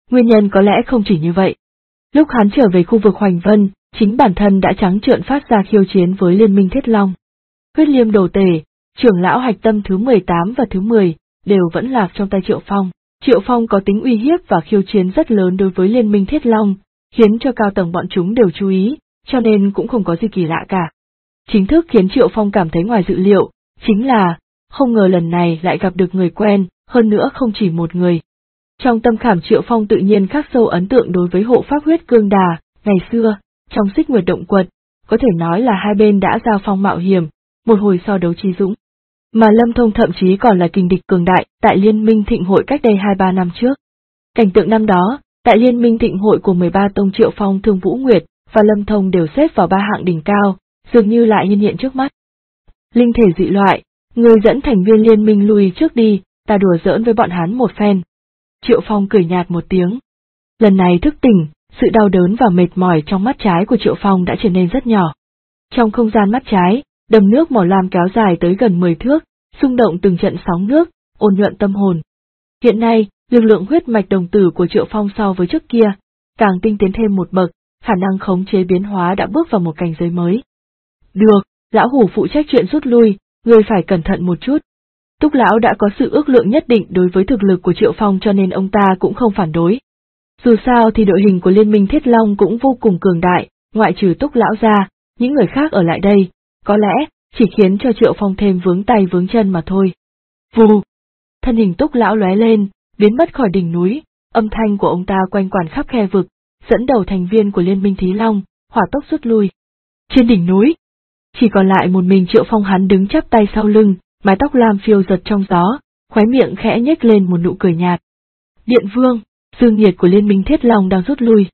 Nguyên nhân có lẽ không chỉ như vậy. Lúc hắn trở về khu vực Hoành Vân, chính bản thân đã trắng trợn phát ra khiêu chiến với Liên minh Thiết Long. Huyết Liêm Đồ Tể, trưởng lão hạch tâm thứ 18 và thứ 10, đều vẫn lạc trong tay Triệu Phong. Triệu Phong có tính uy hiếp và khiêu chiến rất lớn đối với Liên minh Thiết Long, khiến cho cao tầng bọn chúng đều chú ý, cho nên cũng không có gì kỳ lạ cả. Chính thức khiến Triệu Phong cảm thấy ngoài dự liệu, chính là, không ngờ lần này lại gặp được người quen, hơn nữa không chỉ một người. Trong tâm khảm Triệu Phong tự nhiên khắc sâu ấn tượng đối với hộ pháp Huyết Cương Đà, ngày xưa, trong Xích Nguyệt Động Quật, có thể nói là hai bên đã giao phong mạo hiểm, một hồi so đấu trí dũng. Mà Lâm Thông thậm chí còn là kình địch cường đại tại Liên minh Thịnh Hội cách đây 2-3 năm trước. Cảnh tượng năm đó, tại Liên minh Thịnh Hội của 13 tông Triệu Phong, Thương Vũ Nguyệt và Lâm Thông đều xếp vào 3 hạng đỉnh cao, dường như lại hiện hiện trước mắt. Linh thể dị loại, người dẫn thành viên liên minh lùi trước đi, ta đùa giỡn với bọn hắn một phen. Triệu Phong cười nhạt một tiếng. Lần này thức tỉnh, sự đau đớn và mệt mỏi trong mắt trái của Triệu Phong đã trở nên rất nhỏ. Trong không gian mắt trái, đầm nước màu lam kéo dài tới gần 10 thước, xung động từng trận sóng nước, ôn nhuận tâm hồn. Hiện nay, lực lượng huyết mạch đồng tử của Triệu Phong so với trước kia, càng tinh tiến thêm một bậc, khả năng khống chế biến hóa đã bước vào một cảnh giới mới. Được, lão hủ phụ trách chuyện rút lui, người phải cẩn thận một chút. Túc lão đã có sự ước lượng nhất định đối với thực lực của Triệu Phong cho nên ông ta cũng không phản đối. Dù sao thì đội hình của Liên minh Thiết Long cũng vô cùng cường đại, ngoại trừ Túc lão ra, những người khác ở lại đây, có lẽ, chỉ khiến cho Triệu Phong thêm vướng tay vướng chân mà thôi. Vù! Thân hình Túc lão lóe lên, biến mất khỏi đỉnh núi, âm thanh của ông ta quanh quẩn khắp khe vực, dẫn đầu thành viên của Liên minh Thí Long, hỏa tốc rút lui. Trên đỉnh núi, chỉ còn lại một mình Triệu Phong, hắn đứng chắp tay sau lưng, mái tóc lam phiêu giật trong gió, khóe miệng khẽ nhếch lên một nụ cười nhạt. Điện Vương, Dương Nhiệt của Liên minh Thiết Long đang rút lui.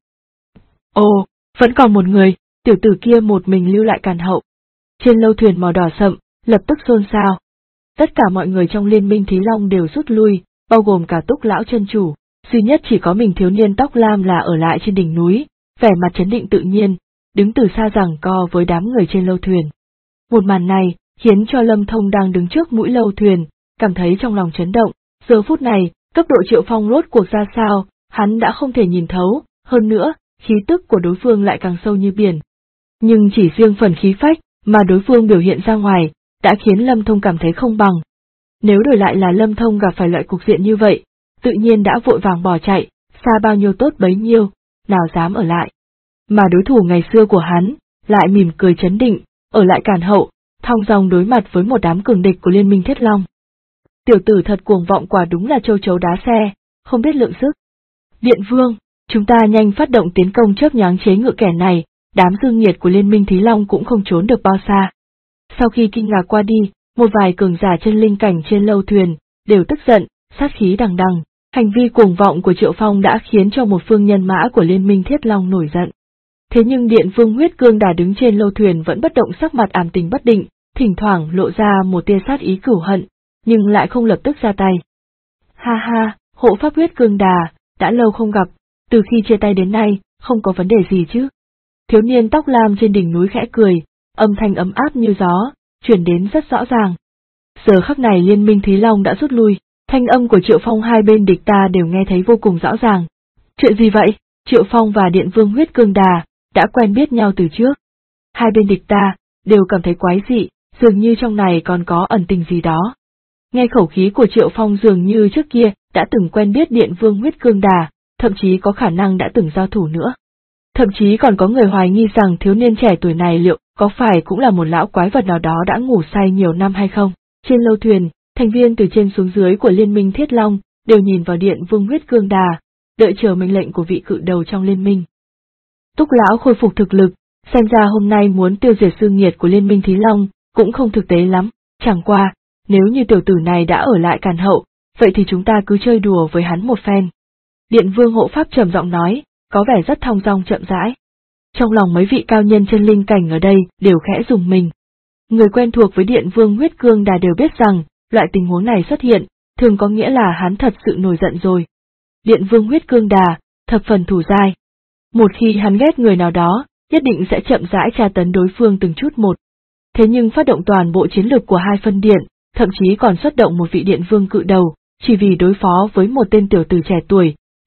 Ồ, vẫn còn một người, tiểu tử kia một mình lưu lại càn hậu. Trên lâu thuyền màu đỏ sậm, lập tức xôn xao. Tất cả mọi người trong Liên minh Thí Long đều rút lui, bao gồm cả Túc lão chân chủ, duy nhất chỉ có mình thiếu niên tóc lam là ở lại trên đỉnh núi, vẻ mặt trấn định tự nhiên, đứng từ xa giằng co với đám người trên lâu thuyền. Một màn này khiến cho Lâm Thông đang đứng trước mũi lâu thuyền, cảm thấy trong lòng chấn động. Giờ phút này, cấp độ Triệu Phong rốt cuộc ra sao, hắn đã không thể nhìn thấu, hơn nữa, khí tức của đối phương lại càng sâu như biển. Nhưng chỉ riêng phần khí phách mà đối phương biểu hiện ra ngoài, đã khiến Lâm Thông cảm thấy không bằng. Nếu đổi lại là Lâm Thông gặp phải loại cục diện như vậy, tự nhiên đã vội vàng bỏ chạy, xa bao nhiêu tốt bấy nhiêu, nào dám ở lại. Mà đối thủ ngày xưa của hắn, lại mỉm cười trấn định, ở lại càn hậu, thong dong đối mặt với một đám cường địch của Liên minh Thiết Long. Tiểu tử thật cuồng vọng, quả đúng là châu chấu đá xe, không biết lượng sức. Điện Vương, chúng ta nhanh phát động tiến công chớp nhoáng chế ngự kẻ này, đám Dương Nhiệt của Liên minh Thí Long cũng không trốn được bao xa. Sau khi kinh ngạc qua đi, một vài cường giả chân linh cảnh trên lâu thuyền, đều tức giận, sát khí đằng đằng. Hành vi cuồng vọng của Triệu Phong đã khiến cho một phương nhân mã của Liên minh Thiết Long nổi giận. Thế nhưng Điện Vương Huyết Cương Đà đứng trên lâu thuyền vẫn bất động, sắc mặt ảm tình bất định, thỉnh thoảng lộ ra một tia sát ý cửu hận, nhưng lại không lập tức ra tay. Ha ha, hộ pháp Huyết Cương Đà, đã lâu không gặp, từ khi chia tay đến nay, không có vấn đề gì chứ? Thiếu niên tóc lam trên đỉnh núi khẽ cười, âm thanh ấm áp như gió, truyền đến rất rõ ràng. Giờ khắc này Liên minh Thí Long đã rút lui, thanh âm của Triệu Phong hai bên địch ta đều nghe thấy vô cùng rõ ràng. Chuyện gì vậy? Triệu Phong và Điện Vương Huyết Cương Đà đã quen biết nhau từ trước. Hai bên địch ta đều cảm thấy quái dị, dường như trong này còn có ẩn tình gì đó. Nghe khẩu khí của Triệu Phong dường như trước kia đã từng quen biết Điện Vương Huyết Cương Đà, thậm chí có khả năng đã từng giao thủ nữa. Thậm chí còn có người hoài nghi rằng thiếu niên trẻ tuổi này liệu có phải cũng là một lão quái vật nào đó đã ngủ say nhiều năm hay không. Trên lâu thuyền, thành viên từ trên xuống dưới của Liên minh Thiết Long đều nhìn vào Điện Vương Huyết Cương Đà, đợi chờ mệnh lệnh của vị cự đầu trong liên minh. Túc lão khôi phục thực lực, xem ra hôm nay muốn tiêu diệt Dương Nhiệt của Liên minh Thí Long cũng không thực tế lắm, chẳng qua, nếu như tiểu tử này đã ở lại càn hậu, vậy thì chúng ta cứ chơi đùa với hắn một phen. Điện Vương hộ pháp trầm giọng nói, có vẻ rất thong dong chậm rãi. Trong lòng mấy vị cao nhân chân linh cảnh ở đây đều khẽ rùng mình. Người quen thuộc với Điện Vương Huyết Cương Đà đều biết rằng, loại tình huống này xuất hiện, thường có nghĩa là hắn thật sự nổi giận rồi. Điện Vương Huyết Cương Đà, thập phần thủ dai. Một khi hắn ghét người nào đó, nhất định sẽ chậm rãi tra tấn đối phương từng chút một. Thế nhưng phát động toàn bộ chiến lược của hai phân điện, thậm chí còn xuất động một vị Điện Vương cự đầu, chỉ vì đối phó với một tên tiểu tử trẻ tuổi,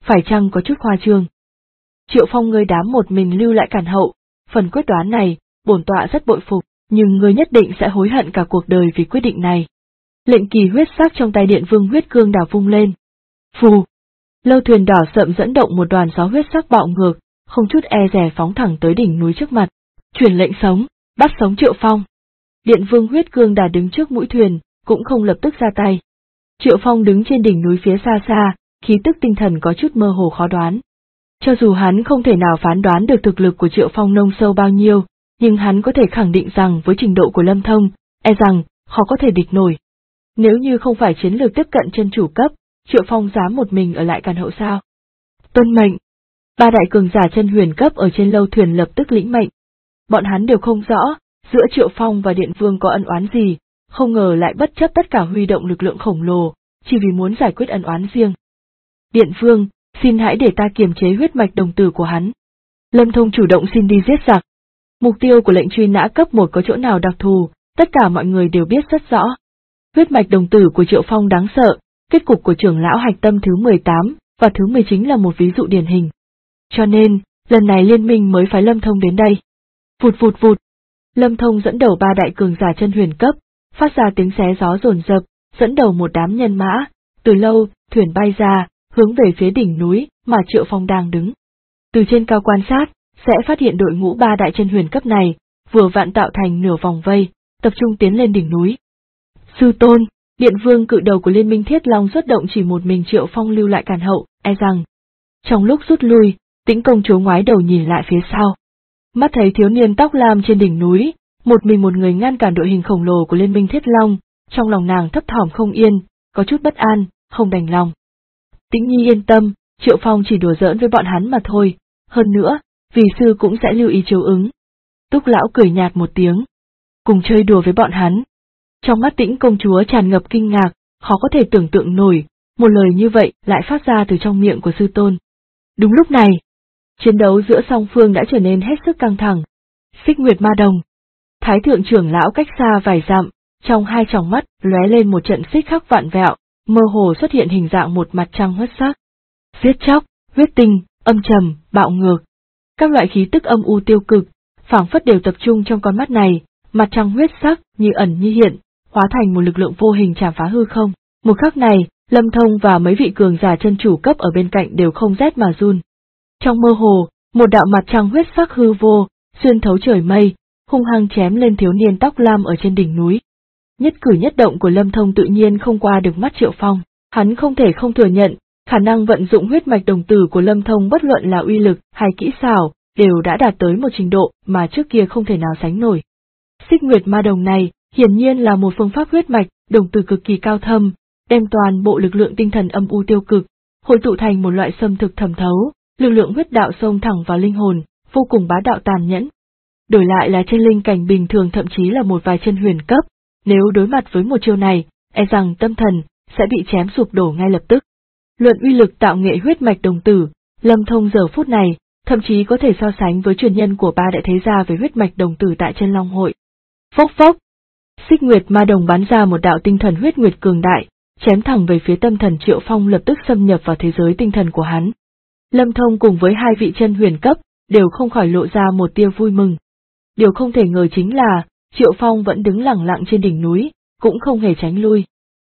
phải chăng có chút khoa trương? Triệu Phong ngươi dám một mình lưu lại cản hậu, phần quyết đoán này, bổn tọa rất bội phục, nhưng ngươi nhất định sẽ hối hận cả cuộc đời vì quyết định này. Lệnh kỳ huyết sắc trong tay Điện Vương huyết cương đào vung lên. Phù! Lâu thuyền đỏ sậm dẫn động một đoàn gió huyết sắc bạo ngược, không chút e dè phóng thẳng tới đỉnh núi trước mặt. Truyền lệnh sống, bắt sống Triệu Phong. Điện Vương huyết cương đà đứng trước mũi thuyền, cũng không lập tức ra tay. Triệu Phong đứng trên đỉnh núi phía xa xa, khí tức tinh thần có chút mơ hồ khó đoán. Cho dù hắn không thể nào phán đoán được thực lực của Triệu Phong nông sâu bao nhiêu, nhưng hắn có thể khẳng định rằng với trình độ của Lâm Thông, e rằng, khó có thể địch nổi. Nếu như không phải chiến lược tiếp cận chân chủ cấp, Triệu Phong dám một mình ở lại càn hậu sao? Tuân mệnh! Ba đại cường giả chân huyền cấp ở trên lâu thuyền lập tức lĩnh mệnh. Bọn hắn đều không rõ, giữa Triệu Phong và Điện Vương có ân oán gì, không ngờ lại bất chấp tất cả huy động lực lượng khổng lồ, chỉ vì muốn giải quyết ân oán riêng. Điện Vương, xin hãy để ta kiềm chế huyết mạch đồng tử của hắn. Lâm Thông chủ động xin đi giết giặc. Mục tiêu của lệnh truy nã cấp 1 có chỗ nào đặc thù, tất cả mọi người đều biết rất rõ. Huyết mạch đồng tử của Triệu Phong đáng sợ, kết cục của trưởng lão hạch tâm thứ 18 và thứ 19 là một ví dụ điển hình. Cho nên, lần này liên minh mới phái Lâm Thông đến đây. Vụt vụt vụt. Lâm Thông dẫn đầu ba đại cường giả chân huyền cấp, phát ra tiếng xé gió dồn dập, dẫn đầu một đám nhân mã, từ lâu, thuyền bay ra, hướng về phía đỉnh núi mà Triệu Phong đang đứng. Từ trên cao quan sát, sẽ phát hiện đội ngũ ba đại chân huyền cấp này, vừa vặn tạo thành nửa vòng vây, tập trung tiến lên đỉnh núi. Sư tôn, Điện Vương cự đầu của Liên minh Thiết Long xuất động chỉ một mình Triệu Phong lưu lại cản hậu, e rằng. Trong lúc rút lui, Tĩnh công chúa ngoái đầu nhìn lại phía sau. Mắt thấy thiếu niên tóc lam trên đỉnh núi, một mình một người ngăn cản đội hình khổng lồ của Liên minh Thiết Long, trong lòng nàng thấp thỏm không yên, có chút bất an, không đành lòng. Tĩnh nhi yên tâm, Triệu Phong chỉ đùa giỡn với bọn hắn mà thôi, hơn nữa, vì sư cũng sẽ lưu ý chiếu ứng. Túc lão cười nhạt một tiếng. Cùng chơi đùa với bọn hắn. Trong mắt Tĩnh công chúa tràn ngập kinh ngạc, khó có thể tưởng tượng nổi, một lời như vậy lại phát ra từ trong miệng của sư tôn. Đúng lúc này, chiến đấu giữa song phương đã trở nên hết sức căng thẳng. Xích Nguyệt Ma Đồng. Thái thượng trưởng lão cách xa vài dặm, trong hai tròng mắt lóe lên một trận xích khắc vạn vẹo, mơ hồ xuất hiện hình dạng một mặt trăng huyết sắc. Giết chóc, huyết tinh, âm trầm, bạo ngược. Các loại khí tức âm u tiêu cực, phảng phất đều tập trung trong con mắt này, mặt trăng huyết sắc như ẩn như hiện, hóa thành một lực lượng vô hình chảm phá hư không. Một khắc này, Lâm Thông và mấy vị cường giả chân chủ cấp ở bên cạnh đều không rét mà run. Trong mơ hồ, một đạo mặt trăng huyết sắc hư vô, xuyên thấu trời mây, hung hăng chém lên thiếu niên tóc lam ở trên đỉnh núi. Nhất cử nhất động của Lâm Thông tự nhiên không qua được mắt Triệu Phong, hắn không thể không thừa nhận, khả năng vận dụng huyết mạch đồng tử của Lâm Thông bất luận là uy lực hay kỹ xảo, đều đã đạt tới một trình độ mà trước kia không thể nào sánh nổi. Xích Nguyệt Ma Đồng này, hiển nhiên là một phương pháp huyết mạch đồng tử cực kỳ cao thâm, đem toàn bộ lực lượng tinh thần âm u tiêu cực, hội tụ thành một loại xâm thực thẩm thấu, lực lượng huyết đạo xông thẳng vào linh hồn, vô cùng bá đạo tàn nhẫn. Đổi lại là trên linh cảnh bình thường thậm chí là một vài chân huyền cấp, nếu đối mặt với một chiêu này, e rằng tâm thần sẽ bị chém sụp đổ ngay lập tức. Luận uy lực tạo nghệ huyết mạch đồng tử, Lâm Thông giờ phút này, thậm chí có thể so sánh với truyền nhân của ba đại thế gia về huyết mạch đồng tử tại chân Long Hội. Phốc phốc! Xích Nguyệt Ma Đồng bắn ra một đạo tinh thần huyết nguyệt cường đại, chém thẳng về phía tâm thần Triệu Phong, lập tức xâm nhập vào thế giới tinh thần của hắn. Lâm Thông cùng với hai vị chân huyền cấp, đều không khỏi lộ ra một tia vui mừng. Điều không thể ngờ chính là, Triệu Phong vẫn đứng lẳng lặng trên đỉnh núi, cũng không hề tránh lui.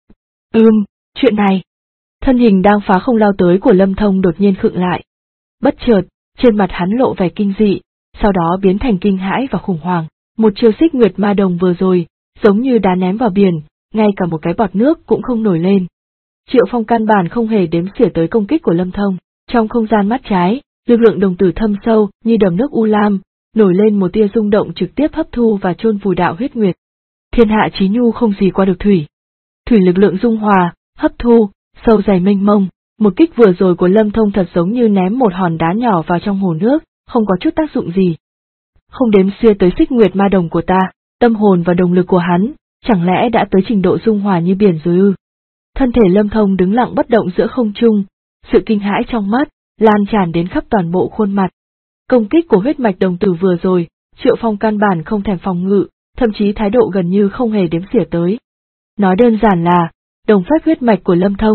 Chuyện này. Thân hình đang phá không lao tới của Lâm Thông đột nhiên khựng lại. Bất chợt, trên mặt hắn lộ vẻ kinh dị, sau đó biến thành kinh hãi và khủng hoảng. Một chiêu Xích Nguyệt Ma Đồng vừa rồi, giống như đá ném vào biển, ngay cả một cái bọt nước cũng không nổi lên. Triệu Phong căn bản không hề đếm xỉa tới công kích của Lâm Thông. Trong không gian mắt trái, lực lượng đồng tử thâm sâu như đầm nước u lam, nổi lên một tia rung động trực tiếp hấp thu và chôn vùi đạo huyết nguyệt. Thiên hạ chí nhu không gì qua được thủy. Thủy lực lượng dung hòa, hấp thu, sâu dày mênh mông, một kích vừa rồi của Lâm Thông thật giống như ném một hòn đá nhỏ vào trong hồ nước, không có chút tác dụng gì. Không đếm xỉa tới Xích Nguyệt Ma Đồng của ta, tâm hồn và động lực của hắn, chẳng lẽ đã tới trình độ dung hòa như biển rồi ư? Thân thể Lâm Thông đứng lặng bất động giữa không trung, sự kinh hãi trong mắt lan tràn đến khắp toàn bộ khuôn mặt. Công kích của huyết mạch đồng tử vừa rồi, Triệu Phong căn bản không thèm phòng ngự, thậm chí thái độ gần như không hề đếm xỉa tới. Nói đơn giản là, đồng phách huyết mạch của Lâm Thông,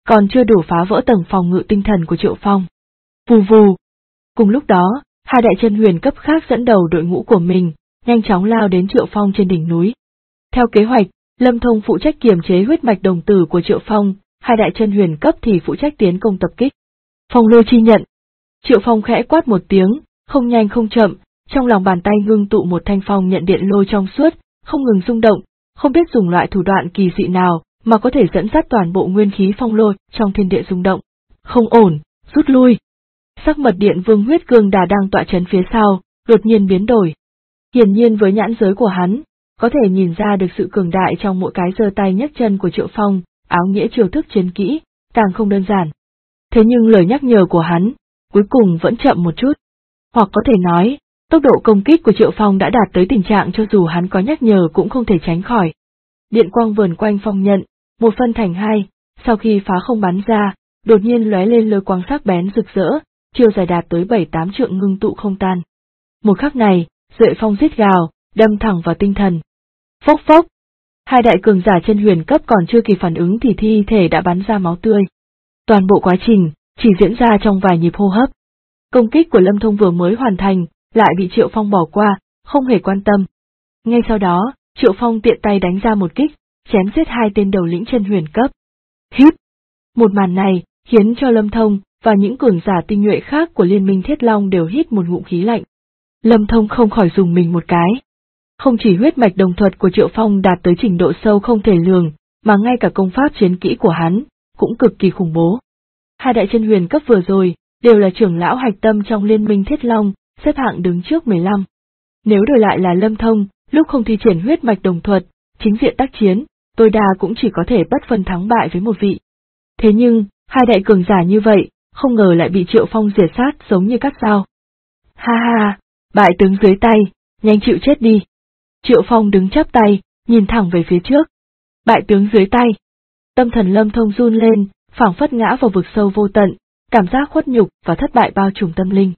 còn chưa đủ phá vỡ tầng phòng ngự tinh thần của Triệu Phong. Vù vù. Cùng lúc đó, hai đại chân huyền cấp khác dẫn đầu đội ngũ của mình, nhanh chóng lao đến Triệu Phong trên đỉnh núi. Theo kế hoạch, Lâm Thông phụ trách kiềm chế huyết mạch đồng tử của Triệu Phong, hai đại chân huyền cấp thì phụ trách tiến công tập kích. Phong lôi chi nhận. Triệu Phong khẽ quát một tiếng, không nhanh không chậm, trong lòng bàn tay ngưng tụ một thanh phong nhận điện lôi trong suốt, không ngừng rung động, không biết dùng loại thủ đoạn kỳ dị nào mà có thể dẫn dắt toàn bộ nguyên khí phong lôi trong thiên địa rung động. Không ổn, rút lui. Sắc mật điện vương huyết cương đà đang tọa trấn phía sau, đột nhiên biến đổi. Hiển nhiên với nhãn giới của hắn, có thể nhìn ra được sự cường đại trong mỗi cái giơ tay nhấc chân của Triệu Phong, áo nghĩa chiêu thức chiến kỹ, càng không đơn giản. Thế nhưng lời nhắc nhở của hắn, cuối cùng vẫn chậm một chút. Hoặc có thể nói, tốc độ công kích của Triệu Phong đã đạt tới tình trạng cho dù hắn có nhắc nhở cũng không thể tránh khỏi. Điện quang vờn quanh phong nhận, một phân thành hai, sau khi phá không bắn ra, đột nhiên lóe lên lôi quang sắc bén rực rỡ, chiều dài đạt tới 7-8 trượng ngưng tụ không tan. Một khắc này, Duệ Phong rít gào, đâm thẳng vào tinh thần. Phốc phốc. Hai đại cường giả chân huyền cấp còn chưa kịp phản ứng thì thi thể đã bắn ra máu tươi. Toàn bộ quá trình chỉ diễn ra trong vài nhịp hô hấp. Công kích của Lâm Thông vừa mới hoàn thành, lại bị Triệu Phong bỏ qua, không hề quan tâm. Ngay sau đó, Triệu Phong tiện tay đánh ra một kích, chém giết hai tên đầu lĩnh chân huyền cấp. Hít! Một màn này khiến cho Lâm Thông và những cường giả tinh nhuệ khác của Liên minh Thiết Long đều hít một ngụm khí lạnh. Lâm Thông không khỏi dùng mình một cái. Không chỉ huyết mạch đồng thuật của Triệu Phong đạt tới trình độ sâu không thể lường, mà ngay cả công pháp chiến kỹ của hắn cũng cực kỳ khủng bố. Hai đại chân huyền cấp vừa rồi đều là trưởng lão hạch tâm trong Liên minh Thiết Long, xếp hạng đứng trước 15. Nếu đổi lại là Lâm Thông, lúc không thi triển huyết mạch đồng thuật, chính diện tác chiến, tối đa cũng chỉ có thể bất phân thắng bại với một vị. Thế nhưng, hai đại cường giả như vậy, không ngờ lại bị Triệu Phong diệt sát giống như cắt dao. Ha ha, bại tướng dưới tay, nhanh chịu chết đi. Triệu Phong đứng chắp tay, nhìn thẳng về phía trước. Bại tướng dưới tay. Tâm thần Lâm Thông run lên, phảng phất ngã vào vực sâu vô tận, cảm giác khuất nhục và thất bại bao trùm tâm linh.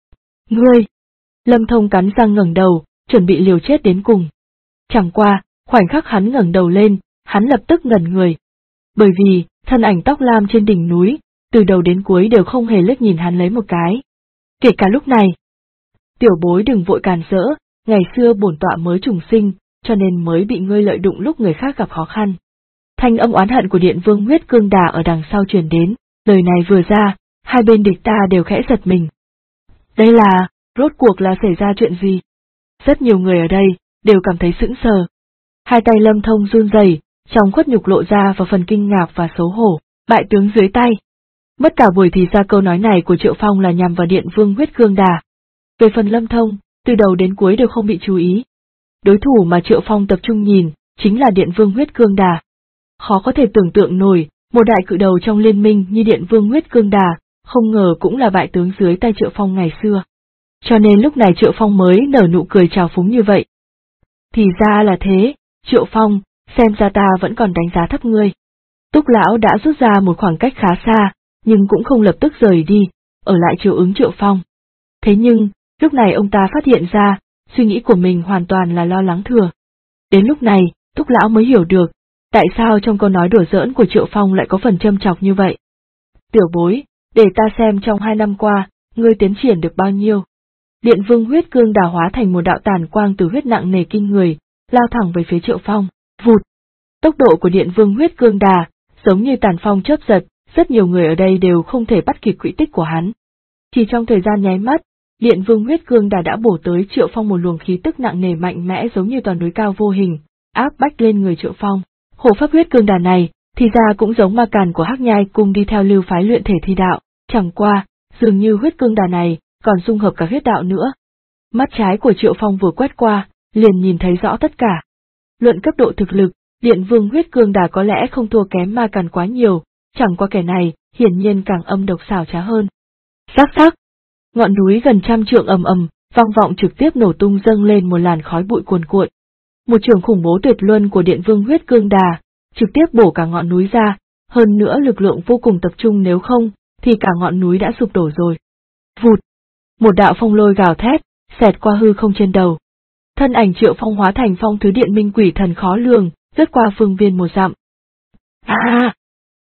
Ngươi! Lâm Thông cắn răng ngẩng đầu, chuẩn bị liều chết đến cùng. Chẳng qua, khoảnh khắc hắn ngẩng đầu lên, hắn lập tức ngẩn người. Bởi vì, thân ảnh tóc lam trên đỉnh núi, từ đầu đến cuối đều không hề liếc nhìn hắn lấy một cái. Kể cả lúc này. Tiểu bối đừng vội càn rỡ, ngày xưa bổn tọa mới trùng sinh, cho nên mới bị ngươi lợi dụng lúc người khác gặp khó khăn. Thanh âm oán hận của Điện Vương huyết cương đà ở đằng sau truyền đến, lời này vừa ra, hai bên địch ta đều khẽ giật mình. Đây là, rốt cuộc là xảy ra chuyện gì? Rất nhiều người ở đây, đều cảm thấy sững sờ. Hai tay Lâm Thông run rẩy, trong khuất nhục lộ ra vào phần kinh ngạc và xấu hổ, bại tướng dưới tay. Mất cả buổi thì ra câu nói này của Triệu Phong là nhằm vào Điện Vương huyết cương đà. Về phần Lâm Thông, từ đầu đến cuối đều không bị chú ý. Đối thủ mà Triệu Phong tập trung nhìn, chính là Điện Vương huyết cương đà. Khó có thể tưởng tượng nổi, một đại cự đầu trong liên minh như Điện Vương huyết cương đà, không ngờ cũng là bại tướng dưới tay Triệu Phong ngày xưa. Cho nên lúc này Triệu Phong mới nở nụ cười trào phúng như vậy. Thì ra là thế, Triệu Phong, xem ra ta vẫn còn đánh giá thấp ngươi. Túc lão đã rút ra một khoảng cách khá xa, nhưng cũng không lập tức rời đi, ở lại chiều ứng Triệu Phong. Thế nhưng, lúc này ông ta phát hiện ra, suy nghĩ của mình hoàn toàn là lo lắng thừa. Đến lúc này, Túc lão mới hiểu được, tại sao trong câu nói đùa giỡn của Triệu Phong lại có phần châm chọc như vậy. Tiểu bối, để ta xem trong 2 năm qua, ngươi tiến triển được bao nhiêu. Điện Vương huyết cương đà hóa thành một đạo tàn quang từ huyết nặng nề kinh người, lao thẳng về phía Triệu Phong, vụt. Tốc độ của Điện Vương huyết cương đà, giống như tàn phong chớp giật, rất nhiều người ở đây đều không thể bắt kịp quỹ tích của hắn. Chỉ trong thời gian nháy mắt, Điện Vương huyết cương đà đã bổ tới Triệu Phong một luồng khí tức nặng nề mạnh mẽ giống như toàn núi cao vô hình, áp bách lên người Triệu Phong. Hộ pháp huyết cương đà này, thì ra cũng giống ma càn của Hắc Nhai cung đi theo lưu phái luyện thể thi đạo, chẳng qua, dường như huyết cương đà này còn dung hợp cả huyết đạo nữa. Mắt trái của Triệu Phong vừa quét qua, liền nhìn thấy rõ tất cả. Luận cấp độ thực lực, Điện Vương huyết cương đà có lẽ không thua kém ma càn quá nhiều, chẳng qua kẻ này hiển nhiên càng âm độc xảo trá hơn. Rắc rắc, ngọn núi gần 100 trượng ầm ầm, vang vọng trực tiếp nổ tung dâng lên một làn khói bụi cuồn cuộn. Một trường khủng bố tuyệt luân của Điện Vương huyết cương đà, trực tiếp bổ cả ngọn núi ra, hơn nữa lực lượng vô cùng tập trung, nếu không, thì cả ngọn núi đã sụp đổ rồi. Vụt! Một đạo phong lôi gào thét, xẹt qua hư không trên đầu. Thân ảnh Triệu Phong hóa thành phong thứ điện minh quỷ thần khó lường, lướt qua phương viên 1 dặm. À!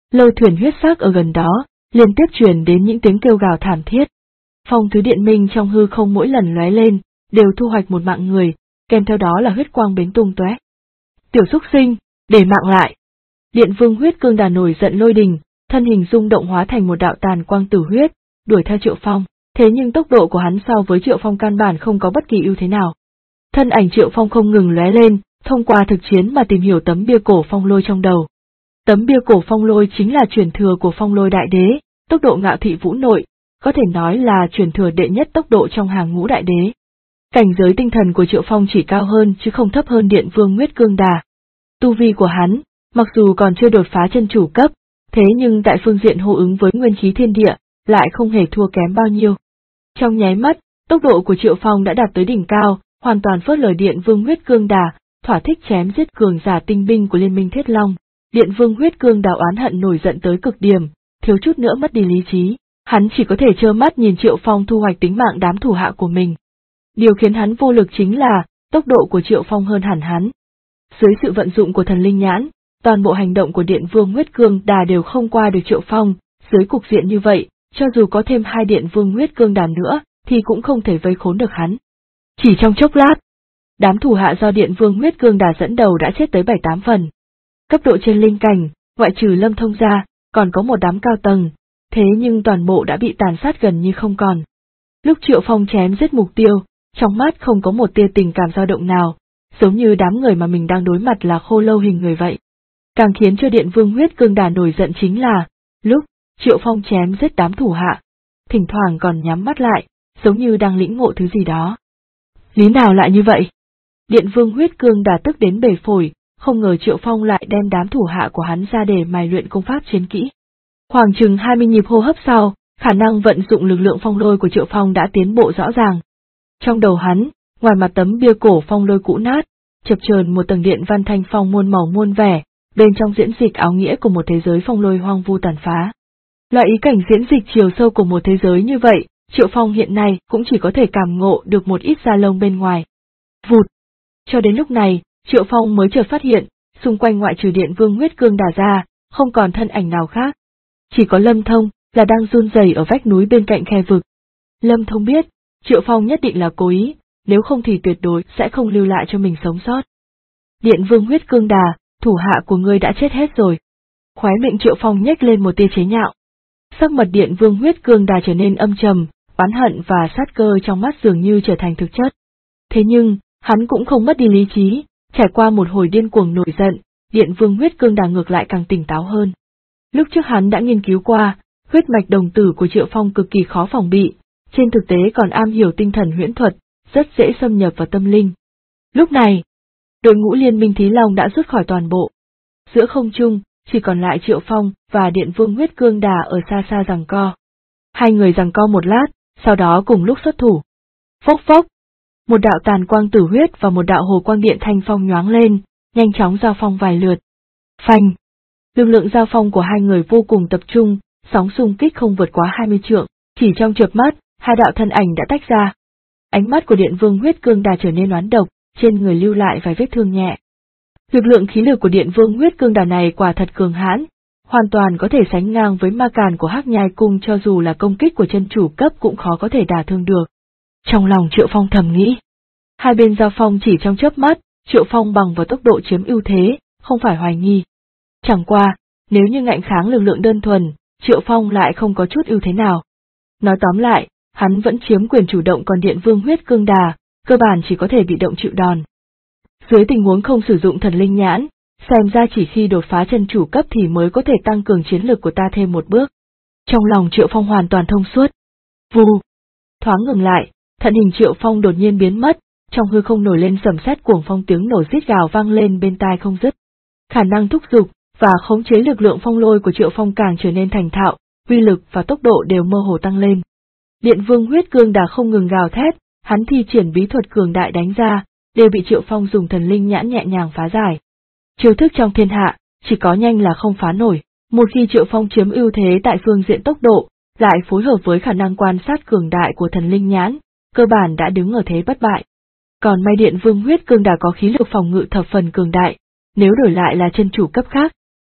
Lôi thuyền huyết sắc ở gần đó, liên tiếp truyền đến những tiếng kêu gào thảm thiết. Phong thứ điện minh trong hư không mỗi lần lóe lên, đều thu hoạch một mạng người, kèm theo đó là huyết quang bến tung tóe. Tiểu xúc sinh, để mạng lại. Điện vương huyết cương đà nổi giận lôi đình, thân hình rung động hóa thành một đạo tàn quang tử huyết, đuổi theo Triệu Phong. Thế nhưng tốc độ của hắn so với Triệu Phong căn bản không có bất kỳ ưu thế nào. Thân ảnh Triệu Phong không ngừng lóe lên, thông qua thực chiến mà tìm hiểu tấm bia cổ phong lôi trong đầu. Tấm bia cổ phong lôi chính là truyền thừa của phong lôi đại đế, tốc độ ngạo thị vũ nội, có thể nói là truyền thừa đệ nhất tốc độ trong hàng ngũ đại đế. Cảnh giới tinh thần của Triệu Phong chỉ cao hơn chứ không thấp hơn Điện Vương Huyết Cương Đà. Tu vi của hắn, mặc dù còn chưa đột phá chân chủ cấp, thế nhưng tại phương diện hô ứng với nguyên khí thiên địa, lại không hề thua kém bao nhiêu. Trong nháy mắt, tốc độ của Triệu Phong đã đạt tới đỉnh cao, hoàn toàn phớt lờ Điện Vương Huyết Cương Đà, thỏa thích chém giết cường giả tinh binh của Liên minh Thiết Long. Điện Vương Huyết Cương Đà oán hận nổi giận tới cực điểm, thiếu chút nữa mất đi lý trí, hắn chỉ có thể trơ mắt nhìn Triệu Phong thu hoạch tính mạng đám thủ hạ của mình. Điều khiến hắn vô lực chính là, tốc độ của Triệu Phong hơn hẳn hắn. Dưới sự vận dụng của thần linh nhãn, toàn bộ hành động của Điện Vương Huyết Cương Đà đều không qua được Triệu Phong, dưới cục diện như vậy, cho dù có thêm 2 Điện Vương Huyết Cương Đà nữa, thì cũng không thể vây khốn được hắn. Chỉ trong chốc lát, đám thủ hạ do Điện Vương Huyết Cương Đà dẫn đầu đã chết tới 7-8 phần. Cấp độ trên linh cảnh, ngoại trừ Lâm Thông ra, còn có một đám cao tầng, thế nhưng toàn bộ đã bị tàn sát gần như không còn. Lúc Triệu Phong chém giết mục tiêu, trong mắt không có một tia tình cảm dao động nào, giống như đám người mà mình đang đối mặt là khô lâu hình người vậy. Càng khiến cho Điện Vương Huyết Cương Đà nổi giận chính là, lúc Triệu Phong chém giết đám thủ hạ, thỉnh thoảng còn nhắm mắt lại, giống như đang lĩnh ngộ thứ gì đó. Lý nào lại như vậy? Điện Vương Huyết Cương Đà tức đến bể phổi, không ngờ Triệu Phong lại đem đám thủ hạ của hắn ra để mài luyện công pháp chiến kỹ. Khoảng chừng 20 nhịp hô hấp sau, khả năng vận dụng lực lượng phong lôi của Triệu Phong đã tiến bộ rõ ràng. Trong đầu hắn, ngoài mặt tấm bia cổ phong lôi cũ nát, chập chờn một tầng điện văn thanh phong muôn màu muôn vẻ, bên trong diễn dịch áo nghĩa của một thế giới phong lôi hoang vu tàn phá. Loại ý cảnh diễn dịch chiều sâu của một thế giới như vậy, Triệu Phong hiện nay cũng chỉ có thể cảm ngộ được một ít da lông bên ngoài. Vụt! Cho đến lúc này, Triệu Phong mới chợt phát hiện, xung quanh ngoại trừ Điện Vương Huyết Cương Đà ra, không còn thân ảnh nào khác. Chỉ có Lâm Thông, là đang run rẩy ở vách núi bên cạnh khe vực. Lâm Thông biết, Triệu Phong nhất định là cố ý, nếu không thì tuyệt đối sẽ không lưu lại cho mình sống sót. Điện Vương Huyết Cương Đà, thủ hạ của ngươi đã chết hết rồi. Khóe miệng Triệu Phong nhếch lên một tia chế nhạo. Sắc mặt Điện Vương Huyết Cương Đà trở nên âm trầm, oán hận và sát cơ trong mắt dường như trở thành thực chất. Thế nhưng, hắn cũng không mất đi lý trí, trải qua một hồi điên cuồng nổi giận, Điện Vương Huyết Cương Đà ngược lại càng tỉnh táo hơn. Lúc trước hắn đã nghiên cứu qua, huyết mạch đồng tử của Triệu Phong cực kỳ khó phòng bị, trên thực tế còn am hiểu tinh thần huyễn thuật, rất dễ xâm nhập vào tâm linh. Lúc này, đội ngũ Liên minh Thí Long đã rút khỏi toàn bộ. Giữa không trung, chỉ còn lại Triệu Phong và Điện Vương Huyết Cương Đà ở xa xa giằng co. Hai người giằng co một lát, sau đó cùng lúc xuất thủ. Phốc phốc! Một đạo tàn quang tử huyết và một đạo hồ quang điện thanh phong nhoáng lên, nhanh chóng giao phong vài lượt. Phanh! Lực lượng giao phong của hai người vô cùng tập trung, sóng xung kích không vượt quá 20 trượng, chỉ trong chớp mắt, hai đạo thân ảnh đã tách ra. Ánh mắt của Điện Vương Huyết Cương Đà trở nên oán độc, trên người lưu lại vài vết thương nhẹ. Lực lượng khí lực của Điện Vương Huyết Cương Đà này quả thật cường hãn, hoàn toàn có thể sánh ngang với ma càn của Hắc Nhai Cung, cho dù là công kích của chân chủ cấp cũng khó có thể đả thương được. Trong lòng Triệu Phong thầm nghĩ, hai bên giao phong chỉ trong chớp mắt, Triệu Phong bằng vào tốc độ chiếm ưu thế, không phải hoài nghi. Chẳng qua, nếu như ngạnh kháng lực lượng đơn thuần, Triệu Phong lại không có chút ưu thế nào. Nói tóm lại, hắn vẫn chiếm quyền chủ động, còn Điện Vương Huyết Cương Đà, cơ bản chỉ có thể bị động chịu đòn. Dưới tình huống không sử dụng thần linh nhãn, xem ra chỉ khi đột phá chân chủ cấp thì mới có thể tăng cường chiến lực của ta thêm một bước. Trong lòng Triệu Phong hoàn toàn thông suốt. Vù! Thoáng ngừng lại, thân hình Triệu Phong đột nhiên biến mất, trong hư không nổi lên sầm sét cuồng phong, tiếng nổ rít gào vang lên bên tai không dứt. Khả năng thúc giục và khống chế lực lượng phong lôi của Triệu Phong càng trở nên thành thạo, uy lực và tốc độ đều mơ hồ tăng lên. Điện Vương Huyết Cương Đà không ngừng gào thét, hắn thi triển bí thuật cường đại đánh ra, đều bị Triệu Phong dùng thần linh nhãn nhẹ nhàng phá giải. Chiêu thức trong thiên hạ, chỉ có nhanh là không phá nổi, một khi Triệu Phong chiếm ưu thế tại phương diện tốc độ, lại phối hợp với khả năng quan sát cường đại của thần linh nhãn, cơ bản đã đứng ở thế bất bại. Còn may Điện Vương Huyết Cương Đà có khí lực phòng ngự thập phần cường đại, nếu đổi lại là chân chủ cấp khác,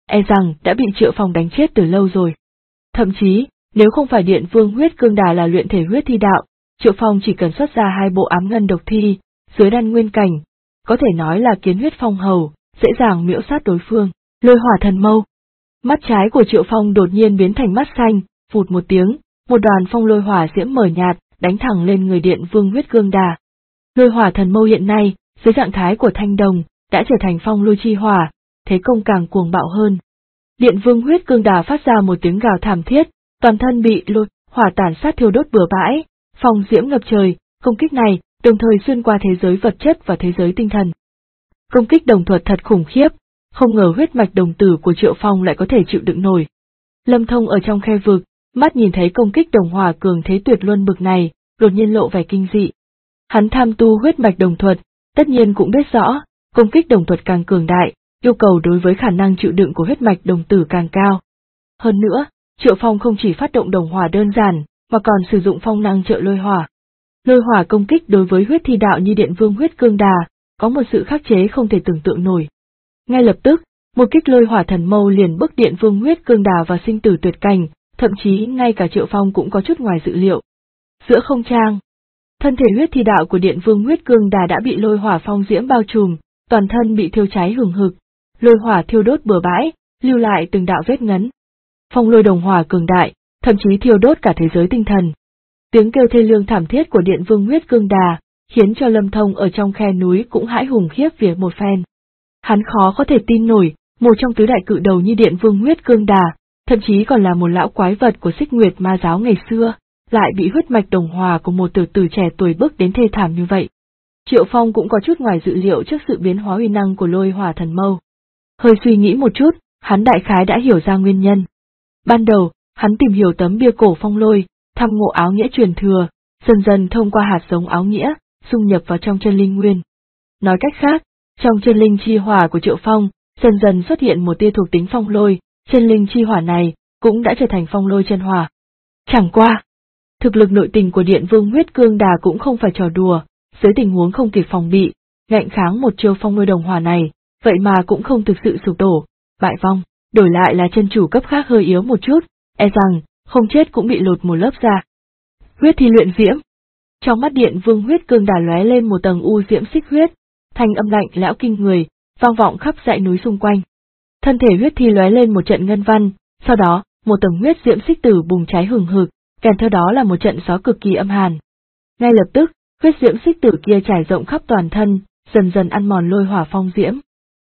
e rằng đã bị Triệu Phong đánh chết từ lâu rồi. Thậm chí, nếu không phải Điện Vương Huyết Cương Đà là luyện thể huyết thi đạo, Triệu Phong chỉ cần xuất ra 2 bộ ám ngân độc thi, dưới đan nguyên cảnh, có thể nói là kiến huyết phong hầu, dễ dàng miễu sát đối phương. Lôi hỏa thần mâu. Mắt trái của Triệu Phong đột nhiên biến thành mắt xanh, phụt một tiếng, một đoàn phong lôi hỏa diễm mờ nhạt, đánh thẳng lên người Điện Vương Huyết Cương Đà. Lôi hỏa thần mâu hiện nay, dưới trạng thái của thanh đồng, đã trở thành phong lôi chi hỏa, thế công càng cuồng bạo hơn. Điện Vương Huyết Cương Đà phát ra một tiếng gào thảm thiết, toàn thân bị lôi hỏa tàn sát thiêu đốt bừa bãi, phong diễm ngập trời, công kích này đồng thời xuyên qua thế giới vật chất và thế giới tinh thần. Công kích đồng thuật thật khủng khiếp, không ngờ huyết mạch đồng tử của Triệu Phong lại có thể chịu đựng nổi. Lâm Thông ở trong khe vực, mắt nhìn thấy công kích đồng hỏa cường thế tuyệt luân bực này, đột nhiên lộ vẻ kinh dị. Hắn tham tu huyết mạch đồng thuật, tất nhiên cũng biết rõ, công kích đồng thuật càng cường đại, yêu cầu đối với khả năng chịu đựng của huyết mạch đồng tử càng cao. Hơn nữa, Triệu Phong không chỉ phát động đồng hỏa đơn giản, mà còn sử dụng phong năng trợ lôi hỏa. Lôi hỏa công kích đối với huyết thi đạo như Điện Vương Huyết Cương Đà, có một sự khắc chế không thể tưởng tượng nổi. Ngay lập tức, một kích lôi hỏa thần mâu liền bức Điện Vương Huyết Cương Đà vào sinh tử tuyệt cảnh, thậm chí ngay cả Triệu Phong cũng có chút ngoài dự liệu. Giữa không trang, thân thể huyết thi đạo của Điện Vương Huyết Cương Đà đã bị lôi hỏa phong diễm bao trùm, toàn thân bị thiêu cháy hừng hực, lôi hỏa thiêu đốt bừa bãi, lưu lại từng đạo vết ngấn. Phong lôi đồng hỏa cường đại, thậm chí thiêu đốt cả thế giới tinh thần. Tiếng kêu thê lương thảm thiết của Điện Vương Huyết Cương Đà, khiến cho Lâm Thông ở trong khe núi cũng hãi hùng khiếp vía một phen. Hắn khó có thể tin nổi, một trong tứ đại cự đầu như Điện Vương Huyết Cương Đà, thậm chí còn là một lão quái vật của Xích Nguyệt Ma giáo ngày xưa, lại bị huyết mạch đồng hòa của một tiểu tử trẻ tuổi bức đến thê thảm như vậy. Triệu Phong cũng có chút ngoài dự liệu trước sự biến hóa uy năng của lôi hỏa thần mâu. Hơi suy nghĩ một chút, hắn đại khái đã hiểu ra nguyên nhân. Ban đầu, hắn tìm hiểu tấm bia cổ phong lôi, thăm ngộ áo nghĩa truyền thừa, dần dần thông qua hạt giống áo nghĩa, dung nhập vào trong chân linh nguyên. Nói cách khác, trong chân linh chi hỏa của Triệu Phong, dần dần xuất hiện một tia thuộc tính phong lôi, chân linh chi hỏa này cũng đã trở thành phong lôi chân hỏa. Chẳng qua, thực lực nội tình của Điện Vương Huyết Cương Đà cũng không phải trò đùa, dưới tình huống không kịp phòng bị, ngạnh kháng một chiêu phong lôi đồng hỏa này, vậy mà cũng không thực sự sụp đổ, bại vong, đổi lại là chân chủ cấp khác hơi yếu một chút, e rằng không chết cũng bị lột một lớp da. Huyết thi luyện diễm. Trong mắt Điện Vương Huyết Cương Đà lóe lên một tầng u diễm xích huyết, thanh âm lạnh lẽo kinh người, vang vọng khắp dãy núi xung quanh. Thân thể huyết thi lóe lên một trận ngân văn, sau đó, một tầng huyết diễm xích tử bùng cháy hừng hực, kèm theo đó là một trận gió cực kỳ âm hàn. Ngay lập tức, huyết diễm xích tử kia trải rộng khắp toàn thân, dần dần ăn mòn lôi hỏa phong diễm.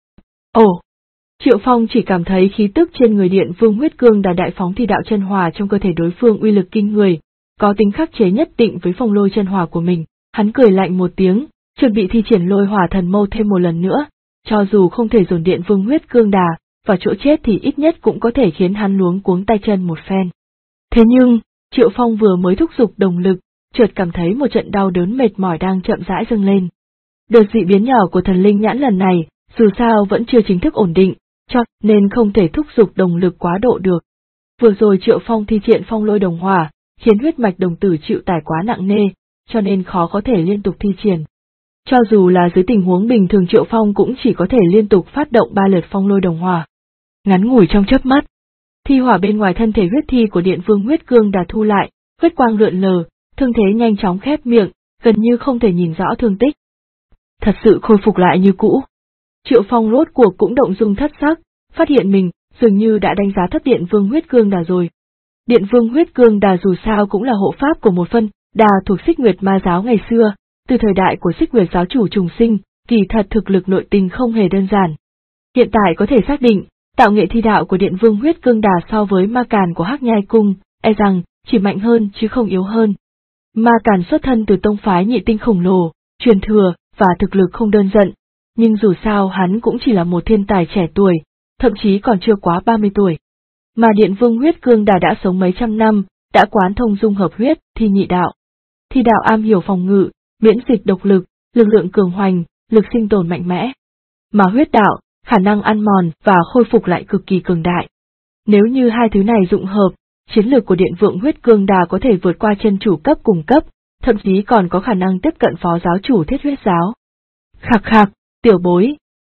Ồ! Triệu Phong chỉ cảm thấy khí tức trên người Điện Vương Huyết Cương Đà đại phóng thi đạo chân hỏa trong cơ thể đối phương uy lực kinh người, có tính khắc chế nhất định với phong lôi chân hỏa của mình. Hắn cười lạnh một tiếng, chuẩn bị thi triển lôi hỏa thần mâu thêm một lần nữa, cho dù không thể dồn Điện Vương Huyết Cương Đà vào chỗ chết thì ít nhất cũng có thể khiến hắn luống cuống tay chân một phen. Thế nhưng, Triệu Phong vừa mới thúc giục đồng lực, chợt cảm thấy một trận đau đớn mệt mỏi đang chậm rãi dâng lên. Đợt dị biến nhỏ của thần linh nhãn lần này, dù sao vẫn chưa chính thức ổn định, cho nên không thể thúc giục đồng lực quá độ được. Vừa rồi Triệu Phong thi triển phong lôi đồng hỏa, khiến huyết mạch đồng tử chịu tải quá nặng nề, cho nên khó có thể liên tục thi triển. Cho dù là dưới tình huống bình thường Triệu Phong cũng chỉ có thể liên tục phát động 3 lượt phong lôi đồng hỏa. Ngắn ngủi trong chớp mắt, thi hỏa bên ngoài thân thể huyết thi của Điện Vương Huyết Cương Đà thu lại, huyết quang lượn lờ, thương thế nhanh chóng khép miệng, gần như không thể nhìn rõ thương tích. Thật sự khôi phục lại như cũ. Triệu Phong rốt cuộc cũng động dung thất sắc, phát hiện mình dường như đã đánh giá thấp Điện Vương Huyết Cương Đà rồi. Điện Vương Huyết Cương Đà dù sao cũng là hộ pháp của một phân đà thuộc Xích Nguyệt Ma giáo ngày xưa, từ thời đại của Xích Nguyệt giáo chủ trùng sinh, kỳ thật thực lực nội tình không hề đơn giản. Hiện tại có thể xác định, tạo nghệ thi đạo của Điện Vương Huyết Cương Đà so với Ma Càn của Hắc Nhai Cung, e rằng chỉ mạnh hơn chứ không yếu hơn. Ma Càn xuất thân từ tông phái nhị tinh khổng lồ, truyền thừa và thực lực không đơn giản, nhưng dù sao hắn cũng chỉ là một thiên tài trẻ tuổi, thậm chí còn chưa quá 30 tuổi. Mà Điện Vương Huyết Cương Đà đã sống mấy trăm năm, đã quán thông dung hợp huyết, thi nhị đạo. Thi đạo am hiểu phòng ngự, miễn dịch độc lực, lực lượng cường hoành, lực sinh tồn mạnh mẽ. Mà huyết đạo, khả năng ăn mòn và khôi phục lại cực kỳ cường đại. Nếu như hai thứ này dụng hợp, chiến lược của Điện Vương Huyết Cương Đà có thể vượt qua chân chủ cấp cùng cấp, thậm chí còn có khả năng tiếp cận phó giáo chủ Thiết Huyết giáo. Khạc khạc, tiểu bối,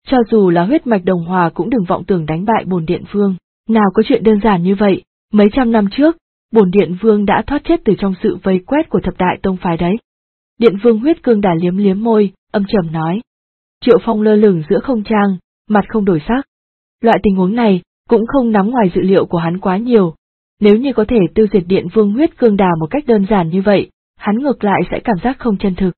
Cho dù là huyết mạch đồng hòa cũng đừng vọng tưởng đánh bại Bổn Điện Vương, nào có chuyện đơn giản như vậy, mấy trăm năm trước, Bổn Điện Vương đã thoát chết từ trong sự vây quét của thập đại tông phái đấy. Điện Vương Huyết Cương Đà liếm liếm môi, âm trầm nói. Triệu Phong lơ lửng giữa không trang, mặt không đổi sắc. Loại tình huống này cũng không nằm ngoài dự liệu của hắn quá nhiều. Nếu như có thể tiêu diệt Điện Vương Huyết Cương Đà một cách đơn giản như vậy, hắn ngược lại sẽ cảm giác không chân thực.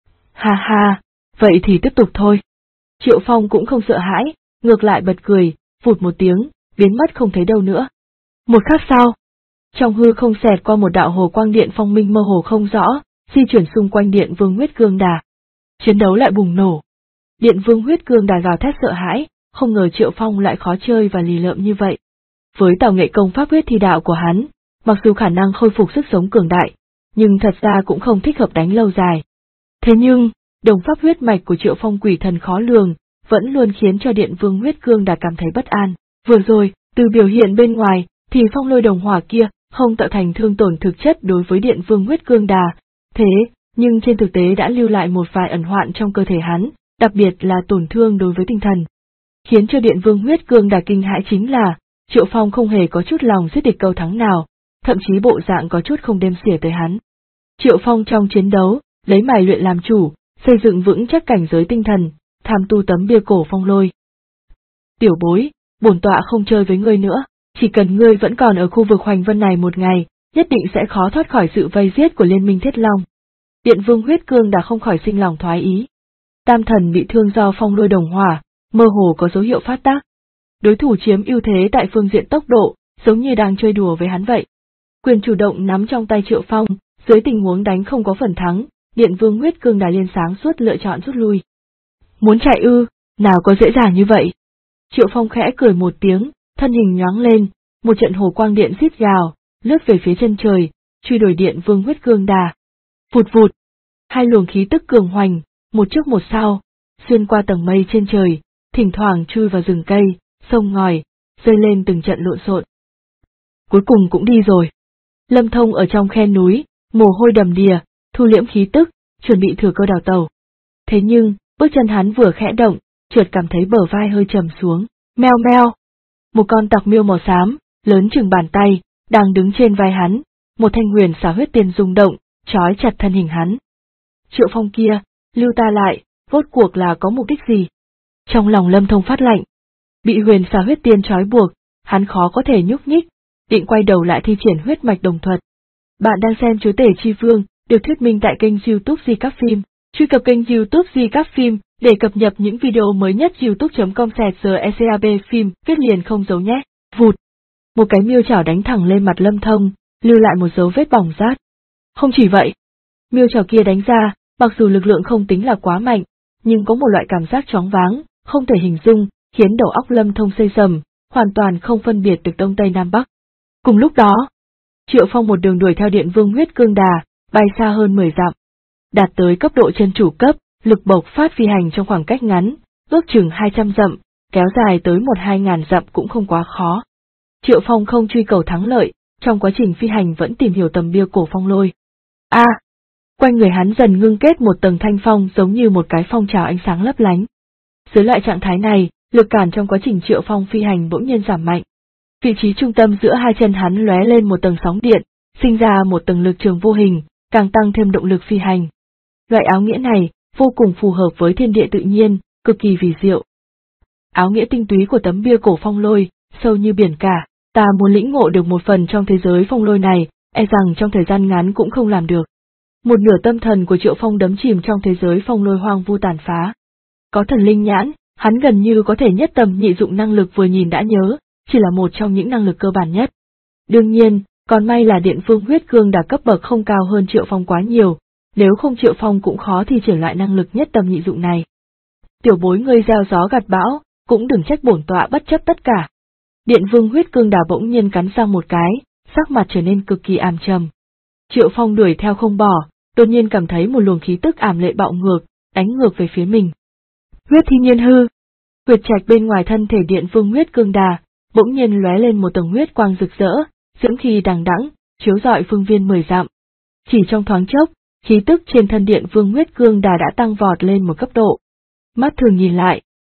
Ha ha, vậy thì tiếp tục thôi. Triệu Phong cũng không sợ hãi, ngược lại bật cười, phụt một tiếng, biến mất không thấy đâu nữa. Một khắc sau, trong hư không xẹt qua một đạo hồ quang điện phong minh mơ hồ không rõ, di chuyển xung quanh Điện Vương Huyết Cương Đà. Chiến đấu lại bùng nổ. Điện Vương Huyết Cương Đà gào thét sợ hãi, không ngờ Triệu Phong lại khó chơi và lì lợm như vậy. Với tào nghệ công pháp huyết thi đạo của hắn, mặc dù khả năng khôi phục sức sống cường đại, nhưng thật ra cũng không thích hợp đánh lâu dài. Thế nhưng, đồng pháp huyết mạch của Triệu Phong quỷ thần khó lường, vẫn luôn khiến cho Điện Vương Huyết Cương Đà cảm thấy bất an. Vừa rồi, từ biểu hiện bên ngoài, thì phong lôi đồng hỏa kia không tạo thành thương tổn thực chất đối với Điện Vương Huyết Cương Đà, thế nhưng trên thực tế đã lưu lại một vài ẩn hoạn trong cơ thể hắn, đặc biệt là tổn thương đối với tinh thần. Khiến cho Điện Vương Huyết Cương Đà kinh hãi chính là, Triệu Phong không hề có chút lòng giết địch câu thắng nào, thậm chí bộ dạng có chút không đếm xỉa tới hắn. Triệu Phong trong chiến đấu, lấy mài luyện làm chủ, xây dựng vững chắc cảnh giới tinh thần, tham tu tấm bia cổ phong lôi. Tiểu bối, bổn tọa không chơi với ngươi nữa, chỉ cần ngươi vẫn còn ở khu vực Hoành Vân này một ngày, nhất định sẽ khó thoát khỏi sự vây giết của Liên minh Thiết Long. Điện Vương Huyết Cương đã không khỏi sinh lòng thoái ý. Tam thần bị thương do phong lôi đồng hỏa, mơ hồ có dấu hiệu phát tác. Đối thủ chiếm ưu thế tại phương diện tốc độ, giống như đang chơi đùa với hắn vậy. Quyền chủ động nắm trong tay Triệu Phong, dưới tình huống đánh không có phần thắng, Điện Vương Huyết Cương Đà liên sáng suốt lựa chọn rút lui. Muốn chạy ư, nào có dễ dàng như vậy. Triệu Phong khẽ cười một tiếng, thân hình nhoáng lên, một trận hồ quang điện rít gào, lướt về phía chân trời, truy đuổi Điện Vương Huyết Cương Đà. Vụt vụt, hai luồng khí tức cường hoành, một trước một sau, xuyên qua tầng mây trên trời, thỉnh thoảng chui vào rừng cây, sông ngòi, rơi lên từng trận lộn xộn. Cuối cùng cũng đi rồi. Lâm Thông ở trong khe núi, mồ hôi đầm đìa, thu liễm khí tức, chuẩn bị thừa cơ đào tẩu. Thế nhưng, bước chân hắn vừa khẽ động, chợt cảm thấy bờ vai hơi trầm xuống, meo meo. Một con tặc miêu màu xám, lớn chừng bàn tay, đang đứng trên vai hắn, một thanh huyền xả huyết tiên rung động, trói chặt thân hình hắn. Triệu Phong kia, lưu ta lại, rốt cuộc là có mục đích gì? Trong lòng Lâm Thông phát lạnh. Bị huyền xả huyết tiên trói buộc, hắn khó có thể nhúc nhích, định quay đầu lại thi triển huyết mạch đồng thuật. Bạn đang xem Chúa Tể Chi Vương, được thuyết minh tại kênh YouTube Di Các Phim. Truy cập kênh YouTube Di Các Phim để cập nhật những video mới nhất. youtube.com/secab phim viết liền không dấu nhé. Vụt. Một cái miêu chảo đánh thẳng lên mặt Lâm Thông, lưu lại một dấu vết bỏng rát. Không chỉ vậy, miêu chảo kia đánh ra, mặc dù lực lượng không tính là quá mạnh, nhưng có một loại cảm giác choáng váng, không thể hình dung, khiến đầu óc Lâm Thông xây sầm, hoàn toàn không phân biệt được đông tây nam bắc. Cùng lúc đó, Triệu Phong một đường đuổi theo Điện Vương Huyết Cương Đà, bay xa hơn 10 dặm. Đạt tới cấp độ chân chủ cấp, lực bộc phát phi hành trong khoảng cách ngắn, ước chừng 200 dặm, kéo dài tới 1-2 dặm cũng không quá khó. Triệu Phong không truy cầu thắng lợi, trong quá trình phi hành vẫn tìm hiểu tầm bia cổ phong lôi. Quanh người hắn dần ngưng kết một tầng thanh phong giống như một cái phong trào ánh sáng lấp lánh. Dưới loại trạng thái này, lực cản trong quá trình Triệu Phong phi hành bỗng nhiên giảm mạnh. Vị trí trung tâm giữa hai chân hắn lóe lên một tầng sóng điện, sinh ra một tầng lực trường vô hình, càng tăng thêm động lực phi hành. Loại áo nghĩa này, vô cùng phù hợp với thiên địa tự nhiên, cực kỳ kỳ diệu. Áo nghĩa tinh túy của tấm bia cổ phong lôi, sâu như biển cả, ta muốn lĩnh ngộ được một phần trong thế giới phong lôi này, e rằng trong thời gian ngắn cũng không làm được. Một nửa tâm thần của Triệu Phong đắm chìm trong thế giới phong lôi hoang vu tàn phá. Có thần linh nhãn, hắn gần như có thể nhất tâm nhị dụng năng lực vừa nhìn đã nhớ, chỉ là một trong những năng lực cơ bản nhất. Đương nhiên, còn may là Điện Vương Huyết Cương Đà cấp bậc không cao hơn Triệu Phong quá nhiều, nếu không Triệu Phong cũng khó thi triển lại năng lực nhất tâm nhị dụng này. Tiểu bối ngươi gieo gió gặt bão, cũng đừng trách bổn tọa bất chấp tất cả. Điện Vương Huyết Cương Đà bỗng nhiên cắn răng một cái, sắc mặt trở nên cực kỳ ảm trầm. Triệu Phong đuổi theo không bỏ, đột nhiên cảm thấy một luồng khí tức ảm lệ bạo ngược, đánh ngược về phía mình. Huyết thi nhiên hư. Huyệt trạch bên ngoài thân thể Điện Vương Huyết Cương Đà, bỗng nhiên lóe lên một tầng huyết quang rực rỡ, dưỡng khí đằng đẵng, chiếu rọi phương viên 10 dặm. Chỉ trong thoáng chốc, khí tức trên thân Điện Vương Huyết Cương Đà đã tăng vọt lên một cấp độ. Mắt thường nhìn lại,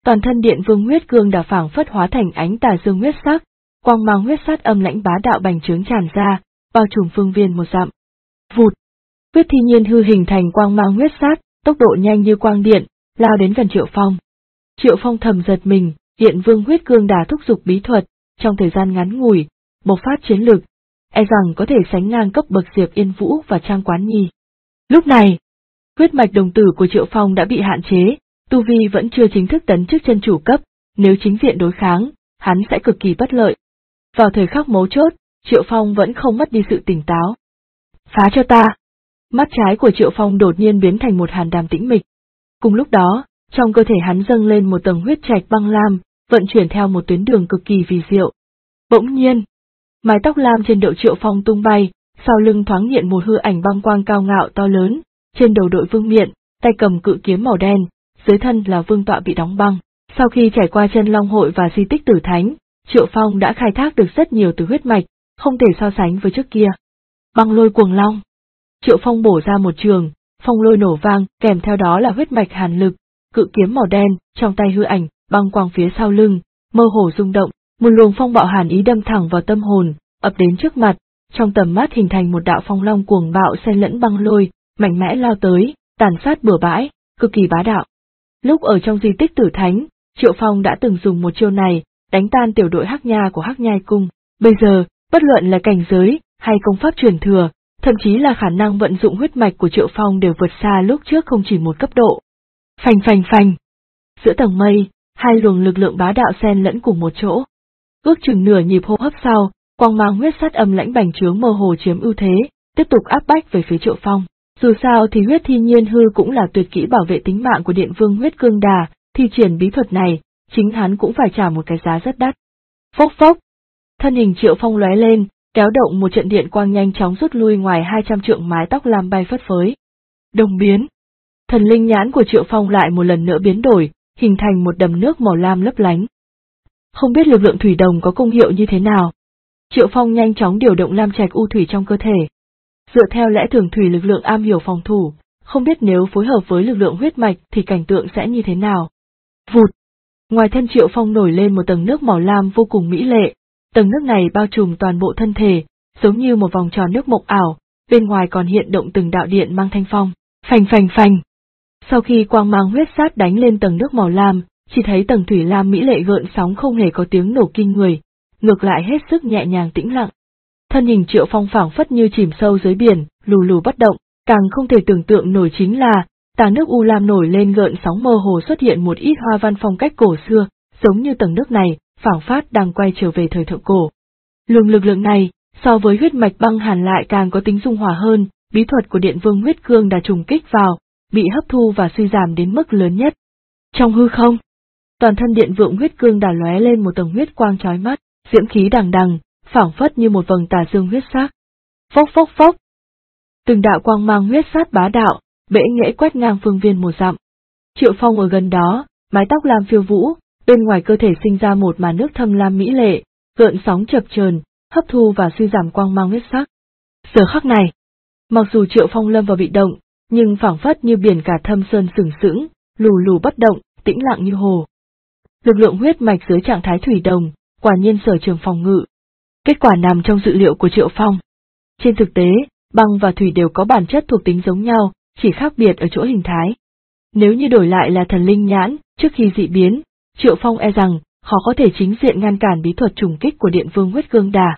Toàn thân Điện Vương huyết cương đà phảng phất hóa thành ánh tà dương huyết sắc, quang mang huyết sát âm lãnh bá đạo bành trướng tràn ra, bao trùm phương viên 1 dặm. Vụt! Huyết thi nhiên hư hình thành quang mang huyết sát, tốc độ nhanh như quang điện, lao đến gần Triệu Phong. Triệu Phong thầm giật mình, Điện Vương huyết cương đà thúc giục bí thuật, trong thời gian ngắn ngủi, bộc phát chiến lực, e rằng có thể sánh ngang cấp bậc Diệp Yên Vũ và Trang Quán Nhi. Lúc này, huyết mạch đồng tử của Triệu Phong đã bị hạn chế, tu vi vẫn chưa chính thức tấn chức chân chủ cấp, nếu chính diện đối kháng, hắn sẽ cực kỳ bất lợi. Vào thời khắc mấu chốt, Triệu Phong vẫn không mất đi sự tỉnh táo. Phá cho ta! Mắt trái của Triệu Phong đột nhiên biến thành một hàn đàm tĩnh mịch. Cùng lúc đó, trong cơ thể hắn dâng lên một tầng huyết trạch băng lam, vận chuyển theo một tuyến đường cực kỳ kỳ diệu. Bỗng nhiên, mái tóc lam trên đầu Triệu Phong tung bay, sau lưng thoáng hiện một hư ảnh băng quang cao ngạo to lớn, trên đầu đội vương miện, tay cầm cự kiếm màu đen, dưới thân là vương tọa bị đóng băng. Sau khi trải qua chân long hội và di tích tử thánh, Triệu Phong đã khai thác được rất nhiều từ huyết mạch, không thể so sánh với trước kia. Băng lôi cuồng long. Triệu Phong bổ ra một trường, phong lôi nổ vang, kèm theo đó là huyết mạch hàn lực, cự kiếm màu đen, trong tay hư ảnh, băng quang phía sau lưng, mơ hồ rung động, một luồng phong bạo hàn ý đâm thẳng vào tâm hồn, ập đến trước mặt, trong tầm mắt hình thành một đạo phong long cuồng bạo xen lẫn băng lôi, mạnh mẽ lao tới, tàn sát bừa bãi, cực kỳ bá đạo. Lúc ở trong di tích tử thánh, Triệu Phong đã từng dùng một chiêu này, đánh tan tiểu đội Hắc Nha của Hắc Nhai Cung. Bây giờ, bất luận là cảnh giới, hay công pháp truyền thừa, thậm chí là khả năng vận dụng huyết mạch của Triệu Phong đều vượt xa lúc trước không chỉ một cấp độ. Phành phành phành. Giữa tầng mây, hai luồng lực lượng bá đạo xen lẫn cùng một chỗ. Ước chừng nửa nhịp hô hấp sau, quang mang huyết sát âm lãnh bành trướng mơ hồ chiếm ưu thế, tiếp tục áp bách về phía Triệu Phong. Dù sao thì huyết thi nhiên hư cũng là tuyệt kỹ bảo vệ tính mạng của Điện Vương huyết cương đà, thi triển bí thuật này, chính hắn cũng phải trả một cái giá rất đắt. Phốc phốc. Thân hình Triệu Phong lóe lên, kéo động một trận điện quang nhanh chóng rút lui ngoài 200 trượng, mái tóc lam bay phất phới. Đồng biến. Thần linh nhãn của Triệu Phong lại một lần nữa biến đổi, hình thành một đầm nước màu lam lấp lánh. Không biết lực lượng thủy đồng có công hiệu như thế nào. Triệu Phong nhanh chóng điều động lam trạch u thủy trong cơ thể. Dựa theo lẽ thường thủy lực lượng am hiểu phòng thủ, không biết nếu phối hợp với lực lượng huyết mạch thì cảnh tượng sẽ như thế nào. Vụt! Ngoài thân Triệu Phong nổi lên một tầng nước màu lam vô cùng mỹ lệ, tầng nước này bao trùm toàn bộ thân thể, giống như một vòng tròn nước mộng ảo, bên ngoài còn hiện động từng đạo điện mang thanh phong, phành phành phành. Sau khi quang mang huyết sát đánh lên tầng nước màu lam, chỉ thấy tầng thủy lam mỹ lệ gợn sóng không hề có tiếng nổ kinh người, ngược lại hết sức nhẹ nhàng tĩnh lặng. Thân hình Triệu Phong phảng phất như chìm sâu dưới biển, lù lù bất động, càng không thể tưởng tượng nổi chính là, tà nước u lam nổi lên gợn sóng mơ hồ xuất hiện một ít hoa văn phong cách cổ xưa, giống như tầng nước này, phảng phất đang quay trở về thời thượng cổ. Luồng lực lượng này, so với huyết mạch băng hàn lại càng có tính dung hòa hơn, bí thuật của Điện Vương huyết cương đã trùng kích vào, bị hấp thu và suy giảm đến mức lớn nhất. Trong hư không, toàn thân Điện Vương huyết cương đã lóe lên một tầng huyết quang chói mắt, diễm khí đằng đằng, phảng phất như một vầng tà dương huyết sắc. Phốc phốc phốc. Từng đạo quang mang huyết sát bá đạo, bẽ nghễ quét ngang phương viên 1 dặm. Triệu Phong ở gần đó, mái tóc lam phiêu vũ, bên ngoài cơ thể sinh ra một màn nước thâm lam mỹ lệ, gợn sóng chập chờn, hấp thu và suy giảm quang mang huyết sắc. Giờ khắc này, mặc dù Triệu Phong lâm vào bị động, nhưng phảng phất như biển cả thâm sơn sừng sững, lù lù bất động, tĩnh lặng như hồ. Lực lượng huyết mạch dưới trạng thái thủy đồng, quả nhiên sở trường phòng ngự. Kết quả nằm trong dự liệu của Triệu Phong. Trên thực tế, băng và thủy đều có bản chất thuộc tính giống nhau, chỉ khác biệt ở chỗ hình thái. Nếu như đổi lại là thần linh nhãn, trước khi dị biến, Triệu Phong e rằng, khó có thể chính diện ngăn cản bí thuật trùng kích của Điện Vương huyết cương đà.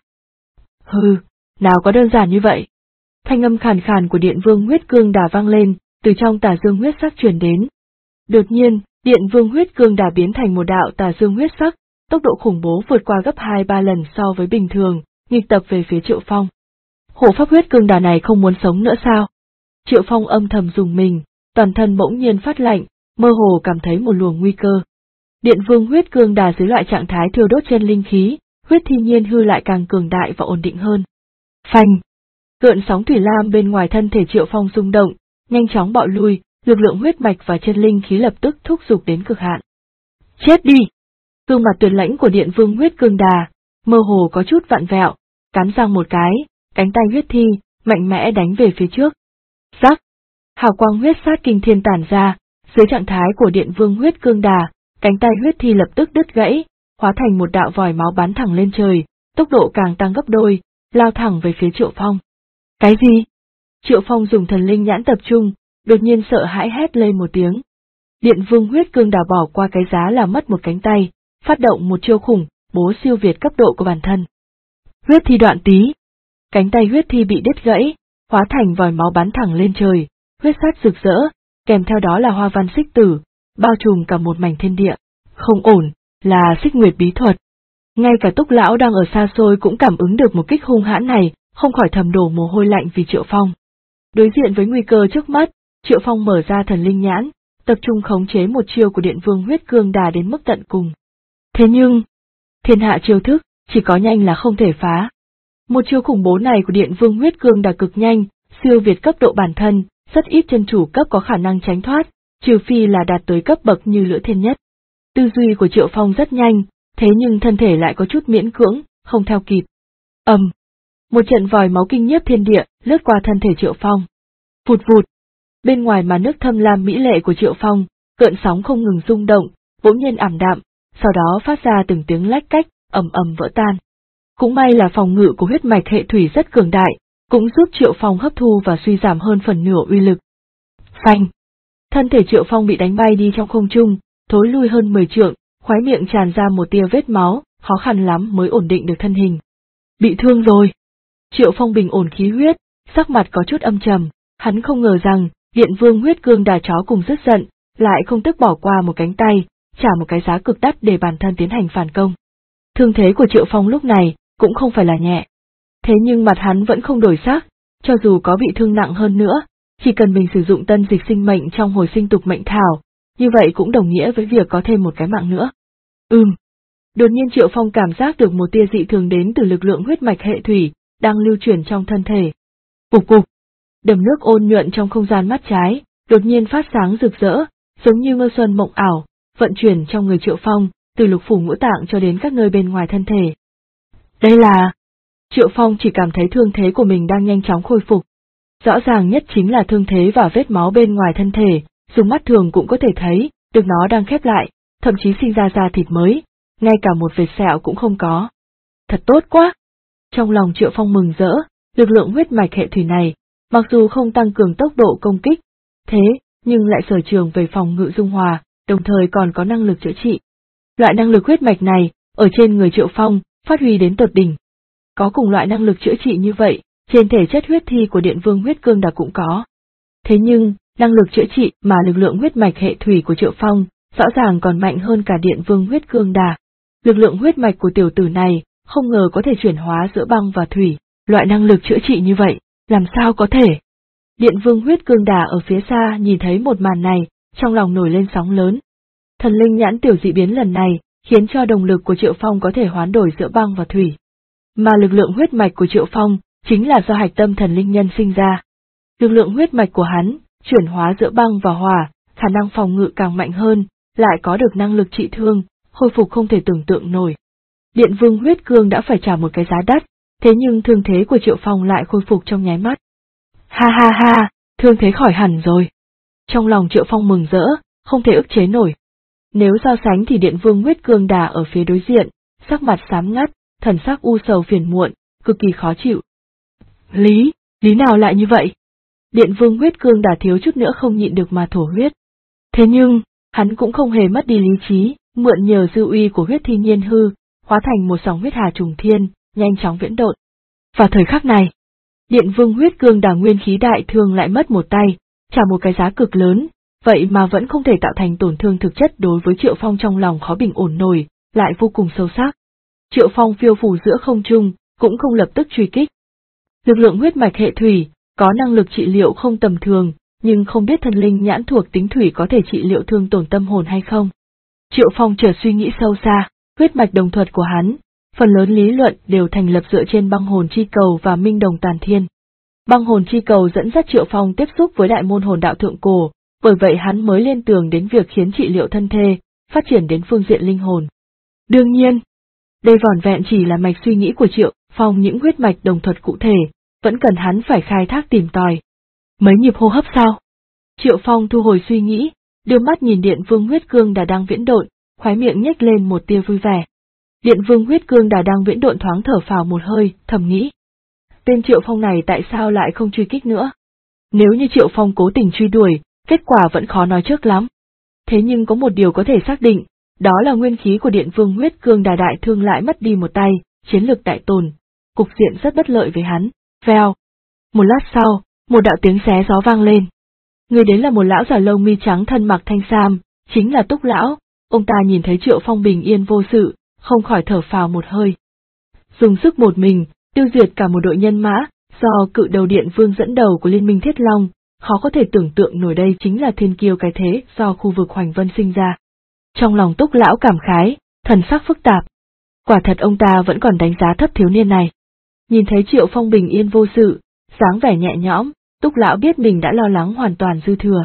Hừ, nào có đơn giản như vậy. Thanh âm khàn khàn của Điện Vương huyết cương đà vang lên, từ trong tà dương huyết sắc truyền đến. Đột nhiên, Điện Vương huyết cương đà biến thành một đạo tà dương huyết sắc, tốc độ khủng bố vượt qua gấp 2-3 lần so với bình thường, nghịch tập về phía Triệu Phong. Hộ pháp huyết cương đà này không muốn sống nữa sao? Triệu Phong âm thầm dùng mình, toàn thân bỗng nhiên phát lạnh, mơ hồ cảm thấy một luồng nguy cơ. Điện Vương huyết cương đà dưới loại trạng thái thiêu đốt chân linh khí, huyết thi nhiên hư lại càng cường đại và ổn định hơn. Phanh! Gợn sóng thủy lam bên ngoài thân thể Triệu Phong rung động, nhanh chóng bạo lui, lực lượng huyết mạch và chân linh khí lập tức thúc giục đến cực hạn. Chết đi! Gương mặt tuyệt lãnh của Điện Vương huyết cương đà, mơ hồ có chút vặn vẹo, cắn răng một cái, cánh tay huyết thi, mạnh mẽ đánh về phía trước. Rắc! Hào quang huyết sát kinh thiên tản ra, dưới trạng thái của Điện Vương huyết cương đà, Cánh tay huyết thi lập tức đứt gãy, hóa thành một đạo vòi máu bắn thẳng lên trời, tốc độ càng tăng gấp đôi, lao thẳng về phía Triệu Phong. Cái gì? Triệu Phong dùng thần linh nhãn tập trung, đột nhiên sợ hãi hét lên một tiếng. Điện Vương huyết cương đà bỏ qua cái giá là mất một cánh tay, phát động một chiêu khủng bố siêu việt cấp độ của bản thân. Huyết thi đoạn tí. Cánh tay huyết thi bị đứt gãy, hóa thành vòi máu bắn thẳng lên trời, huyết sát rực rỡ, kèm theo đó là hoa văn xích tử, bao trùm cả một mảnh thiên địa. Không ổn, là xích nguyệt bí thuật. Ngay cả Túc lão đang ở xa xôi cũng cảm ứng được một kích hung hãn này, không khỏi thầm đổ mồ hôi lạnh vì Triệu Phong. Đối diện với nguy cơ trước mắt, Triệu Phong mở ra thần linh nhãn, tập trung khống chế một chiêu của Điện Vương huyết cương đà đến mức tận cùng. Thế nhưng, thiên hạ chiêu thức, chỉ có nhanh là không thể phá. Một chiêu khủng bố này của Điện Vương huyết cương đà cực nhanh, siêu việt cấp độ bản thân, rất ít chân chủ cấp có khả năng tránh thoát, trừ phi là đạt tới cấp bậc như Lữ Thiên Nhất. Tư duy của Triệu Phong rất nhanh, thế nhưng thân thể lại có chút miễn cưỡng, không theo kịp. Một trận vòi máu kinh nhiếp thiên địa, lướt qua thân thể Triệu Phong. Vụt vụt. Bên ngoài màn nước thâm lam mỹ lệ của Triệu Phong, gợn sóng không ngừng rung động, bỗng nhiên ảm đạm, sau đó phát ra từng tiếng lách cách, ầm ầm vỡ tan. Cũng may là phòng ngự của huyết mạch hệ thủy rất cường đại, cũng giúp Triệu Phong hấp thu và suy giảm hơn phần nửa uy lực. Phanh. Thân thể Triệu Phong bị đánh bay đi trong không trung, thối lui hơn 10 trượng, khóe miệng tràn ra một tia vết máu, khó khăn lắm mới ổn định được thân hình. Bị thương rồi. Triệu Phong bình ổn khí huyết, sắc mặt có chút âm trầm, hắn không ngờ rằng, Điện Vương huyết cương đà chó cùng rất giận, lại không tức bỏ qua một cánh tay, trả một cái giá cực đắt để bản thân tiến hành phản công. Thương thế của Triệu Phong lúc này, cũng không phải là nhẹ. Thế nhưng mặt hắn vẫn không đổi sắc, cho dù có bị thương nặng hơn nữa, chỉ cần mình sử dụng tân dịch sinh mệnh trong hồi sinh tục mệnh thảo, như vậy cũng đồng nghĩa với việc có thêm một cái mạng nữa. Đột nhiên Triệu Phong cảm giác được một tia dị thường đến từ lực lượng huyết mạch hệ thủy, đang lưu chuyển trong thân thể. Cục cục, đầm nước ôn nhuận trong không gian mắt trái, đột nhiên phát sáng rực rỡ, giống như mưa xuân mộng ảo, vận chuyển trong người Triệu Phong, từ lục phủ ngũ tạng cho đến các nơi bên ngoài thân thể. Đây là... Triệu Phong chỉ cảm thấy thương thế của mình đang nhanh chóng khôi phục. Rõ ràng nhất chính là thương thế và vết máu bên ngoài thân thể, dùng mắt thường cũng có thể thấy, được nó đang khép lại, thậm chí sinh ra da thịt mới, ngay cả một vệt sẹo cũng không có. Thật tốt quá! Trong lòng Triệu Phong mừng rỡ, lực lượng huyết mạch hệ thủy này, mặc dù không tăng cường tốc độ công kích, thế, nhưng lại sở trường về phòng ngự dung hòa, đồng thời còn có năng lực chữa trị. Loại năng lực huyết mạch này, ở trên người Triệu Phong, phát huy đến tột đỉnh. Có cùng loại năng lực chữa trị như vậy, trên thể chất huyết thi của Điện Vương huyết cương đà cũng có. Thế nhưng, năng lực chữa trị mà lực lượng huyết mạch hệ thủy của Triệu Phong, rõ ràng còn mạnh hơn cả Điện Vương huyết cương đà. Lực lượng huyết mạch của tiểu tử này, không ngờ có thể chuyển hóa giữa băng và thủy, loại năng lực chữa trị như vậy, làm sao có thể? Điện Vương huyết cương đà ở phía xa nhìn thấy một màn này, trong lòng nổi lên sóng lớn. Thần linh nhãn tiểu dị biến lần này, khiến cho động lực của Triệu Phong có thể hoán đổi giữa băng và thủy. Mà lực lượng huyết mạch của Triệu Phong, chính là do hạch tâm thần linh nhân sinh ra. Lực lượng huyết mạch của hắn, chuyển hóa giữa băng và hỏa, khả năng phòng ngự càng mạnh hơn, lại có được năng lực trị thương, hồi phục không thể tưởng tượng nổi. Điện Vương huyết cương đã phải trả một cái giá đắt, thế nhưng thương thế của Triệu Phong lại khôi phục trong nháy mắt. Ha ha ha, thương thế khỏi hẳn rồi. Trong lòng Triệu Phong mừng rỡ, không thể ức chế nổi. Nếu so sánh thì Điện Vương huyết cương đà ở phía đối diện, sắc mặt xám ngắt, thần sắc u sầu phiền muộn, cực kỳ khó chịu. Lý nào lại như vậy? Điện Vương huyết cương đà thiếu chút nữa không nhịn được mà thổ huyết. Thế nhưng, hắn cũng không hề mất đi lý trí, mượn nhờ dư uy của huyết thi nhiên hư, hóa thành một dòng huyết hà trùng thiên, nhanh chóng viễn độn. Vào thời khắc này, Điện Vương huyết cương đà nguyên khí đại thương lại mất một tay, trả một cái giá cực lớn, vậy mà vẫn không thể tạo thành tổn thương thực chất đối với Triệu Phong, trong lòng khó bình ổn nổi, lại vô cùng sâu sắc. Triệu Phong phiêu phù giữa không trung, cũng không lập tức truy kích. Lực lượng huyết mạch hệ thủy, có năng lực trị liệu không tầm thường, nhưng không biết thần linh nhãn thuộc tính thủy có thể trị liệu thương tổn tâm hồn hay không. Triệu Phong chợt suy nghĩ sâu xa, huyết mạch đồng thuật của hắn, phần lớn lý luận đều thành lập dựa trên băng hồn chi cầu và minh đồng tàn thiên. Băng hồn chi cầu dẫn dắt Triệu Phong tiếp xúc với đại môn hồn đạo thượng cổ, bởi vậy hắn mới liên tưởng đến việc khiến trị liệu thân thể, phát triển đến phương diện linh hồn. Đương nhiên, đây vỏn vẹn chỉ là mạch suy nghĩ của Triệu Phong, những huyết mạch đồng thuật cụ thể, vẫn cần hắn phải khai thác tìm tòi. Mấy nhịp hô hấp sau, Triệu Phong thu hồi suy nghĩ, đưa mắt nhìn Điện Vương huyết cương đà đang viễn độn, khóe miệng nhếch lên một tia vui vẻ. Điện Vương Huyết Cương Đà đang viễn độn thoáng thở phào một hơi, thầm nghĩ. Tên Triệu Phong này tại sao lại không truy kích nữa? Nếu như Triệu Phong cố tình truy đuổi, kết quả vẫn khó nói trước lắm. Thế nhưng có một điều có thể xác định, đó là nguyên khí của Điện Vương Huyết Cương Đà đại thương lại mất đi một tay, chiến lực đại tồn. Cục diện rất bất lợi với hắn. Vèo. Một lát sau, một đạo tiếng xé gió vang lên. Người đến là một lão già lông mi trắng thân mặc thanh sam, chính là Túc lão. Ông ta nhìn thấy Triệu Phong bình yên vô sự, không khỏi thở phào một hơi. Dùng sức một mình, tiêu diệt cả một đội nhân mã, do cự đầu Điện Vương dẫn đầu của Liên minh Thiết Long, khó có thể tưởng tượng nổi đây chính là thiên kiêu cái thế do khu vực Hoành Vân sinh ra. Trong lòng Túc lão cảm khái, thần sắc phức tạp. Quả thật ông ta vẫn còn đánh giá thấp thiếu niên này. Nhìn thấy Triệu Phong bình yên vô sự, dáng vẻ nhẹ nhõm, Túc lão biết mình đã lo lắng hoàn toàn dư thừa.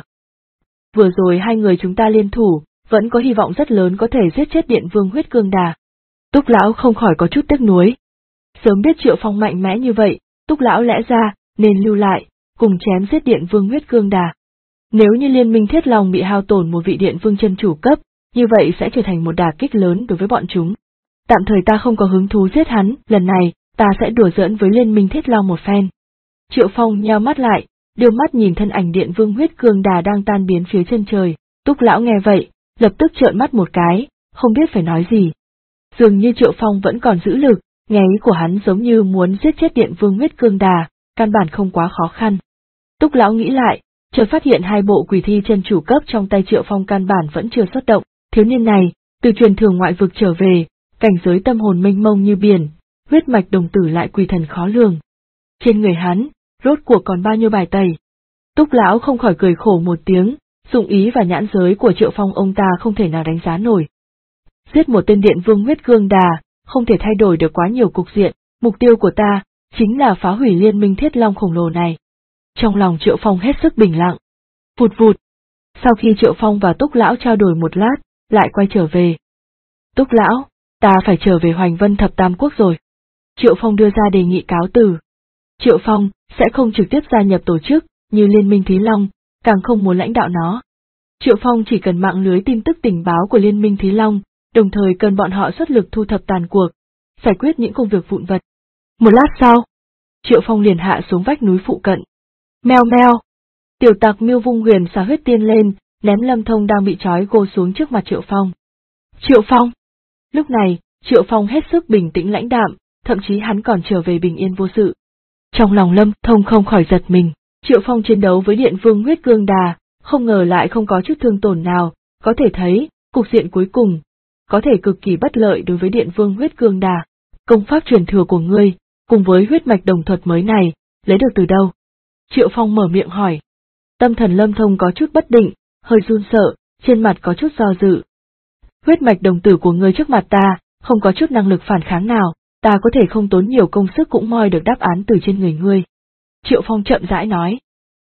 Vừa rồi hai người chúng ta liên thủ, vẫn có hy vọng rất lớn có thể giết chết Điện Vương Huyết Cương Đà. Túc lão không khỏi có chút tiếc nuối. Sớm biết Triệu Phong mạnh mẽ như vậy, Túc lão lẽ ra nên lưu lại, cùng chém giết Điện Vương Huyết Cương Đà. Nếu như Liên minh Thiết Long bị hao tổn một vị Điện Vương chân chủ cấp, như vậy sẽ trở thành một đả kích lớn đối với bọn chúng. Tạm thời ta không có hứng thú giết hắn, lần này, ta sẽ đùa giỡn với Liên minh Thiết Long một phen. Triệu Phong nheo mắt lại, đưa mắt nhìn thân ảnh Điện Vương Huyết Cương Đà đang tan biến phía chân trời. Túc lão nghe vậy, lập tức trợn mắt một cái, không biết phải nói gì. Dường như Triệu Phong vẫn còn giữ lực, nghe ý của hắn giống như muốn giết chết Điện Vương Huyết Cương Đà, căn bản không quá khó khăn. Túc lão nghĩ lại, chợt phát hiện hai bộ quỷ thi chân chủ cấp trong tay Triệu Phong căn bản vẫn chưa xuất động. Thiếu niên này, từ truyền thường ngoại vực trở về, cảnh giới tâm hồn mênh mông như biển, huyết mạch đồng tử lại quỷ thần khó lường. Trên người hắn, rốt cuộc còn bao nhiêu bài tẩy. Túc lão không khỏi cười khổ một tiếng, dụng ý và nhãn giới của Triệu Phong ông ta không thể nào đánh giá nổi. Giết một tên Điện Vương Huyết Cương Đà, không thể thay đổi được quá nhiều cục diện, mục tiêu của ta, chính là phá hủy Liên minh Thiết Long khổng lồ này. Trong lòng Triệu Phong hết sức bình lặng. Vụt vụt. Sau khi Triệu Phong và Túc lão trao đổi một lát, lại quay trở về. Túc lão, ta phải trở về Hoành Vân Thập Tam Quốc rồi. Triệu Phong đưa ra đề nghị cáo từ. Triệu Phong sẽ không trực tiếp gia nhập tổ chức như Liên minh Thí Long, càng không muốn lãnh đạo nó. Triệu Phong chỉ cần mạng lưới tin tức tình báo của Liên minh Thí Long, đồng thời cần bọn họ xuất lực thu thập tàn cuộc, giải quyết những công việc vụn vặt. Một lát sau, Triệu Phong liền hạ xuống vách núi phụ cận. Meo meo. Tiểu tặc Miêu vung huyền xà huyết tiên lên, ném Lâm Thông đang bị trói gô xuống trước mặt Triệu Phong. Triệu Phong! Lúc này, Triệu Phong hết sức bình tĩnh lãnh đạm, thậm chí hắn còn trở về bình yên vô sự. Trong lòng Lâm Thông không khỏi giật mình, Triệu Phong chiến đấu với Điện Vương Huyết Cương Đà, không ngờ lại không có chút thương tổn nào, có thể thấy, cục diện cuối cùng, có thể cực kỳ bất lợi đối với Điện Vương Huyết Cương Đà. Công pháp truyền thừa của ngươi, cùng với huyết mạch đồng thuật mới này, lấy được từ đâu? Triệu Phong mở miệng hỏi. Tâm thần Lâm Thông có chút bất định, hơi run sợ, trên mặt có chút do dự. Huyết mạch đồng tử của ngươi trước mặt ta, không có chút năng lực phản kháng nào, ta có thể không tốn nhiều công sức cũng moi được đáp án từ trên người ngươi. Triệu Phong chậm rãi nói.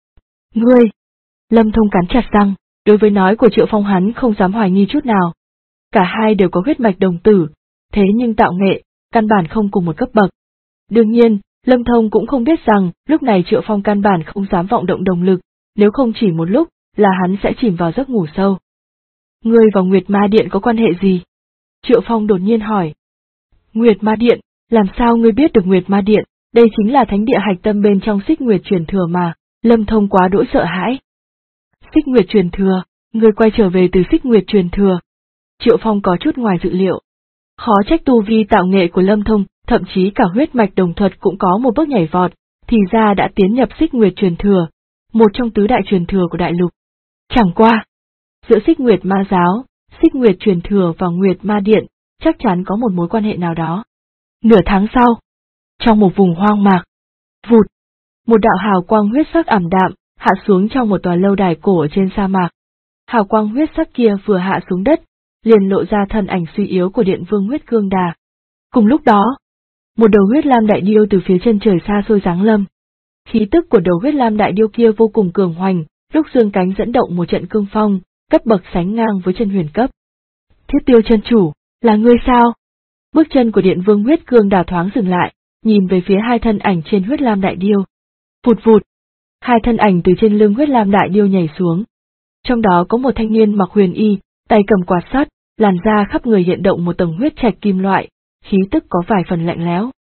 Ngươi! Lâm Thông cắn chặt răng, đối với nói của Triệu Phong hắn không dám hoài nghi chút nào. Cả hai đều có huyết mạch đồng tử, thế nhưng tạo nghệ, căn bản không cùng một cấp bậc. Đương nhiên, Lâm Thông cũng không biết rằng, lúc này Triệu Phong căn bản không dám vọng động đồng lực, nếu không chỉ một lúc, là hắn sẽ chìm vào giấc ngủ sâu. Ngươi và Nguyệt Ma Điện có quan hệ gì? Triệu Phong đột nhiên hỏi. Nguyệt Ma Điện, làm sao ngươi biết được Nguyệt Ma Điện, đây chính là thánh địa hạch tâm bên trong Xích Nguyệt truyền thừa mà, Lâm Thông quá đỗi sợ hãi. Xích Nguyệt truyền thừa, ngươi quay trở về từ Xích Nguyệt truyền thừa. Triệu Phong có chút ngoài dự liệu. Khó trách tu vi tạo nghệ của Lâm Thông, thậm chí cả huyết mạch đồng thuật cũng có một bước nhảy vọt, thì ra đã tiến nhập Xích Nguyệt truyền thừa, một trong tứ đại truyền thừa của đại lục. Chẳng qua, giữa Xích Nguyệt Ma giáo, Xích Nguyệt truyền thừa và Nguyệt Ma Điện, chắc chắn có một mối quan hệ nào đó. Nửa tháng sau, trong một vùng hoang mạc, vụt, một đạo hào quang huyết sắc ảm đạm, hạ xuống trong một tòa lâu đài cổ ở trên sa mạc. Hào quang huyết sắc kia vừa hạ xuống đất, liền lộ ra thân ảnh suy yếu của Điện Vương Huyết Cương Đà. Cùng lúc đó, một đầu huyết lam đại điêu từ phía chân trời xa xôi giáng lâm. Khí tức của đầu huyết lam đại điêu kia vô cùng cường hoành, lúc dương cánh dẫn động một trận cương phong, cấp bậc sánh ngang với chân huyền cấp. Thiết Tiêu chân chủ, là ngươi sao? Bước chân của Điện Vương Huyết Cương Đà thoáng dừng lại, nhìn về phía hai thân ảnh trên huyết lam đại điêu. Vụt vụt, hai thân ảnh từ trên lưng huyết lam đại điêu nhảy xuống. Trong đó có một thanh niên mặc huyền y, tay cầm quạt sắt, làn da khắp người hiện động một tầng huyết trạch kim loại, khí tức có vài phần lạnh lẽo.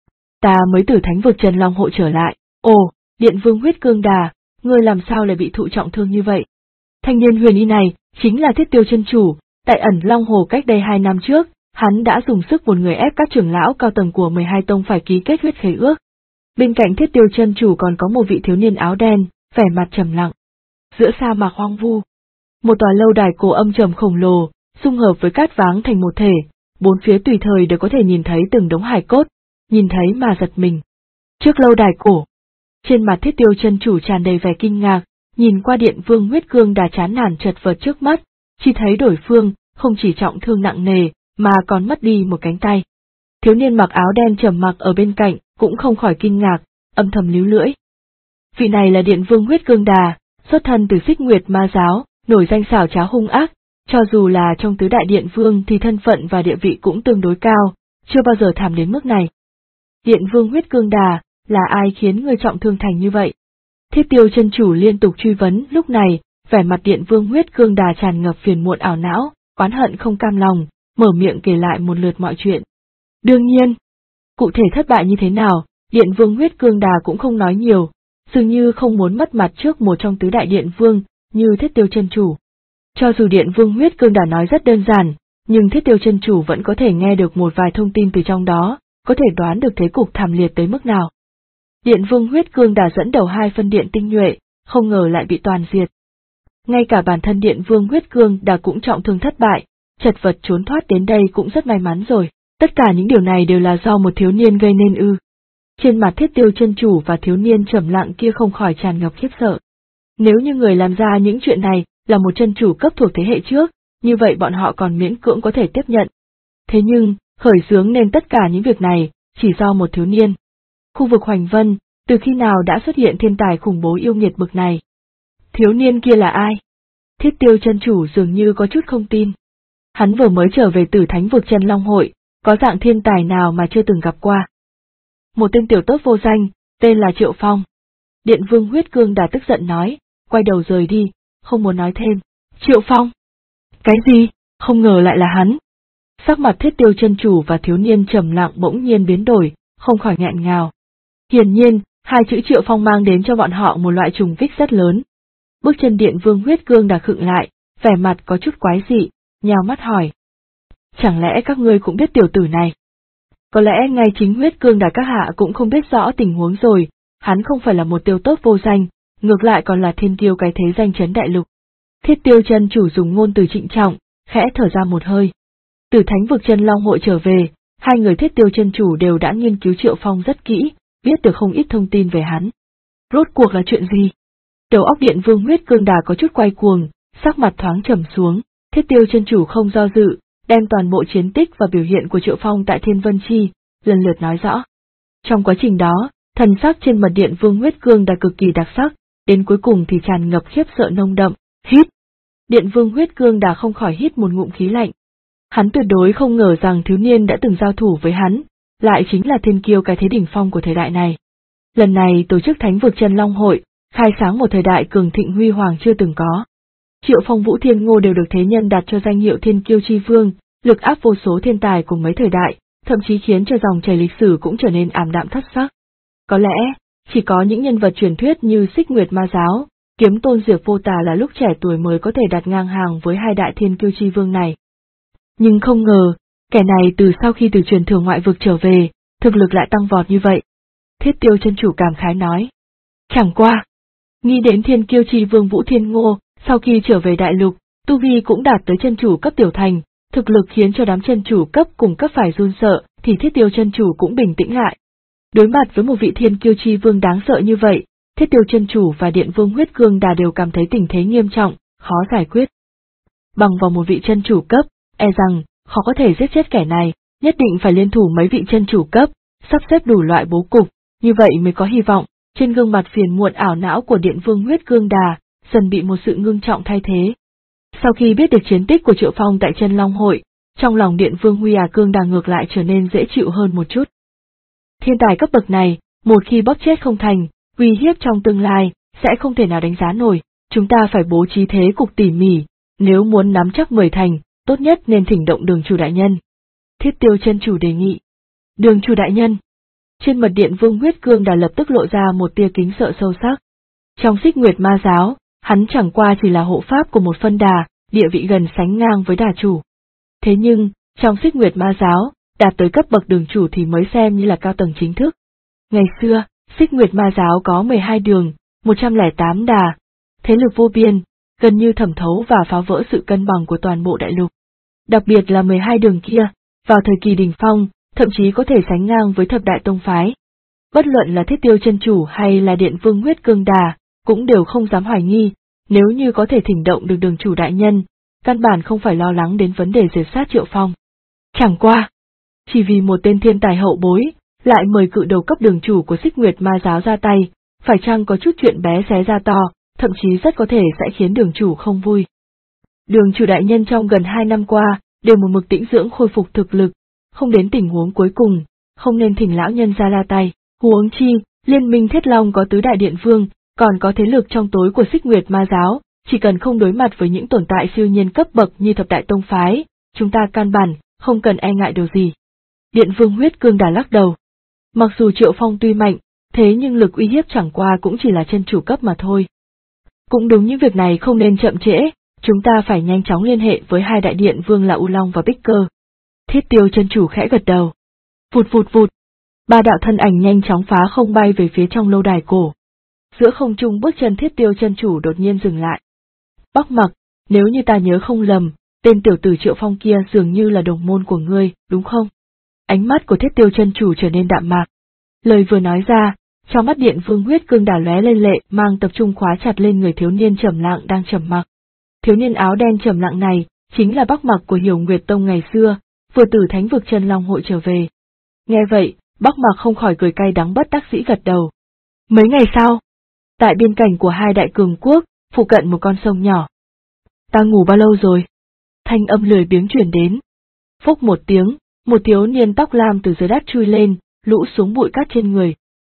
Ta mới từ thánh vực Chân Long hội trở lại. Ồ, Điện Vương Huyết Cương Đà, ngươi làm sao lại bị thụ trọng thương như vậy? Thanh niên huyền y này chính là Thiết Tiêu chân chủ, tại ẩn Long Hồ cách đây 2 năm trước, hắn đã dùng sức một người ép các trưởng lão cao tầng của 12 tông phải ký kết huyết khế ước. Bên cạnh Thiết Tiêu chân chủ còn có một vị thiếu niên áo đen, vẻ mặt trầm lặng. Giữa sa mạc hoang vu, một tòa lâu đài cổ âm trầm khổng lồ, xung hợp với cát váng thành một thể, bốn phía tùy thời đều có thể nhìn thấy từng đống hài cốt, nhìn thấy mà giật mình. Trước lâu đài cổ, trên mặt Thiết Tiêu chân chủ tràn đầy vẻ kinh ngạc, nhìn qua Điện Vương Huyết Cương Đà chán nản chật vật trước mắt, chỉ thấy đối phương không chỉ trọng thương nặng nề, mà còn mất đi một cánh tay. Thiếu niên mặc áo đen trầm mặc ở bên cạnh, cũng không khỏi kinh ngạc, âm thầm líu lưỡi. Vị này là Điện Vương Huyết Cương Đà, xuất thân từ Xích Nguyệt Ma giáo, nổi danh xảo trá hung ác, cho dù là trong tứ đại điện vương thì thân phận và địa vị cũng tương đối cao, chưa bao giờ thảm đến mức này. Điện Vương Huyết Cương Đà, là ai khiến người trọng thương thành như vậy? Thiết Tiêu chân chủ liên tục truy vấn, lúc này, vẻ mặt Điện Vương Huyết Cương Đà tràn ngập phiền muộn ảo não, oán hận không cam lòng, mở miệng kể lại một lượt mọi chuyện. Đương nhiên, cụ thể thất bại như thế nào, Điện Vương Huyết Cương Đà cũng không nói nhiều, dường như không muốn mất mặt trước một trong tứ đại điện vương, như Thiết Tiêu chân chủ. Cho dù Điện Vương Huyết Cương Đà nói rất đơn giản, nhưng Thiết Tiêu chân chủ vẫn có thể nghe được một vài thông tin từ trong đó, có thể đoán được thế cục thảm liệt tới mức nào. Điện Vương Huyết Cương Đà dẫn đầu 2 phân điện tinh nhuệ, không ngờ lại bị toàn diệt. Ngay cả bản thân Điện Vương Huyết Cương Đà cũng trọng thương thất bại, chật vật trốn thoát đến đây cũng rất may mắn rồi. Tất cả những điều này đều là do một thiếu niên gây nên ư? Trên mặt Thiết Tiêu chân chủ và thiếu niên trầm lặng kia không khỏi tràn ngập khiếp sợ. Nếu như người làm ra những chuyện này là một chân chủ cấp thuộc thế hệ trước, như vậy bọn họ còn miễn cưỡng có thể tiếp nhận. Thế nhưng, khởi xướng nên tất cả những việc này, chỉ do một thiếu niên. Khu vực Hoành Vân, từ khi nào đã xuất hiện thiên tài khủng bố yêu nghiệt bực này? Thiếu niên kia là ai? Thiết Tiêu chân chủ dường như có chút không tin. Hắn vừa mới trở về từ thánh vực Chân Long hội, có dạng thiên tài nào mà chưa từng gặp qua. Một tên tiểu tốt vô danh, tên là Triệu Phong. Điện Vương Huyết Cương Đà tức giận nói, quay đầu rời đi, không muốn nói thêm. Triệu Phong? Cái gì? Không ngờ lại là hắn. Sắc mặt Thiết Tiêu chân chủ và thiếu niên trầm lặng bỗng nhiên biến đổi, không khỏi nghẹn ngào. Hiển nhiên, 2 chữ Triệu Phong mang đến cho bọn họ một loại trùng kích rất lớn. Bước chân Điện Vương Huyết Cương Đà khựng lại, vẻ mặt có chút quái dị, nhào mắt hỏi. Chẳng lẽ các ngươi cũng biết tiểu tử này? Có lẽ ngay chính Huyết Cương Đà các hạ cũng không biết rõ tình huống rồi, hắn không phải là một tiêu tốt vô danh, ngược lại còn là thiên kiêu cái thế danh chấn đại lục. Thiết Tiêu chân chủ dùng ngôn từ trịnh trọng, khẽ thở ra một hơi. Từ thánh vực Chân Long hội trở về, 2 người Thiết Tiêu chân chủ đều đã nghiên cứu Triệu Phong rất kỹ, biết được không ít thông tin về hắn. Rốt cuộc là chuyện gì? Đầu óc Điện Vương Huyết Cương Đà có chút quay cuồng, sắc mặt thoáng trầm xuống, Thiết Tiêu chân chủ không do dự, đem toàn bộ chiến tích và biểu hiện của Triệu Phong tại Thiên Vân Chi, lần lượt nói rõ. Trong quá trình đó, thần sắc trên mặt Điện Vương Huyết Cương Đà cực kỳ đặc sắc, đến cuối cùng thì tràn ngập khiếp sợ nông đậm, hít. Điện Vương Huyết Cương Đà không khỏi hít một ngụm khí lạnh. Hắn tuyệt đối không ngờ rằng thiếu niên đã từng giao thủ với hắn, lại chính là thiên kiêu cái thế đỉnh phong của thời đại này. Lần này tổ chức thánh vực Chân Long hội, khai sáng một thời đại cường thịnh huy hoàng chưa từng có. Triệu Phong Vũ Thiên Ngô đều được thế nhân đặt cho danh hiệu Thiên Kiêu Chi Vương, lực áp vô số thiên tài cùng mấy thời đại, thậm chí khiến cho dòng chảy lịch sử cũng trở nên ảm đạm thất sắc. Có lẽ, chỉ có những nhân vật truyền thuyết như Xích Nguyệt Ma giáo, Kiếm Tôn Diệp Vô Tà là lúc trẻ tuổi mới có thể đặt ngang hàng với 2 đại Thiên Kiêu Chi Vương này. Nhưng không ngờ, kẻ này từ sau khi từ truyền thừa ngoại vực trở về, thực lực lại tăng vọt như vậy. Thiết Tiêu chân chủ cảm khái nói. Chẳng qua, nghĩ đến Thiên Kiêu Chi Vương Vũ Thiên Ngô, sau khi trở về đại lục, tu vi cũng đạt tới chân chủ cấp tiểu thành, thực lực khiến cho đám chân chủ cấp cùng cấp phải run sợ, thì Thiết Tiêu chân chủ cũng bình tĩnh lại. Đối mặt với một vị Thiên Kiêu Chi Vương đáng sợ như vậy, Thiết Tiêu chân chủ và Điện Vương Huyết Cương Đà đều cảm thấy tình thế nghiêm trọng, khó giải quyết. Bằng vào một vị chân chủ cấp, e rằng khó có thể giết chết kẻ này, nhất định phải liên thủ mấy vị chân chủ cấp, sắp xếp đủ loại bố cục, như vậy mới có hy vọng. Trên gương mặt phiền muộn ảo não của Điện Vương Huyết Cương Đà, dần bị một sự ngưng trọng thay thế. Sau khi biết được chiến tích của Triệu Phong tại Chân Long hội, trong lòng Điện Vương Huy Cương Đà ngược lại trở nên dễ chịu hơn một chút. Thiên tài cấp bậc này, một khi bóp chết không thành, uy hiếp trong tương lai, sẽ không thể nào đánh giá nổi, chúng ta phải bố trí thế cục tỉ mỉ, nếu muốn nắm chắc 10 thành, tốt nhất nên thỉnh động Đường chủ đại nhân. Thiết Tiêu chân chủ đề nghị. Đường chủ đại nhân. Trên mật điện Vương Huyết Cương Đà lập tức lộ ra một tia kính sợ sâu sắc. Trong Xích Nguyệt Ma giáo, hắn chẳng qua chỉ là hộ pháp của một phân đà, địa vị gần sánh ngang với đà chủ. Thế nhưng, trong Xích Nguyệt Ma giáo, đạt tới cấp bậc đường chủ thì mới xem như là cao tầng chính thức. Ngày xưa, Xích Nguyệt Ma giáo có 12 đường, 108 đà, thế lực vô biên, gần như thẩm thấu và phá vỡ sự cân bằng của toàn bộ đại lục. Đặc biệt là 12 đường kia, vào thời kỳ đỉnh phong, thậm chí có thể sánh ngang với thập đại tông phái. Bất luận là Thiết Tiêu chân chủ hay là Điện Vương Huyết Cương Đà, cũng đều không dám hoài nghi, nếu như có thể thỉnh động được đường chủ đại nhân, căn bản không phải lo lắng đến vấn đề diệt sát Triệu Phong. Chẳng qua, chỉ vì một tên thiên tài hậu bối, lại mời cự đầu cấp đường chủ của Xích Nguyệt Ma giáo ra tay, phải chăng có chút chuyện bé xé ra to, thậm chí rất có thể sẽ khiến đường chủ không vui. Đường chủ đại nhân trong gần 2 năm qua, đều một mực tĩnh dưỡng khôi phục thực lực, không đến tình huống cuối cùng, không nên thỉnh lão nhân ra tay, huống chi, Liên minh Thiết Long có tứ đại điện vương, còn có thế lực trong tối của Xích Nguyệt Ma giáo, chỉ cần không đối mặt với những tồn tại siêu nhiên cấp bậc như thập đại tông phái, chúng ta căn bản, không cần e ngại điều gì. Điện Vương Huyết Cương Đà lắc đầu. Mặc dù Triệu Phong tuy mạnh, thế nhưng lực uy hiếp chẳng qua cũng chỉ là chân chủ cấp mà thôi. Cũng đúng những việc này không nên chậm trễ, chúng ta phải nhanh chóng liên hệ với hai đại điện vương là U Long và Bích Cơ. Thiết Tiêu chân chủ khẽ gật đầu. Vụt vụt vụt. Ba đạo thân ảnh nhanh chóng phá không bay về phía trong lâu đài cổ. Giữa không trung bước chân Thiết Tiêu chân chủ đột nhiên dừng lại. Bắc Mặc, nếu như ta nhớ không lầm, tên tiểu tử Triệu Phong kia dường như là đồng môn của ngươi, đúng không? Ánh mắt của Thiết Tiêu chân chủ trở nên đạm mạc. Lời vừa nói ra, trong mắt Điện Vương Huyết Cương Đà lóe lên lệ mang tập trung khóa chặt lên người thiếu niên trầm lặng đang trầm mặc. Thiếu niên áo đen trầm lặng này, chính là Bắc Mặc của Hiểu Nguyệt Tông ngày xưa, vừa từ Thánh vực Chân Long hội trở về. Nghe vậy, Bắc Mặc không khỏi cười cay đắng bất đắc dĩ gật đầu. Mấy ngày sau, tại biên cảnh của hai đại cường quốc, phụ cận một con sông nhỏ. Ta ngủ bao lâu rồi? Thanh âm lười biếng truyền đến. Phốc một tiếng, một thiếu niên tóc lam từ dưới đất chui lên, lũ xuống bụi cát trên người.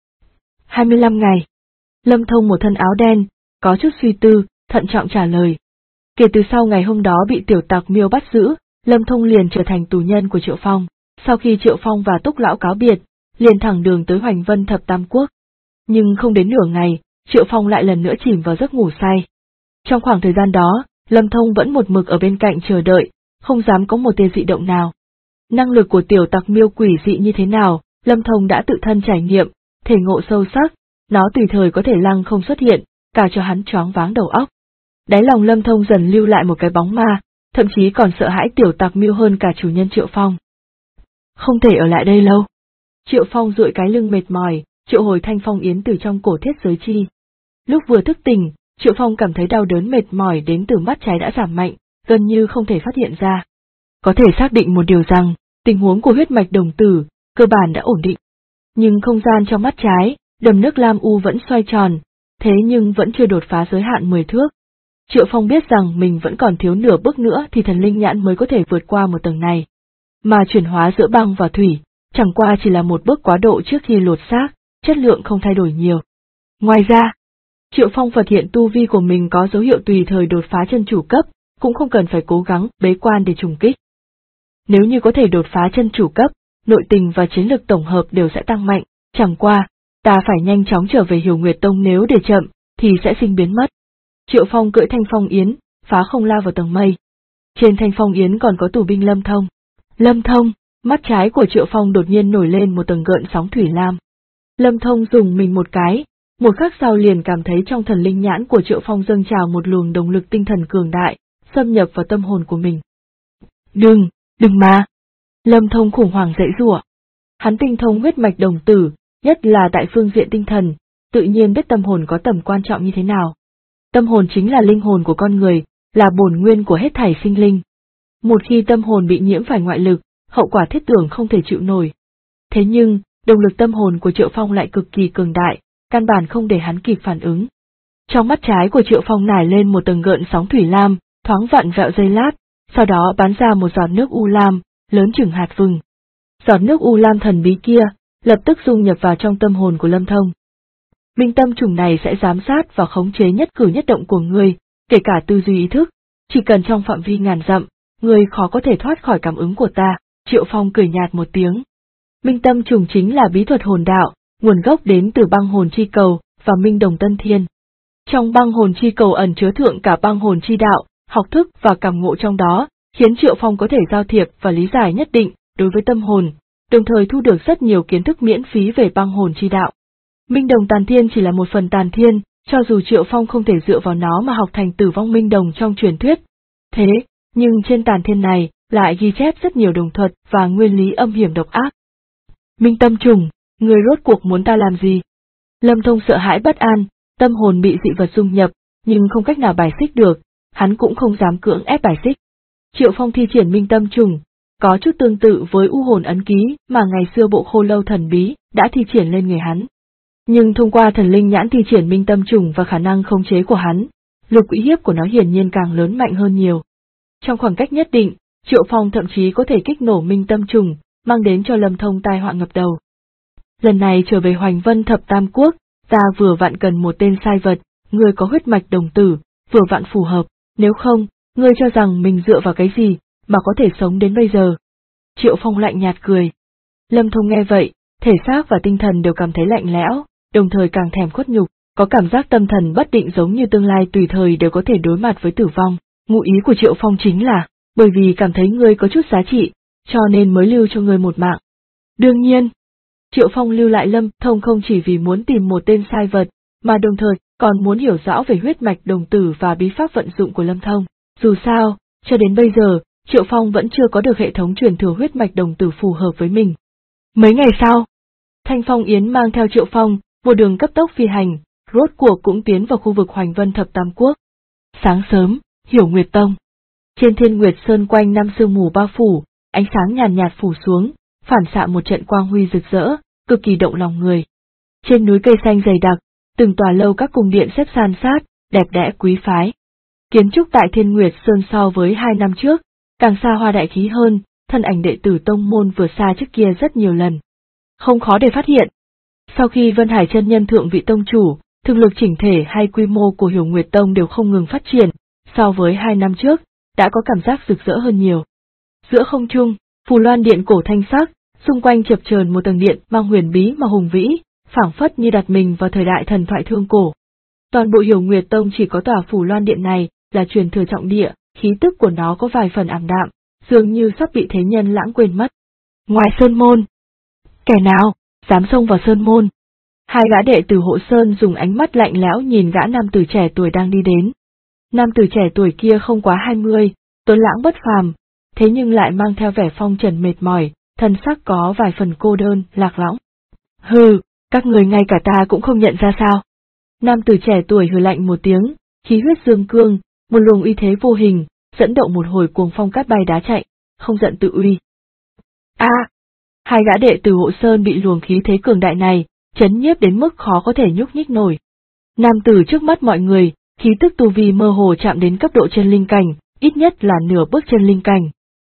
25 ngày. Lâm Thông một thân áo đen, có chút suy tư, thận trọng trả lời. Kể từ sau ngày hôm đó bị tiểu tặc Miêu bắt giữ, Lâm Thông liền trở thành tù nhân của Triệu Phong. Sau khi Triệu Phong và Túc Lão cáo biệt, liền thẳng đường tới Hoành Vân Thập Tam Quốc. Nhưng không đến nửa ngày, Triệu Phong lại lần nữa chìm vào giấc ngủ say. Trong khoảng thời gian đó, Lâm Thông vẫn một mực ở bên cạnh chờ đợi, không dám có một tia dị động nào. Năng lực của tiểu tặc Miêu quỷ dị như thế nào, Lâm Thông đã tự thân trải nghiệm, thể ngộ sâu sắc, nó tùy thời có thể lăng không xuất hiện, cả cho hắn choáng váng đầu óc. Đáy lòng Lâm Thông dần lưu lại một cái bóng ma, thậm chí còn sợ hãi tiểu tặc Miêu hơn cả chủ nhân Triệu Phong. Không thể ở lại đây lâu. Triệu Phong duỗi cái lưng mệt mỏi, triệu hồi Thanh Phong Yến từ trong cổ thiết giới chi. Lúc vừa thức tỉnh, Triệu Phong cảm thấy đau đớn mệt mỏi đến từ mắt trái đã giảm mạnh, gần như không thể phát hiện ra. Có thể xác định một điều rằng, tình huống của huyết mạch đồng tử, cơ bản đã ổn định. Nhưng không gian trong mắt trái, đầm nước lam u vẫn xoay tròn, thế nhưng vẫn chưa đột phá giới hạn 10 thước. Triệu Phong biết rằng mình vẫn còn thiếu nửa bước nữa thì thần linh nhãn mới có thể vượt qua một tầng này. Mà chuyển hóa giữa băng và thủy, chẳng qua chỉ là một bước quá độ trước khi lột xác, chất lượng không thay đổi nhiều. Ngoài ra, Triệu Phong phát hiện tu vi của mình có dấu hiệu tùy thời đột phá chân chủ cấp, cũng không cần phải cố gắng bế quan để trùng kích. Nếu như có thể đột phá chân chủ cấp, nội tình và chiến lực tổng hợp đều sẽ tăng mạnh, chẳng qua, ta phải nhanh chóng trở về Hiểu Nguyệt Tông, nếu để chậm, thì sẽ sinh biến mất. Triệu Phong cưỡi Thanh Phong Yến, phá không lao vào tầng mây. Trên Thanh Phong Yến còn có tù binh Lâm Thông. Lâm Thông, mắt trái của Triệu Phong đột nhiên nổi lên một tầng gợn sóng thủy lam. Lâm Thông dùng mình một cái, một khắc sau liền cảm thấy trong thần linh nhãn của Triệu Phong dâng trào một luồng động lực tinh thần cường đại, xâm nhập vào tâm hồn của mình. Đừng mà! Lâm Thông khủng hoảng dãy giụa. Hắn tinh thông huyết mạch đồng tử, nhất là tại phương diện tinh thần, tự nhiên biết tâm hồn có tầm quan trọng như thế nào. Tâm hồn chính là linh hồn của con người, là bổn nguyên của hết thảy sinh linh. Một khi tâm hồn bị nhiễm phải ngoại lực, hậu quả thiết tưởng không thể chịu nổi. Thế nhưng, động lực tâm hồn của Triệu Phong lại cực kỳ cường đại, căn bản không để hắn kịp phản ứng. Trong mắt trái của Triệu Phong nảy lên một tầng gợn sóng thủy lam, thoáng vặn vẹo giây lát, sau đó bắn ra một giọt nước u lam, lớn chừng hạt vừng. Giọt nước u lam thần bí kia, lập tức dung nhập vào trong tâm hồn của Lâm Thông. Minh tâm trùng này sẽ giám sát và khống chế nhất cử nhất động của ngươi, kể cả tư duy ý thức, chỉ cần trong phạm vi ngàn dặm, người khó có thể thoát khỏi cảm ứng của ta. Triệu Phong cười nhạt một tiếng. Minh tâm trùng chính là bí thuật hồn đạo, nguồn gốc đến từ băng hồn chi cầu và minh đồng tân thiên. Trong băng hồn chi cầu ẩn chứa thượng cả băng hồn chi đạo, học thức và cảm ngộ trong đó, khiến Triệu Phong có thể giao thiệp và lý giải nhất định đối với tâm hồn, đồng thời thu được rất nhiều kiến thức miễn phí về băng hồn chi đạo. Minh đồng tàn thiên chỉ là một phần tàn thiên, cho dù Triệu Phong không thể dựa vào nó mà học thành tử vong minh đồng trong truyền thuyết. Thế, nhưng trên tàn thiên này lại ghi chép rất nhiều đồng thuật và nguyên lý âm hiểm độc ác. Minh tâm trùng, người rốt cuộc muốn ta làm gì? Lâm Thông sợ hãi bất an, tâm hồn bị dị vật dung nhập, nhưng không cách nào bài xích được, hắn cũng không dám cưỡng ép bài xích. Triệu Phong thi triển minh tâm trùng, có chút tương tự với u hồn ấn ký mà ngày xưa bộ khô lâu thần bí đã thi triển lên người hắn. Nhưng thông qua thần linh nhãn thi triển minh tâm trùng và khả năng khống chế của hắn, lực uy hiếp của nó hiển nhiên càng lớn mạnh hơn nhiều. Trong khoảng cách nhất định, Triệu Phong thậm chí có thể kích nổ minh tâm trùng, mang đến cho Lâm Thông tai họa ngập đầu. Lần này trở về Hoành Vân Thập Tam Quốc, ta vừa vặn cần một tên sai vật, người có huyết mạch đồng tử, vừa vặn phù hợp, nếu không, ngươi cho rằng mình dựa vào cái gì mà có thể sống đến bây giờ. Triệu Phong lạnh nhạt cười. Lâm Thông nghe vậy, thể xác và tinh thần đều cảm thấy lạnh lẽo, đồng thời càng thèm khuất nhục, có cảm giác tâm thần bất định giống như tương lai tùy thời đều có thể đối mặt với tử vong. Ngụ ý của Triệu Phong chính là, bởi vì cảm thấy ngươi có chút giá trị, cho nên mới lưu cho ngươi một mạng. Đương nhiên, Triệu Phong lưu lại Lâm Thông không chỉ vì muốn tìm một tên sai vật, mà đồng thời còn muốn hiểu rõ về huyết mạch đồng tử và bí pháp vận dụng của Lâm Thông. Dù sao, cho đến bây giờ, Triệu Phong vẫn chưa có được hệ thống truyền thừa huyết mạch đồng tử phù hợp với mình. Mấy ngày sau, Thanh Phong Yến mang theo Triệu Phong, một đường cấp tốc phi hành, rốt cuộc cũng tiến vào khu vực Hoành Vân Thập Tam Quốc. Sáng sớm, Hiểu Nguyệt Tông. Trên Thiên Nguyệt Sơn quanh năm sương mù bao phủ, ánh sáng nhàn nhạt phủ xuống, phản xạ một trận quang huy rực rỡ, cực kỳ động lòng người. Trên núi cây xanh dày đặc, từng tòa lâu các cung điện xếp san sát, đẹp đẽ quý phái. Kiến trúc tại Thiên Nguyệt Sơn so với 2 năm trước, càng xa hoa đại khí hơn, thân ảnh đệ tử tông môn vừa xa trước kia rất nhiều lần. Không khó để phát hiện. Sau khi Vân Hải chân nhân thượng vị tông chủ, thực lực chỉnh thể hay quy mô của Hiểu Nguyệt Tông đều không ngừng phát triển, so với 2 năm trước, đã có cảm giác rực rỡ hơn nhiều. Giữa không trung, phù loan điện cổ thanh sắc, xung quanh chập chờn một tầng điện mang huyền bí mà hùng vĩ, phảng phất như đặt mình vào thời đại thần thoại thương cổ. Toàn bộ Hiểu Nguyệt Tông chỉ có tòa phù loan điện này là truyền thừa trọng địa, khí tức của nó có vài phần ảm đạm, dường như sắp bị thế nhân lãng quên mất. Ngoài sơn môn, kẻ nào dám xông vào sơn môn? Hai gã đệ tử Hộ Sơn dùng ánh mắt lạnh lẽo nhìn gã nam tử trẻ tuổi đang đi đến. Nam tử trẻ tuổi kia không quá 20, tuấn lãng bất phàm, thế nhưng lại mang theo vẻ phong trần mệt mỏi, thân sắc có vài phần cô đơn, lạc lõng. Hừ, các người ngay cả ta cũng không nhận ra sao? Nam tử trẻ tuổi hừ lạnh một tiếng, khí huyết dương cương, một luồng uy thế vô hình, dẫn động một hồi cuồng phong cát bay đá chạy, không giận tự uy. Hai gã đệ tử Hộ Sơn bị luồng khí thế cường đại này chấn nhiếp đến mức khó có thể nhúc nhích nổi. Nam tử trước mắt mọi người, khí tức tu vi mơ hồ chạm đến cấp độ chân linh cảnh, ít nhất là nửa bước chân linh cảnh.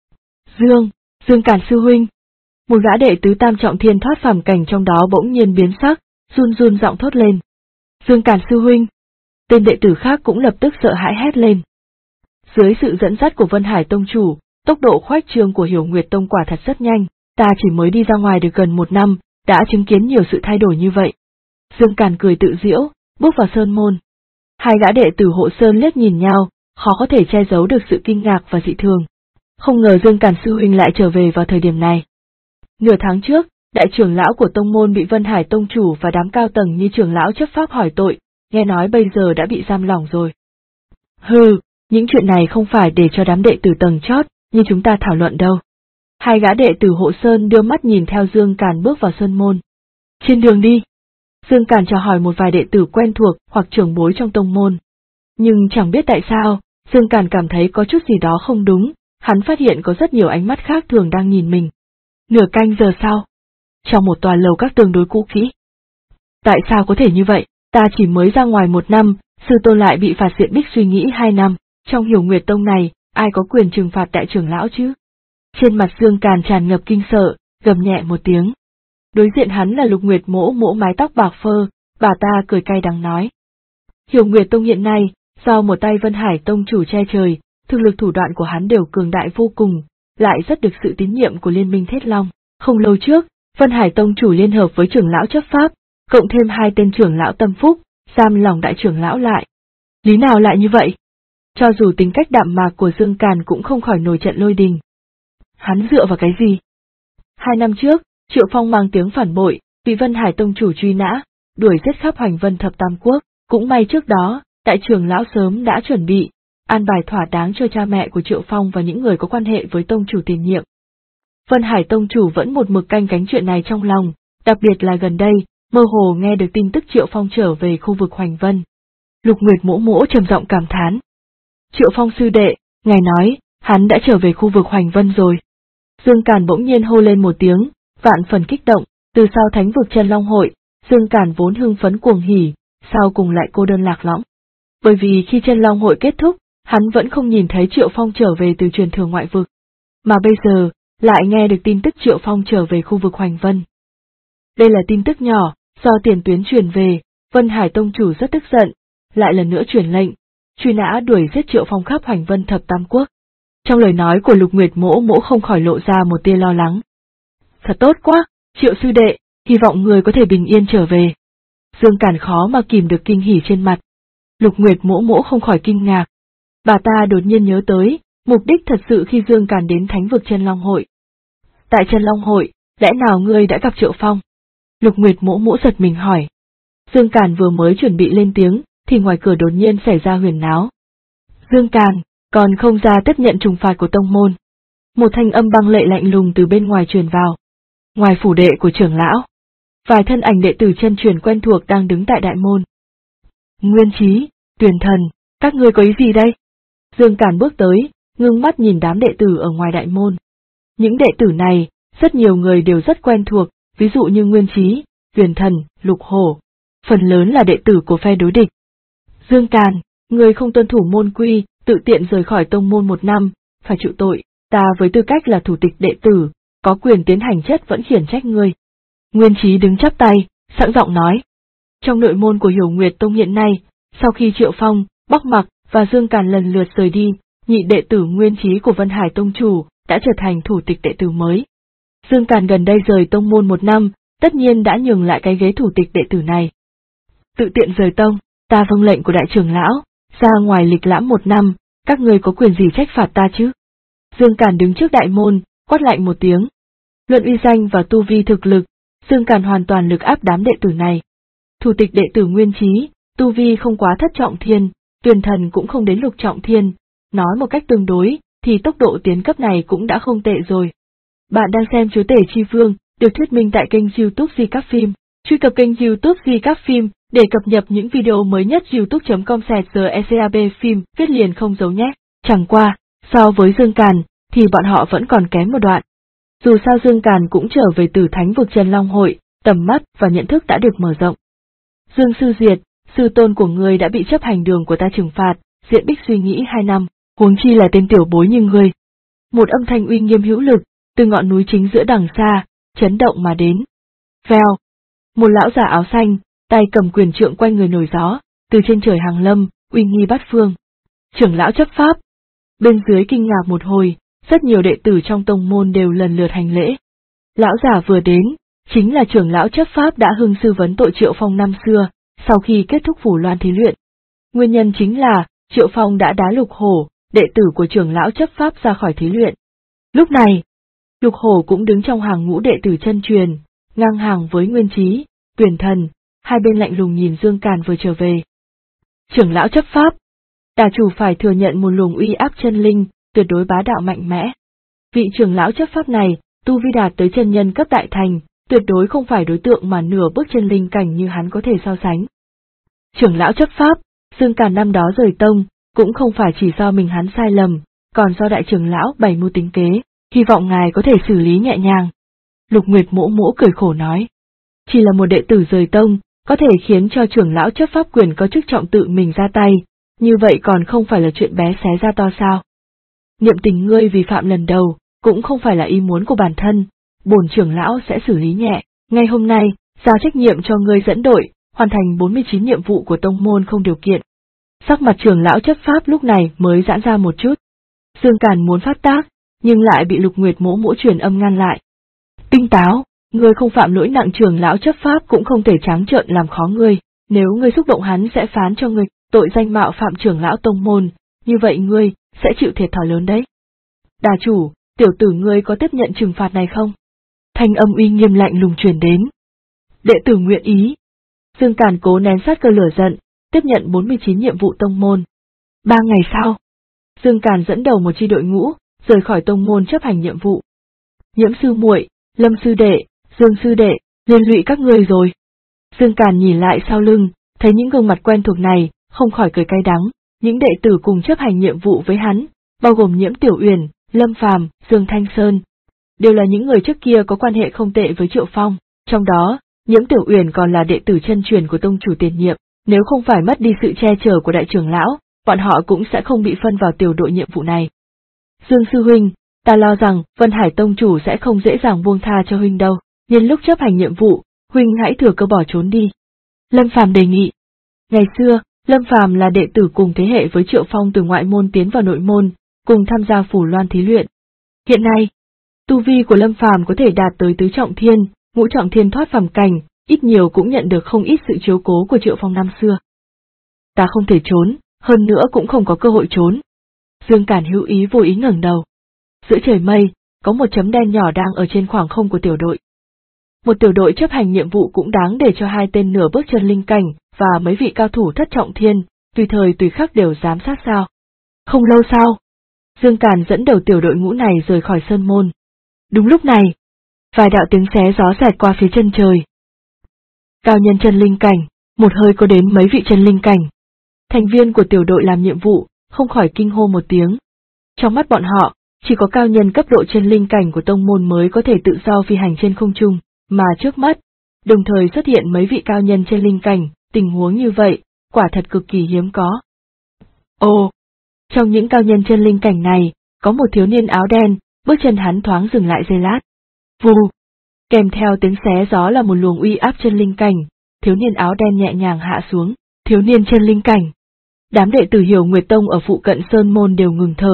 Dương Càn sư huynh. Một gã đệ tứ tam trọng thiên thoát phàm cảnh trong đó bỗng nhiên biến sắc, run run giọng thốt lên. Dương Càn sư huynh. Tên đệ tử khác cũng lập tức sợ hãi hét lên. Dưới sự dẫn dắt của Vân Hải Tông chủ, tốc độ khoách trương của Hiểu Nguyệt Tông quả thật rất nhanh, ta chỉ mới đi ra ngoài được gần 1 năm, đã chứng kiến nhiều sự thay đổi như vậy. Dương Càn cười tự giễu, bước vào sơn môn. Hai gã đệ tử Hộ Sơn liếc nhìn nhau, khó có thể che giấu được sự kinh ngạc và dị thường. Không ngờ Dương Càn sư huynh lại trở về vào thời điểm này. Nửa tháng trước, đại trưởng lão của tông môn bị Vân Hải Tông chủ và đám cao tầng như trưởng lão chấp pháp hỏi tội, nghe nói bây giờ đã bị giam lỏng rồi. Hừ, những chuyện này không phải để cho đám đệ tử tầng chót, như chúng ta thảo luận đâu. Hai gã đệ tử Hộ Sơn đưa mắt nhìn theo Dương Càn bước vào sơn môn. Trên đường đi, Dương Càn chào hỏi một vài đệ tử quen thuộc hoặc trưởng bối trong tông môn. Nhưng chẳng biết tại sao, Dương Càn cảm thấy có chút gì đó không đúng, hắn phát hiện có rất nhiều ánh mắt khác thường đang nhìn mình. Nửa canh giờ sau, trong một tòa lầu các tương đối cũ kỹ. Tại sao có thể như vậy, ta chỉ mới ra ngoài 1 năm, sư tôn lại bị phạt diện bích suy nghĩ 2 năm, trong Hiểu Nguyệt Tông này, ai có quyền trừng phạt đại trưởng lão chứ? Trên mặt Dương Càn tràn ngập kinh sợ, gầm nhẹ một tiếng. Đối diện hắn là Lục Nguyệt mỗ mái tóc bạc phơ, bà ta cười cay đắng nói. Hiểu Nguyệt Tông hiện nay, do một tay Vân Hải Tông chủ che trời, thực lực thủ đoạn của hắn đều cường đại vô cùng, lại rất được sự tín nhiệm của Liên minh Thiết Long. Không lâu trước, Vân Hải Tông chủ liên hợp với trưởng lão chấp pháp, cộng thêm 2 tên trưởng lão tâm phúc, giam lòng đại trưởng lão lại. Lý nào lại như vậy? Cho dù tính cách đạm mạc của Dương Càn cũng không khỏi nổi trận lôi đình. Hắn dựa vào cái gì? 2 năm trước, Triệu Phong mang tiếng phản bội, bị Vân Hải Tông chủ truy nã, đuổi giết khắp Hoành Vân Thập Tam Quốc. Cũng may trước đó, đại trưởng lão sớm đã chuẩn bị, an bài thỏa đáng cho cha mẹ của Triệu Phong và những người có quan hệ với tông chủ tiền nhiệm. Vân Hải Tông chủ vẫn một mực canh cánh chuyện này trong lòng, đặc biệt là gần đây, mơ hồ nghe được tin tức Triệu Phong trở về khu vực Hoành Vân. Lục Nguyệt Mỗ Mỗ trầm giọng cảm thán. Triệu Phong sư đệ, ngài nói, hắn đã trở về khu vực Hoành Vân rồi. Dương Càn bỗng nhiên hô lên một tiếng, vạn phần kích động, từ sau thánh vực Chân Long hội, Dương Càn vốn hưng phấn cuồng hỉ, sau cùng lại cô đơn lạc lõng. Bởi vì khi Chân Long hội kết thúc, hắn vẫn không nhìn thấy Triệu Phong trở về từ truyền thừa ngoại vực. Mà bây giờ, lại nghe được tin tức Triệu Phong trở về khu vực Hoành Vân. Đây là tin tức nhỏ, do tiền tuyến truyền về, Vân Hải Tông chủ rất tức giận, lại lần nữa truyền lệnh, truy nã đuổi giết Triệu Phong khắp Hoành Vân Thập Tam Quốc. Trong lời nói của Lục Nguyệt Mỗ Mỗ không khỏi lộ ra một tia lo lắng. Thật tốt quá, Triệu sư đệ, hy vọng người có thể bình yên trở về. Dương Càn khó mà kìm được kinh hỉ trên mặt. Lục Nguyệt Mỗ Mỗ không khỏi kinh ngạc. Bà ta đột nhiên nhớ tới, mục đích thật sự khi Dương Càn đến thánh vực Chân Long hội. Tại Chân Long hội, lẽ nào ngươi đã gặp Triệu Phong? Lục Nguyệt Mỗ Mỗ giật mình hỏi. Dương Càn vừa mới chuẩn bị lên tiếng, thì ngoài cửa đột nhiên xảy ra huyền náo. Dương Càn, còn không ra tiếp nhận trừng phạt của tông môn. Một thanh âm băng lệ lạnh lùng từ bên ngoài truyền vào. Ngoài phủ đệ của trưởng lão, vài thân ảnh đệ tử chân truyền quen thuộc đang đứng tại đại môn. Nguyên Chí, Tuyền Thần, các ngươi có ý gì đây? Dương Càn bước tới, ngưng mắt nhìn đám đệ tử ở ngoài đại môn. Những đệ tử này, rất nhiều người đều rất quen thuộc, ví dụ như Nguyên Chí, Tuyền Thần, Lục Hổ, phần lớn là đệ tử của phe đối địch. Dương Càn, ngươi không tuân thủ môn quy, tự tiện rời khỏi tông môn 1 năm, phải chịu tội, ta với tư cách là thủ tịch đệ tử, có quyền tiến hành chất vẫn khiển trách ngươi. Nguyên Chí đứng chắp tay, sẵn giọng nói. Trong nội môn của Hiểu Nguyệt Tông hiện nay, sau khi Triệu Phong, Bắc Mặc và Dương Càn lần lượt rời đi, nhị đệ tử Nguyên Chí của Vân Hải Tông chủ đã trở thành thủ tịch đệ tử mới. Dương Càn gần đây rời tông môn 1 năm, tất nhiên đã nhường lại cái ghế thủ tịch đệ tử này. Tự tiện rời tông, ta vâng lệnh của đại trưởng lão, ra ngoài lịch lãm 1 năm, các ngươi có quyền gì trách phạt ta chứ? Dương Càn đứng trước đại môn, quát lạnh một tiếng. Luận uy danh và tu vi thực lực, Dương Càn hoàn toàn lực áp đám đệ tử này. Thủ tịch đệ tử Nguyên Chí, tu vi không quá thất trọng thiên, Tuyền Thần cũng không đến lục trọng thiên, nói một cách tương đối, thì tốc độ tiến cấp này cũng đã không tệ rồi. Bạn đang xem Chúa Tể Chi Vương, được thuyết minh tại kênh YouTube Di Các Phim. Truy cập kênh YouTube Di Các Phim để cập nhật những video mới nhất. youtube.com/secab phim viết liền không giấu nhé. Chẳng qua, so với Dương Càn, thì bọn họ vẫn còn kém một đoạn. Dù sao Dương Càn cũng trở về từ thánh vực Chân Long hội, tầm mắt và nhận thức đã được mở rộng. Dương Sư Diệt, sư tôn của ngươi đã bị chấp hành đường của ta trừng phạt, Diện Bích suy nghĩ 2 năm, huống chi là tên tiểu bối như ngươi. Một âm thanh uy nghiêm hữu lực, từ ngọn núi chính giữa đằng xa, chấn động mà đến. Vèo, một lão già áo xanh, tay cầm quyền trượng quanh người nổi gió, từ trên trời hàng lâm, uy nghi bát phương. Trưởng lão chấp pháp. Bên dưới kinh ngạc một hồi, rất nhiều đệ tử trong tông môn đều lần lượt hành lễ. Lão già vừa đến, chính là trưởng lão chấp pháp đã hưng sư vấn tội Triệu Phong năm xưa, sau khi kết thúc Phủ Loan thí luyện. Nguyên nhân chính là, Triệu Phong đã đá Lục Hổ, đệ tử của trưởng lão chấp pháp ra khỏi thí luyện. Lúc này, Lục Hổ cũng đứng trong hàng ngũ đệ tử chân truyền, ngang hàng với Nguyên Chí, Tuyền Thần, hai bên lạnh lùng nhìn Dương Càn vừa trở về. Trưởng lão chấp pháp, đà chủ phải thừa nhận một luồng uy áp chân linh, tuyệt đối bá đạo mạnh mẽ. Vị trưởng lão chấp pháp này, tu vi đạt tới chân nhân cấp đại thành, tuyệt đối không phải đối tượng mà nửa bước chân linh cảnh như hắn có thể so sánh. Trưởng lão chấp pháp, Dương Càn năm đó rời tông, cũng không phải chỉ do mình hắn sai lầm, còn do đại trưởng lão bày mưu tính kế, hy vọng ngài có thể xử lý nhẹ nhàng. Lục Nguyệt Mỗ Mỗ cười khổ nói. Chỉ là một đệ tử rời tông, có thể khiến cho trưởng lão chấp pháp quyền có chức trọng tự mình ra tay, như vậy còn không phải là chuyện bé xé ra to sao. Niệm tình ngươi vi phạm lần đầu, cũng không phải là ý muốn của bản thân, bổn trưởng lão sẽ xử lý nhẹ, ngay hôm nay, giao trách nhiệm cho ngươi dẫn đội, hoàn thành 49 nhiệm vụ của tông môn không điều kiện. Sắc mặt trưởng lão chấp pháp lúc này mới giãn ra một chút, Dương Càn muốn phát tác, nhưng lại bị Lục Nguyệt Mỗ Mỗ truyền âm ngăn lại. Tinh táo, ngươi không phạm lỗi nặng, trưởng lão chấp pháp cũng không thể trắng trợn làm khó ngươi, nếu ngươi xúc động hắn sẽ phán cho ngươi tội danh mạo phạm trưởng lão tông môn, như vậy ngươi sẽ chịu thiệt thòi lớn đấy. Đà chủ, tiểu tử ngươi có tiếp nhận trừng phạt này không? Thanh âm uy nghiêm lạnh lùng truyền đến. Đệ tử nguyện ý. Dương Càn cố nén sát cơ lửa giận, tiếp nhận 49 nhiệm vụ tông môn. 3 ngày sau, Dương Càn dẫn đầu một chi đội ngũ, rời khỏi tông môn chấp hành nhiệm vụ. Nhiễm sư muội, Lâm sư đệ, Dương sư đệ, liên lụy các ngươi rồi. Dương Càn nhìn lại sau lưng, thấy những gương mặt quen thuộc này, không khỏi cười cay đắng. Những đệ tử cùng chấp hành nhiệm vụ với hắn, bao gồm Nhiễm Tiểu Uyển, Lâm Phàm, Dương Thanh Sơn, đều là những người trước kia có quan hệ không tệ với Triệu Phong. Trong đó, Nhiễm Tiểu Uyển còn là đệ tử chân truyền của tông chủ tiền nhiệm, nếu không phải mất đi sự che chở của đại trưởng lão, bọn họ cũng sẽ không bị phân vào tiểu đội nhiệm vụ này. Dương sư huynh, ta lo rằng Vân Hải tông chủ sẽ không dễ dàng buông tha cho huynh đâu, nhân lúc chấp hành nhiệm vụ, huynh hãy thừa cơ bỏ trốn đi. Lâm Phàm đề nghị. Ngày xưa, Lâm Phàm là đệ tử cùng thế hệ với Triệu Phong, từ ngoại môn tiến vào nội môn, cùng tham gia Phủ Loan thí luyện. Hiện nay, tu vi của Lâm Phàm có thể đạt tới tứ trọng thiên, ngũ trọng thiên thoát phàm cảnh, ít nhiều cũng nhận được không ít sự chiếu cố của Triệu Phong năm xưa. Ta không thể trốn, hơn nữa cũng không có cơ hội trốn. Dương Càn hữu ý vô ý ngẩng đầu. Giữa trời mây, có một chấm đen nhỏ đang ở trên khoảng không của tiểu đội. Một tiểu đội chấp hành nhiệm vụ cũng đáng để cho 2 tên nửa bước chân linh cảnh và mấy vị cao thủ thất trọng thiên, tùy thời tùy khắc đều giám sát sao. Không lâu sau, Dương Càn dẫn đầu tiểu đội ngũ này rời khỏi sơn môn. Đúng lúc này, vài đạo tiếng xé gió xẹt qua phía chân trời. Cao nhân chân linh cảnh, một hơi có đến mấy vị chân linh cảnh. Thành viên của tiểu đội làm nhiệm vụ, không khỏi kinh hô một tiếng. Trong mắt bọn họ, chỉ có cao nhân cấp độ chân linh cảnh của tông môn mới có thể tự do phi hành trên không trung, mà trước mắt, đồng thời xuất hiện mấy vị cao nhân chân linh cảnh, tình huống như vậy, quả thật cực kỳ hiếm có. Ồ! Trong những cao nhân chân linh cảnh này, có một thiếu niên áo đen, bước chân hắn thoáng dừng lại giây lát. Vù! Kèm theo tiếng xé gió là một luồng uy áp chân linh cảnh, thiếu niên áo đen nhẹ nhàng hạ xuống, thiếu niên chân linh cảnh. Đám đệ tử Hiểu Nguyệt Tông ở phụ cận sơn môn đều ngừng thở.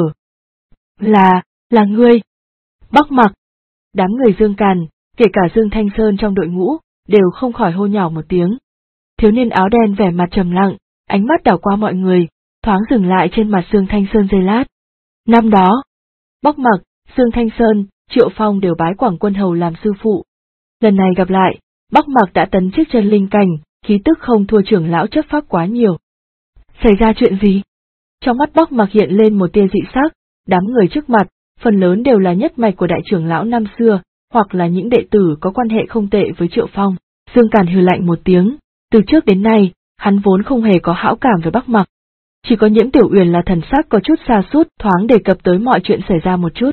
Là ngươi. Bắc Mặc. Đám người Dương Càn, kể cả Dương Thanh Sơn trong đội ngũ, đều không khỏi hô nhỏ một tiếng. Thiếu niên áo đen vẻ mặt trầm lặng, ánh mắt đảo qua mọi người, thoáng dừng lại trên mặt Dương Thanh Sơn giây lát. Năm đó, Bắc Mặc, Dương Thanh Sơn, Triệu Phong đều bái Quảng Quân Hầu làm sư phụ. Lần này gặp lại, Bắc Mặc đã tấn chức chân linh cảnh, khí tức không thua trưởng lão chấp pháp quá nhiều. Xảy ra chuyện gì? Trong mắt Bắc Mặc hiện lên một tia dị sắc, đám người trước mặt, phần lớn đều là nhất mạch của đại trưởng lão năm xưa, hoặc là những đệ tử có quan hệ không tệ với Triệu Phong. Dương Càn hừ lạnh một tiếng, từ trước đến nay, hắn vốn không hề có hảo cảm với Bắc Mặc. Chỉ có Nhiễm Tiểu Uyển là thần sắc có chút xa sút, thoáng đề cập tới mọi chuyện xảy ra một chút.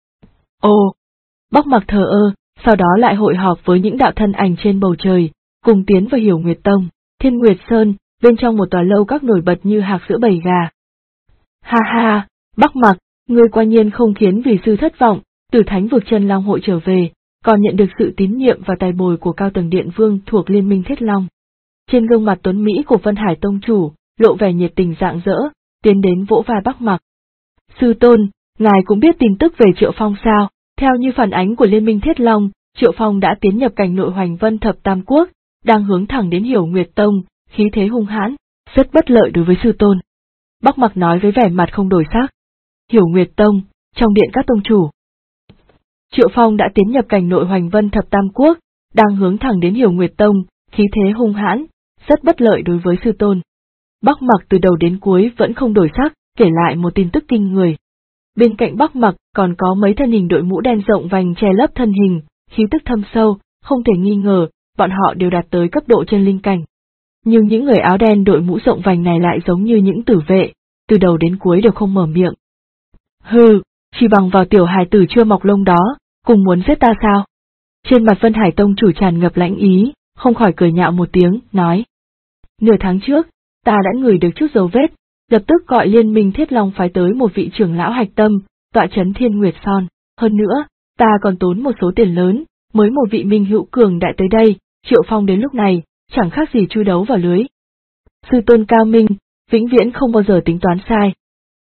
Ồ! Bắc Mặc thờ ơ, sau đó lại hội họp với những đạo thân ảnh trên bầu trời, cùng tiến vào Hiểu Nguyệt Tông, Thiên Nguyệt Sơn, bên trong một tòa lâu các nổi bật như hạc giữa bầy gà. Ha ha, Bắc Mặc, ngươi quả nhiên không khiến vì sư thất vọng, từ Thánh vực Chân Long hội trở về, còn nhận được sự tín nhiệm và tài bồi của cao tầng điện vương thuộc Liên minh Thiết Long. Trên gương mặt tuấn mỹ của Vân Hải tông chủ, lộ vẻ nhiệt tình rạng rỡ, tiến đến vỗ vai Bắc Mặc. Sư tôn, ngài cũng biết tin tức về Triệu Phong sao? Theo như phản ánh của Liên minh Thiết Long, Triệu Phong đã tiến nhập cảnh nội Hoành Vân Thập Tam Quốc, đang hướng thẳng đến Hiểu Nguyệt Tông, khí thế hung hãn, rất bất lợi đối với sư tôn. Bắc Mặc nói với vẻ mặt không đổi sắc. Hiểu Nguyệt Tông, trong điện các tông chủ. Triệu Phong đã tiến nhập cảnh nội Hoành Vân Thập Tam Quốc, đang hướng thẳng đến Hiểu Nguyệt Tông, khí thế hung hãn, rất bất lợi đối với sư tôn. Bắc Mặc từ đầu đến cuối vẫn không đổi sắc, kể lại một tin tức kinh người. Bên cạnh Bắc Mặc còn có mấy thân hình đội mũ đen rộng vành che lấp thân hình, khí tức thâm sâu, không thể nghi ngờ, bọn họ đều đạt tới cấp độ chân linh cảnh. Nhưng những người áo đen đội mũ rộng vành này lại giống như những tử vệ, từ đầu đến cuối đều không mở miệng. Hừ, chỉ bằng vào tiểu hài tử chưa mọc lông đó, cùng muốn giết ta sao? Trên mặt Vân Hải tông chủ tràn ngập lãnh ý, không khỏi cười nhạo một tiếng, nói. Nửa tháng trước, ta đã ngửi được chút dấu vết, lập tức gọi Liên minh Thiết Long phái tới một vị trưởng lão hạch tâm, tọa trấn Thiên Nguyệt Son. Hơn nữa, ta còn tốn một số tiền lớn, mới một vị minh hữu cường đại tới đây, Triệu Phong đến lúc này, chẳng khác gì chui đấu vào lưới. Sư tôn cao minh, vĩnh viễn không bao giờ tính toán sai.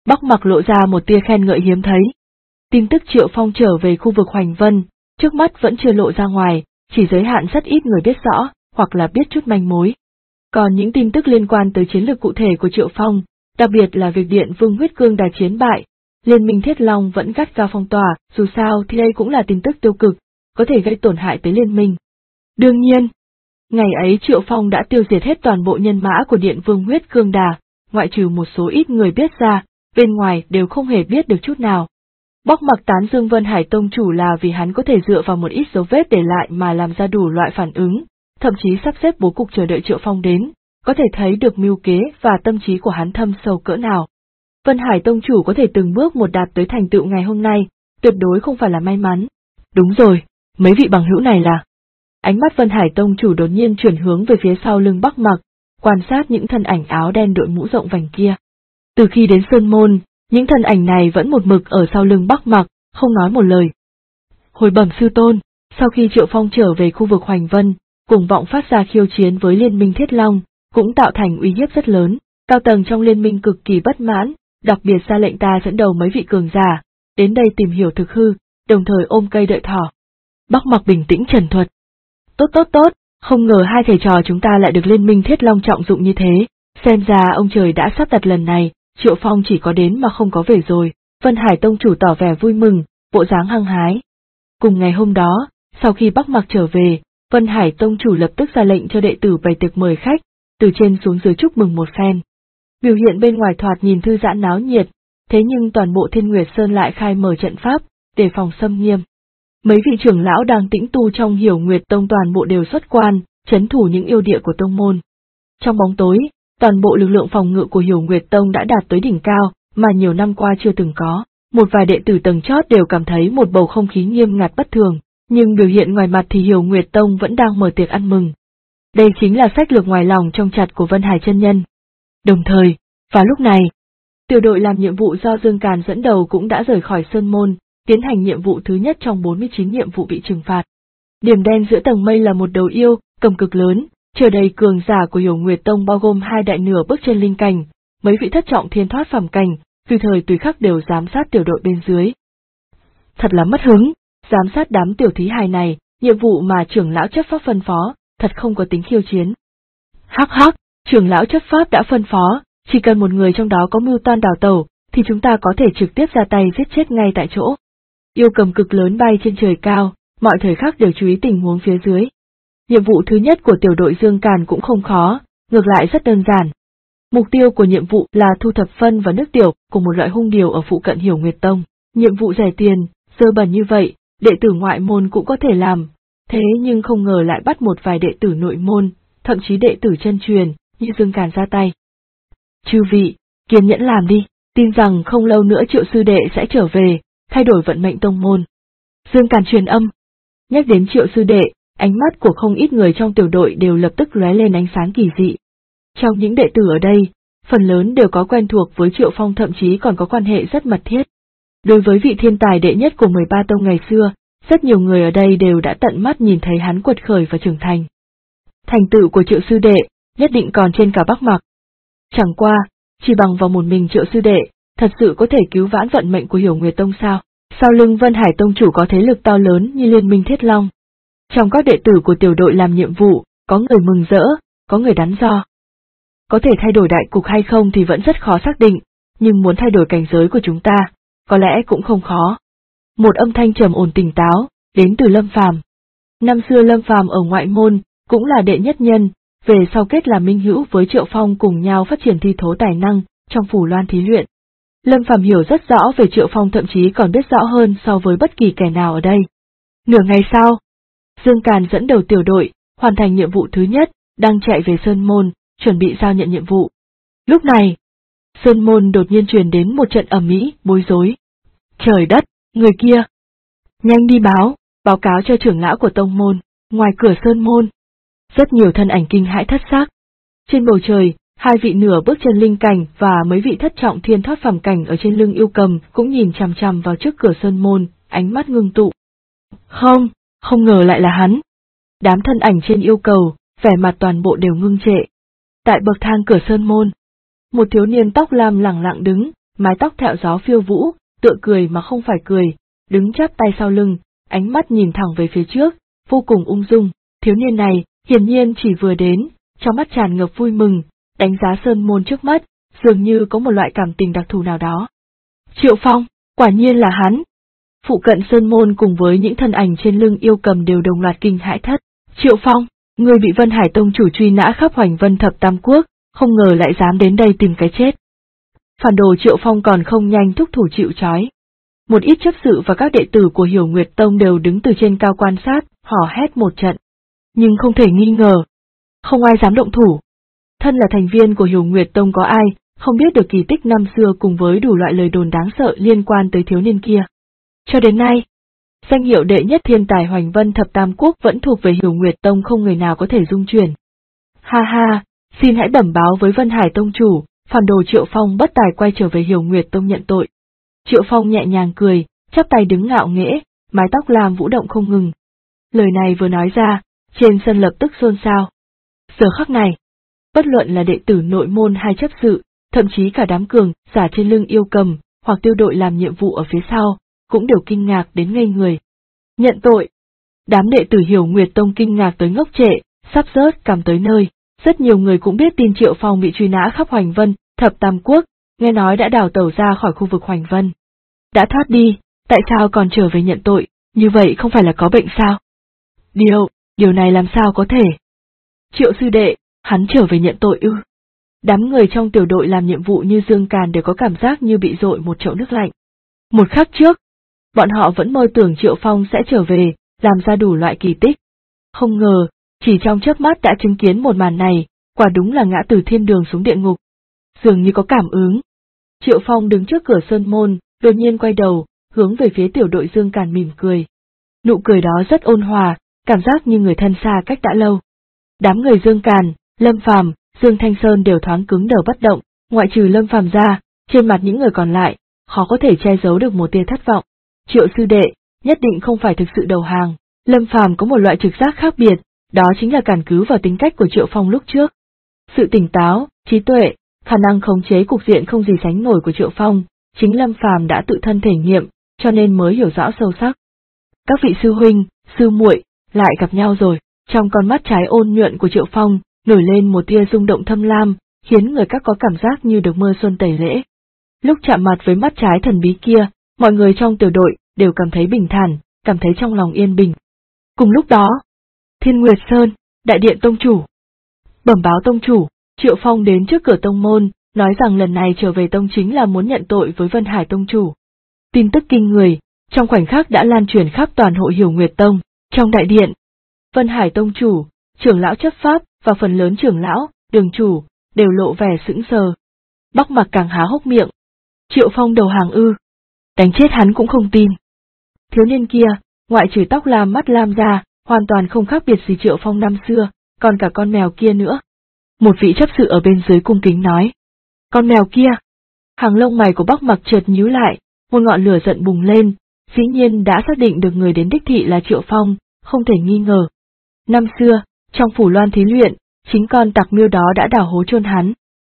Bắc Mặc lộ ra một tia khen ngợi hiếm thấy. Tin tức Triệu Phong trở về khu vực Hoành Vân, trước mắt vẫn chưa lộ ra ngoài, chỉ giới hạn rất ít người biết rõ, hoặc là biết chút manh mối. Còn những tin tức liên quan tới chiến lược cụ thể của Triệu Phong, đặc biệt là việc Điện Vương Huyết Cương Đà chiến bại, Liên minh Thiết Long vẫn gắt gao phong tỏa, dù sao thì đây cũng là tin tức tiêu cực, có thể gây tổn hại tới liên minh. Đương nhiên, ngày ấy Triệu Phong đã tiêu diệt hết toàn bộ nhân mã của Điện Vương Huyết Cương Đà, ngoại trừ một số ít người biết ra, bên ngoài đều không hề biết được chút nào. Bắc Mặc tán dương Vân Hải Tông chủ là vì hắn có thể dựa vào một ít dấu vết để lại mà làm ra đủ loại phản ứng, thậm chí sắp xếp bố cục chờ đợi Triệu Phong đến, có thể thấy được mưu kế và tâm trí của hắn thâm sâu cỡ nào. Vân Hải Tông chủ có thể từng bước một đạt tới thành tựu ngày hôm nay, tuyệt đối không phải là may mắn. Đúng rồi, mấy vị bằng hữu này là... Ánh mắt Vân Hải Tông chủ đột nhiên chuyển hướng về phía sau lưng Bắc Mặc, quan sát những thân ảnh áo đen đội mũ rộng vành kia. Từ khi đến Sơn Môn, những thân ảnh này vẫn một mực ở sau lưng Bắc Mặc, không nói một lời. Hồi bẩm sư tôn, sau khi Triệu Phong trở về khu vực Hoành Vân, cùng vọng phát ra khiêu chiến với Liên minh Thiết Long, cũng tạo thành uy hiếp rất lớn, cao tầng trong liên minh cực kỳ bất mãn, đặc biệt ra lệnh ta dẫn đầu mấy vị cường giả, đến đây tìm hiểu thực hư, đồng thời ôm cây đợi thỏ. Bắc Mặc bình tĩnh trần thuật. Tốt, không ngờ hai thầy trò chúng ta lại được Liên minh Thiết Long trọng dụng như thế, xem ra ông trời đã sắp đặt lần này, Triệu Phong chỉ có đến mà không có về rồi. Vân Hải Tông chủ tỏ vẻ vui mừng, bộ dáng hăng hái. Cùng ngày hôm đó, sau khi Bắc Mặc trở về, Vân Hải Tông chủ lập tức ra lệnh cho đệ tử bày tiệc mời khách, từ trên xuống dưới chúc mừng một phen. Biểu hiện bên ngoài thoạt nhìn thư giãn náo nhiệt, thế nhưng toàn bộ Thiên Nguyệt Sơn lại khai mở trận pháp, đề phòng xâm nghiêm. Mấy vị trưởng lão đang tĩnh tu trong Hiểu Nguyệt Tông toàn bộ đều xuất quan, trấn thủ những yêu địa của tông môn. Trong bóng tối, toàn bộ lực lượng phòng ngự của Hiểu Nguyệt Tông đã đạt tới đỉnh cao, mà nhiều năm qua chưa từng có. Một vài đệ tử tầng chót đều cảm thấy một bầu không khí nghiêm ngặt bất thường, nhưng biểu hiện ngoài mặt thì Hiểu Nguyệt Tông vẫn đang mở tiệc ăn mừng. Đây chính là sách lược ngoài lòng trong chặt của Vân Hải chân nhân. Đồng thời, vào lúc này, tiểu đội làm nhiệm vụ do Dương Càn dẫn đầu cũng đã rời khỏi Sơn Môn, tiến hành nhiệm vụ thứ nhất trong 49 nhiệm vụ bị trừng phạt. Điểm đen giữa tầng mây là một đầu yêu, cầm cực lớn, chờ đầy cường giả của Hiểu Nguyệt Tông bao gồm hai đại nửa bước chân linh cảnh, mấy vị thất trọng thiên thoát phàm cảnh, tùy thời tùy khắc đều giám sát tiểu đội bên dưới. Thật là mất hứng, giám sát đám tiểu thí hài này, nhiệm vụ mà trưởng lão chấp pháp phân phó, thật không có tính khiêu chiến. Hắc, trưởng lão chấp pháp đã phân phó, chỉ cần một người trong đó có mưu toan đào tẩu, thì chúng ta có thể trực tiếp ra tay giết chết ngay tại chỗ. Yêu cầm cực lớn bay trên trời cao, mọi thời khắc đều chú ý tình huống phía dưới. Nhiệm vụ thứ nhất của tiểu đội Dương Càn cũng không khó, ngược lại rất đơn giản. Mục tiêu của nhiệm vụ là thu thập phân và nước tiểu của một loại hung điều ở phụ cận Hiểu Nguyệt Tông. Nhiệm vụ rẻ tiền, dơ bẩn như vậy, đệ tử ngoại môn cũng có thể làm, thế nhưng không ngờ lại bắt một vài đệ tử nội môn, thậm chí đệ tử chân truyền, như Dương Càn ra tay. Chư vị, kiên nhẫn làm đi, tin rằng không lâu nữa Triệu sư đệ sẽ trở về, thay đổi vận mệnh tông môn. Dương Càn truyền âm. Nhắc đến Triệu sư đệ, ánh mắt của không ít người trong tiểu đội đều lập tức lóe lên ánh sáng kỳ dị. Trong những đệ tử ở đây, phần lớn đều có quen thuộc với Triệu Phong, thậm chí còn có quan hệ rất mật thiết. Đối với vị thiên tài đệ nhất của 13 tông ngày xưa, rất nhiều người ở đây đều đã tận mắt nhìn thấy hắn quật khởi và trưởng thành. Thành tựu của Triệu sư đệ, nhất định còn trên cả Bắc Mặc. Chẳng qua, chỉ bằng vào một mình Triệu sư đệ, thật sự có thể cứu vãn vận mệnh của Hiểu Nguyệt Tông sao? Sau lưng Vân Hải Tông chủ có thế lực to lớn như Liên minh Thiết Long. Trong các đệ tử của tiểu đội làm nhiệm vụ, có người mừng rỡ, có người đắn đo. Có thể thay đổi đại cục hay không thì vẫn rất khó xác định, nhưng muốn thay đổi cảnh giới của chúng ta, có lẽ cũng không khó. Một âm thanh trầm ổn tỉnh táo, đến từ Lâm Phàm. Năm xưa Lâm Phàm ở ngoại môn, cũng là đệ nhất nhân, về sau kết là minh hữu với Triệu Phong, cùng nhau phát triển thi thố tài năng, trong phủ loan thí luyện. Lâm Phàm hiểu rất rõ về Triệu Phong, thậm chí còn biết rõ hơn so với bất kỳ kẻ nào ở đây. Nửa ngày sau, Dương Càn dẫn đầu tiểu đội, hoàn thành nhiệm vụ thứ nhất, đang chạy về Sơn Môn, chuẩn bị giao nhận nhiệm vụ. Lúc này, Sơn Môn đột nhiên truyền đến một trận ầm ĩ, bối rối. Trời đất, người kia! Nhanh đi báo cáo cho trưởng lão của tông môn, ngoài cửa Sơn Môn. Rất nhiều thân ảnh kinh hãi thất xác. Trên bầu trời, hai vị nửa bước chân linh cảnh và mấy vị thất trọng thiên thoát phàm cảnh ở trên lưng yêu cầm cũng nhìn chằm chằm vào trước cửa Sơn Môn, ánh mắt ngưng tụ. Không ngờ lại là hắn. Đám thân ảnh trên yêu cầu, vẻ mặt toàn bộ đều ngưng trệ. Tại bậc thang cửa Sơn Môn, một thiếu niên tóc lam lẳng lặng đứng, mái tóc thẹo gió phiêu vũ, tựa cười mà không phải cười, đứng chắp tay sau lưng, ánh mắt nhìn thẳng về phía trước, vô cùng ung dung. Thiếu niên này, hiển nhiên chỉ vừa đến, trong mắt tràn ngập vui mừng, đánh giá sơn môn trước mắt, dường như có một loại cảm tình đặc thù nào đó. Triệu Phong, quả nhiên là hắn. Phụ cận sơn môn cùng với những thân ảnh trên lưng yêu cầm đều đồng loạt kinh hãi thất. Triệu Phong, người bị Vân Hải Tông chủ truy nã khắp Hoành Vân Thập Tam Quốc, không ngờ lại dám đến đây tìm cái chết. Phản đồ Triệu Phong còn không nhanh thúc thủ chịu trói. Một ít chấp sự và các đệ tử của Hiểu Nguyệt Tông đều đứng từ trên cao quan sát, hò hét một trận. Nhưng không thể nghi ngờ, không ai dám động thủ. Thân là thành viên của Hiểu Nguyệt Tông có ai không biết được kỳ tích năm xưa cùng với đủ loại lời đồn đáng sợ liên quan tới thiếu niên kia. Cho đến nay, danh hiệu đệ nhất thiên tài Hoành Vân Thập Tam Quốc vẫn thuộc về Hiểu Nguyệt Tông, không người nào có thể dung chuyển. Ha ha, xin hãy bẩm báo với Vân Hải Tông chủ, phản đồ Triệu Phong bất tài quay trở về Hiểu Nguyệt Tông nhận tội. Triệu Phong nhẹ nhàng cười, chắp tay đứng ngạo nghễ, mái tóc lam vũ động không ngừng. Lời này vừa nói ra, trên sân lập tức xôn xao. Giờ khắc này, bất luận là đệ tử nội môn hay chấp sự, thậm chí cả đám cường giả trên lưng yêu cầm, hoặc tiêu đội làm nhiệm vụ ở phía sau, cũng đều kinh ngạc đến ngây người. Nhận tội. Đám đệ tử Hiểu Nguyệt Tông kinh ngạc tới ngốc trệ, sắp rớt cằm tới nơi. Rất nhiều người cũng biết tin Triệu Phong bị truy nã khắp Hoành Vân Thập Tam Quốc, nghe nói đã đào tẩu ra khỏi khu vực Hoành Vân. Đã thoát đi, tại sao còn trở về nhận tội, như vậy không phải là có bệnh sao? Điều này làm sao có thể? Triệu sư đệ, hắn trở về nhận tội ư? Đám người trong tiểu đội làm nhiệm vụ như Dương Càn đều có cảm giác như bị dội một chậu nước lạnh. Một khắc trước, bọn họ vẫn mơ tưởng Triệu Phong sẽ trở về, làm ra đủ loại kỳ tích. Không ngờ, chỉ trong chớp mắt đã chứng kiến một màn này, quả đúng là ngã từ thiên đường xuống địa ngục. Dường như có cảm ứng. Triệu Phong đứng trước cửa sơn môn, đột nhiên quay đầu, hướng về phía tiểu đội Dương Càn mỉm cười. Nụ cười đó rất ôn hòa, cảm giác như người thân xa cách đã lâu. Đám người Dương Càn, Lâm Phàm, Dương Thanh Sơn đều thoáng cứng đờ bất động, ngoại trừ Lâm Phàm ra, trên mặt những người còn lại, khó có thể che giấu được một tia thất vọng. Triệu sư đệ, nhất định không phải thực sự đầu hàng. Lâm Phàm có một loại trực giác khác biệt, đó chính là căn cứ vào tính cách của Triệu Phong lúc trước. Sự tỉnh táo, trí tuệ, khả năng khống chế cục diện không gì sánh nổi của Triệu Phong, chính Lâm Phàm đã tự thân thể nghiệm, cho nên mới hiểu rõ sâu sắc. Các vị sư huynh, sư muội lại gặp nhau rồi. Trong con mắt trái ôn nhuận của Triệu Phong, nổi lên một tia rung động thâm lam, khiến người các có cảm giác như được mưa xuân tẩy lễ. Lúc chạm mặt với mắt trái thần bí kia, mọi người trong tiểu đội đều cảm thấy bình thản, cảm thấy trong lòng yên bình. Cùng lúc đó, Thiên Nguyệt Sơn, đại điện tông chủ. Bẩm báo tông chủ, Triệu Phong đến trước cửa tông môn, nói rằng lần này trở về tông chính là muốn nhận tội với Vân Hải tông chủ. Tin tức kinh người, trong khoảnh khắc đã lan truyền khắp toàn hội Hiểu Nguyệt Tông. Trong đại điện, Vân Hải tông chủ, trưởng lão chấp pháp và phần lớn trưởng lão, đường chủ, đều lộ vẻ sững sờ. Bắc Mặc càng há hốc miệng. Triệu Phong đầu hàng ư? Đánh chết hắn cũng không tin. Thiếu niên kia, ngoại trừ tóc lam mắt lam ra, hoàn toàn không khác biệt gì Triệu Phong năm xưa, còn cả con mèo kia nữa. Một vị chấp sự ở bên dưới cung kính nói. Con mèo kia? Hàng lông mày của Bắc Mặc chợt nhíu lại, một ngọn lửa giận bùng lên, dĩ nhiên đã xác định được người đến đích thị là Triệu Phong, không thể nghi ngờ. Năm xưa, trong phủ Loan thí luyện, chính con tặc miêu đó đã đào hố chôn hắn.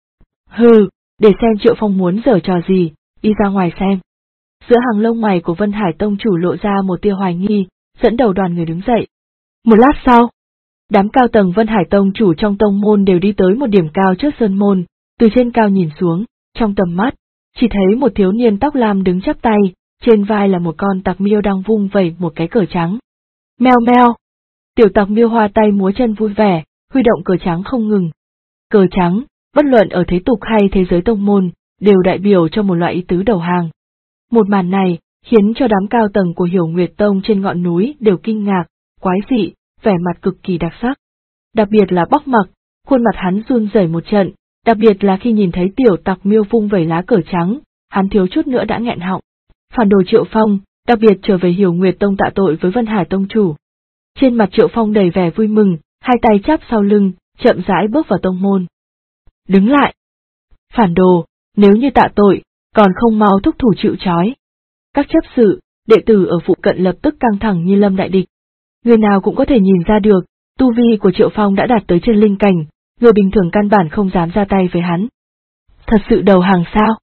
Hừ, để xem Triệu Phong muốn giở trò gì, đi ra ngoài xem. Giữa hàng lông mày của Vân Hải tông chủ lộ ra một tia hoài nghi, dẫn đầu đoàn người đứng dậy. Một lát sau, đám cao tầng Vân Hải tông chủ trong tông môn đều đi tới một điểm cao trước sơn môn, từ trên cao nhìn xuống, trong tầm mắt, chỉ thấy một thiếu niên tóc lam đứng chắp tay, trên vai là một con tặc miêu đang vung vẩy một cái cờ trắng. Meo meo! Tiểu tặc miêu hoa tay múa chân vui vẻ, huy động cờ trắng không ngừng. Cờ trắng, bất luận ở thế tục hay thế giới tông môn, đều đại biểu cho một loại ý tứ đầu hàng. Một màn này, khiến cho đám cao tầng của Hiểu Nguyệt Tông trên ngọn núi đều kinh ngạc, quái dị, vẻ mặt cực kỳ đặc sắc. Đặc biệt là Bắc Mặc, khuôn mặt hắn run rẩy một trận, đặc biệt là khi nhìn thấy tiểu tặc miêu vung vẩy lá cờ trắng, hắn thiếu chút nữa đã nghẹn họng. Phản đồ Triệu Phong, đặc biệt trở về Hiểu Nguyệt Tông tạ tội với Vân Hải tông chủ. Trên mặt Triệu Phong đầy vẻ vui mừng, hai tay chắp sau lưng, chậm rãi bước vào tông môn. Đứng lại! Phản đồ, nếu như tạ tội, còn không mau thúc thủ chịu trói. Các chấp sự, đệ tử ở phụ cận lập tức căng thẳng như lâm đại địch. Người nào cũng có thể nhìn ra được, tu vi của Triệu Phong đã đạt tới chân linh cảnh, người bình thường căn bản không dám ra tay với hắn. Thật sự đầu hàng sao?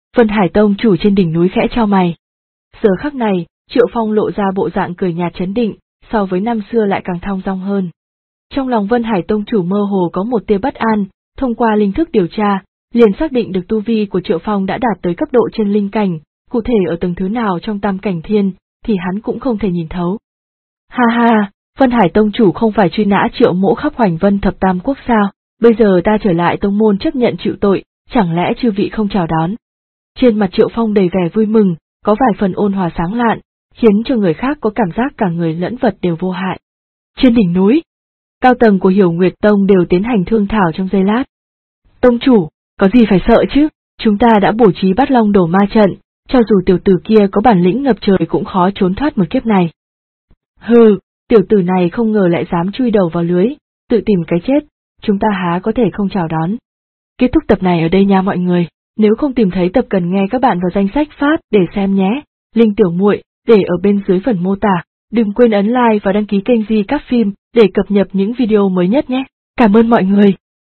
Vân Hải tông chủ trên đỉnh núi khẽ chau mày. Giờ khắc này, Triệu Phong lộ ra bộ dạng cười nhạt trấn định, so với năm xưa lại càng thong dong hơn. Trong lòng Vân Hải tông chủ mơ hồ có một tia bất an, thông qua linh thức điều tra, liền xác định được tu vi của Triệu Phong đã đạt tới cấp độ trên linh cảnh, cụ thể ở tầng thứ nào trong tam cảnh thiên, thì hắn cũng không thể nhìn thấu. Ha ha, Vân Hải tông chủ không phải truy nã Triệu Mỗ khắp Hoành Vân thập tam quốc sao, bây giờ ta trở lại tông môn chấp nhận chịu tội, chẳng lẽ chư vị không chào đón? Trên mặt Triệu Phong đầy vẻ vui mừng, có vài phần ôn hòa sáng lạn, khiến cho người khác có cảm giác cả người lẫn vật đều vô hại. Trên đỉnh núi, cao tầng của Hiểu Nguyệt Tông đều tiến hành thương thảo trong giây lát. Tông chủ, có gì phải sợ chứ, chúng ta đã bố trí Bát Long Đổ Ma trận, cho dù tiểu tử kia có bản lĩnh ngập trời cũng khó trốn thoát một kiếp này. Hừ, tiểu tử này không ngờ lại dám chui đầu vào lưới, tự tìm cái chết, chúng ta há có thể không chào đón. Kết thúc tập này ở đây nha mọi người, nếu không tìm thấy tập cần nghe các bạn vào danh sách phát để xem nhé, link tiểu muội để ở bên dưới phần mô tả, đừng quên ấn like và đăng ký kênh Di Các Phim để cập nhật những video mới nhất nhé. Cảm ơn mọi người.